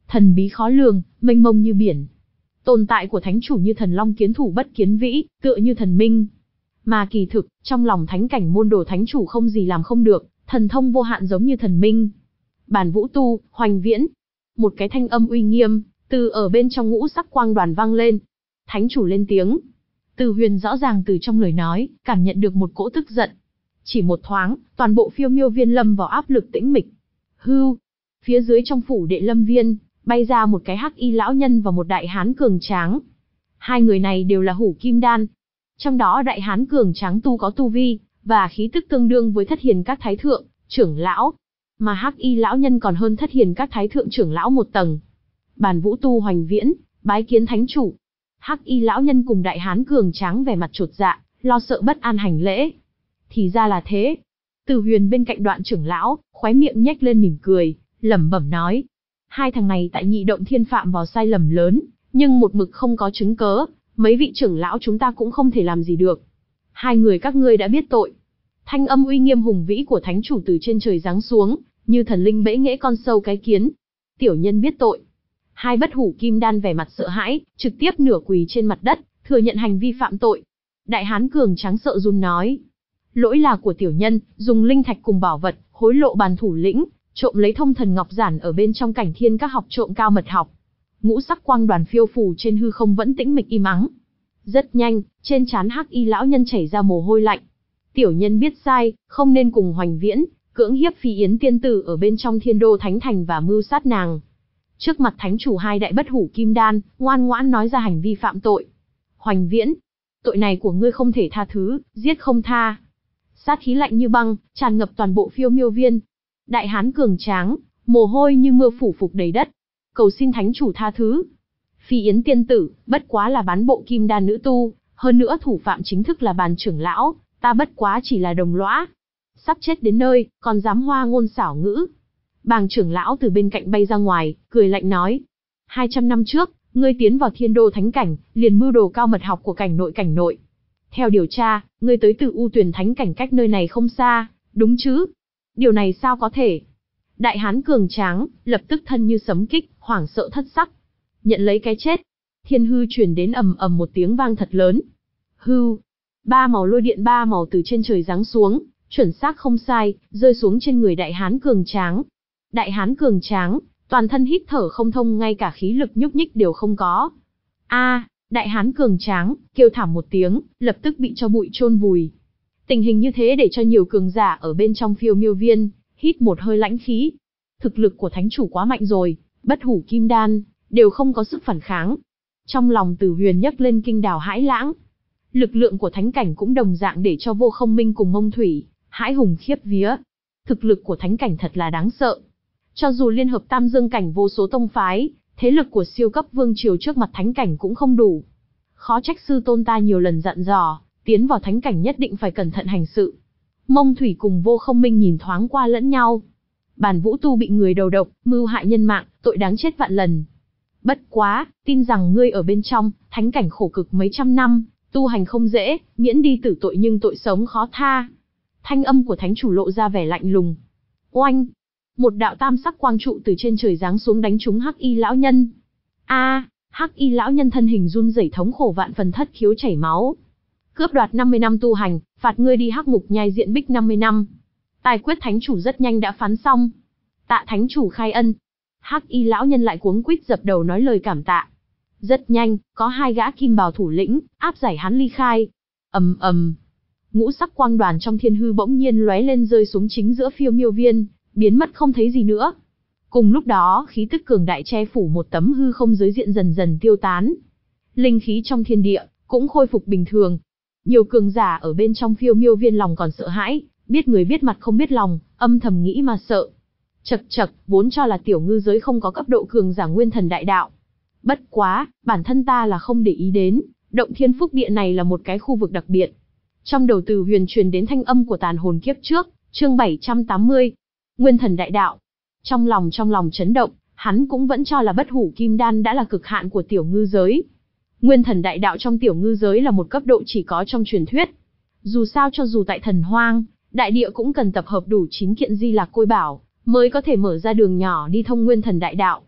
thần bí khó lường, mênh mông như biển. Tồn tại của thánh chủ như thần long kiến thủ bất kiến vĩ, tựa như thần minh. Mà kỳ thực, trong lòng thánh cảnh môn đồ thánh chủ không gì làm không được, thần thông vô hạn giống như thần minh. Bàn Vũ Tu, Hoành Viễn. Một cái thanh âm uy nghiêm, từ ở bên trong ngũ sắc quang đoàn vang lên. Thánh chủ lên tiếng. Từ Huyền rõ ràng từ trong lời nói, cảm nhận được một cỗ tức giận. Chỉ một thoáng, toàn bộ phiêu miêu viên lâm vào áp lực tĩnh mịch. Hưu. Phía dưới trong phủ đệ lâm viên, bay ra một cái hắc y lão nhân và một đại hán cường tráng. Hai người này đều là hủ kim đan. Trong đó đại hán cường tráng tu có tu vi, và khí tức tương đương với thất hiền các thái thượng, trưởng lão. Mà hắc y lão nhân còn hơn thất hiền các thái thượng trưởng lão một tầng. Bàn Vũ Tu Hoành Viễn, bái kiến thánh chủ. Hắc y lão nhân cùng đại hán cường tráng vẻ mặt chột dạ, lo sợ bất an hành lễ. Thì ra là thế. Từ Huyền bên cạnh Đoạn trưởng lão, khóe miệng nhếch lên mỉm cười, lẩm bẩm nói. Hai thằng này tại Nhị Động Thiên phạm vào sai lầm lớn, nhưng một mực không có chứng cớ, mấy vị trưởng lão chúng ta cũng không thể làm gì được. Hai người các ngươi đã biết tội. Thanh âm uy nghiêm hùng vĩ của thánh chủ từ trên trời giáng xuống, như thần linh bẽ nghễ con sâu cái kiến. Tiểu nhân biết tội. Hai bất hủ kim đan vẻ mặt sợ hãi, trực tiếp nửa quỳ trên mặt đất, thừa nhận hành vi phạm tội. Đại hán cường tráng sợ run nói. Lỗi là của tiểu nhân, dùng linh thạch cùng bảo vật, hối lộ bàn thủ lĩnh, trộm lấy thông thần ngọc giản ở bên trong cảnh thiên các học trộm cao mật học. Ngũ sắc quang đoàn phiêu phù trên hư không vẫn tĩnh mịch im ắng. Rất nhanh, trên trán hắc y lão nhân chảy ra mồ hôi lạnh. Tiểu nhân biết sai, không nên cùng Hoành Viễn, cưỡng hiếp Phi Yến tiên tử ở bên trong Thiên Đô Thánh Thành và mưu sát nàng. Trước mặt thánh chủ hai đại bất hủ kim đan, ngoan ngoãn nói ra hành vi phạm tội. Hoành Viễn, tội này của ngươi không thể tha thứ, giết không tha. Sát khí lạnh như băng, tràn ngập toàn bộ phiêu miêu viên. Đại hán cường tráng, mồ hôi như mưa phủ phục đầy đất. Cầu xin thánh chủ tha thứ. Phi Yến tiên tử, bất quá là bán bộ kim đan nữ tu, hơn nữa thủ phạm chính thức là Bàn trưởng lão, ta bất quá chỉ là đồng lõa. Sắp chết đến nơi, còn dám hoa ngôn xảo ngữ. Bàng trưởng lão từ bên cạnh bay ra ngoài, cười lạnh nói. Hai trăm năm trước, ngươi tiến vào Thiên Đô Thánh Cảnh, liền mưu đồ cao mật học của cảnh nội cảnh nội. Theo điều tra, ngươi tới từ U Tuyền Thánh Cảnh cách nơi này không xa, đúng chứ? Điều này sao có thể? Đại hán cường tráng, lập tức thân như sấm kích, hoảng sợ thất sắc. Nhận lấy cái chết. Thiên hư truyền đến ầm ầm một tiếng vang thật lớn. Hưu. Ba màu lôi điện ba màu từ trên trời giáng xuống, chuẩn xác không sai, rơi xuống trên người đại hán cường tráng. Đại hán cường tráng, toàn thân hít thở không thông, ngay cả khí lực nhúc nhích đều không có. A, đại hán cường tráng, kêu thảm một tiếng, lập tức bị cho bụi chôn vùi. Tình hình như thế để cho nhiều cường giả ở bên trong phiêu miêu viên, hít một hơi lãnh khí. Thực lực của thánh chủ quá mạnh rồi, bất hủ kim đan, đều không có sức phản kháng. Trong lòng Từ Huyền nhấc lên kinh đào hãi lãng. Lực lượng của thánh cảnh cũng đồng dạng để cho Vô Không Minh cùng Mông Thủy, hãi hùng khiếp vía. Thực lực của thánh cảnh thật là đáng sợ. Cho dù liên hợp tam dương cảnh vô số tông phái, thế lực của siêu cấp vương triều trước mặt thánh cảnh cũng không đủ. Khó trách sư tôn ta nhiều lần dặn dò, tiến vào thánh cảnh nhất định phải cẩn thận hành sự. Mông Thủy cùng Vô Không Minh nhìn thoáng qua lẫn nhau. Bàn Vũ Tu bị người đầu độc, mưu hại nhân mạng, tội đáng chết vạn lần. Bất quá, tin rằng ngươi ở bên trong, thánh cảnh khổ cực mấy trăm năm, tu hành không dễ, miễn đi tử tội nhưng tội sống khó tha. Thanh âm của thánh chủ lộ ra vẻ lạnh lùng. Oanh! Một đạo tam sắc quang trụ từ trên trời giáng xuống đánh trúng hắc y lão nhân. A, hắc y lão nhân thân hình run rẩy thống khổ vạn phần, thất khiếu chảy máu. Cướp đoạt năm mươi năm tu hành, phạt ngươi đi hắc ngục nhai diện bích năm mươi năm. Tài quyết thánh chủ rất nhanh đã phán xong. Tạ thánh chủ khai ân. Hắc y lão nhân lại cuống quýt dập đầu nói lời cảm tạ. Rất nhanh, có hai gã kim bào thủ lĩnh áp giải hắn ly khai. Ầm ầm, ngũ sắc quang đoàn trong thiên hư bỗng nhiên lóe lên rơi xuống chính giữa phiêu miêu viên, biến mất không thấy gì nữa. Cùng lúc đó, khí tức cường đại che phủ một tấm hư không giới diện dần dần tiêu tán. Linh khí trong thiên địa cũng khôi phục bình thường. Nhiều cường giả ở bên trong phiêu miêu viên lòng còn sợ hãi, biết người biết mặt không biết lòng, âm thầm nghĩ mà sợ. Chậc chậc, vốn cho là tiểu ngư giới không có cấp độ cường giả nguyên thần đại đạo. Bất quá, bản thân ta là không để ý đến, động thiên phúc địa này là một cái khu vực đặc biệt. Trong đầu Từ Huyền truyền đến thanh âm của tàn hồn kiếp trước, chương bảy trăm tám mươi. Nguyên thần đại đạo. Trong lòng trong lòng chấn động, hắn cũng vẫn cho là bất hủ kim đan đã là cực hạn của tiểu ngư giới. Nguyên thần đại đạo trong tiểu ngư giới là một cấp độ chỉ có trong truyền thuyết. Dù sao cho dù tại thần hoang, đại địa cũng cần tập hợp đủ chín kiện di lạc côi bảo, mới có thể mở ra đường nhỏ đi thông nguyên thần đại đạo.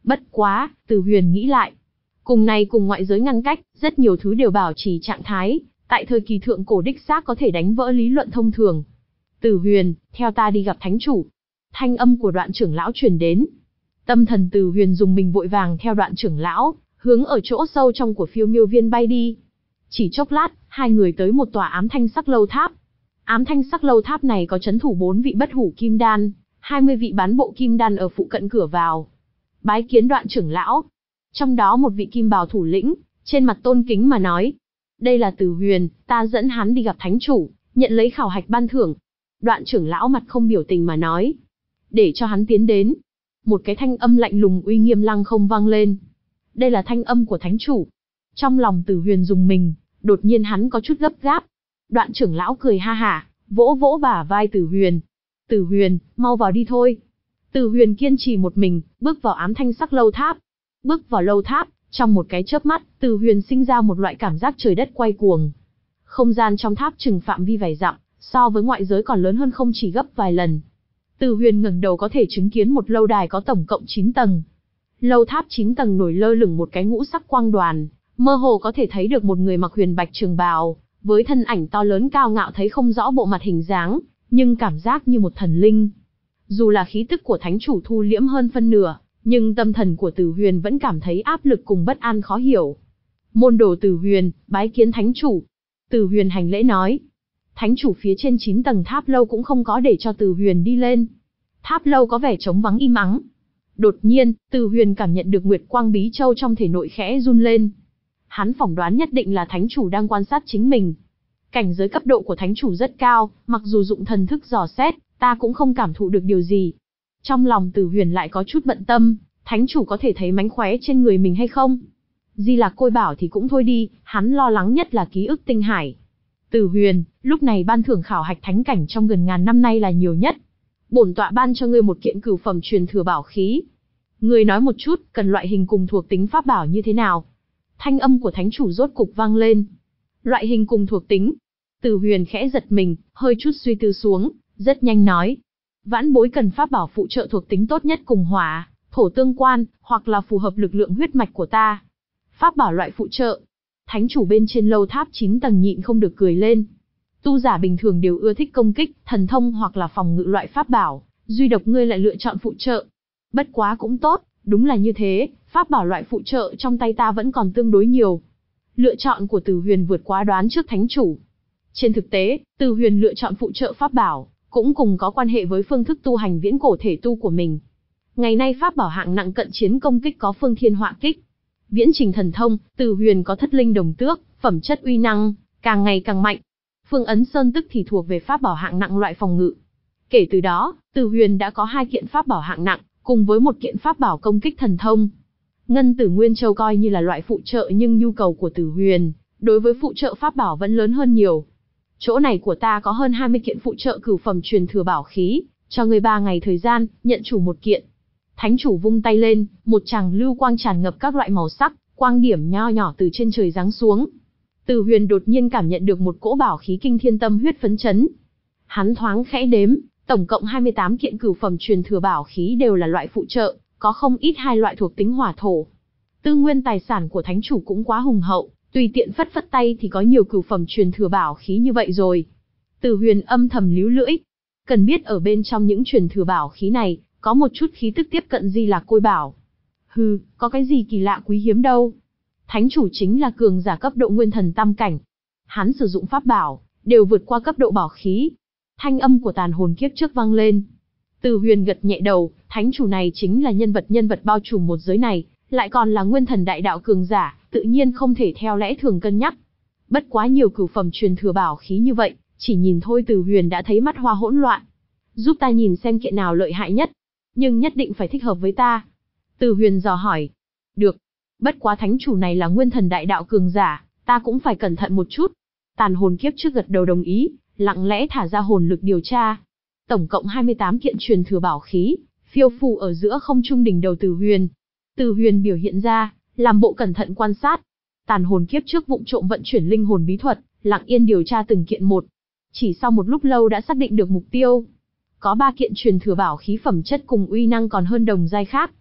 Bất quá, Từ Huyền nghĩ lại. Cùng này cùng ngoại giới ngăn cách, rất nhiều thứ đều bảo trì trạng thái, tại thời kỳ thượng cổ đích xác có thể đánh vỡ lý luận thông thường. Từ Huyền, theo ta đi gặp thánh chủ. Thanh âm của Đoạn trưởng lão truyền đến. Tâm thần Từ Huyền dùng mình vội vàng theo Đoạn trưởng lão, hướng ở chỗ sâu trong của Phiêu Miêu Viên bay đi. Chỉ chốc lát, hai người tới một tòa ám thanh sắc lâu tháp. Ám thanh sắc lâu tháp này có trấn thủ bốn vị bất hủ kim đan, hai mươi vị bán bộ kim đan ở phụ cận cửa vào. Bái kiến Đoạn trưởng lão. Trong đó một vị kim bào thủ lĩnh, trên mặt tôn kính mà nói. Đây là Từ Huyền, ta dẫn hắn đi gặp thánh chủ, nhận lấy khảo hạch ban thưởng. Đoạn trưởng lão mặt không biểu tình mà nói. Để cho hắn tiến đến. Một cái thanh âm lạnh lùng uy nghiêm lăng không vang lên. Đây là thanh âm của thánh chủ. Trong lòng Từ Huyền dùng mình, đột nhiên hắn có chút gấp gáp. Đoạn trưởng lão cười ha hả, vỗ vỗ bả vai Từ Huyền. Từ Huyền, mau vào đi thôi. Từ Huyền kiên trì một mình, bước vào ám thanh sắc lâu tháp. Bước vào lâu tháp, trong một cái chớp mắt, Từ Huyền sinh ra một loại cảm giác trời đất quay cuồng. Không gian trong tháp chừng phạm vi vài dặm, so với ngoại giới còn lớn hơn không chỉ gấp vài lần. Từ Huyền ngẩng đầu có thể chứng kiến một lâu đài có tổng cộng chín tầng. Lâu tháp chín tầng nổi lơ lửng một cái ngũ sắc quang đoàn, mơ hồ có thể thấy được một người mặc huyền bạch trường bào, với thân ảnh to lớn cao ngạo thấy không rõ bộ mặt hình dáng, nhưng cảm giác như một thần linh. Dù là khí tức của thánh chủ thu liễm hơn phân nửa, nhưng tâm thần của Từ Huyền vẫn cảm thấy áp lực cùng bất an khó hiểu. Môn đồ Từ Huyền, bái kiến thánh chủ. Từ Huyền hành lễ nói. Thánh chủ phía trên chín tầng tháp lâu cũng không có để cho Từ Huyền đi lên. Tháp lâu có vẻ trống vắng im ắng. Đột nhiên, Từ Huyền cảm nhận được Nguyệt Quang Bí Châu trong thể nội khẽ run lên. Hắn phỏng đoán nhất định là thánh chủ đang quan sát chính mình. Cảnh giới cấp độ của thánh chủ rất cao, mặc dù dụng thần thức dò xét, ta cũng không cảm thụ được điều gì. Trong lòng Từ Huyền lại có chút bận tâm, thánh chủ có thể thấy mánh khóe trên người mình hay không? Di Lạc Côi bảo thì cũng thôi đi, hắn lo lắng nhất là ký ức tinh hải. Từ Huyền, lúc này ban thưởng khảo hạch thánh cảnh trong gần ngàn năm nay là nhiều nhất. Bổn tọa ban cho ngươi một kiện cửu phẩm truyền thừa bảo khí. Ngươi nói một chút, cần loại hình cùng thuộc tính pháp bảo như thế nào? Thanh âm của thánh chủ rốt cục vang lên. Loại hình cùng thuộc tính. Từ Huyền khẽ giật mình, hơi chút suy tư xuống, rất nhanh nói. Vãn bối cần pháp bảo phụ trợ thuộc tính tốt nhất cùng hỏa, thổ tương quan, hoặc là phù hợp lực lượng huyết mạch của ta. Pháp bảo loại phụ trợ. Thánh chủ bên trên lâu tháp chín tầng nhịn không được cười lên. Tu giả bình thường đều ưa thích công kích, thần thông hoặc là phòng ngự loại pháp bảo, duy độc ngươi lại lựa chọn phụ trợ. Bất quá cũng tốt, đúng là như thế, pháp bảo loại phụ trợ trong tay ta vẫn còn tương đối nhiều. Lựa chọn của Từ Huyền vượt quá đoán trước thánh chủ. Trên thực tế, Từ Huyền lựa chọn phụ trợ pháp bảo, cũng cùng có quan hệ với phương thức tu hành viễn cổ thể tu của mình. Ngày nay pháp bảo hạng nặng cận chiến công kích có phương thiên họa kích. Viễn trình thần thông, Từ Huyền có thất linh đồng tước, phẩm chất uy năng, càng ngày càng mạnh. Phương ấn sơn tức thì thuộc về pháp bảo hạng nặng loại phòng ngự. Kể từ đó, Từ Huyền đã có hai kiện pháp bảo hạng nặng, cùng với một kiện pháp bảo công kích thần thông. Ngân Tử Nguyên Châu coi như là loại phụ trợ nhưng nhu cầu của Từ Huyền, đối với phụ trợ pháp bảo vẫn lớn hơn nhiều. Chỗ này của ta có hơn hai mươi kiện phụ trợ cửu phẩm truyền thừa bảo khí, cho ngươi ba ngày thời gian, nhận chủ một kiện. Thánh chủ vung tay lên, một tràng lưu quang tràn ngập các loại màu sắc, quang điểm nho nhỏ từ trên trời giáng xuống. Từ Huyền đột nhiên cảm nhận được một cỗ bảo khí kinh thiên tâm huyết phấn chấn. Hắn thoáng khẽ đếm, tổng cộng hai mươi tám kiện cửu phẩm truyền thừa bảo khí đều là loại phụ trợ, có không ít hai loại thuộc tính hỏa thổ. Tư nguyên tài sản của thánh chủ cũng quá hùng hậu, tùy tiện phất phất tay thì có nhiều cửu phẩm truyền thừa bảo khí như vậy rồi. Từ Huyền âm thầm líu lưỡi, cần biết ở bên trong những truyền thừa bảo khí này, có một chút khí tức tiếp cận Di Lạc Côi bảo. Hừ, có cái gì kỳ lạ quý hiếm đâu. Thánh chủ chính là cường giả cấp độ nguyên thần tam cảnh. Hắn sử dụng pháp bảo, đều vượt qua cấp độ bảo khí. Thanh âm của tàn hồn kiếp trước vang lên. Từ Huyền gật nhẹ đầu, thánh chủ này chính là nhân vật nhân vật bao trùm một giới này, lại còn là nguyên thần đại đạo cường giả, tự nhiên không thể theo lẽ thường cân nhắc. Bất quá nhiều cửu phẩm truyền thừa bảo khí như vậy, chỉ nhìn thôi Từ Huyền đã thấy mắt hoa hỗn loạn. Giúp ta nhìn xem kiện nào lợi hại nhất, nhưng nhất định phải thích hợp với ta. Từ Huyền dò hỏi. Được. Bất quá thánh chủ này là nguyên thần đại đạo cường giả, ta cũng phải cẩn thận một chút. Tàn hồn kiếp trước gật đầu đồng ý, lặng lẽ thả ra hồn lực điều tra. Tổng cộng hai mươi tám kiện truyền thừa bảo khí, phiêu phù ở giữa không trung đỉnh đầu Từ Huyền. Từ Huyền biểu hiện ra, làm bộ cẩn thận quan sát. Tàn hồn kiếp trước vụng trộm vận chuyển linh hồn bí thuật, lặng yên điều tra từng kiện một. Chỉ sau một lúc lâu đã xác định được mục tiêu. Có ba kiện truyền thừa bảo khí phẩm chất cùng uy năng còn hơn đồng giai khác.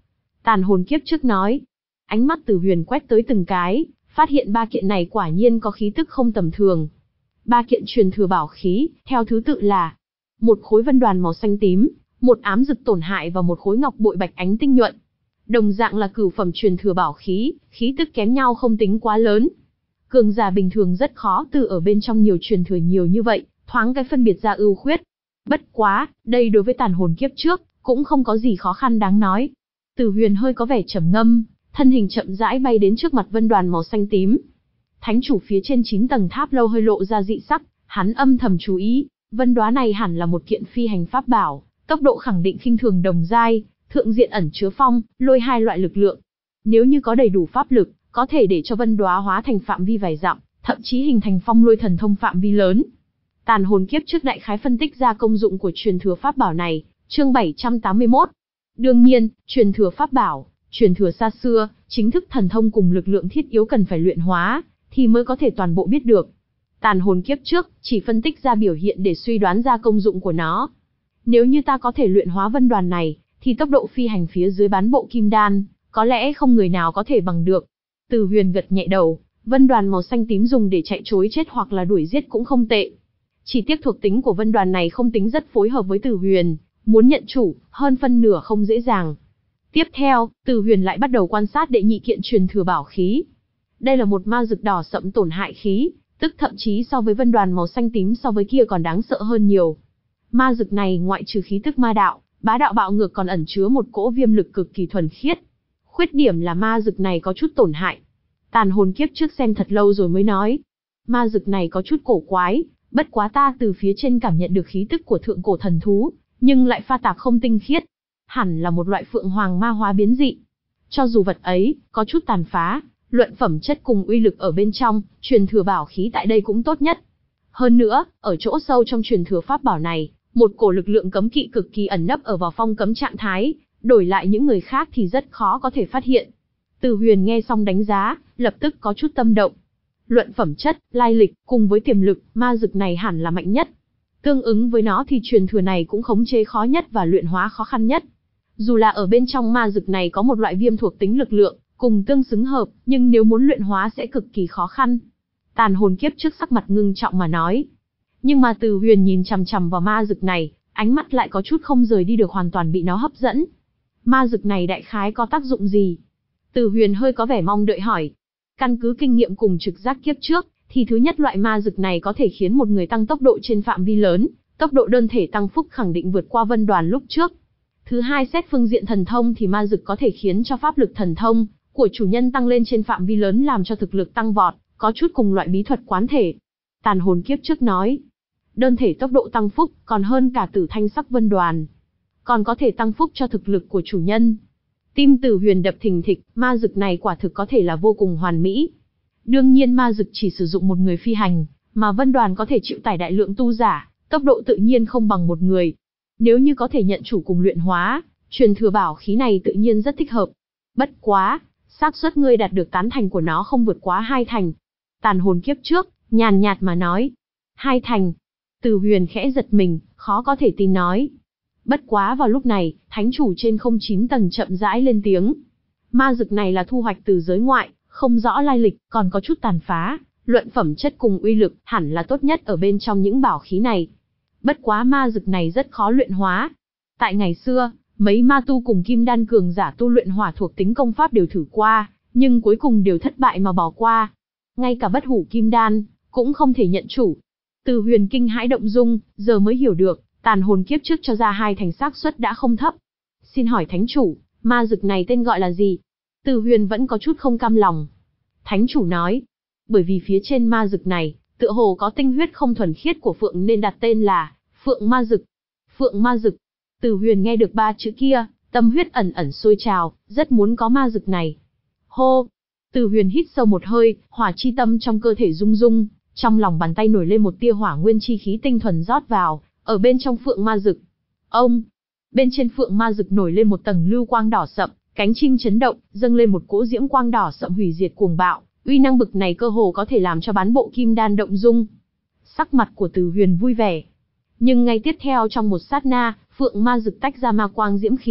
Tàn hồn kiếp trước nói. Ánh mắt Từ Huyền quét tới từng cái, phát hiện ba kiện này quả nhiên có khí tức không tầm thường. Ba kiện truyền thừa bảo khí, theo thứ tự là một khối vân đoàn màu xanh tím, một ám dực tổn hại và một khối ngọc bội bạch ánh tinh nhuận. Đồng dạng là cửu phẩm truyền thừa bảo khí, khí tức kém nhau không tính quá lớn. Cường giả bình thường rất khó từ ở bên trong nhiều truyền thừa nhiều như vậy, thoáng cái phân biệt ra ưu khuyết. Bất quá, đây đối với tàn hồn kiếp trước, cũng không có gì khó khăn đáng nói. Từ Huyền hơi có vẻ trầm ngâm, thân hình chậm rãi bay đến trước mặt vân đoàn màu xanh tím. Thánh chủ phía trên chín tầng tháp lâu hơi lộ ra dị sắc, hắn âm thầm chú ý, vân đóa này hẳn là một kiện phi hành pháp bảo, tốc độ khẳng định khinh thường đồng giai, thượng diện ẩn chứa phong, lôi hai loại lực lượng. Nếu như có đầy đủ pháp lực, có thể để cho vân đóa hóa thành phạm vi vài dặm, thậm chí hình thành phong lôi thần thông phạm vi lớn. Tàn hồn kiếp trước đại khái phân tích ra công dụng của truyền thừa pháp bảo này, chương bảy trăm tám mươi mốt. Đương nhiên, truyền thừa pháp bảo, truyền thừa xa xưa, chính thức thần thông cùng lực lượng thiết yếu cần phải luyện hóa, thì mới có thể toàn bộ biết được. Tàn hồn kiếp trước, chỉ phân tích ra biểu hiện để suy đoán ra công dụng của nó. Nếu như ta có thể luyện hóa vân đoàn này, thì tốc độ phi hành phía dưới bán bộ kim đan, có lẽ không người nào có thể bằng được. Từ Huyền gật nhẹ đầu, vân đoàn màu xanh tím dùng để chạy trối chết hoặc là đuổi giết cũng không tệ. Chỉ tiếc thuộc tính của vân đoàn này không tính rất phối hợp với Từ Huyền, muốn nhận chủ, hơn phân nửa không dễ dàng. Tiếp theo, Từ Huyền lại bắt đầu quan sát đệ nhị kiện truyền thừa bảo khí. Đây là một ma dực đỏ sẫm tổn hại khí, tức thậm chí so với vân đoàn màu xanh tím so với kia còn đáng sợ hơn nhiều. Ma dực này ngoại trừ khí tức ma đạo, bá đạo bạo ngược còn ẩn chứa một cỗ viêm lực cực kỳ thuần khiết. Khuyết điểm là ma dực này có chút tổn hại. Tàn hồn kiếp trước xem thật lâu rồi mới nói. Ma dực này có chút cổ quái, bất quá ta từ phía trên cảm nhận được khí tức của thượng cổ thần thú, nhưng lại pha tạp không tinh khiết. Hẳn là một loại phượng hoàng ma hóa biến dị. Cho dù vật ấy, có chút tàn phá, luận phẩm chất cùng uy lực ở bên trong, truyền thừa bảo khí tại đây cũng tốt nhất. Hơn nữa, ở chỗ sâu trong truyền thừa pháp bảo này, một cổ lực lượng cấm kỵ cực kỳ ẩn nấp ở vào phong cấm trạng thái, đổi lại những người khác thì rất khó có thể phát hiện. Từ Huyền nghe xong đánh giá, lập tức có chút tâm động. Luận phẩm chất, lai lịch, cùng với tiềm lực, ma dực này hẳn là mạnh nhất. Tương ứng với nó thì truyền thừa này cũng khống chế khó nhất và luyện hóa khó khăn nhất. Dù là ở bên trong ma dực này có một loại viêm thuộc tính lực lượng, cùng tương xứng hợp, nhưng nếu muốn luyện hóa sẽ cực kỳ khó khăn. Tàn hồn kiếp trước sắc mặt ngưng trọng mà nói. Nhưng mà Từ Huyền nhìn chằm chằm vào ma dực này, ánh mắt lại có chút không rời đi được, hoàn toàn bị nó hấp dẫn. Ma dực này đại khái có tác dụng gì? Từ Huyền hơi có vẻ mong đợi hỏi. Căn cứ kinh nghiệm cùng trực giác kiếp trước, thì thứ nhất loại ma dực này có thể khiến một người tăng tốc độ trên phạm vi lớn, tốc độ đơn thể tăng phúc khẳng định vượt qua vân đoàn lúc trước. Thứ hai, xét phương diện thần thông thì ma dực có thể khiến cho pháp lực thần thông của chủ nhân tăng lên trên phạm vi lớn, làm cho thực lực tăng vọt, có chút cùng loại bí thuật quán thể. Tàn hồn kiếp trước nói, đơn thể tốc độ tăng phúc còn hơn cả tử thanh sắc vân đoàn, còn có thể tăng phúc cho thực lực của chủ nhân. Tim Từ Huyền đập thình thịch, ma dực này quả thực có thể là vô cùng hoàn mỹ. Đương nhiên ma dực chỉ sử dụng một người phi hành, mà vân đoàn có thể chịu tải đại lượng tu giả, tốc độ tự nhiên không bằng một người. Nếu như có thể nhận chủ cùng luyện hóa, truyền thừa bảo khí này tự nhiên rất thích hợp. Bất quá, xác suất ngươi đạt được tán thành của nó không vượt quá hai thành. Tàn hồn kiếp trước, nhàn nhạt mà nói. Hai thành. Từ Huyền khẽ giật mình, khó có thể tin nói. Bất quá vào lúc này, thánh chủ trên không chín tầng chậm rãi lên tiếng. Ma dực này là thu hoạch từ giới ngoại, không rõ lai lịch, còn có chút tàn phá, luận phẩm chất cùng uy lực hẳn là tốt nhất ở bên trong những bảo khí này. Bất quá ma dực này rất khó luyện hóa. Tại ngày xưa, mấy ma tu cùng kim đan cường giả tu luyện hỏa thuộc tính công pháp đều thử qua, nhưng cuối cùng đều thất bại mà bỏ qua. Ngay cả bất hủ kim đan, cũng không thể nhận chủ. Từ Huyền kinh hãi động dung, giờ mới hiểu được, tàn hồn kiếp trước cho ra hai thành xác suất đã không thấp. Xin hỏi thánh chủ, ma dực này tên gọi là gì? Từ Huyền vẫn có chút không cam lòng. Thánh chủ nói, bởi vì phía trên ma dực này, tựa hồ có tinh huyết không thuần khiết của phượng nên đặt tên là Phượng ma dực. Phượng ma dực. Từ Huyền nghe được ba chữ kia, tâm huyết ẩn ẩn sôi trào, rất muốn có ma dực này. Hô! Từ Huyền hít sâu một hơi, hỏa chi tâm trong cơ thể rung rung, trong lòng bàn tay nổi lên một tia hỏa nguyên chi khí tinh thuần rót vào, ở bên trong phượng ma dực. Ông! Bên trên phượng ma dực nổi lên một tầng lưu quang đỏ sậm, cánh chim chấn động, dâng lên một cỗ diễm quang đỏ sậm hủy diệt cuồng bạo, uy năng bực này cơ hồ có thể làm cho bán bộ kim đan động dung. Sắc mặt của Từ Huyền vui vẻ. Nhưng ngay tiếp theo trong một sát na, phượng ma dực tách ra ma quang diễm khí,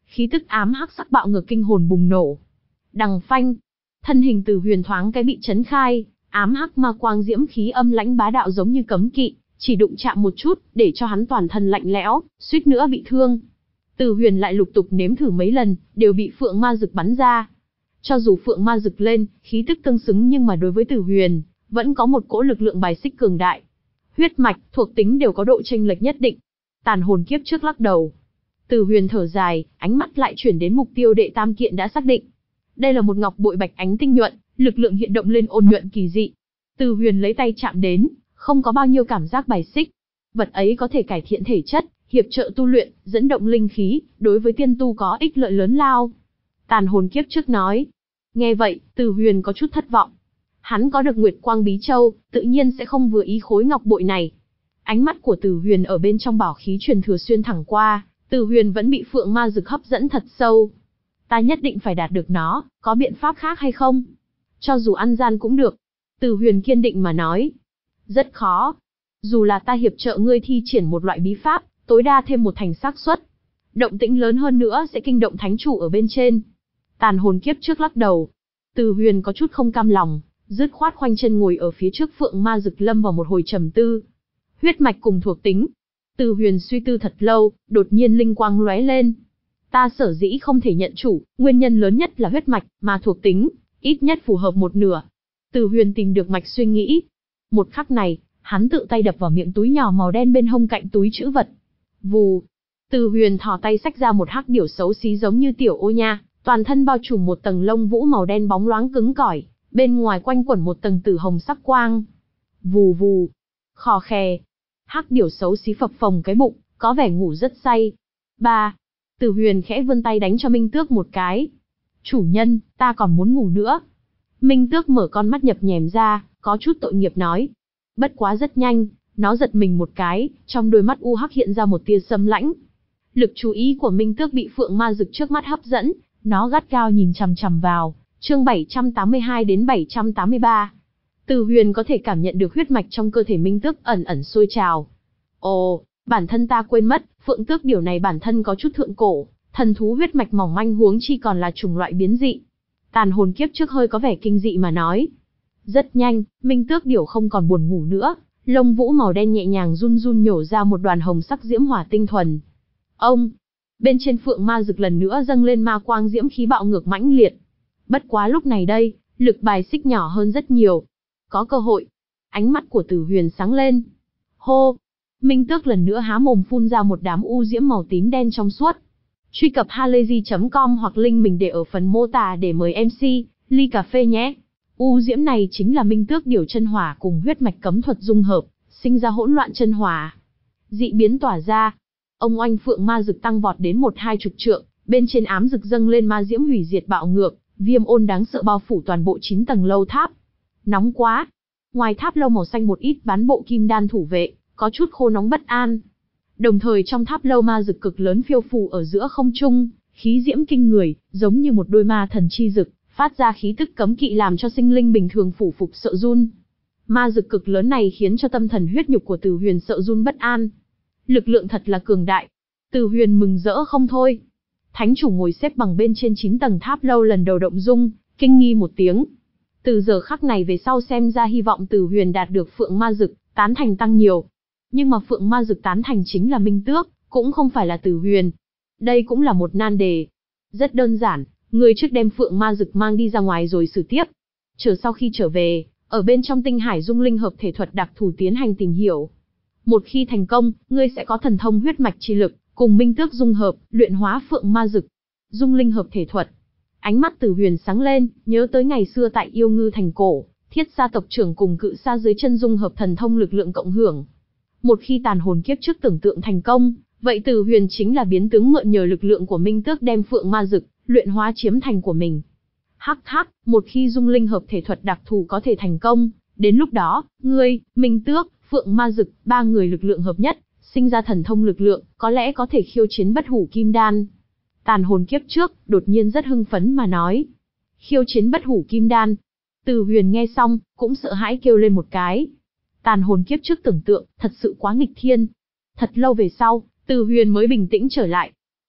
khí tức ám hắc sắc bạo ngược kinh hồn bùng nổ. Đằng phanh, thân hình Từ Huyền thoáng cái bị chấn khai, ám hắc ma quang diễm khí âm lãnh bá đạo giống như cấm kỵ, chỉ đụng chạm một chút, để cho hắn toàn thân lạnh lẽo, suýt nữa bị thương. Từ Huyền lại lục tục nếm thử mấy lần, đều bị phượng ma dực bắn ra. Cho dù phượng ma dực lên, khí tức tương xứng nhưng mà đối với Từ Huyền, vẫn có một cỗ lực lượng bài xích cường đại. Huyết mạch, thuộc tính đều có độ chênh lệch nhất định. Tàn hồn kiếp trước lắc đầu. Từ Huyền thở dài, ánh mắt lại chuyển đến mục tiêu đệ tam kiện đã xác định. Đây là một ngọc bội bạch ánh tinh nhuận, lực lượng hiện động lên ôn nhuận kỳ dị. Từ Huyền lấy tay chạm đến, không có bao nhiêu cảm giác bài xích. Vật ấy có thể cải thiện thể chất, hiệp trợ tu luyện, dẫn động linh khí, đối với tiên tu có ích lợi lớn lao. Tàn hồn kiếp trước nói. Nghe vậy, Từ Huyền có chút thất vọng. Hắn có được Nguyệt Quang Bí Châu, tự nhiên sẽ không vừa ý khối ngọc bội này. Ánh mắt của Từ Huyền ở bên trong bảo khí truyền thừa xuyên thẳng qua, Từ Huyền vẫn bị phượng ma dực hấp dẫn thật sâu. Ta nhất định phải đạt được nó, có biện pháp khác hay không? Cho dù ăn gian cũng được. Từ Huyền kiên định mà nói. Rất khó. Dù là ta hiệp trợ ngươi thi triển một loại bí pháp, tối đa thêm một thành xác suất. Động tĩnh lớn hơn nữa sẽ kinh động thánh chủ ở bên trên. Tàn hồn kiếp trước lắc đầu. Từ Huyền có chút không cam lòng, dứt khoát khoanh chân ngồi ở phía trước phượng ma dực lâm vào một hồi trầm tư. Huyết mạch cùng thuộc tính. Từ Huyền suy tư thật lâu, đột nhiên linh quang lóe lên. Ta sở dĩ không thể nhận chủ, nguyên nhân lớn nhất là huyết mạch, mà thuộc tính, ít nhất phù hợp một nửa. Từ Huyền tìm được mạch suy nghĩ. Một khắc này, hắn tự tay đập vào miệng túi nhỏ màu đen bên hông cạnh túi trữ vật. Vù. Từ Huyền thò tay xách ra một hắc điểu xấu xí giống như tiểu ô nha, toàn thân bao trùm một tầng lông vũ màu đen bóng loáng cứng cỏi, bên ngoài quanh quẩn một tầng tử hồng sắc quang. Vù vù. Khò khè. Hắc điểu xấu xí phập phồng cái bụng, có vẻ ngủ rất say. Ba. Từ Huyền khẽ vươn tay đánh cho Minh Tước một cái. Chủ nhân, ta còn muốn ngủ nữa. Minh Tước mở con mắt nhập nhèm ra, có chút tội nghiệp nói. Bất quá rất nhanh, nó giật mình một cái, trong đôi mắt u hắc hiện ra một tia sâm lãnh. Lực chú ý của Minh Tước bị phượng ma dực trước mắt hấp dẫn, nó gắt gao nhìn chằm chằm vào. Chương bảy trăm tám mươi hai đến bảy trăm tám mươi ba. Từ Huyền có thể cảm nhận được huyết mạch trong cơ thể Minh Tước ẩn ẩn sôi trào. Ồ, bản thân ta quên mất, phượng tước điều này bản thân có chút thượng cổ, thần thú huyết mạch mỏng manh huống chi còn là chủng loại biến dị. Tàn hồn kiếp trước hơi có vẻ kinh dị mà nói. Rất nhanh, Minh Tước điểu không còn buồn ngủ nữa, lông vũ màu đen nhẹ nhàng run run nhổ ra một đoàn hồng sắc diễm hỏa tinh thuần. Ông, bên trên phượng ma dực lần nữa dâng lên ma quang diễm khí bạo ngược mãnh liệt. Bất quá lúc này đây, lực bài xích nhỏ hơn rất nhiều. Có cơ hội. Ánh mắt của Từ Huyền sáng lên. Hô. Minh Tước lần nữa há mồm phun ra một đám u diễm màu tím đen trong suốt. Truy cập halayzi chấm com hoặc link mình để ở phần mô tả để mời em xê, ly cà phê nhé. U diễm này chính là Minh Tước điểu chân hỏa cùng huyết mạch cấm thuật dung hợp, sinh ra hỗn loạn chân hỏa. Dị biến tỏa ra. Ông oanh phượng ma dực tăng vọt đến một hai chục trượng, bên trên ám dực dâng lên ma diễm hủy diệt bạo ngược, viêm ôn đáng sợ bao phủ toàn bộ chín tầng lâu tháp. Nóng quá. Ngoài tháp lâu màu xanh một ít bán bộ kim đan thủ vệ, có chút khô nóng bất an. Đồng thời trong tháp lâu ma dực cực lớn phiêu phù ở giữa không trung, khí diễm kinh người, giống như một đôi ma thần chi dực, phát ra khí tức cấm kỵ làm cho sinh linh bình thường phủ phục sợ run. Ma dực cực lớn này khiến cho tâm thần huyết nhục của Từ Huyền sợ run bất an. Lực lượng thật là cường đại. Từ Huyền mừng rỡ không thôi. Thánh chủ ngồi xếp bằng bên trên chín tầng tháp lâu lần đầu động dung, kinh nghi một tiếng. Từ giờ khắc này về sau xem ra hy vọng Từ Huyền đạt được phượng ma dực, tán thành tăng nhiều. Nhưng mà phượng ma dực tán thành chính là Minh Tước, cũng không phải là Từ Huyền. Đây cũng là một nan đề. Rất đơn giản, người trước đem phượng ma dực mang đi ra ngoài rồi xử tiếp. Chờ sau khi trở về, ở bên trong tinh hải dung linh hợp thể thuật đặc thù tiến hành tìm hiểu. Một khi thành công, ngươi sẽ có thần thông huyết mạch chi lực, cùng Minh Tước dung hợp, luyện hóa phượng ma dực. Dung linh hợp thể thuật. Ánh mắt Từ Huyền sáng lên, nhớ tới ngày xưa tại Yêu Ngư thành cổ, Thiết Sa tộc trưởng cùng Cự Sa dưới chân dung hợp thần thông lực lượng cộng hưởng. Một khi tàn hồn kiếp trước tưởng tượng thành công, vậy Từ Huyền chính là biến tướng mượn nhờ lực lượng của Minh Tước đem phượng ma dực, luyện hóa chiếm thành của mình. Hắc hắc, một khi dung linh hợp thể thuật đặc thù có thể thành công, đến lúc đó, ngươi, Minh Tước, phượng ma dực, ba người lực lượng hợp nhất, sinh ra thần thông lực lượng, có lẽ có thể khiêu chiến bất hủ kim đan. Tàn hồn kiếp trước, đột nhiên rất hưng phấn mà nói. Khiêu chiến bất hủ kim đan. Từ Huyền nghe xong, cũng sợ hãi kêu lên một cái. Tàn hồn kiếp trước tưởng tượng, thật sự quá nghịch thiên. Thật lâu về sau, Từ Huyền mới bình tĩnh trở lại.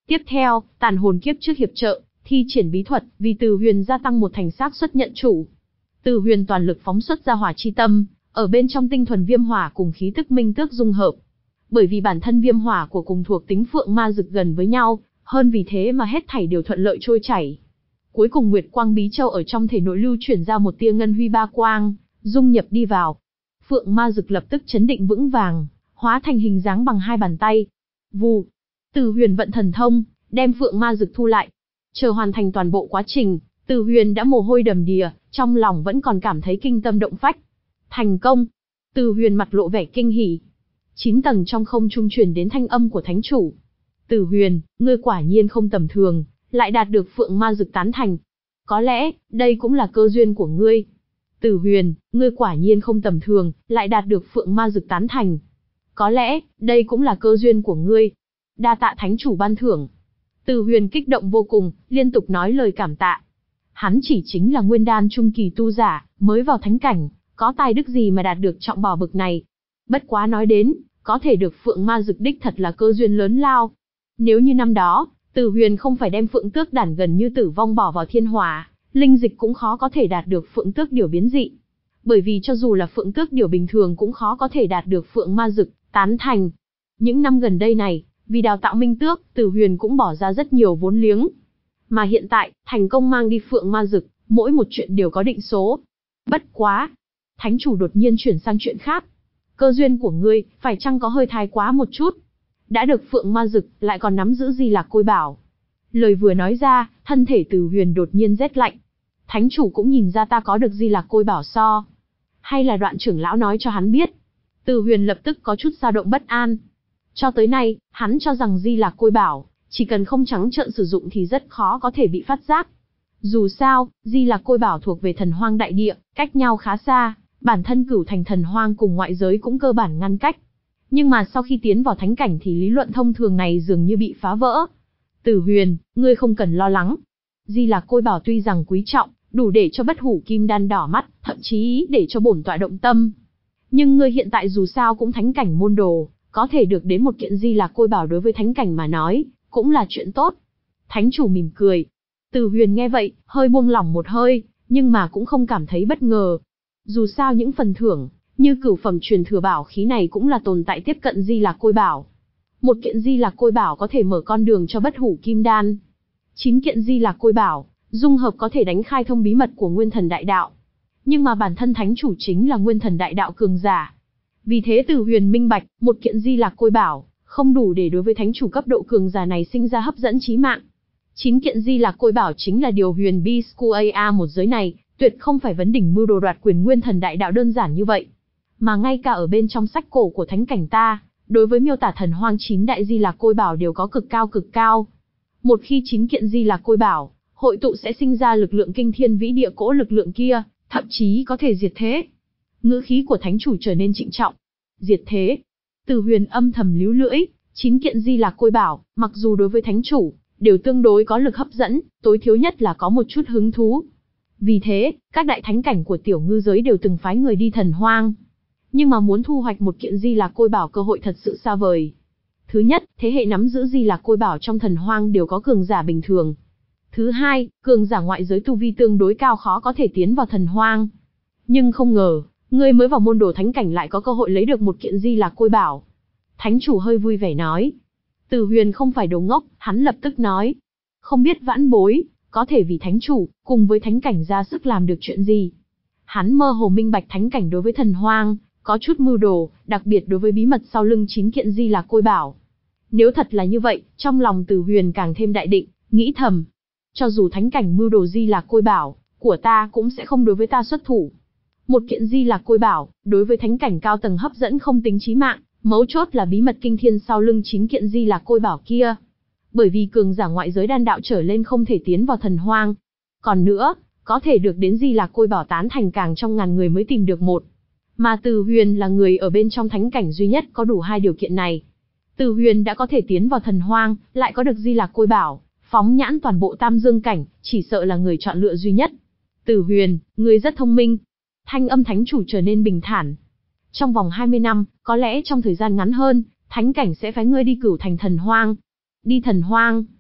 Tiếp theo, tàn hồn kiếp trước hiệp trợ, thi triển bí thuật, vì Từ Huyền gia tăng một thành xác suất nhận chủ. Từ Huyền toàn lực phóng xuất ra hỏa chi tâm, ở bên trong tinh thuần viêm hỏa cùng khí tức minh tước dung hợp. Bởi vì bản thân viêm hỏa của cùng thuộc tính phượng ma dực gần với nhau, hơn vì thế mà hết thảy đều thuận lợi trôi chảy. Cuối cùng Nguyệt Quang Bí Châu ở trong thể nội lưu chuyển ra một tia ngân huy ba quang, dung nhập đi vào. Phượng ma dực lập tức chấn định vững vàng, hóa thành hình dáng bằng hai bàn tay. Vù. Từ Huyền vận thần thông, đem phượng ma dực thu lại. Chờ hoàn thành toàn bộ quá trình, Từ Huyền đã mồ hôi đầm đìa, trong lòng vẫn còn cảm thấy kinh tâm động phách. Thành công. Từ Huyền mặt lộ vẻ kinh hỉ. Chín tầng trong không trung truyền đến thanh âm của thánh chủ. Từ Huyền, ngươi quả nhiên không tầm thường, lại đạt được phượng ma dực tán thành. Có lẽ, đây cũng là cơ duyên của ngươi. Từ Huyền, ngươi quả nhiên không tầm thường, lại đạt được phượng ma dực tán thành. Có lẽ, đây cũng là cơ duyên của ngươi. Đa tạ thánh chủ ban thưởng. Từ Huyền kích động vô cùng, liên tục nói lời cảm tạ. Hắn chỉ chính là nguyên đan trung kỳ tu giả, mới vào thánh cảnh, có tài đức gì mà đạt được trọng bảo bực này. Bất quá nói đến, có thể được phượng ma dực đích thật là cơ duyên lớn lao. Nếu như năm đó, Từ Huyền không phải đem phượng tước đản gần như tử vong bỏ vào thiên hỏa, linh dịch cũng khó có thể đạt được phượng tước điểu biến dị. Bởi vì cho dù là phượng tước điểu bình thường cũng khó có thể đạt được phượng ma dực tán thành. Những năm gần đây này, vì đào tạo minh tước, Từ Huyền cũng bỏ ra rất nhiều vốn liếng. Mà hiện tại, thành công mang đi phượng ma dực, mỗi một chuyện đều có định số. Bất quá. Thánh chủ đột nhiên chuyển sang chuyện khác. Cơ duyên của ngươi, phải chăng có hơi thái quá một chút? Đã được phượng ma dực, lại còn nắm giữ Di Lạc Côi Bảo. Lời vừa nói ra, thân thể Từ Huyền đột nhiên rét lạnh. Thánh chủ cũng nhìn ra ta có được Di Lạc Côi Bảo so. Hay là Đoạn trưởng lão nói cho hắn biết? Từ Huyền lập tức có chút dao động bất an. Cho tới nay, hắn cho rằng Di Lạc Côi Bảo, chỉ cần không trắng trợn sử dụng thì rất khó có thể bị phát giác. Dù sao, Di Lạc Côi Bảo thuộc về thần hoang đại địa, cách nhau khá xa, bản thân Cửu Thành thần hoang cùng ngoại giới cũng cơ bản ngăn cách. Nhưng mà sau khi tiến vào thánh cảnh thì lý luận thông thường này dường như bị phá vỡ. Từ Huyền, ngươi không cần lo lắng. Di Lạc Côi Bảo tuy rằng quý trọng, đủ để cho bất hủ kim đan đỏ mắt, thậm chí để cho bổn tọa động tâm. Nhưng ngươi hiện tại dù sao cũng thánh cảnh môn đồ, có thể được đến một kiện Di Lạc Côi Bảo đối với thánh cảnh mà nói, cũng là chuyện tốt. Thánh chủ mỉm cười. Từ Huyền nghe vậy, hơi buông lỏng một hơi, nhưng mà cũng không cảm thấy bất ngờ. Dù sao những phần thưởng, như cửu phẩm truyền thừa bảo khí này cũng là tồn tại tiếp cận Di Lạc Côi Bảo. Một kiện Di Lạc Côi Bảo có thể mở con đường cho bất hủ kim đan. Chín kiện Di Lạc Côi Bảo, dung hợp có thể đánh khai thông bí mật của Nguyên Thần Đại Đạo. Nhưng mà bản thân thánh chủ chính là Nguyên Thần Đại Đạo cường giả. Vì thế Từ Huyền minh bạch, một kiện Di Lạc Côi Bảo, không đủ để đối với thánh chủ cấp độ cường giả này sinh ra hấp dẫn chí mạng. Chín kiện Di Lạc Côi Bảo chính là điều Huyền Bi School a một giới này, tuyệt không phải vấn đỉnh mưu đồ đoạt quyền Nguyên Thần Đại Đạo đơn giản như vậy. Mà ngay cả ở bên trong sách cổ của thánh cảnh ta, đối với miêu tả thần hoang chín đại Di Lạc Côi Bảo đều có cực cao cực cao. Một khi chín kiện Di Lạc Côi Bảo, hội tụ sẽ sinh ra lực lượng kinh thiên vĩ địa cỗ lực lượng kia, thậm chí có thể diệt thế. Ngữ khí của thánh chủ trở nên trịnh trọng. Diệt thế. Từ Huyền âm thầm líu lưỡi, chín kiện Di Lạc Côi Bảo, mặc dù đối với thánh chủ, đều tương đối có lực hấp dẫn, tối thiếu nhất là có một chút hứng thú. Vì thế, các đại thánh cảnh của tiểu ngư giới đều từng phái người đi thần hoang. Nhưng mà muốn thu hoạch một kiện Di Lạc Côi Bảo cơ hội thật sự xa vời. Thứ nhất, thế hệ nắm giữ Di Lạc Côi Bảo trong thần hoang đều có cường giả bình thường. Thứ hai, cường giả ngoại giới tu vi tương đối cao khó có thể tiến vào thần hoang. Nhưng không ngờ, ngươi mới vào môn đồ thánh cảnh lại có cơ hội lấy được một kiện Di Lạc Côi Bảo. Thánh chủ hơi vui vẻ nói. Từ Huyền không phải đồ ngốc, hắn lập tức nói. Không biết vãn bối, có thể vì thánh chủ, cùng với thánh cảnh ra sức làm được chuyện gì. Hắn mơ hồ minh bạch thánh cảnh đối với thần hoang, có chút mưu đồ, đặc biệt đối với bí mật sau lưng chín kiện Di Lạc Côi Bảo. Nếu thật là như vậy, trong lòng Từ Huyền càng thêm đại định, nghĩ thầm. Cho dù thánh cảnh mưu đồ Di Lạc Côi Bảo, của ta cũng sẽ không đối với ta xuất thủ. Một kiện Di Lạc Côi Bảo, đối với thánh cảnh cao tầng hấp dẫn không tính chí mạng, mấu chốt là bí mật kinh thiên sau lưng chín kiện Di Lạc Côi Bảo kia. Bởi vì cường giả ngoại giới đan đạo trở lên không thể tiến vào thần hoang. Còn nữa, có thể được đến Di Lạc Côi Bảo tán thành càng trong ngàn người mới tìm được một. Mà Từ Huyền là người ở bên trong thánh cảnh duy nhất có đủ hai điều kiện này. Từ Huyền đã có thể tiến vào thần hoang, lại có được Di Lạc Côi Bảo, phóng nhãn toàn bộ Tam Dương cảnh, chỉ sợ là người chọn lựa duy nhất. Từ Huyền, ngươi rất thông minh. Thanh âm thánh chủ trở nên bình thản. Trong vòng hai mươi năm, có lẽ trong thời gian ngắn hơn, thánh cảnh sẽ phái ngươi đi Cửu Thành thần hoang. Đi thần hoang.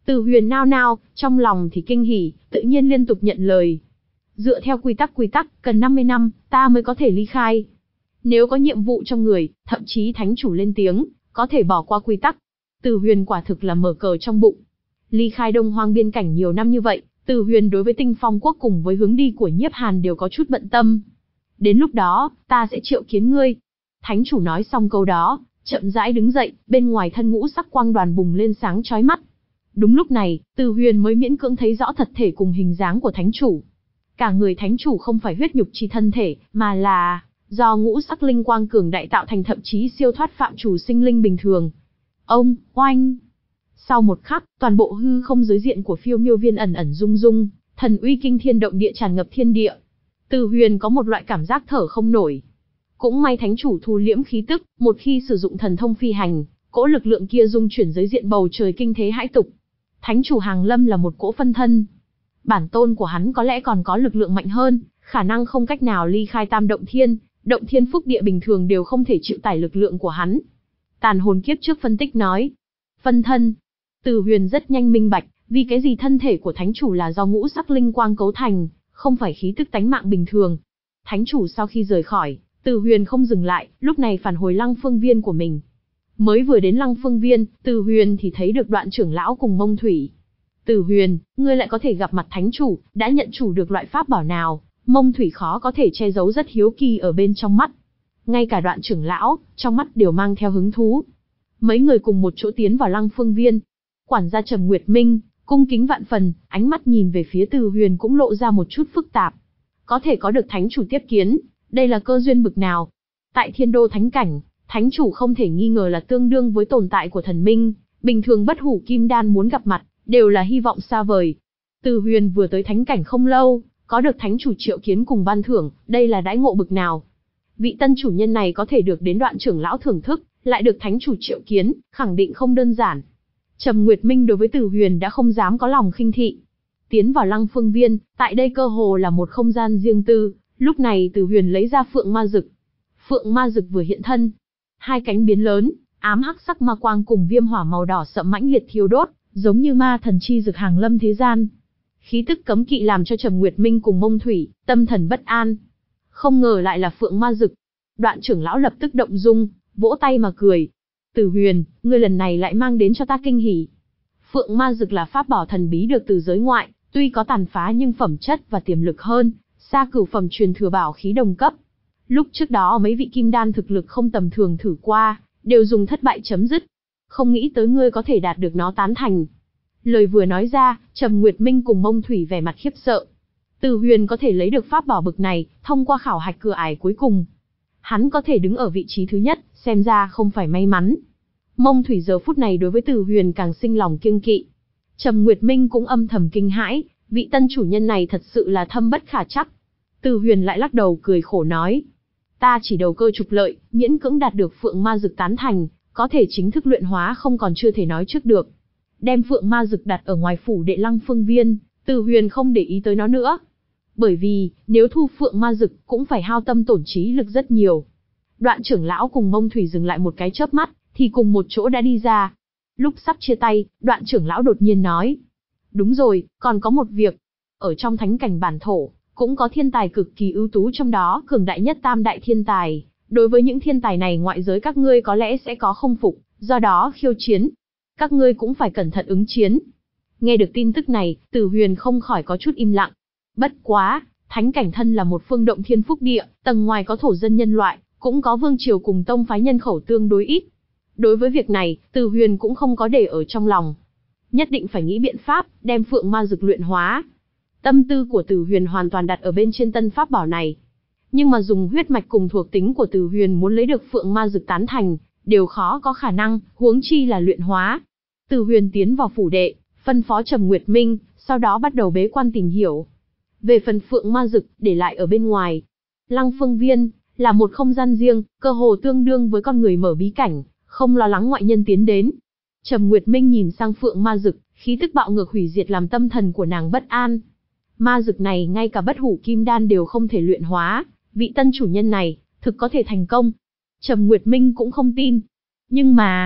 Từ Huyền nao nao, trong lòng thì kinh hỉ, tự nhiên liên tục nhận lời. Dựa theo quy tắc quy tắc, cần năm mươi năm, ta mới có thể ly khai. Nếu có nhiệm vụ trong người, thậm chí thánh chủ lên tiếng, có thể bỏ qua quy tắc. Từ Huyền quả thực là mở cờ trong bụng. Ly khai Đông Hoang biên cảnh nhiều năm như vậy, Từ Huyền đối với Tinh Phong quốc cùng với hướng đi của Nhiếp Hàn đều có chút bận tâm. Đến lúc đó, ta sẽ triệu kiến ngươi. Thánh chủ nói xong câu đó, chậm rãi đứng dậy, bên ngoài thân ngũ sắc quang đoàn bùng lên sáng chói mắt. Đúng lúc này, Từ Huyền mới miễn cưỡng thấy rõ thật thể cùng hình dáng của thánh chủ. Cả người thánh chủ không phải huyết nhục chi thân thể, mà là do ngũ sắc linh quang cường đại tạo thành, thậm chí siêu thoát phạm chủ sinh linh bình thường. Ông, oanh! Sau một khắc, toàn bộ hư không giới diện của Phiêu Miêu Viên ẩn ẩn rung rung, thần uy kinh thiên động địa tràn ngập thiên địa. Từ Huyền có một loại cảm giác thở không nổi. Cũng may thánh chủ thu liễm khí tức, một khi sử dụng thần thông phi hành, cỗ lực lượng kia dung chuyển giới diện bầu trời kinh thế hãi tục. Thánh chủ Hàng Lâm là một cỗ phân thân. Bản tôn của hắn có lẽ còn có lực lượng mạnh hơn, khả năng không cách nào ly khai Tam Động Thiên, Động Thiên Phúc Địa bình thường đều không thể chịu tải lực lượng của hắn. Tàn hồn kiếp trước phân tích nói. Phân thân. Từ Huyền rất nhanh minh bạch, vì cái gì thân thể của thánh chủ là do ngũ sắc linh quang cấu thành, không phải khí tức tánh mạng bình thường. Thánh chủ sau khi rời khỏi, Từ Huyền không dừng lại, lúc này phản hồi Lăng Phương Viên của mình. Mới vừa đến Lăng Phương Viên, Từ Huyền thì thấy được Đoạn trưởng lão cùng Mông Thủy. Từ Huyền, ngươi lại có thể gặp mặt thánh chủ, đã nhận chủ được loại pháp bảo nào? Mông Thủy khó có thể che giấu rất hiếu kỳ ở bên trong mắt. Ngay cả Đoạn trưởng lão, trong mắt đều mang theo hứng thú. Mấy người cùng một chỗ tiến vào Lăng Phương Viên. Quản gia Trầm Nguyệt Minh, cung kính vạn phần, ánh mắt nhìn về phía Từ Huyền cũng lộ ra một chút phức tạp. Có thể có được thánh chủ tiếp kiến, đây là cơ duyên bực nào? Tại Thiên Đô Thánh Cảnh, thánh chủ không thể nghi ngờ là tương đương với tồn tại của thần minh, bình thường bất hủ kim đan muốn gặp mặt, đều là hy vọng xa vời. Từ Huyền vừa tới Thánh Cảnh không lâu, có được thánh chủ triệu kiến cùng ban thưởng, đây là đãi ngộ bực nào? Vị tân chủ nhân này có thể được đến Đoạn trưởng lão thưởng thức, lại được thánh chủ triệu kiến, khẳng định không đơn giản. Trầm Nguyệt Minh đối với Từ Huyền đã không dám có lòng khinh thị. Tiến vào Lăng Phương Viên, tại đây cơ hồ là một không gian riêng tư, lúc này Từ Huyền lấy ra Phượng Ma Dực. Phượng Ma Dực vừa hiện thân, hai cánh biến lớn, ám hắc sắc ma quang cùng viêm hỏa màu đỏ sậm mãnh liệt thiêu đốt, giống như ma thần chi dực hàng lâm thế gian. Khí tức cấm kỵ làm cho Trầm Nguyệt Minh cùng Mông Thủy tâm thần bất an. Không ngờ lại là Phượng Ma Dực. Đoạn trưởng lão lập tức động dung, vỗ tay mà cười. Từ Huyền, ngươi lần này lại mang đến cho ta kinh hỉ. Phượng Ma Dực là pháp bảo thần bí được từ giới ngoại, tuy có tàn phá nhưng phẩm chất và tiềm lực hơn, xa cửu phẩm truyền thừa bảo khí đồng cấp. Lúc trước đó mấy vị kim đan thực lực không tầm thường thử qua, đều dùng thất bại chấm dứt. Không nghĩ tới ngươi có thể đạt được nó tán thành. Lời vừa nói ra, Trầm Nguyệt Minh cùng Mông Thủy vẻ mặt khiếp sợ. Từ Huyền có thể lấy được pháp bảo bực này, thông qua khảo hạch cửa ải cuối cùng. Hắn có thể đứng ở vị trí thứ nhất, xem ra không phải may mắn. Mông Thủy giờ phút này đối với Từ Huyền càng sinh lòng kiêng kỵ. Trầm Nguyệt Minh cũng âm thầm kinh hãi, vị tân chủ nhân này thật sự là thâm bất khả trắc. Từ Huyền lại lắc đầu cười khổ nói. Ta chỉ đầu cơ trục lợi, miễn cưỡng đạt được Phượng Ma Dực tán thành, có thể chính thức luyện hóa không còn chưa thể nói trước được. Đem Phượng Ma Dực đặt ở ngoài phủ đệ Lăng Phương Viên, Từ Huyền không để ý tới nó nữa. Bởi vì, nếu thu Phượng Ma Dực cũng phải hao tâm tổn trí lực rất nhiều. Đoạn trưởng lão cùng Mông Thủy dừng lại một cái chớp mắt, thì cùng một chỗ đã đi ra. Lúc sắp chia tay, Đoạn trưởng lão đột nhiên nói. Đúng rồi, còn có một việc. Ở trong thánh cảnh bản thổ, cũng có thiên tài cực kỳ ưu tú, trong đó cường đại nhất tam đại thiên tài. Đối với những thiên tài này ngoại giới các ngươi có lẽ sẽ có không phục, do đó khiêu chiến. Các ngươi cũng phải cẩn thận ứng chiến. Nghe được tin tức này, Từ Huyền không khỏi có chút im lặng. Bất quá, thánh cảnh thân là một phương động thiên phúc địa, tầng ngoài có thổ dân nhân loại, cũng có vương triều cùng tông phái nhân khẩu tương đối ít. Đối với việc này, Từ Huyền cũng không có để ở trong lòng. Nhất định phải nghĩ biện pháp, đem Phượng Ma Dực luyện hóa. Tâm tư của Từ Huyền hoàn toàn đặt ở bên trên tân pháp bảo này. Nhưng mà dùng huyết mạch cùng thuộc tính của Từ Huyền muốn lấy được Phượng Ma Dực tán thành, đều khó có khả năng, huống chi là luyện hóa. Từ Huyền tiến vào phủ đệ, phân phó Trầm Nguyệt Minh, sau đó bắt đầu bế quan tìm hiểu. Về phần Phượng Ma Dực, để lại ở bên ngoài. Lăng Phương Viên, là một không gian riêng, cơ hồ tương đương với con người mở bí cảnh, không lo lắng ngoại nhân tiến đến. Trầm Nguyệt Minh nhìn sang Phượng Ma Dực, khí tức bạo ngược hủy diệt làm tâm thần của nàng bất an. Ma Dực này ngay cả bất hủ kim đan đều không thể luyện hóa, vị tân chủ nhân này, thực có thể thành công. Trầm Nguyệt Minh cũng không tin. Nhưng mà,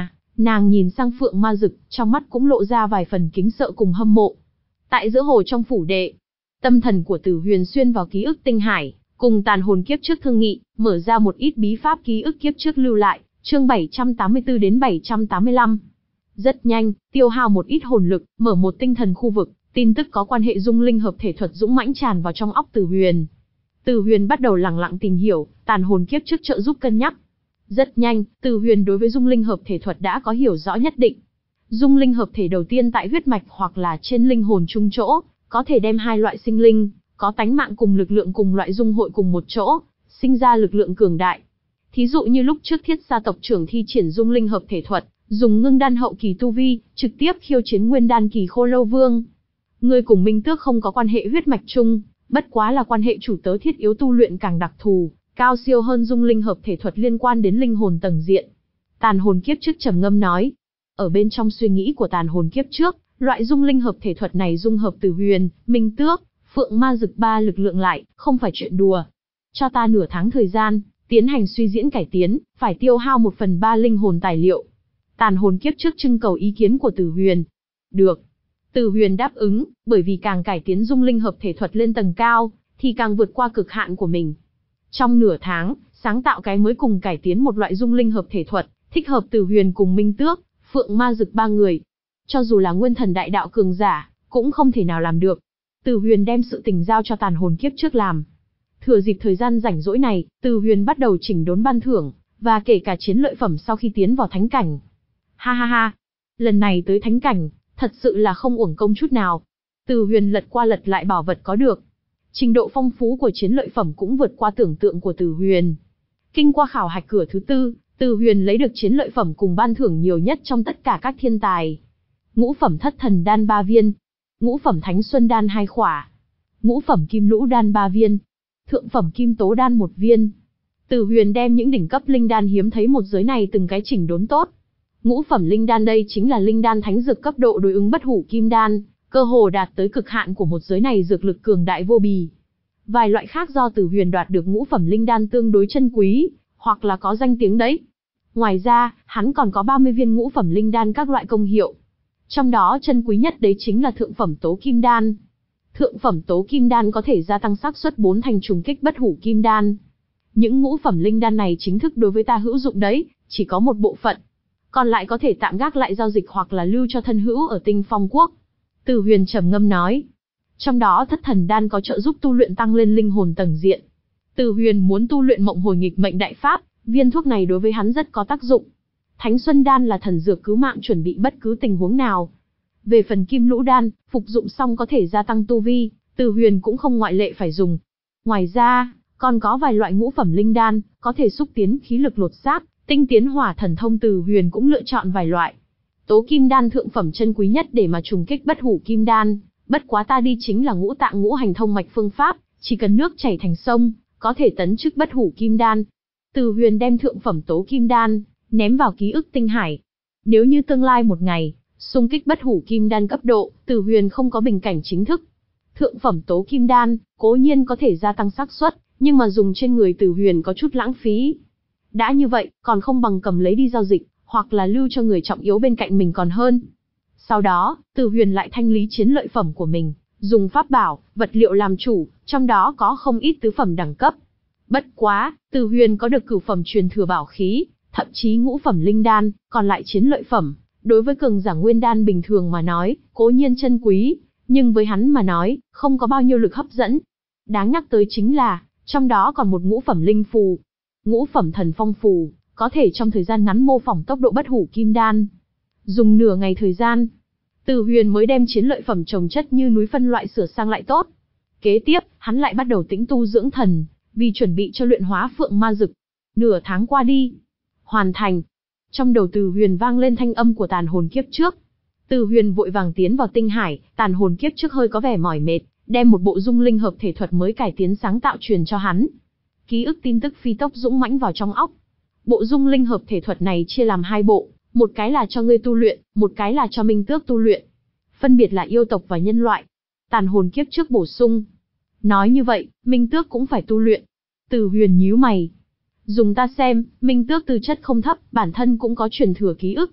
Nàng nhìn sang Phượng Ma Dực, trong mắt cũng lộ ra vài phần kính sợ cùng hâm mộ. Tại giữa hồ trong phủ đệ, tâm thần của Tử Huyền xuyên vào ký ức tinh hải, cùng tàn hồn kiếp trước thương nghị, mở ra một ít bí pháp ký ức kiếp trước lưu lại, chương bảy trăm tám mươi tư đến bảy trăm tám mươi lăm. Rất nhanh, tiêu hao một ít hồn lực, mở một tinh thần khu vực, tin tức có quan hệ dung linh hợp thể thuật dũng mãnh tràn vào trong óc Tử Huyền. Tử Huyền bắt đầu lẳng lặng tìm hiểu, tàn hồn kiếp trước trợ giúp cân nhắc. Rất nhanh, Tử Huyền đối với dung linh hợp thể thuật đã có hiểu rõ nhất định. Dung linh hợp thể đầu tiên tại huyết mạch hoặc là trên linh hồn chung chỗ, có thể đem hai loại sinh linh, có tánh mạng cùng lực lượng cùng loại dung hội cùng một chỗ, sinh ra lực lượng cường đại. Thí dụ như lúc trước Thiết gia tộc trưởng thi triển dung linh hợp thể thuật, dùng ngưng đan hậu kỳ tu vi, trực tiếp khiêu chiến nguyên đan kỳ Khô Lâu Vương. Người cùng Minh Tước không có quan hệ huyết mạch chung, bất quá là quan hệ chủ tớ thiết yếu tu luyện càng đặc thù, cao siêu hơn dung linh hợp thể thuật liên quan đến linh hồn tầng diện. Tàn hồn kiếp trước trầm ngâm nói. Ở bên trong suy nghĩ của tàn hồn kiếp trước, loại dung linh hợp thể thuật này dung hợp Tử Huyền, Minh Tước, Phượng Ma Dực ba lực lượng lại, không phải chuyện đùa. Cho ta nửa tháng thời gian, tiến hành suy diễn cải tiến, phải tiêu hao một phần ba linh hồn tài liệu. Tàn hồn kiếp trước trưng cầu ý kiến của Tử Huyền. Được. Tử Huyền đáp ứng, bởi vì càng cải tiến dung linh hợp thể thuật lên tầng cao, thì càng vượt qua cực hạn của mình. Trong nửa tháng, sáng tạo cái mới cùng cải tiến một loại dung linh hợp thể thuật, thích hợp Tử Huyền cùng Minh Tước, Phượng Ma Dực ba người. Cho dù là nguyên thần đại đạo cường giả, cũng không thể nào làm được. Tử Huyền đem sự tình giao cho tàn hồn kiếp trước làm. Thừa dịp thời gian rảnh rỗi này, Tử Huyền bắt đầu chỉnh đốn ban thưởng, và kể cả chiến lợi phẩm sau khi tiến vào thánh cảnh. Ha ha ha, lần này tới thánh cảnh, thật sự là không uổng công chút nào. Tử Huyền lật qua lật lại bảo vật có được. Trình độ phong phú của chiến lợi phẩm cũng vượt qua tưởng tượng của Tử Huyền. Kinh qua khảo hạch cửa thứ tư, Tử Huyền lấy được chiến lợi phẩm cùng ban thưởng nhiều nhất trong tất cả các thiên tài. Ngũ phẩm thất thần đan ba viên, ngũ phẩm thánh xuân đan hai khỏa, ngũ phẩm kim lũ đan ba viên, thượng phẩm kim tố đan một viên. Tử Huyền đem những đỉnh cấp linh đan hiếm thấy một giới này từng cái chỉnh đốn tốt. Ngũ phẩm linh đan đây chính là linh đan thánh dược cấp độ đối ứng bất hủ kim đan, cơ hồ đạt tới cực hạn của một giới này, dược lực cường đại vô bì. Vài loại khác do Tử Huyền đoạt được ngũ phẩm linh đan tương đối chân quý, hoặc là có danh tiếng đấy. Ngoài ra, hắn còn có ba mươi viên ngũ phẩm linh đan các loại công hiệu. Trong đó chân quý nhất đấy chính là thượng phẩm tố kim đan. Thượng phẩm tố kim đan có thể gia tăng xác suất bốn thành trùng kích bất hủ kim đan. Những ngũ phẩm linh đan này chính thức đối với ta hữu dụng đấy, chỉ có một bộ phận. Còn lại có thể tạm gác lại giao dịch hoặc là lưu cho thân hữu ở Tinh Phong Quốc. Tử Huyền trầm ngâm nói. Trong đó thất thần đan có trợ giúp tu luyện tăng lên linh hồn tầng diện. Tử Huyền muốn tu luyện mộng hồi nghịch mệnh đại pháp, viên thuốc này đối với hắn rất có tác dụng. Thánh Xuân đan là thần dược cứu mạng chuẩn bị bất cứ tình huống nào. Về phần kim lũ đan, phục dụng xong có thể gia tăng tu vi, Tử Huyền cũng không ngoại lệ phải dùng. Ngoài ra, còn có vài loại ngũ phẩm linh đan, có thể xúc tiến khí lực lột xác, tinh tiến hỏa thần thông. Tử Huyền cũng lựa chọn vài loại. Tố kim đan thượng phẩm chân quý nhất để mà trùng kích bất hủ kim đan, bất quá ta đi chính là ngũ tạng ngũ hành thông mạch phương pháp, chỉ cần nước chảy thành sông, có thể tấn chức bất hủ kim đan. Tử Huyền đem thượng phẩm tố kim đan ném vào ký ức tinh hải. Nếu như tương lai một ngày xung kích bất hủ kim đan cấp độ, Tử Huyền không có bình cảnh chính thức. Thượng phẩm tố kim đan, cố nhiên có thể gia tăng xác suất, nhưng mà dùng trên người Tử Huyền có chút lãng phí. Đã như vậy, còn không bằng cầm lấy đi giao dịch, hoặc là lưu cho người trọng yếu bên cạnh mình còn hơn. Sau đó, Tử Huyền lại thanh lý chiến lợi phẩm của mình, dùng pháp bảo, vật liệu làm chủ, trong đó có không ít tứ phẩm đẳng cấp. Bất quá, Tử Huyền có được cửu phẩm truyền thừa bảo khí, thậm chí ngũ phẩm linh đan, còn lại chiến lợi phẩm, đối với cường giả nguyên đan bình thường mà nói, cố nhiên chân quý, nhưng với hắn mà nói, không có bao nhiêu lực hấp dẫn. Đáng nhắc tới chính là, trong đó còn một ngũ phẩm linh phù, ngũ phẩm thần phong phù, có thể trong thời gian ngắn mô phỏng tốc độ bất hủ kim đan. Dùng nửa ngày thời gian, Tử Huyền mới đem chiến lợi phẩm chồng chất như núi phân loại sửa sang lại tốt. Kế tiếp, hắn lại bắt đầu tĩnh tu dưỡng thần, vì chuẩn bị cho luyện hóa Phượng Ma Dực. Nửa tháng qua đi, hoàn thành. Trong đầu Tử Huyền vang lên thanh âm của tàn hồn kiếp trước. Tử Huyền vội vàng tiến vào tinh hải, tàn hồn kiếp trước hơi có vẻ mỏi mệt, đem một bộ dung linh hợp thể thuật mới cải tiến sáng tạo truyền cho hắn. Ký ức tin tức phi tốc dũng mãnh vào trong óc. Bộ dung linh hợp thể thuật này chia làm hai bộ, một cái là cho ngươi tu luyện, một cái là cho Minh Tước tu luyện. Phân biệt là yêu tộc và nhân loại. Tàn hồn kiếp trước bổ sung. Nói như vậy, Minh Tước cũng phải tu luyện. Tử Huyền nhíu mày. Dùng ta xem, Minh Tước tư chất không thấp, bản thân cũng có truyền thừa ký ức.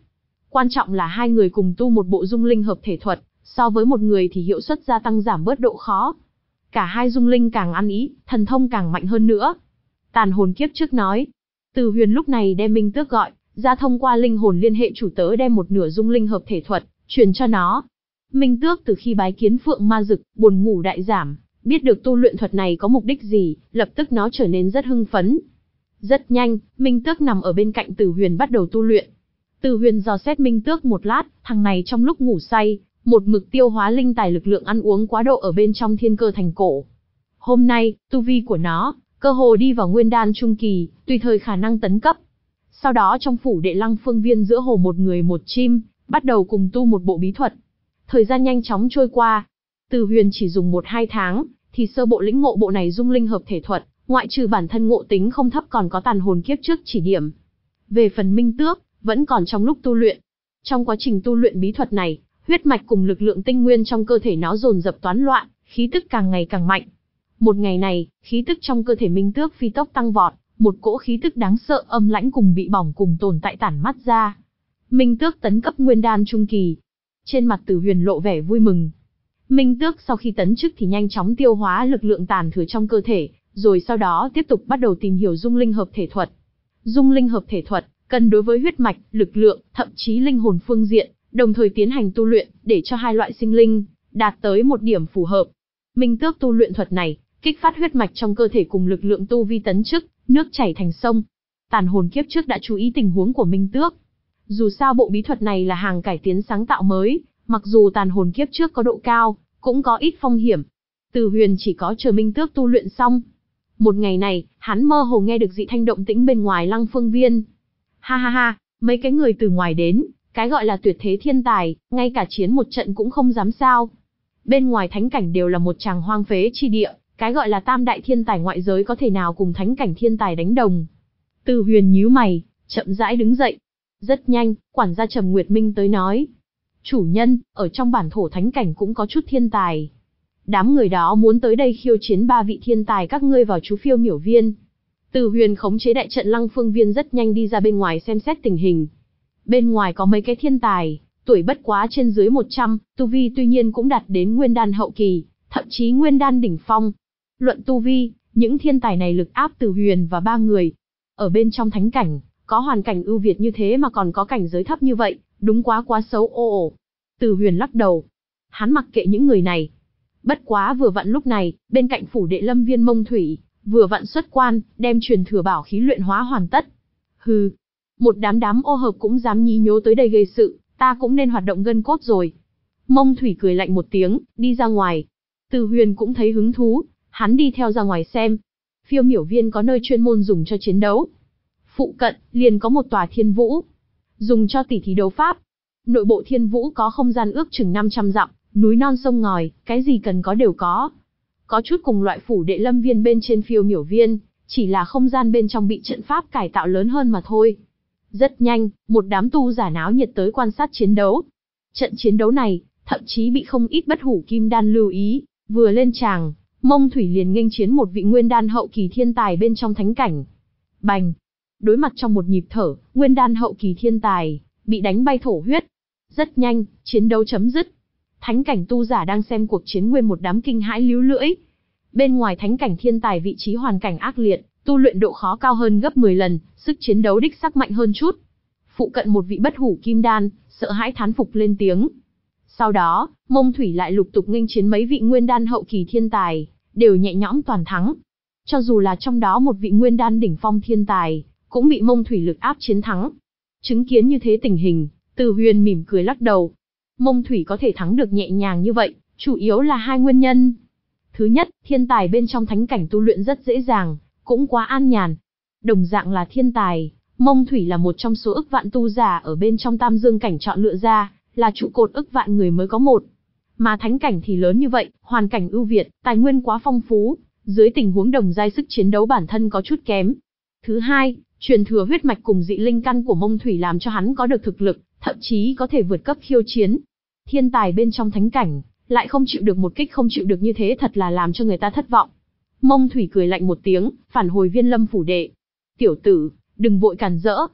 Quan trọng là hai người cùng tu một bộ dung linh hợp thể thuật, so với một người thì hiệu suất gia tăng giảm bớt độ khó. Cả hai dung linh càng ăn ý, thần thông càng mạnh hơn nữa. Tàn hồn kiếp trước nói. Từ Huyền lúc này đem Minh Tước gọi, ra thông qua linh hồn liên hệ chủ tớ đem một nửa dung linh hợp thể thuật, truyền cho nó. Minh Tước từ khi bái kiến Phượng Ma Dực, buồn ngủ đại giảm, biết được tu luyện thuật này có mục đích gì, lập tức nó trở nên rất hưng phấn. Rất nhanh, Minh Tước nằm ở bên cạnh Từ Huyền bắt đầu tu luyện. Từ Huyền dò xét Minh Tước một lát, thằng này trong lúc ngủ say, một mực tiêu hóa linh tài lực lượng ăn uống quá độ ở bên trong thiên cơ thành cổ. Hôm nay, tu vi của nó, cơ hồ đi vào nguyên đan trung kỳ, tùy thời khả năng tấn cấp. Sau đó trong phủ đệ Lăng Phương Viên giữa hồ một người một chim, bắt đầu cùng tu một bộ bí thuật. Thời gian nhanh chóng trôi qua. Từ Huyền chỉ dùng một hai tháng, thì sơ bộ lĩnh ngộ bộ này dung linh hợp thể thuật, ngoại trừ bản thân ngộ tính không thấp còn có tàn hồn kiếp trước chỉ điểm. Về phần Minh Tước, vẫn còn trong lúc tu luyện. Trong quá trình tu luyện bí thuật này, huyết mạch cùng lực lượng tinh nguyên trong cơ thể nó dồn dập toán loạn, khí tức càng ngày càng mạnh. Một ngày này, khí tức trong cơ thể Minh Tước phi tốc tăng vọt, một cỗ khí tức đáng sợ âm lãnh cùng bị bỏng cùng tồn tại tản mắt ra. Minh Tước tấn cấp nguyên đan trung kỳ. Trên mặt Từ Huyền lộ vẻ vui mừng. Minh Tước sau khi tấn chức thì nhanh chóng tiêu hóa lực lượng tàn thừa trong cơ thể, rồi sau đó tiếp tục bắt đầu tìm hiểu dung linh hợp thể thuật. Dung linh hợp thể thuật, cần đối với huyết mạch, lực lượng, thậm chí linh hồn phương diện, đồng thời tiến hành tu luyện, để cho hai loại sinh linh, đạt tới một điểm phù hợp. Minh Tước tu luyện thuật này, kích phát huyết mạch trong cơ thể cùng lực lượng tu vi tấn chức, nước chảy thành sông. Tàn hồn kiếp trước đã chú ý tình huống của Minh Tước. Dù sao bộ bí thuật này là hàng cải tiến sáng tạo mới, mặc dù tàn hồn kiếp trước có độ cao, cũng có ít phong hiểm. Từ Huyền chỉ có chờ Minh Tước tu luyện xong. Một ngày này, hắn mơ hồ nghe được dị thanh động tĩnh bên ngoài Lăng Phương Viên. Ha ha ha, mấy cái người từ ngoài đến, cái gọi là tuyệt thế thiên tài, ngay cả chiến một trận cũng không dám sao. Bên ngoài thánh cảnh đều là một tràng hoang phế chi địa, cái gọi là tam đại thiên tài ngoại giới có thể nào cùng thánh cảnh thiên tài đánh đồng. Từ Huyền nhíu mày, chậm rãi đứng dậy. Rất nhanh, quản gia Trầm Nguyệt Minh tới nói. Chủ nhân, ở trong bản thổ thánh cảnh cũng có chút thiên tài. Đám người đó muốn tới đây khiêu chiến ba vị thiên tài các ngươi vào chú phiêu miểu viên. Từ Huyền khống chế đại trận Lăng Phương Viên rất nhanh đi ra bên ngoài xem xét tình hình. Bên ngoài có mấy cái thiên tài, tuổi bất quá trên dưới một trăm, tu vi tuy nhiên cũng đạt đến nguyên đan hậu kỳ, thậm chí nguyên đan đỉnh phong. Luận tu vi, những thiên tài này lực áp Từ Huyền và ba người. Ở bên trong thánh cảnh, có hoàn cảnh ưu việt như thế mà còn có cảnh giới thấp như vậy, đúng quá quá xấu ô ồ. Từ Huyền lắc đầu. Hắn mặc kệ những người này. Bất quá vừa vặn lúc này, bên cạnh phủ đệ Lâm Viên Mông Thủy, vừa vặn xuất quan, đem truyền thừa bảo khí luyện hóa hoàn tất. Hừ, một đám đám ô hợp cũng dám nhí nhố tới đây gây sự, ta cũng nên hoạt động gân cốt rồi. Mông Thủy cười lạnh một tiếng, đi ra ngoài. Từ Huyền cũng thấy hứng thú, hắn đi theo ra ngoài xem. Phiêu miểu viên có nơi chuyên môn dùng cho chiến đấu. Phụ cận, liền có một tòa thiên vũ, dùng cho tỉ thí đấu pháp. Nội bộ thiên vũ có không gian ước chừng năm trăm dặm, núi non sông ngòi, cái gì cần có đều có. Có chút cùng loại phủ đệ Lâm Viên bên trên phiêu miểu viên, chỉ là không gian bên trong bị trận pháp cải tạo lớn hơn mà thôi. Rất nhanh, một đám tu giả náo nhiệt tới quan sát chiến đấu. Trận chiến đấu này, thậm chí bị không ít bất hủ kim đan lưu ý, vừa lên tràng, Mông Thủy liền nghênh chiến một vị nguyên đan hậu kỳ thiên tài bên trong thánh cảnh. Bành! Đối mặt trong một nhịp thở, nguyên đan hậu kỳ thiên tài, bị đánh bay thổ huyết. Rất nhanh, chiến đấu chấm dứt. Thánh cảnh tu giả đang xem cuộc chiến nguyên một đám kinh hãi líu lưỡi. Bên ngoài thánh cảnh thiên tài vị trí hoàn cảnh ác liệt, tu luyện độ khó cao hơn gấp mười lần, sức chiến đấu đích sắc mạnh hơn chút. Phụ cận một vị bất hủ kim đan, sợ hãi thán phục lên tiếng. Sau đó, Mông Thủy lại lục tục nghênh chiến mấy vị nguyên đan hậu kỳ thiên tài, đều nhẹ nhõm toàn thắng. Cho dù là trong đó một vị nguyên đan đỉnh phong thiên tài, cũng bị Mông Thủy lực áp chiến thắng. Chứng kiến như thế tình hình, Từ Huyền mỉm cười lắc đầu. Mông Thủy có thể thắng được nhẹ nhàng như vậy, chủ yếu là hai nguyên nhân. Thứ nhất, thiên tài bên trong thánh cảnh tu luyện rất dễ dàng, cũng quá an nhàn. Đồng dạng là thiên tài, Mông Thủy là một trong số ức vạn tu giả ở bên trong Tam Dương cảnh chọn lựa ra, là trụ cột ức vạn người mới có một. Mà thánh cảnh thì lớn như vậy, hoàn cảnh ưu việt, tài nguyên quá phong phú, dưới tình huống đồng giai sức chiến đấu bản thân có chút kém. Thứ hai, truyền thừa huyết mạch cùng dị linh căn của Mông Thủy làm cho hắn có được thực lực, thậm chí có thể vượt cấp khiêu chiến. Thiên tài bên trong thánh cảnh, lại không chịu được một kích không chịu được như thế thật là làm cho người ta thất vọng. Mông Thủy cười lạnh một tiếng, phản hồi Viên Lâm phủ đệ. Tiểu tử, đừng vội cản rỡ.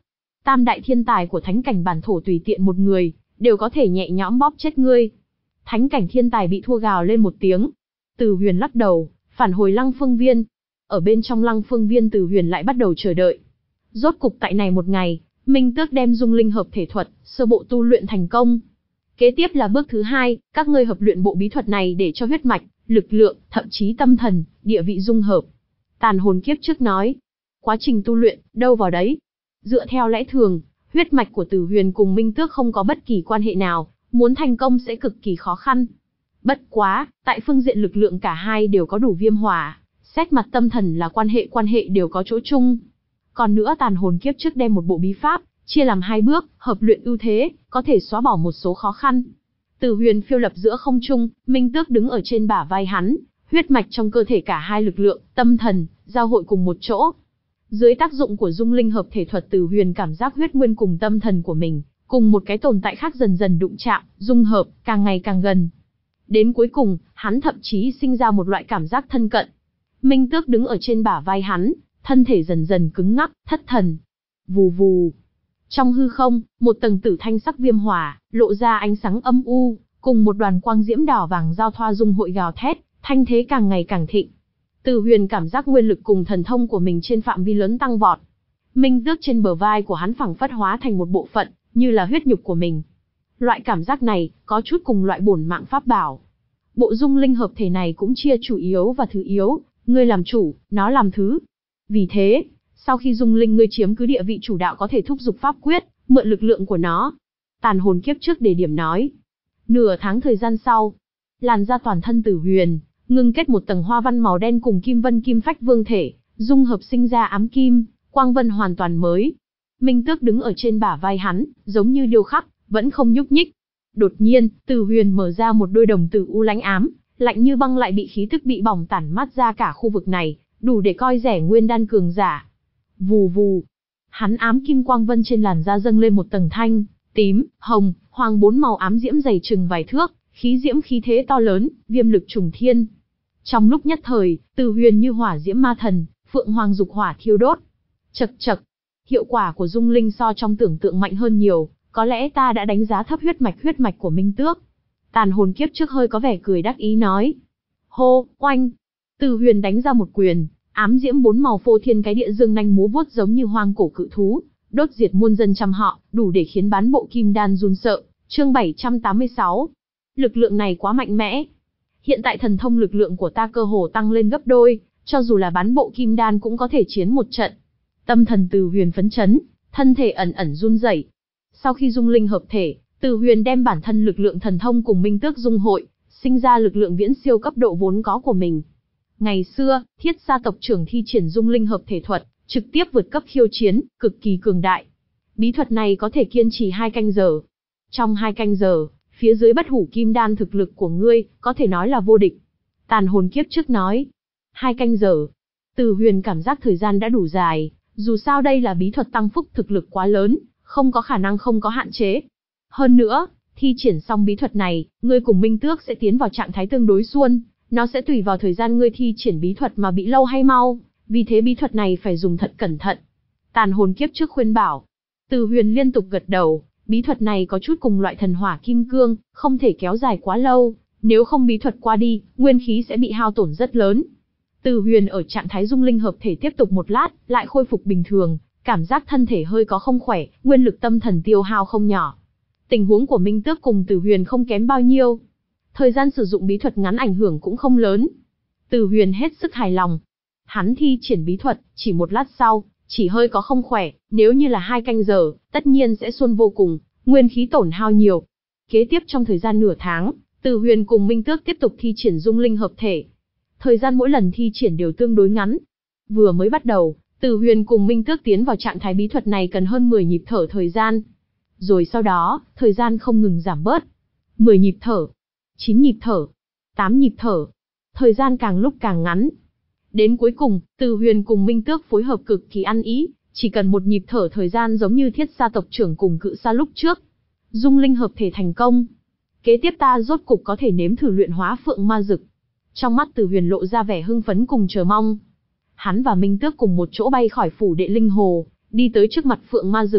Tam đại thiên tài của thánh cảnh bản thổ tùy tiện một người, đều có thể nhẹ nhõm bóp chết ngươi. Thánh cảnh thiên tài bị thua gào lên một tiếng. Từ Huyền lắc đầu, phản hồi Lăng Phương Viên. Ở bên trong Lăng Phương Viên Từ Huyền lại bắt đầu chờ đợi. Rốt cục tại này một ngày, Minh Tước đem dung linh hợp thể thuật, sơ bộ tu luyện thành công. Kế tiếp là bước thứ hai, các ngươi hợp luyện bộ bí thuật này để cho huyết mạch, lực lượng, thậm chí tâm thần, địa vị dung hợp. Tàn hồn kiếp trước nói. Quá trình tu luyện, đâu vào đấy. Dựa theo lẽ thường, huyết mạch của Từ Huyền cùng Minh Tước không có bất kỳ quan hệ nào, muốn thành công sẽ cực kỳ khó khăn. Bất quá, tại phương diện lực lượng cả hai đều có đủ viêm hỏa, xét mặt tâm thần là quan hệ quan hệ đều có chỗ chung. Còn nữa tàn hồn kiếp trước đem một bộ bí pháp, chia làm hai bước, hợp luyện ưu thế, có thể xóa bỏ một số khó khăn. Từ Huyền phiêu lập giữa không trung, Minh Tước đứng ở trên bả vai hắn, huyết mạch trong cơ thể cả hai lực lượng, tâm thần, giao hội cùng một chỗ. Dưới tác dụng của dung linh hợp thể thuật, Từ Huyền cảm giác huyết nguyên cùng tâm thần của mình, cùng một cái tồn tại khác dần dần đụng chạm, dung hợp, càng ngày càng gần. Đến cuối cùng, hắn thậm chí sinh ra một loại cảm giác thân cận. Minh Tước đứng ở trên bả vai hắn, thân thể dần dần cứng ngắc, thất thần. Vù vù. Trong hư không, một tầng tử thanh sắc viêm hỏa, lộ ra ánh sáng âm u, cùng một đoàn quang diễm đỏ vàng giao thoa dung hội gào thét, thanh thế càng ngày càng thịnh. Từ Huyền cảm giác nguyên lực cùng thần thông của mình trên phạm vi lớn tăng vọt. Minh Tước trên bờ vai của hắn phảng phất hóa thành một bộ phận, như là huyết nhục của mình. Loại cảm giác này, có chút cùng loại bổn mạng pháp bảo. Bộ dung linh hợp thể này cũng chia chủ yếu và thứ yếu, ngươi làm chủ, nó làm thứ. Vì thế, sau khi dung linh ngươi chiếm cứ địa vị chủ đạo có thể thúc giục pháp quyết, mượn lực lượng của nó. Tàn hồn kiếp trước đề điểm nói. Nửa tháng thời gian sau, làn da toàn thân Từ Huyền, ngưng kết một tầng hoa văn màu đen cùng kim vân kim phách vương thể, dung hợp sinh ra ám kim, quang vân hoàn toàn mới. Minh Tước đứng ở trên bả vai hắn, giống như điêu khắc, vẫn không nhúc nhích. Đột nhiên, Từ Huyền mở ra một đôi đồng tử u lãnh ám, lạnh như băng lại bị khí tức bị bỏng tản mát ra cả khu vực này, đủ để coi rẻ nguyên đan cường giả. Vù vù. Hắn ám kim quang vân trên làn da dâng lên một tầng thanh, tím, hồng, hoàng bốn màu ám diễm dày chừng vài thước, khí diễm khí thế to lớn, viêm lực trùng thiên. Trong lúc nhất thời, Từ Huyền như hỏa diễm ma thần, phượng hoàng dục hỏa thiêu đốt. Chậc chậc, hiệu quả của dung linh so trong tưởng tượng mạnh hơn nhiều, có lẽ ta đã đánh giá thấp huyết mạch huyết mạch của Minh Tước. Tàn hồn kiếp trước hơi có vẻ cười đắc ý nói. Hô, oanh. Từ Huyền đánh ra một quyền, ám diễm bốn màu phô thiên cái địa dương nanh múa vuốt giống như hoang cổ cự thú, đốt diệt muôn dân trăm họ, đủ để khiến bán bộ kim đan run sợ. Chương bảy trăm tám mươi sáu. Lực lượng này quá mạnh mẽ. Hiện tại thần thông lực lượng của ta cơ hồ tăng lên gấp đôi, cho dù là bán bộ kim đan cũng có thể chiến một trận. Tâm thần Từ Huyền phấn chấn, thân thể ẩn ẩn run rẩy. Sau khi dung linh hợp thể, Từ Huyền đem bản thân lực lượng thần thông cùng Minh Tước dung hội, sinh ra lực lượng viễn siêu cấp độ vốn có của mình. Ngày xưa, Thiết gia tộc trưởng thi triển dung linh hợp thể thuật, trực tiếp vượt cấp khiêu chiến, cực kỳ cường đại. Bí thuật này có thể kiên trì hai canh giờ. Trong hai canh giờ, phía dưới bất hủ kim đan thực lực của ngươi, có thể nói là vô địch. Tàn hồn kiếp trước nói. Hai canh giờ. Từ Huyền cảm giác thời gian đã đủ dài, dù sao đây là bí thuật tăng phúc thực lực quá lớn, không có khả năng không có hạn chế. Hơn nữa, thi triển xong bí thuật này, ngươi cùng Minh Tước sẽ tiến vào trạng thái tương đối suôn, nó sẽ tùy vào thời gian ngươi thi triển bí thuật mà bị lâu hay mau, vì thế bí thuật này phải dùng thật cẩn thận. Tàn hồn kiếp trước khuyên bảo. Từ Huyền liên tục gật đầu, bí thuật này có chút cùng loại thần hỏa kim cương, không thể kéo dài quá lâu, nếu không bí thuật qua đi, nguyên khí sẽ bị hao tổn rất lớn. Từ Huyền ở trạng thái dung linh hợp thể tiếp tục một lát, lại khôi phục bình thường, cảm giác thân thể hơi có không khỏe, nguyên lực tâm thần tiêu hao không nhỏ. Tình huống của Minh Tước cùng Từ Huyền không kém bao nhiêu. Thời gian sử dụng bí thuật ngắn ảnh hưởng cũng không lớn. Từ Huyền hết sức hài lòng. Hắn thi triển bí thuật, chỉ một lát sau, chỉ hơi có không khỏe, nếu như là hai canh giờ, tất nhiên sẽ xuân vô cùng, nguyên khí tổn hao nhiều. Kế tiếp trong thời gian nửa tháng, Từ Huyền cùng Minh Tước tiếp tục thi triển dung linh hợp thể. Thời gian mỗi lần thi triển đều tương đối ngắn. Vừa mới bắt đầu, Từ Huyền cùng Minh Tước tiến vào trạng thái bí thuật này cần hơn mười nhịp thở thời gian. Rồi sau đó, thời gian không ngừng giảm bớt. mười nhịp thở, chín nhịp thở, tám nhịp thở. Thời gian càng lúc càng ngắn. Đến cuối cùng, Từ Huyền cùng Minh Tước phối hợp cực kỳ ăn ý, chỉ cần một nhịp thở thời gian giống như Thiết gia tộc trưởng cùng Cự Sa lúc trước. Dung linh hợp thể thành công. Kế tiếp ta rốt cục có thể nếm thử luyện hóa phượng ma dực. Trong mắt Từ Huyền lộ ra vẻ hưng phấn cùng chờ mong. Hắn và Minh Tước cùng một chỗ bay khỏi phủ Đệ Linh Hồ, đi tới trước mặt phượng ma dực.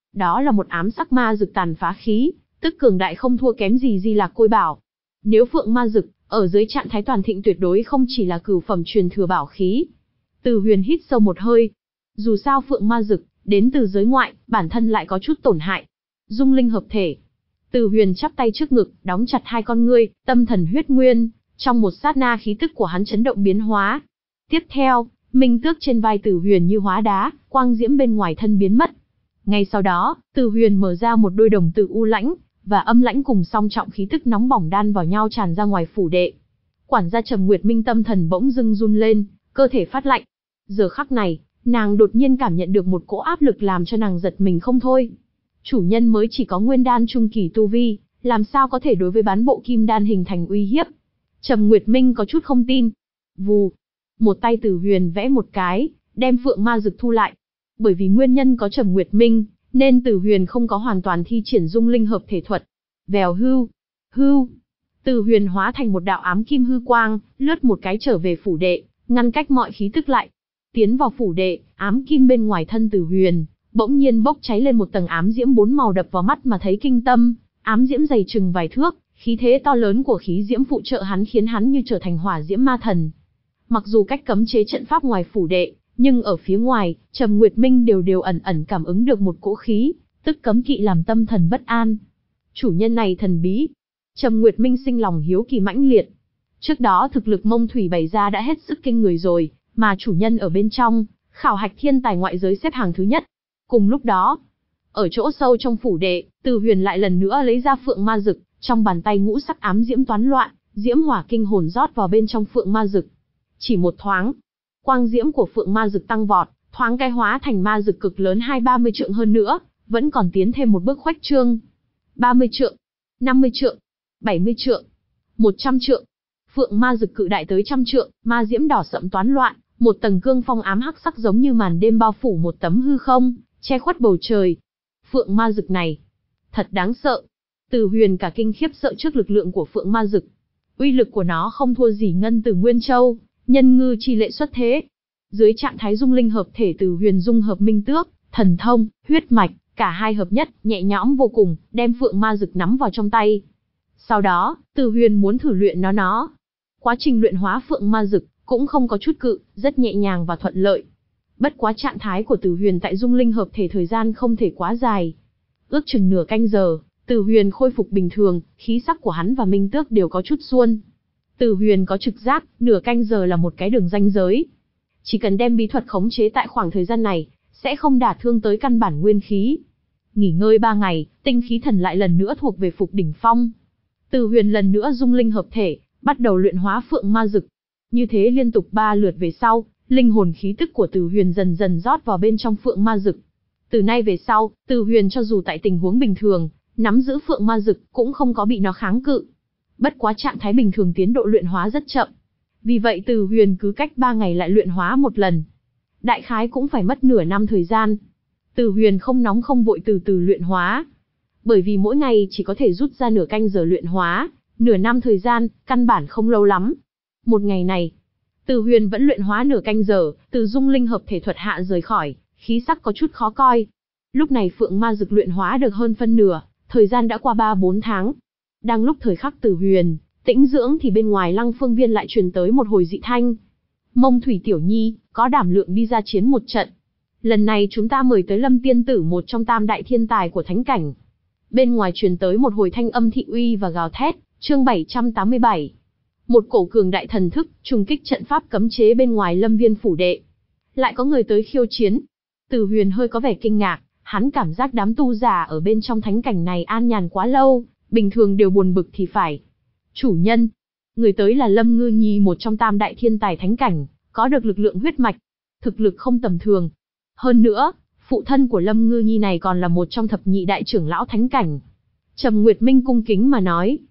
Đó là một ám sắc ma dực tàn phá khí, tức cường đại không thua kém gì Di Lạc Côi Bảo. Nếu phượng ma dực, ở dưới trạng thái toàn thịnh tuyệt đối không chỉ là cửu phẩm truyền thừa bảo khí. Từ Huyền hít sâu một hơi. Dù sao phượng ma dực, đến từ giới ngoại, bản thân lại có chút tổn hại. Dung linh hợp thể. Từ Huyền chắp tay trước ngực, đóng chặt hai con ngươi, tâm thần huyết nguyên. Trong một sát na khí tức của hắn chấn động biến hóa. Tiếp theo, minh tước trên vai Từ Huyền như hóa đá, quang diễm bên ngoài thân biến mất. Ngay sau đó, Từ Huyền mở ra một đôi đồng tử u lãnh và âm lãnh cùng song trọng khí tức nóng bỏng đan vào nhau tràn ra ngoài phủ đệ. Quản gia Trầm Nguyệt Minh tâm thần bỗng dưng run lên, cơ thể phát lạnh. Giờ khắc này, nàng đột nhiên cảm nhận được một cỗ áp lực làm cho nàng giật mình không thôi. Chủ nhân mới chỉ có nguyên đan trung kỳ tu vi, làm sao có thể đối với bán bộ kim đan hình thành uy hiếp? Trầm Nguyệt Minh có chút không tin. Vù, một tay Từ Huyền vẽ một cái, đem phượng ma dực thu lại. Bởi vì nguyên nhân có Trầm Nguyệt Minh, nên Từ Huyền không có hoàn toàn thi triển dung linh hợp thể thuật. Vèo hưu, hưu. Từ Huyền hóa thành một đạo ám kim hư quang, lướt một cái trở về phủ đệ, ngăn cách mọi khí tức lại. Tiến vào phủ đệ, ám kim bên ngoài thân Từ Huyền, bỗng nhiên bốc cháy lên một tầng ám diễm bốn màu đập vào mắt mà thấy kinh tâm, ám diễm dày chừng vài thước, khí thế to lớn của khí diễm phụ trợ hắn khiến hắn như trở thành hỏa diễm ma thần. Mặc dù cách cấm chế trận pháp ngoài phủ đệ, nhưng ở phía ngoài, Trầm Nguyệt Minh đều đều ẩn ẩn cảm ứng được một cỗ khí, tức cấm kỵ làm tâm thần bất an. Chủ nhân này thần bí. Trầm Nguyệt Minh sinh lòng hiếu kỳ mãnh liệt. Trước đó thực lực Mông Thủy bày ra đã hết sức kinh người rồi, mà chủ nhân ở bên trong, khảo hạch thiên tài ngoại giới xếp hàng thứ nhất. Cùng lúc đó, ở chỗ sâu trong phủ đệ, Từ Huyền lại lần nữa lấy ra phượng ma dực, trong bàn tay ngũ sắc ám diễm toán loạn, diễm hỏa kinh hồn rót vào bên trong phượng ma dực. Chỉ một thoáng, quang diễm của phượng ma dực tăng vọt, thoáng cái hóa thành ma dực cực lớn hai ba mươi trượng hơn nữa, vẫn còn tiến thêm một bước khoách trương. ba mươi trượng, năm mươi trượng, bảy mươi trượng, một trăm trượng. Phượng ma dực cự đại tới trăm trượng, ma diễm đỏ sẫm toán loạn, một tầng cương phong ám hắc sắc giống như màn đêm bao phủ một tấm hư không, che khuất bầu trời. Phượng ma dực này, thật đáng sợ. Từ Huyền cả kinh khiếp sợ trước lực lượng của phượng ma dực. Uy lực của nó không thua gì Ngân Tử Nguyên Châu, nhân ngư chi lệ xuất thế. Dưới trạng thái dung linh hợp thể, Từ Huyền dung hợp minh tước, thần thông, huyết mạch, cả hai hợp nhất, nhẹ nhõm vô cùng, đem phượng ma dực nắm vào trong tay. Sau đó, Từ Huyền muốn thử luyện nó nó. Quá trình luyện hóa phượng ma dực cũng không có chút cự, rất nhẹ nhàng và thuận lợi. Bất quá trạng thái của Từ Huyền tại dung linh hợp thể thời gian không thể quá dài. Ước chừng nửa canh giờ, Từ Huyền khôi phục bình thường, khí sắc của hắn và minh tước đều có chút suôn. Từ Huyền có trực giác, nửa canh giờ là một cái đường ranh giới. Chỉ cần đem bí thuật khống chế tại khoảng thời gian này, sẽ không đả thương tới căn bản nguyên khí. Nghỉ ngơi ba ngày, tinh khí thần lại lần nữa thuộc về phục đỉnh phong. Từ Huyền lần nữa dung linh hợp thể, bắt đầu luyện hóa phượng ma dực. Như thế liên tục ba lượt về sau, linh hồn khí tức của Từ Huyền dần dần rót vào bên trong phượng ma dực. Từ nay về sau, Từ Huyền cho dù tại tình huống bình thường, nắm giữ phượng ma dực cũng không có bị nó kháng cự. Bất quá trạng thái bình thường tiến độ luyện hóa rất chậm. Vì vậy Từ Huyền cứ cách ba ngày lại luyện hóa một lần. Đại khái cũng phải mất nửa năm thời gian. Từ Huyền không nóng không vội từ từ luyện hóa. Bởi vì mỗi ngày chỉ có thể rút ra nửa canh giờ luyện hóa, nửa năm thời gian, căn bản không lâu lắm. Một ngày này, Từ Huyền vẫn luyện hóa nửa canh giờ, từ dung linh hợp thể thuật hạ rời khỏi, khí sắc có chút khó coi. Lúc này phượng ma dực luyện hóa được hơn phân nửa, thời gian đã qua ba bốn tháng. Đang lúc thời khắc Từ Huyền tĩnh dưỡng thì bên ngoài Lăng Phương Viên lại truyền tới một hồi dị thanh. Mông Thủy tiểu nhi, có đảm lượng đi ra chiến một trận. Lần này chúng ta mời tới Lâm tiên tử, một trong tam đại thiên tài của thánh cảnh. Bên ngoài truyền tới một hồi thanh âm thị uy và gào thét, chương bảy trăm tám mươi bảy. Một cổ cường đại thần thức, trùng kích trận pháp cấm chế bên ngoài Lâm Viên phủ đệ. Lại có người tới khiêu chiến. Từ Huyền hơi có vẻ kinh ngạc, hắn cảm giác đám tu giả ở bên trong thánh cảnh này an nhàn quá lâu, bình thường đều buồn bực thì phải. Chủ nhân, người tới là Lâm Ngư Nhi, một trong tam đại thiên tài thánh cảnh, có được lực lượng huyết mạch, thực lực không tầm thường. Hơn nữa, phụ thân của Lâm Ngư Nhi này còn là một trong thập nhị đại trưởng lão thánh cảnh. Trầm Nguyệt Minh cung kính mà nói.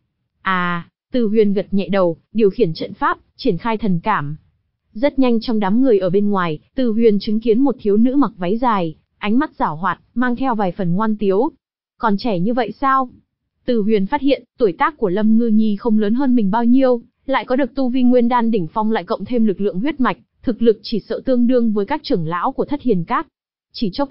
À, Từ Huyền gật nhẹ đầu, điều khiển trận pháp, triển khai thần cảm. Rất nhanh trong đám người ở bên ngoài, Từ Huyền chứng kiến một thiếu nữ mặc váy dài, ánh mắt giảo hoạt, mang theo vài phần ngoan tiếu. Còn trẻ như vậy sao? Từ Huyền phát hiện, tuổi tác của Lâm Ngư Nhi không lớn hơn mình bao nhiêu, lại có được tu vi nguyên đan đỉnh phong, lại cộng thêm lực lượng huyết mạch, thực lực chỉ sợ tương đương với các trưởng lão của Thất Hiền Các. Chỉ chốc lát,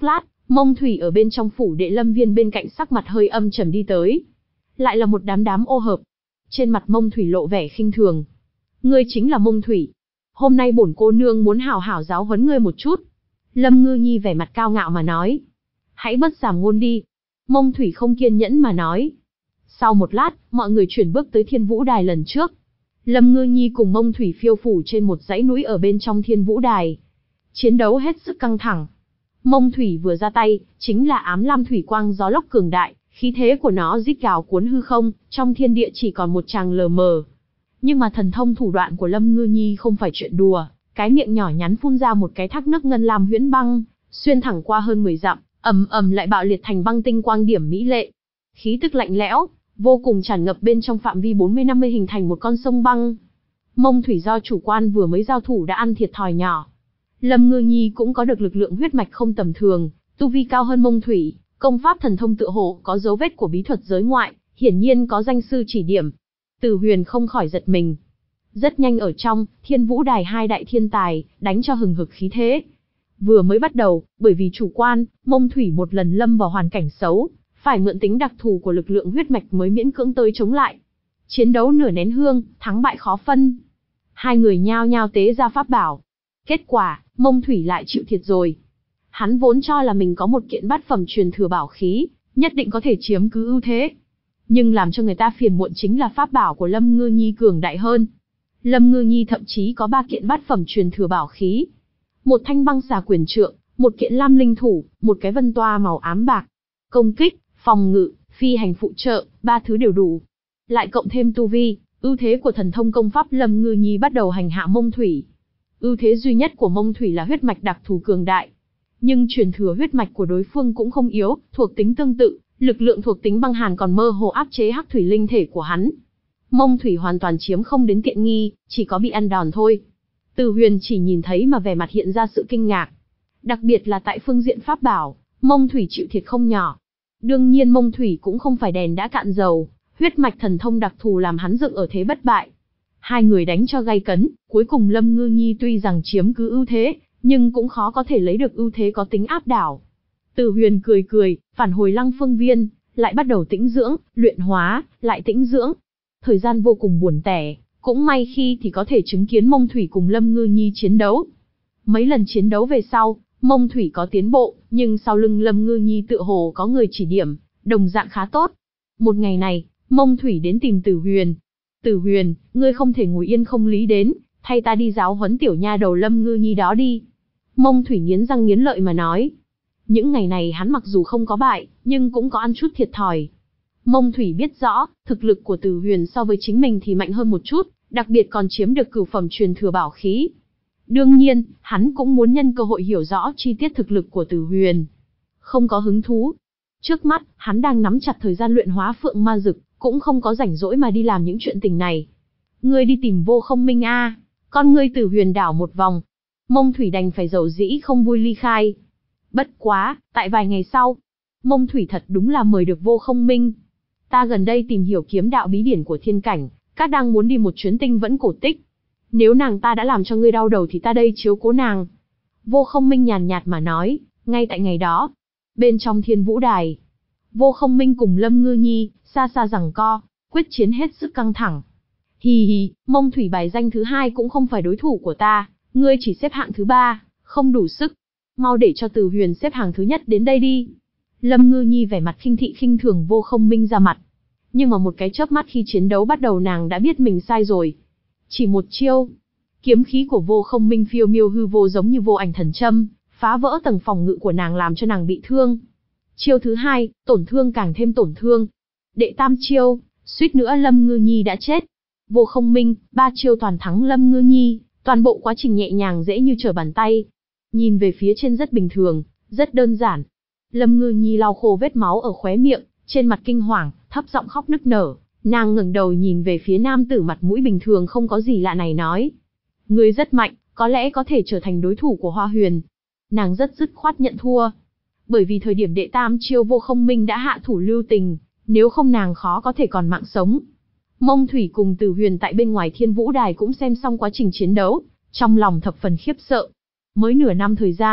Mông Thủy ở bên trong phủ đệ Lâm Viên bên cạnh sắc mặt hơi âm trầm đi tới. Lại là một đám đám ô hợp. Trên mặt Mông Thủy lộ vẻ khinh thường. Ngươi chính là Mông Thủy. Hôm nay bổn cô nương muốn hảo hảo giáo huấn ngươi một chút. Lâm Ngư Nhi vẻ mặt cao ngạo mà nói. Hãy bớt giảm ngôn đi. Mông Thủy không kiên nhẫn mà nói. Sau một lát, mọi người chuyển bước tới Thiên Vũ Đài lần trước. Lâm Ngư Nhi cùng Mông Thủy phiêu phủ trên một dãy núi ở bên trong Thiên Vũ Đài. Chiến đấu hết sức căng thẳng. Mông Thủy vừa ra tay, chính là ám lam thủy quang gió lốc cường đại, khí thế của nó rít gào cuốn hư không, trong thiên địa chỉ còn một tràng lờ mờ. Nhưng mà thần thông thủ đoạn của Lâm Ngư Nhi không phải chuyện đùa, cái miệng nhỏ nhắn phun ra một cái thác nước ngân lam huyễn băng, xuyên thẳng qua hơn mười dặm, ầm ầm lại bạo liệt thành băng tinh quang điểm mỹ lệ. Khí tức lạnh lẽo, vô cùng tràn ngập bên trong phạm vi bốn mươi năm mươi hình thành một con sông băng. Mông Thủy do chủ quan vừa mới giao thủ đã ăn thiệt thòi nhỏ. Lâm Ngư Nhi cũng có được lực lượng huyết mạch không tầm thường, tu vi cao hơn Mông Thủy, công pháp thần thông tựa hồ có dấu vết của bí thuật giới ngoại, hiển nhiên có danh sư chỉ điểm. Từ Huyền không khỏi giật mình. Rất nhanh ở trong Thiên Vũ Đài hai đại thiên tài đánh cho hừng hực khí thế. Vừa mới bắt đầu, bởi vì chủ quan, Mông Thủy một lần lâm vào hoàn cảnh xấu, phải mượn tính đặc thù của lực lượng huyết mạch mới miễn cưỡng tới chống lại. Chiến đấu nửa nén hương, thắng bại khó phân. Hai người nhao nhao tế ra pháp bảo. Kết quả, Mông Thủy lại chịu thiệt rồi. Hắn vốn cho là mình có một kiện bát phẩm truyền thừa bảo khí, nhất định có thể chiếm cứ ưu thế. Nhưng làm cho người ta phiền muộn chính là pháp bảo của Lâm Ngư Nhi cường đại hơn. Lâm Ngư Nhi thậm chí có ba kiện bát phẩm truyền thừa bảo khí. Một thanh băng xà quyền trượng, một kiện lam linh thủ, một cái vân toa màu ám bạc. Công kích, phòng ngự, phi hành phụ trợ, ba thứ đều đủ. Lại cộng thêm tu vi, ưu thế của thần thông công pháp Lâm Ngư Nhi bắt đầu hành hạ Mông Thủy. Ưu thế duy nhất của Mông Thủy là huyết mạch đặc thù cường đại. Nhưng truyền thừa huyết mạch của đối phương cũng không yếu, thuộc tính tương tự, lực lượng thuộc tính băng hàn còn mơ hồ áp chế hắc thủy linh thể của hắn. Mông Thủy hoàn toàn chiếm không đến tiện nghi, chỉ có bị ăn đòn thôi. Từ Huyền chỉ nhìn thấy mà vẻ mặt hiện ra sự kinh ngạc. Đặc biệt là tại phương diện pháp bảo, Mông Thủy chịu thiệt không nhỏ. Đương nhiên Mông Thủy cũng không phải đèn đã cạn dầu, huyết mạch thần thông đặc thù làm hắn dựng ở thế bất bại. Hai người đánh cho gay cấn, cuối cùng Lâm Ngư Nhi tuy rằng chiếm cứ ưu thế, nhưng cũng khó có thể lấy được ưu thế có tính áp đảo. Từ Huyền cười cười, phản hồi Lăng Phương Viên, lại bắt đầu tĩnh dưỡng, luyện hóa, lại tĩnh dưỡng. Thời gian vô cùng buồn tẻ, cũng may khi thì có thể chứng kiến Mông Thủy cùng Lâm Ngư Nhi chiến đấu. Mấy lần chiến đấu về sau, Mông Thủy có tiến bộ, nhưng sau lưng Lâm Ngư Nhi tựa hồ có người chỉ điểm, đồng dạng khá tốt. Một ngày này, Mông Thủy đến tìm Tử Huyền. Tử Huyền, ngươi không thể ngồi yên không lý đến, thay ta đi giáo huấn tiểu nha đầu Lâm Ngư Nhi đó đi. Mông Thủy nghiến răng nghiến lợi mà nói. Những ngày này hắn mặc dù không có bại, nhưng cũng có ăn chút thiệt thòi. Mông Thủy biết rõ, thực lực của Tử Huyền so với chính mình thì mạnh hơn một chút, đặc biệt còn chiếm được cửu phẩm truyền thừa bảo khí. Đương nhiên, hắn cũng muốn nhân cơ hội hiểu rõ chi tiết thực lực của Tử Huyền. Không có hứng thú. Trước mắt, hắn đang nắm chặt thời gian luyện hóa phượng ma dực, cũng không có rảnh rỗi mà đi làm những chuyện tình này. Ngươi đi tìm Vô Không Minh a? À? Con ngươi Tử Huyền đảo một vòng. Mông Thủy đành phải dầu dĩ không vui ly khai. Bất quá, tại vài ngày sau, Mông Thủy thật đúng là mời được Vô Không Minh. Ta gần đây tìm hiểu kiếm đạo bí điển của thiên cảnh, các đang muốn đi một chuyến tinh vẫn cổ tích. Nếu nàng ta đã làm cho ngươi đau đầu thì ta đây chiếu cố nàng. Vô Không Minh nhàn nhạt mà nói, ngay tại ngày đó, bên trong Thiên Vũ Đài, Vô Không Minh cùng Lâm Ngư Nhi, xa xa giằng co, quyết chiến hết sức căng thẳng. Hì hì, Mông Thủy bài danh thứ hai cũng không phải đối thủ của ta, ngươi chỉ xếp hạng thứ ba, không đủ sức. Mau để cho Từ Huyền xếp hàng thứ nhất đến đây đi. Lâm Ngư Nhi vẻ mặt khinh thị khinh thường Vô Không Minh ra mặt. Nhưng mà một cái chớp mắt khi chiến đấu bắt đầu nàng đã biết mình sai rồi. Chỉ một chiêu, kiếm khí của Vô Không Minh phiêu miêu hư vô giống như vô ảnh thần châm, phá vỡ tầng phòng ngự của nàng làm cho nàng bị thương. Chiêu thứ hai, tổn thương càng thêm tổn thương. Đệ tam chiêu, suýt nữa Lâm Ngư Nhi đã chết. Vô Không Minh, ba chiêu toàn thắng Lâm Ngư Nhi, toàn bộ quá trình nhẹ nhàng dễ như trở bàn tay. Nhìn về phía trên rất bình thường, rất đơn giản. Lâm Ngư Nhi lau khô vết máu ở khóe miệng, trên mặt kinh hoàng, thấp giọng khóc nức nở. Nàng ngẩng đầu nhìn về phía nam tử mặt mũi bình thường không có gì lạ này nói. Ngươi rất mạnh, có lẽ có thể trở thành đối thủ của Hoa Huyền. Nàng rất dứt khoát nhận thua. Bởi vì thời điểm đệ tam chiêu Vô Không Minh đã hạ thủ lưu tình, nếu không nàng khó có thể còn mạng sống. Mông Thủy cùng Tử Huyền tại bên ngoài Thiên Vũ Đài cũng xem xong quá trình chiến đấu, trong lòng thập phần khiếp sợ. Mới nửa năm thời gian,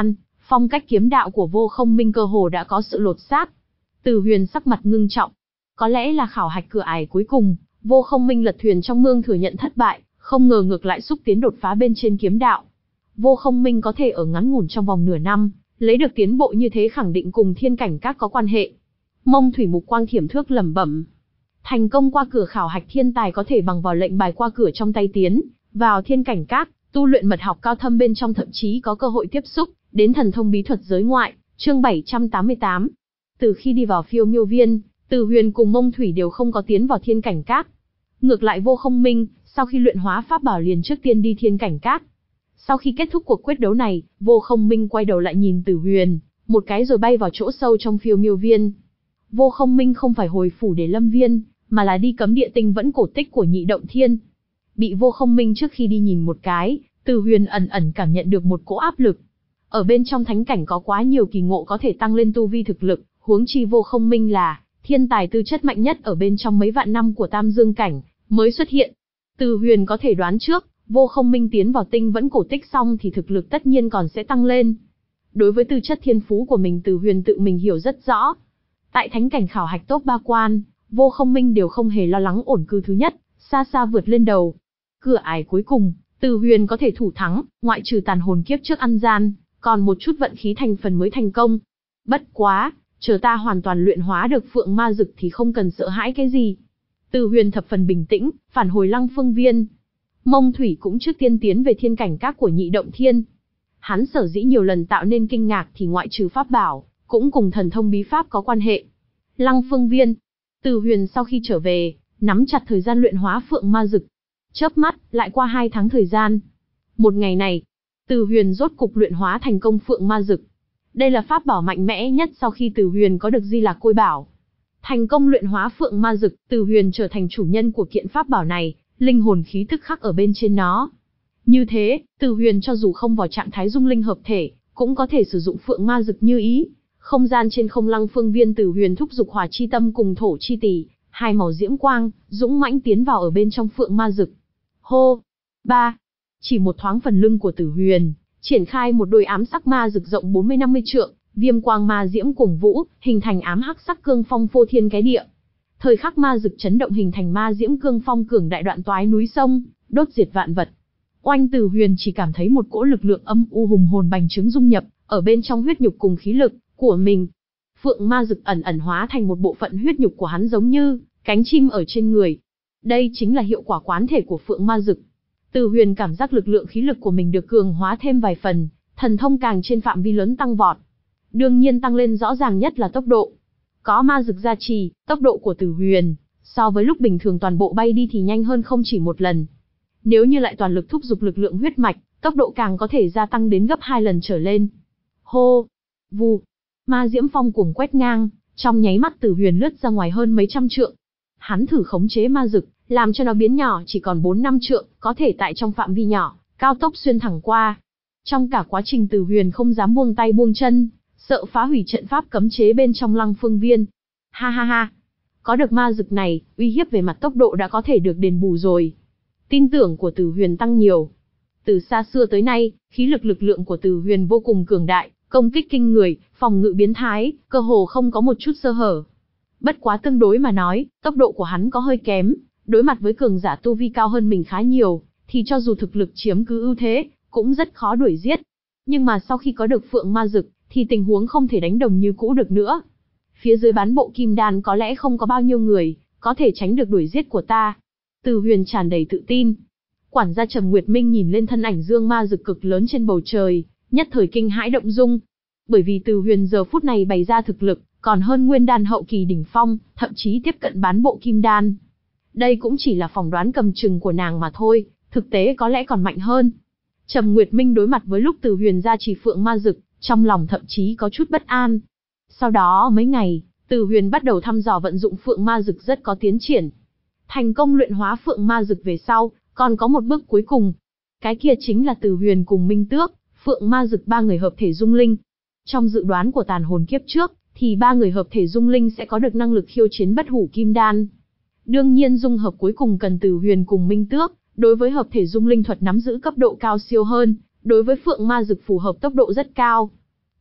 phong cách kiếm đạo của Vô Không Minh cơ hồ đã có sự lột xác. Từ Huyền sắc mặt ngưng trọng. Có lẽ là khảo hạch cửa ải cuối cùng, Vô Không Minh lật thuyền trong mương thừa nhận thất bại, không ngờ ngược lại xúc tiến đột phá bên trên kiếm đạo. Vô Không Minh có thể ở ngắn ngủn trong vòng nửa năm, lấy được tiến bộ như thế khẳng định cùng Thiên Cảnh Các có quan hệ. Mông Thủy Mục Quang thiểm thước lẩm bẩm. Thành công qua cửa khảo hạch thiên tài có thể bằng vào lệnh bài qua cửa trong tay tiến vào Thiên Cảnh Các, tu luyện mật học cao thâm bên trong, thậm chí có cơ hội tiếp xúc đến thần thông bí thuật giới ngoại. Chương bảy trăm tám mươi tám. Từ khi đi vào Phiêu Miêu Viên, Từ Huyền cùng Mông Thủy đều không có tiến vào Thiên Cảnh Các. Ngược lại Vô Không Minh, sau khi luyện hóa pháp bảo liền trước tiên đi Thiên Cảnh Các. Sau khi kết thúc cuộc quyết đấu này, Vô Không Minh quay đầu lại nhìn Từ Huyền một cái rồi bay vào chỗ sâu trong Phiêu Miêu Viên. Vô Không Minh không phải hồi phủ để lâm viên, mà là đi cấm địa tinh vẫn cổ tích của Nhị Động Thiên. Bị Vô Không Minh trước khi đi nhìn một cái, Từ Huyền ẩn ẩn cảm nhận được một cỗ áp lực. Ở bên trong thánh cảnh có quá nhiều kỳ ngộ có thể tăng lên tu vi thực lực, huống chi Vô Không Minh là thiên tài tư chất mạnh nhất ở bên trong mấy vạn năm của Tam Dương cảnh mới xuất hiện. Từ Huyền có thể đoán trước, Vô Không Minh tiến vào tinh vẫn cổ tích xong thì thực lực tất nhiên còn sẽ tăng lên. Đối với tư chất thiên phú của mình, Từ Huyền tự mình hiểu rất rõ. Tại thánh cảnh khảo hạch top ba quan, Vô Không Minh đều không hề lo lắng ổn cư thứ nhất, xa xa vượt lên đầu. Cửa ải cuối cùng, Từ Huyền có thể thủ thắng, ngoại trừ tàn hồn kiếp trước ăn gian, còn một chút vận khí thành phần mới thành công. Bất quá, chờ ta hoàn toàn luyện hóa được Phượng Ma Dực thì không cần sợ hãi cái gì. Từ Huyền thập phần bình tĩnh, phản hồi Lăng Phương Viên. Mông Thủy cũng trước tiên tiến về Thiên Cảnh Các của Nhị Động Thiên. Hắn sở dĩ nhiều lần tạo nên kinh ngạc thì ngoại trừ pháp bảo, cũng cùng thần thông bí pháp có quan hệ. Lăng Phương Viên. Từ Huyền sau khi trở về, nắm chặt thời gian luyện hóa Phượng Ma Dực. Chớp mắt, lại qua hai tháng thời gian. Một ngày này, Từ Huyền rốt cục luyện hóa thành công Phượng Ma Dực. Đây là pháp bảo mạnh mẽ nhất sau khi Từ Huyền có được Di Lạc Côi Bảo. Thành công luyện hóa Phượng Ma Dực, Từ Huyền trở thành chủ nhân của kiện pháp bảo này, linh hồn khí tức khắc ở bên trên nó. Như thế, Từ Huyền cho dù không vào trạng thái dung linh hợp thể, cũng có thể sử dụng Phượng Ma Dực như ý. Không gian trên không Lăng Phương Viên, Từ Huyền thúc dục Hỏa Chi Tâm cùng Thổ Chi Tỷ, hai màu diễm quang, dũng mãnh tiến vào ở bên trong Phượng Ma Dực. Hô! Ba! Chỉ một thoáng phần lưng của Từ Huyền triển khai một đôi ám sắc ma dực rộng bốn mươi năm mươi trượng, viêm quang ma diễm cuồng vũ, hình thành ám hắc sắc cương phong phô thiên cái địa. Thời khắc ma dực chấn động hình thành ma diễm cương phong cường đại đoạn toái núi sông, đốt diệt vạn vật. Oanh! Từ Huyền chỉ cảm thấy một cỗ lực lượng âm u hùng hồn bành trướng dung nhập ở bên trong huyết nhục cùng khí lực của mình. Phượng Ma Dực ẩn ẩn hóa thành một bộ phận huyết nhục của hắn, giống như cánh chim ở trên người. Đây chính là hiệu quả quán thể của Phượng Ma Dực. Từ Huyền cảm giác lực lượng khí lực của mình được cường hóa thêm vài phần, thần thông càng trên phạm vi lớn tăng vọt. Đương nhiên tăng lên rõ ràng nhất là tốc độ. Có ma dực gia trì, tốc độ của Từ Huyền so với lúc bình thường toàn bộ bay đi thì nhanh hơn không chỉ một lần. Nếu như lại toàn lực thúc giục lực lượng huyết mạch, tốc độ càng có thể gia tăng đến gấp hai lần trở lên. Hô! Vù! Ma diễm phong cuồng quét ngang, trong nháy mắt Từ Huyền lướt ra ngoài hơn mấy trăm trượng. Hắn thử khống chế ma dực, làm cho nó biến nhỏ chỉ còn bốn năm trượng, có thể tại trong phạm vi nhỏ, cao tốc xuyên thẳng qua. Trong cả quá trình Từ Huyền không dám buông tay buông chân, sợ phá hủy trận pháp cấm chế bên trong Lăng Phương Viên. Ha ha ha! Có được ma dực này, uy hiếp về mặt tốc độ đã có thể được đền bù rồi. Tin tưởng của Từ Huyền tăng nhiều. Từ xa xưa tới nay, khí lực lực lượng của Từ Huyền vô cùng cường đại, công kích kinh người, phòng ngự biến thái, cơ hồ không có một chút sơ hở. Bất quá tương đối mà nói, tốc độ của hắn có hơi kém, đối mặt với cường giả tu vi cao hơn mình khá nhiều, thì cho dù thực lực chiếm cứ ưu thế, cũng rất khó đuổi giết. Nhưng mà sau khi có được Phượng Ma Dực, thì tình huống không thể đánh đồng như cũ được nữa. Phía dưới bán bộ kim đan có lẽ không có bao nhiêu người có thể tránh được đuổi giết của ta. Từ Huyền tràn đầy tự tin. Quản gia Trầm Nguyệt Minh nhìn lên thân ảnh dương ma dực cực lớn trên bầu trời, nhất thời kinh hãi động dung. Bởi vì Từ Huyền giờ phút này bày ra thực lực, còn hơn nguyên đan hậu kỳ đỉnh phong, thậm chí tiếp cận bán bộ kim đan. Đây cũng chỉ là phỏng đoán cầm chừng của nàng mà thôi, thực tế có lẽ còn mạnh hơn. Trầm Nguyệt Minh đối mặt với lúc Từ Huyền ra chỉ Phượng Ma Dực, trong lòng thậm chí có chút bất an. Sau đó mấy ngày, Từ Huyền bắt đầu thăm dò vận dụng Phượng Ma Dực rất có tiến triển. Thành công luyện hóa Phượng Ma Dực về sau, còn có một bước cuối cùng. Cái kia chính là Từ Huyền cùng Minh Tước, Phượng Ma Dực ba người hợp thể dung linh. Trong dự đoán của tàn hồn kiếp trước, thì ba người hợp thể dung linh sẽ có được năng lực khiêu chiến bất hủ kim đan. Đương nhiên dung hợp cuối cùng cần Từ Huyền cùng Minh Tước, đối với hợp thể dung linh thuật nắm giữ cấp độ cao siêu hơn, đối với Phượng Ma Dực phù hợp tốc độ rất cao.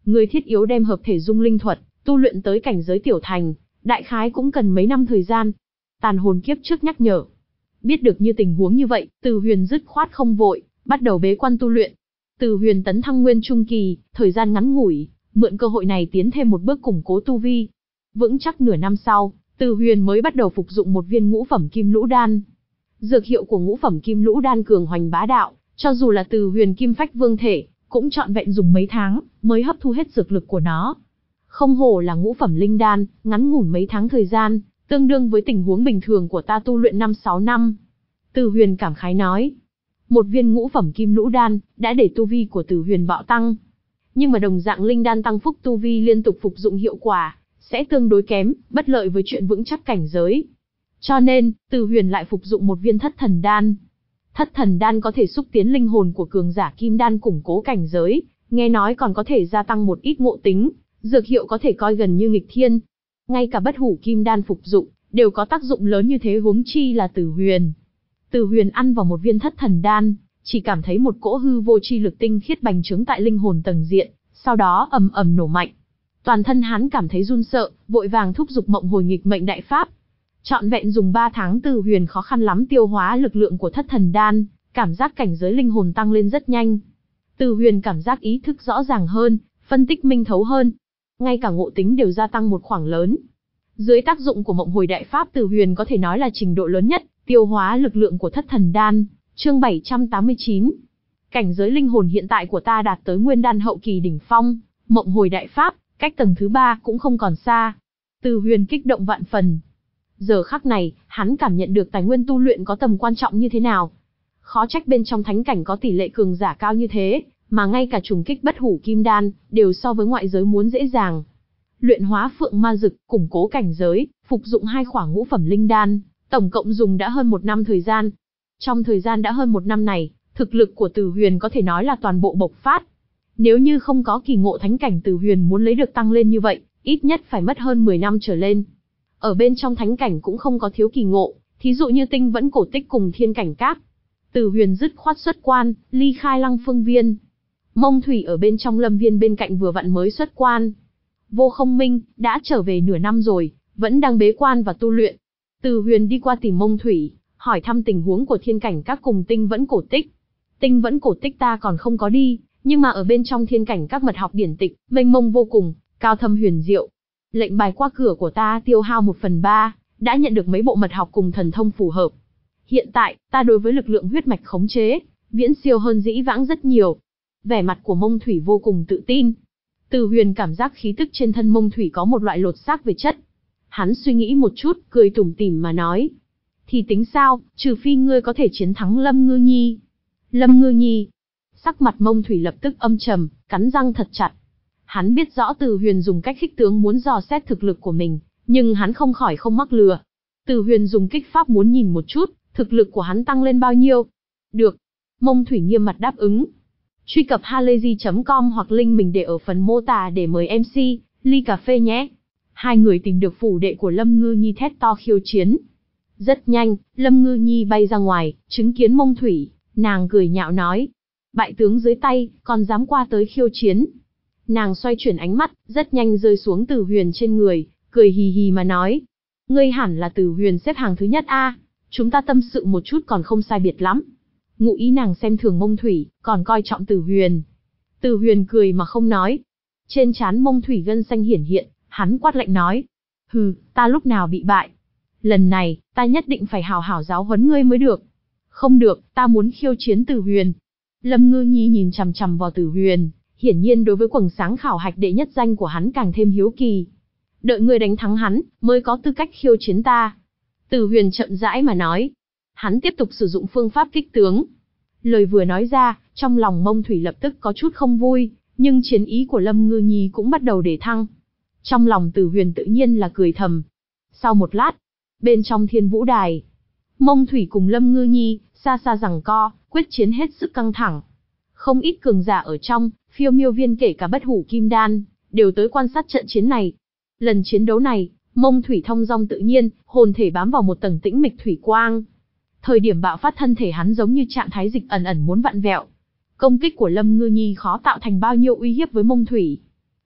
Người thiết yếu đem hợp thể dung linh thuật, tu luyện tới cảnh giới tiểu thành, đại khái cũng cần mấy năm thời gian. Tàn hồn kiếp trước nhắc nhở. Biết được như tình huống như vậy, Từ Huyền dứt khoát không vội, bắt đầu bế quan tu luyện. Từ Huyền tấn thăng nguyên trung kỳ, thời gian ngắn ngủi, mượn cơ hội này tiến thêm một bước củng cố tu vi. Vững chắc nửa năm sau, Từ Huyền mới bắt đầu phục dụng một viên ngũ phẩm kim lũ đan. Dược hiệu của ngũ phẩm kim lũ đan cường hoành bá đạo, cho dù là Từ Huyền kim phách vương thể, cũng trọn vẹn dùng mấy tháng mới hấp thu hết dược lực của nó. Không hổ là ngũ phẩm linh đan, ngắn ngủn mấy tháng thời gian, tương đương với tình huống bình thường của ta tu luyện năm sáu năm. Từ Huyền cảm khái nói. Một viên ngũ phẩm kim lũ đan đã để tu vi của Từ Huyền bạo tăng. Nhưng mà đồng dạng linh đan tăng phúc tu vi liên tục phục dụng hiệu quả sẽ tương đối kém, bất lợi với chuyện vững chắc cảnh giới. Cho nên, Từ Huyền lại phục dụng một viên thất thần đan. Thất thần đan có thể xúc tiến linh hồn của cường giả kim đan củng cố cảnh giới, nghe nói còn có thể gia tăng một ít ngộ tính, dược hiệu có thể coi gần như nghịch thiên. Ngay cả bất hủ kim đan phục dụng đều có tác dụng lớn như thế, huống chi là Từ Huyền. Từ Huyền ăn vào một viên thất thần đan, chỉ cảm thấy một cỗ hư vô chi lực tinh khiết bành trướng tại linh hồn tầng diện, sau đó ầm ầm nổ mạnh. Toàn thân hắn cảm thấy run sợ, vội vàng thúc giục mộng hồi nghịch mệnh đại pháp. Trọn vẹn dùng ba tháng Từ Huyền khó khăn lắm tiêu hóa lực lượng của thất thần đan, cảm giác cảnh giới linh hồn tăng lên rất nhanh. Từ Huyền cảm giác ý thức rõ ràng hơn, phân tích minh thấu hơn. Ngay cả ngộ tính đều gia tăng một khoảng lớn. Dưới tác dụng của mộng hồi đại pháp, Từ Huyền có thể nói là trình độ lớn nhất, tiêu hóa lực lượng của thất thần đan. Chương bảy trăm tám mươi chín. Cảnh giới linh hồn hiện tại của ta đạt tới nguyên đan hậu kỳ đỉnh phong, mộng hồi đại pháp, cách tầng thứ ba cũng không còn xa. Từ Huyền kích động vạn phần. Giờ khắc này, hắn cảm nhận được tài nguyên tu luyện có tầm quan trọng như thế nào. Khó trách bên trong thánh cảnh có tỷ lệ cường giả cao như thế, mà ngay cả trùng kích bất hủ kim đan, đều so với ngoại giới muốn dễ dàng. Luyện hóa phượng ma dực, củng cố cảnh giới, phục dụng hai khỏa ngũ phẩm linh đan, tổng cộng dùng đã hơn một năm thời gian. Trong thời gian đã hơn một năm này, thực lực của Từ Huyền có thể nói là toàn bộ bộc phát. Nếu như không có kỳ ngộ thánh cảnh, Từ Huyền muốn lấy được tăng lên như vậy, ít nhất phải mất hơn mười năm trở lên. Ở bên trong thánh cảnh cũng không có thiếu kỳ ngộ, thí dụ như tinh vẫn cổ tích cùng thiên cảnh các. Từ Huyền dứt khoát xuất quan, ly khai Lăng Phương Viên. Mông Thủy ở bên trong Lâm Viên bên cạnh vừa vặn mới xuất quan. Vô Không Minh đã trở về nửa năm rồi, vẫn đang bế quan và tu luyện. Từ Huyền đi qua tìm Mông Thủy, hỏi thăm tình huống của thiên cảnh các cùng tinh vẫn cổ tích. Tinh vẫn cổ tích ta còn không có đi, nhưng mà ở bên trong thiên cảnh các mật học điển tịch, mênh mông vô cùng, cao thâm huyền diệu. Lệnh bài qua cửa của ta tiêu hao một phần ba, đã nhận được mấy bộ mật học cùng thần thông phù hợp. Hiện tại, ta đối với lực lượng huyết mạch khống chế, viễn siêu hơn dĩ vãng rất nhiều. Vẻ mặt của Mông Thủy vô cùng tự tin. Từ Huyền cảm giác khí tức trên thân Mông Thủy có một loại lột xác về chất. Hắn suy nghĩ một chút, cười tủm tỉm mà nói. Thì tính sao, trừ phi ngươi có thể chiến thắng Lâm Ngư Nhi. Lâm Ngư Nhi. Sắc mặt Mông Thủy lập tức âm trầm, cắn răng thật chặt. Hắn biết rõ Từ Huyền dùng cách khích tướng muốn dò xét thực lực của mình, nhưng hắn không khỏi không mắc lừa. Từ Huyền dùng kích pháp muốn nhìn một chút, thực lực của hắn tăng lên bao nhiêu. Được. Mông Thủy nghiêm mặt đáp ứng. Truy cập halayzi chấm com hoặc link mình để ở phần mô tả để mời em xê, ly cà phê nhé. Hai người tìm được phủ đệ của Lâm Ngư Nhi thét to khiêu chiến. Rất nhanh, Lâm Ngư Nhi bay ra ngoài, chứng kiến Mông Thủy, nàng cười nhạo nói. Bại tướng dưới tay, còn dám qua tới khiêu chiến. Nàng xoay chuyển ánh mắt, rất nhanh rơi xuống Từ Huyền trên người, cười hì hì mà nói. Ngươi hẳn là Từ Huyền xếp hàng thứ nhất a, chúng ta tâm sự một chút còn không sai biệt lắm. Ngụ ý nàng xem thường Mông Thủy, còn coi trọng Từ Huyền. Từ Huyền cười mà không nói. Trên trán Mông Thủy gân xanh hiển hiện, hắn quát lạnh nói. Hừ, ta lúc nào bị bại? Lần này, ta nhất định phải hào hảo giáo huấn ngươi mới được. Không được, ta muốn khiêu chiến Từ Huyền. Lâm Ngư Nhi nhìn chằm chằm vào Từ Huyền, hiển nhiên đối với quầng sáng khảo hạch đệ nhất danh của hắn càng thêm hiếu kỳ. Đợi ngươi đánh thắng hắn, mới có tư cách khiêu chiến ta. Từ Huyền chậm rãi mà nói. Hắn tiếp tục sử dụng phương pháp kích tướng. Lời vừa nói ra, trong lòng Mông Thủy lập tức có chút không vui, nhưng chiến ý của Lâm Ngư Nhi cũng bắt đầu để thăng. Trong lòng Từ Huyền tự nhiên là cười thầm. Sau một lát, bên trong Thiên Vũ Đài, Mông Thủy cùng Lâm Ngư Nhi, xa xa giằng co, quyết chiến hết sức căng thẳng. Không ít cường giả ở trong, Phiêu Miêu Viên kể cả bất hủ kim đan, đều tới quan sát trận chiến này. Lần chiến đấu này, Mông Thủy thong dong tự nhiên, hồn thể bám vào một tầng tĩnh mịch thủy quang. Thời điểm bạo phát thân thể hắn giống như trạng thái dịch ẩn ẩn muốn vặn vẹo. Công kích của Lâm Ngư Nhi khó tạo thành bao nhiêu uy hiếp với Mông Thủy.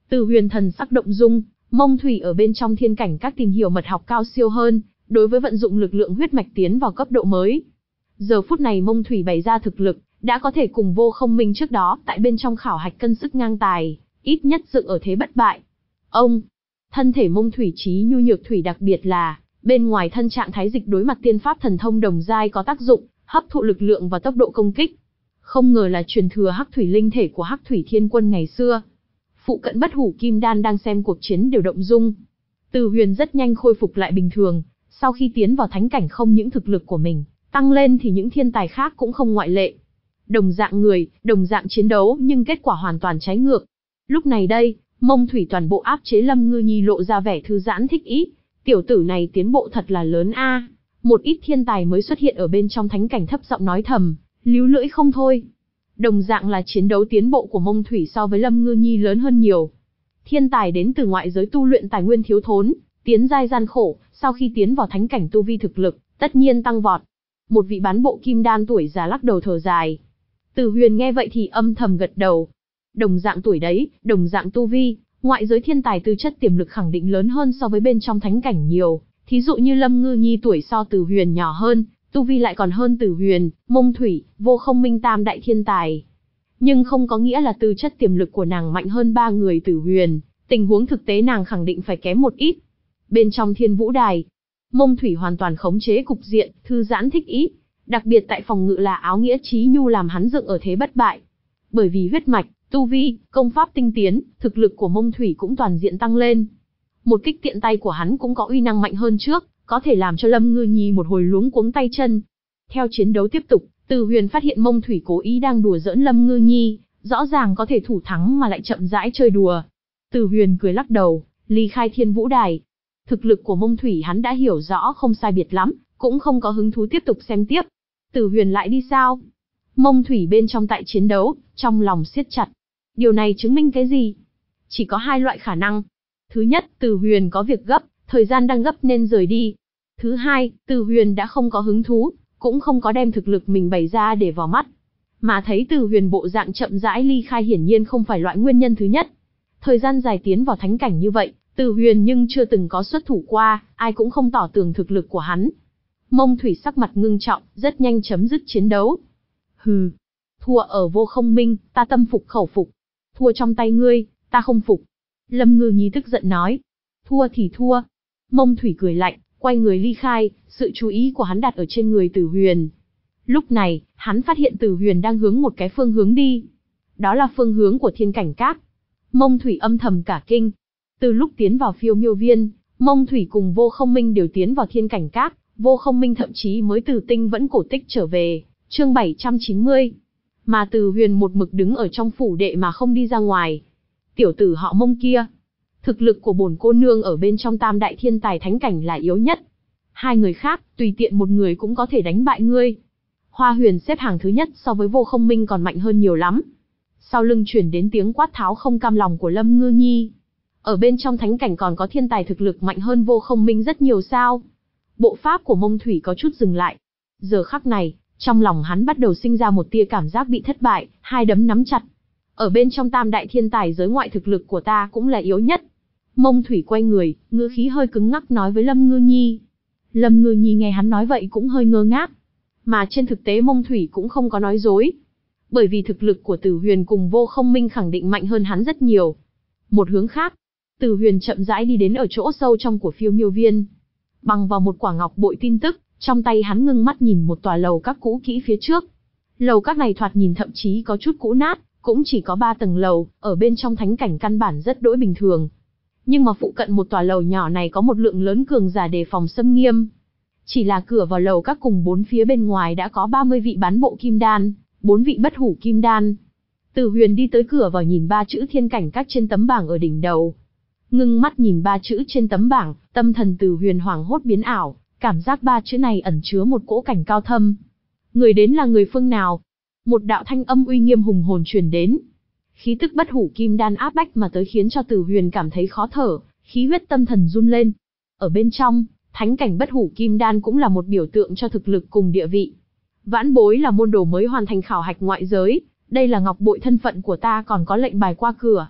Từ Huyền thần sắc động dung, Mông Thủy ở bên trong thiên cảnh các tìm hiểu mật học cao siêu hơn, đối với vận dụng lực lượng huyết mạch tiến vào cấp độ mới. Giờ phút này Mông Thủy bày ra thực lực, đã có thể cùng Vô Không Minh trước đó tại bên trong khảo hạch cân sức ngang tài, ít nhất dựng ở thế bất bại. Ông, thân thể Mông Thủy trí nhu nhược thủy đặc biệt là, bên ngoài thân trạng thái dịch đối mặt tiên pháp thần thông đồng giai có tác dụng, hấp thụ lực lượng và tốc độ công kích. Không ngờ là truyền thừa Hắc Thủy linh thể của Hắc Thủy Thiên Quân ngày xưa. Phụ cận Bất Hủ Kim Đan đang xem cuộc chiến đều động dung. Từ Huyền rất nhanh khôi phục lại bình thường, sau khi tiến vào thánh cảnh không những thực lực của mình tăng lên thì những thiên tài khác cũng không ngoại lệ. Đồng dạng người, đồng dạng chiến đấu nhưng kết quả hoàn toàn trái ngược. Lúc này đây, Mông Thủy toàn bộ áp chế Lâm Ngư Nhi lộ ra vẻ thư giãn thích ý. Tiểu tử này tiến bộ thật là lớn a. Một ít thiên tài mới xuất hiện ở bên trong thánh cảnh thấp giọng nói thầm, líu lưỡi không thôi. Đồng dạng là chiến đấu tiến bộ của Mông Thủy so với Lâm Ngư Nhi lớn hơn nhiều. Thiên tài đến từ ngoại giới tu luyện tài nguyên thiếu thốn, tiến giai gian khổ, sau khi tiến vào thánh cảnh tu vi thực lực, tất nhiên tăng vọt. Một vị bán bộ kim đan tuổi già lắc đầu thở dài. Từ Huyền nghe vậy thì âm thầm gật đầu. Đồng dạng tuổi đấy, đồng dạng tu vi, ngoại giới thiên tài tư chất tiềm lực khẳng định lớn hơn so với bên trong thánh cảnh nhiều. Thí dụ như Lâm Ngư Nhi tuổi so Từ Huyền nhỏ hơn, tu vi lại còn hơn Từ Huyền, Mông Thủy, Vô Không Minh tam đại thiên tài. Nhưng không có nghĩa là tư chất tiềm lực của nàng mạnh hơn ba người Từ Huyền, tình huống thực tế nàng khẳng định phải kém một ít. Bên trong Thiên Vũ Đài, Mông Thủy hoàn toàn khống chế cục diện, thư giãn thích ý. Đặc biệt tại phòng ngự là áo nghĩa chí nhu làm hắn dựng ở thế bất bại. Bởi vì huyết mạch, tu vi, công pháp tinh tiến, thực lực của Mông Thủy cũng toàn diện tăng lên. Một kích tiện tay của hắn cũng có uy năng mạnh hơn trước, có thể làm cho Lâm Ngư Nhi một hồi luống cuống tay chân. Theo chiến đấu tiếp tục, Từ Huyền phát hiện Mông Thủy cố ý đang đùa giỡn Lâm Ngư Nhi, rõ ràng có thể thủ thắng mà lại chậm rãi chơi đùa. Từ Huyền cười lắc đầu, ly khai Thiên Vũ Đài. Thực lực của Mông Thủy hắn đã hiểu rõ không sai biệt lắm, cũng không có hứng thú tiếp tục xem tiếp. Từ Huyền lại đi sao? Mông Thủy bên trong tại chiến đấu, trong lòng siết chặt. Điều này chứng minh cái gì? Chỉ có hai loại khả năng. Thứ nhất, Từ Huyền có việc gấp, thời gian đang gấp nên rời đi. Thứ hai, Từ Huyền đã không có hứng thú, cũng không có đem thực lực mình bày ra để vào mắt. Mà thấy Từ Huyền bộ dạng chậm rãi ly khai hiển nhiên không phải loại nguyên nhân thứ nhất. Thời gian dài tiến vào thánh cảnh như vậy, Từ Huyền nhưng chưa từng có xuất thủ qua, ai cũng không tỏ tường thực lực của hắn. Mông Thủy sắc mặt ngưng trọng, rất nhanh chấm dứt chiến đấu. Hừ, thua ở Vô Không Minh, ta tâm phục khẩu phục. Thua trong tay ngươi, ta không phục. Lâm Ngư Nhi tức giận nói. Thua thì thua. Mông Thủy cười lạnh, quay người ly khai, sự chú ý của hắn đặt ở trên người Từ Huyền. Lúc này, hắn phát hiện Từ Huyền đang hướng một cái phương hướng đi. Đó là phương hướng của Thiên Cảnh Các. Mông Thủy âm thầm cả kinh. Từ lúc tiến vào Phiêu Miêu Viên, Mông Thủy cùng Vô Không Minh đều tiến vào Thiên Cảnh Các. Vô Không Minh thậm chí mới từ Tinh Vẫn cổ tích trở về, chương bảy trăm chín mươi. Mà Từ Huyền một mực đứng ở trong phủ đệ mà không đi ra ngoài. Tiểu tử họ Mông kia, thực lực của bổn cô nương ở bên trong tam đại thiên tài thánh cảnh là yếu nhất. Hai người khác, tùy tiện một người cũng có thể đánh bại ngươi. Hoa Huyền xếp hàng thứ nhất so với Vô Không Minh còn mạnh hơn nhiều lắm. Sau lưng chuyển đến tiếng quát tháo không cam lòng của Lâm Ngư Nhi. Ở bên trong thánh cảnh còn có thiên tài thực lực mạnh hơn Vô Không Minh rất nhiều sao? Bộ pháp của Mông Thủy có chút dừng lại. Giờ khắc này, trong lòng hắn bắt đầu sinh ra một tia cảm giác bị thất bại, hai đấm nắm chặt. Ở bên trong tam đại thiên tài giới ngoại thực lực của ta cũng là yếu nhất. Mông Thủy quay người, ngữ khí hơi cứng ngắc nói với Lâm Ngư Nhi. Lâm Ngư Nhi nghe hắn nói vậy cũng hơi ngơ ngác. Mà trên thực tế Mông Thủy cũng không có nói dối. Bởi vì thực lực của Từ Huyền cùng Vô Không Minh khẳng định mạnh hơn hắn rất nhiều. Một hướng khác, Từ Huyền chậm rãi đi đến ở chỗ sâu trong của Phiêu Miêu Viên. Bằng vào một quả ngọc bội tin tức, trong tay hắn ngưng mắt nhìn một tòa lầu các cũ kỹ phía trước. Lầu các này thoạt nhìn thậm chí có chút cũ nát, cũng chỉ có ba tầng lầu, ở bên trong thánh cảnh căn bản rất đỗi bình thường. Nhưng mà phụ cận một tòa lầu nhỏ này có một lượng lớn cường giả đề phòng xâm nghiêm. Chỉ là cửa vào lầu các cùng bốn phía bên ngoài đã có ba mươi vị bán bộ kim đan, bốn vị bất hủ kim đan. Từ Huyền đi tới cửa vào nhìn ba chữ Thiên Cảnh Các trên tấm bảng ở đỉnh đầu. Ngưng mắt nhìn ba chữ trên tấm bảng, tâm thần Từ Huyền hoảng hốt biến ảo, cảm giác ba chữ này ẩn chứa một cỗ cảnh cao thâm. Người đến là người phương nào? Một đạo thanh âm uy nghiêm hùng hồn truyền đến. Khí tức bất hủ kim đan áp bách mà tới khiến cho Từ Huyền cảm thấy khó thở, khí huyết tâm thần run lên. Ở bên trong, thánh cảnh bất hủ kim đan cũng là một biểu tượng cho thực lực cùng địa vị. Vãn bối là môn đồ mới hoàn thành khảo hạch ngoại giới, đây là ngọc bội thân phận của ta còn có lệnh bài qua cửa.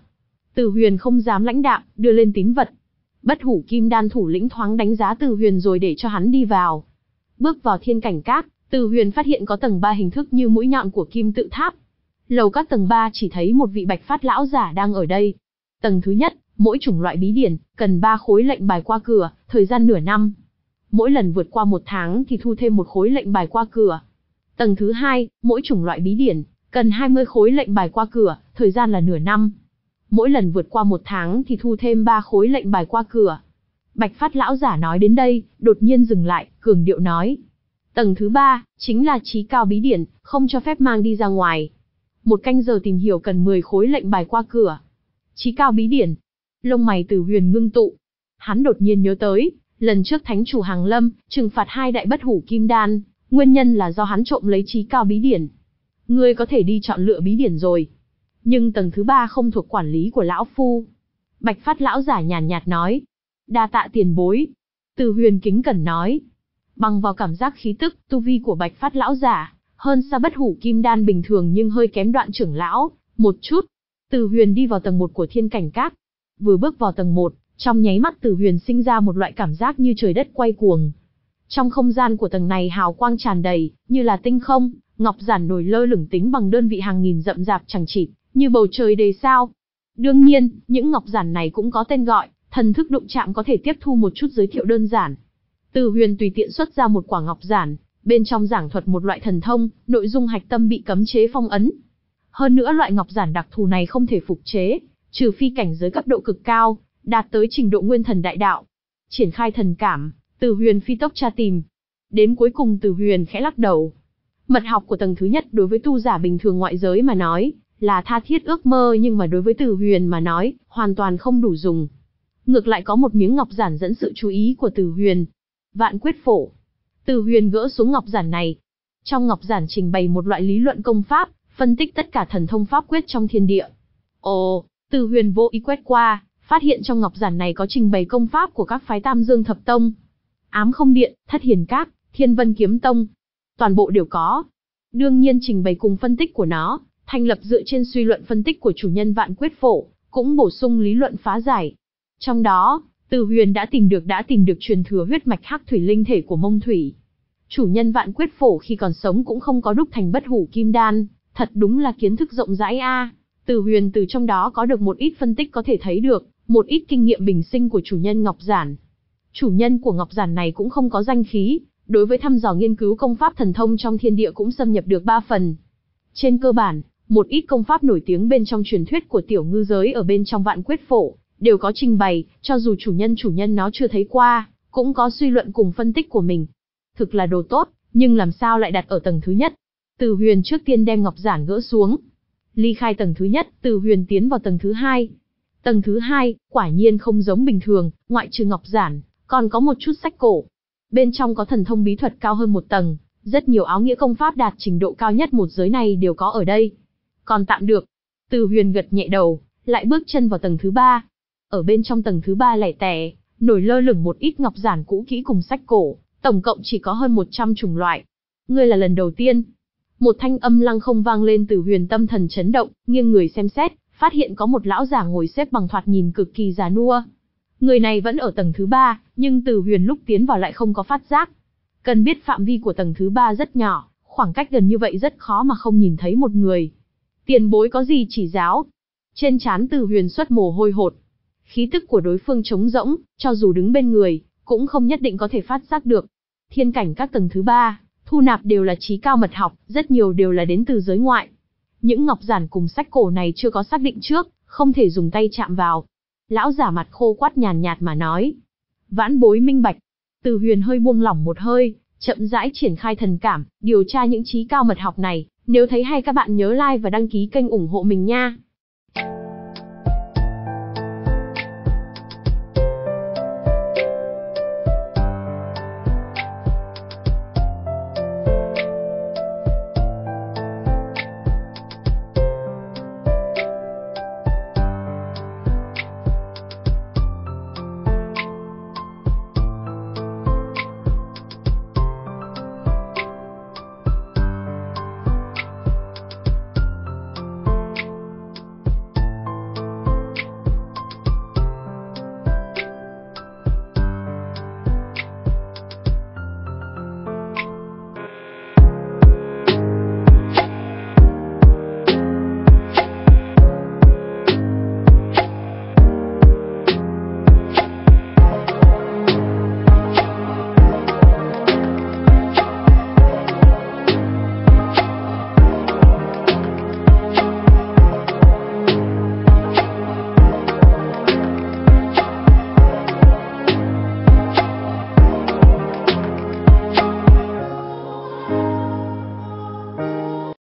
Từ Huyền không dám lãnh đạm, đưa lên tín vật. Bất hủ kim đan thủ lĩnh thoáng đánh giá Từ Huyền rồi để cho hắn đi vào. Bước vào thiên cảnh các, Từ Huyền phát hiện có tầng ba hình thức như mũi nhọn của kim tự tháp. Lầu các tầng ba chỉ thấy một vị bạch phát lão giả đang ở đây. Tầng thứ nhất, mỗi chủng loại bí điển, cần ba khối lệnh bài qua cửa, thời gian nửa năm. Mỗi lần vượt qua một tháng thì thu thêm một khối lệnh bài qua cửa. Tầng thứ hai, mỗi chủng loại bí điển, cần hai mươi khối lệnh bài qua cửa, thời gian là nửa năm. Mỗi lần vượt qua một tháng thì thu thêm ba khối lệnh bài qua cửa. Bạch phát lão giả nói đến đây, đột nhiên dừng lại, cường điệu nói. Tầng thứ ba, chính là chí cao bí điển, không cho phép mang đi ra ngoài. Một canh giờ tìm hiểu cần mười khối lệnh bài qua cửa. Chí cao bí điển. Lông mày Từ Huyền ngưng tụ. Hắn đột nhiên nhớ tới, lần trước thánh chủ Hàng Lâm, trừng phạt hai đại bất hủ kim đan, nguyên nhân là do hắn trộm lấy chí cao bí điển. Ngươi có thể đi chọn lựa bí điển rồi. Nhưng tầng thứ ba không thuộc quản lý của lão phu. Bạch phát lão giả nhàn nhạt nói. Đa tạ tiền bối. Từ Huyền kính cẩn nói. Bằng vào cảm giác khí tức, tu vi của bạch phát lão giả, hơn xa bất hủ kim đan bình thường nhưng hơi kém đoạn trưởng lão, một chút. Từ Huyền đi vào tầng một của thiên cảnh các. Vừa bước vào tầng một, trong nháy mắt Từ Huyền sinh ra một loại cảm giác như trời đất quay cuồng. Trong không gian của tầng này hào quang tràn đầy, như là tinh không, ngọc giản nổi lơ lửng tính bằng đơn vị hàng nghìn rậm rạp chằng chịt, như bầu trời đầy sao. Đương nhiên, những ngọc giản này cũng có tên gọi, thần thức đụng chạm có thể tiếp thu một chút giới thiệu đơn giản. Từ Huyền tùy tiện xuất ra một quả ngọc giản, bên trong giảng thuật một loại thần thông, nội dung hạch tâm bị cấm chế phong ấn. Hơn nữa loại ngọc giản đặc thù này không thể phục chế, trừ phi cảnh giới cấp độ cực cao, đạt tới trình độ nguyên thần đại đạo. Triển khai thần cảm, Từ Huyền phi tốc tra tìm. Đến cuối cùng Từ Huyền khẽ lắc đầu. Mật học của tầng thứ nhất đối với tu giả bình thường ngoại giới mà nói, là tha thiết ước mơ, nhưng mà đối với Từ Huyền mà nói, hoàn toàn không đủ dùng. Ngược lại có một miếng ngọc giản dẫn sự chú ý của Từ Huyền. Vạn quyết phổ. Từ Huyền gỡ xuống ngọc giản này. Trong ngọc giản trình bày một loại lý luận công pháp, phân tích tất cả thần thông pháp quyết trong thiên địa. Ồ, Từ Huyền vô ý quét qua, phát hiện trong ngọc giản này có trình bày công pháp của các phái Tam Dương Thập Tông, Ám Không Điện, Thất Hiền Các, Thiên Vân Kiếm Tông. Toàn bộ đều có. Đương nhiên trình bày cùng phân tích của nó, thành lập dựa trên suy luận phân tích của chủ nhân Vạn Quyết Phổ, cũng bổ sung lý luận phá giải. Trong đó, Từ Huyền đã tìm được đã tìm được truyền thừa huyết mạch hắc thủy linh thể của Mông Thủy. Chủ nhân Vạn Quyết Phổ khi còn sống cũng không có đúc thành bất hủ kim đan, thật đúng là kiến thức rộng rãi a. À. Từ Huyền từ trong đó có được một ít phân tích có thể thấy được, một ít kinh nghiệm bình sinh của chủ nhân Ngọc Giản. Chủ nhân của Ngọc Giản này cũng không có danh khí, đối với thăm dò nghiên cứu công pháp thần thông trong thiên địa cũng xâm nhập được ba phần. Trên cơ bản, một ít công pháp nổi tiếng bên trong truyền thuyết của tiểu ngư giới ở bên trong Vạn Quyết Phổ, đều có trình bày, cho dù chủ nhân chủ nhân nó chưa thấy qua, cũng có suy luận cùng phân tích của mình. Thực là đồ tốt, nhưng làm sao lại đặt ở tầng thứ nhất? Từ Huyền trước tiên đem ngọc giản gỡ xuống. Ly khai tầng thứ nhất, Từ Huyền tiến vào tầng thứ hai. Tầng thứ hai, quả nhiên không giống bình thường, ngoại trừ ngọc giản, còn có một chút sách cổ. Bên trong có thần thông bí thuật cao hơn một tầng, rất nhiều áo nghĩa công pháp đạt trình độ cao nhất một giới này đều có ở đây. Còn tạm được. Từ Huyền gật nhẹ đầu, lại bước chân vào tầng thứ ba. Ở bên trong tầng thứ ba lẻ tẻ, nổi lơ lửng một ít ngọc giản cũ kỹ cùng sách cổ, tổng cộng chỉ có hơn một trăm chủng loại. Ngươi là lần đầu tiên. Một thanh âm lăng không vang lên. Từ Huyền tâm thần chấn động, nghiêng người xem xét, phát hiện có một lão giả ngồi xếp bằng thoạt nhìn cực kỳ già nua. Người này vẫn ở tầng thứ ba, nhưng Từ Huyền lúc tiến vào lại không có phát giác. Cần biết phạm vi của tầng thứ ba rất nhỏ, khoảng cách gần như vậy rất khó mà không nhìn thấy một người. Tiền bối có gì chỉ giáo? Trên trán Từ Huyền xuất mồ hôi hột. Khí tức của đối phương trống rỗng, cho dù đứng bên người, cũng không nhất định có thể phát giác được. Thiên cảnh các tầng thứ ba, thu nạp đều là chí cao mật học, rất nhiều đều là đến từ giới ngoại. Những ngọc giản cùng sách cổ này chưa có xác định trước, không thể dùng tay chạm vào. Lão giả mặt khô quắt nhàn nhạt mà nói. Vãn bối minh bạch. Từ Huyền hơi buông lỏng một hơi, chậm rãi triển khai thần cảm, điều tra những chí cao mật học này. Nếu thấy hay các bạn nhớ like và đăng ký kênh ủng hộ mình nha.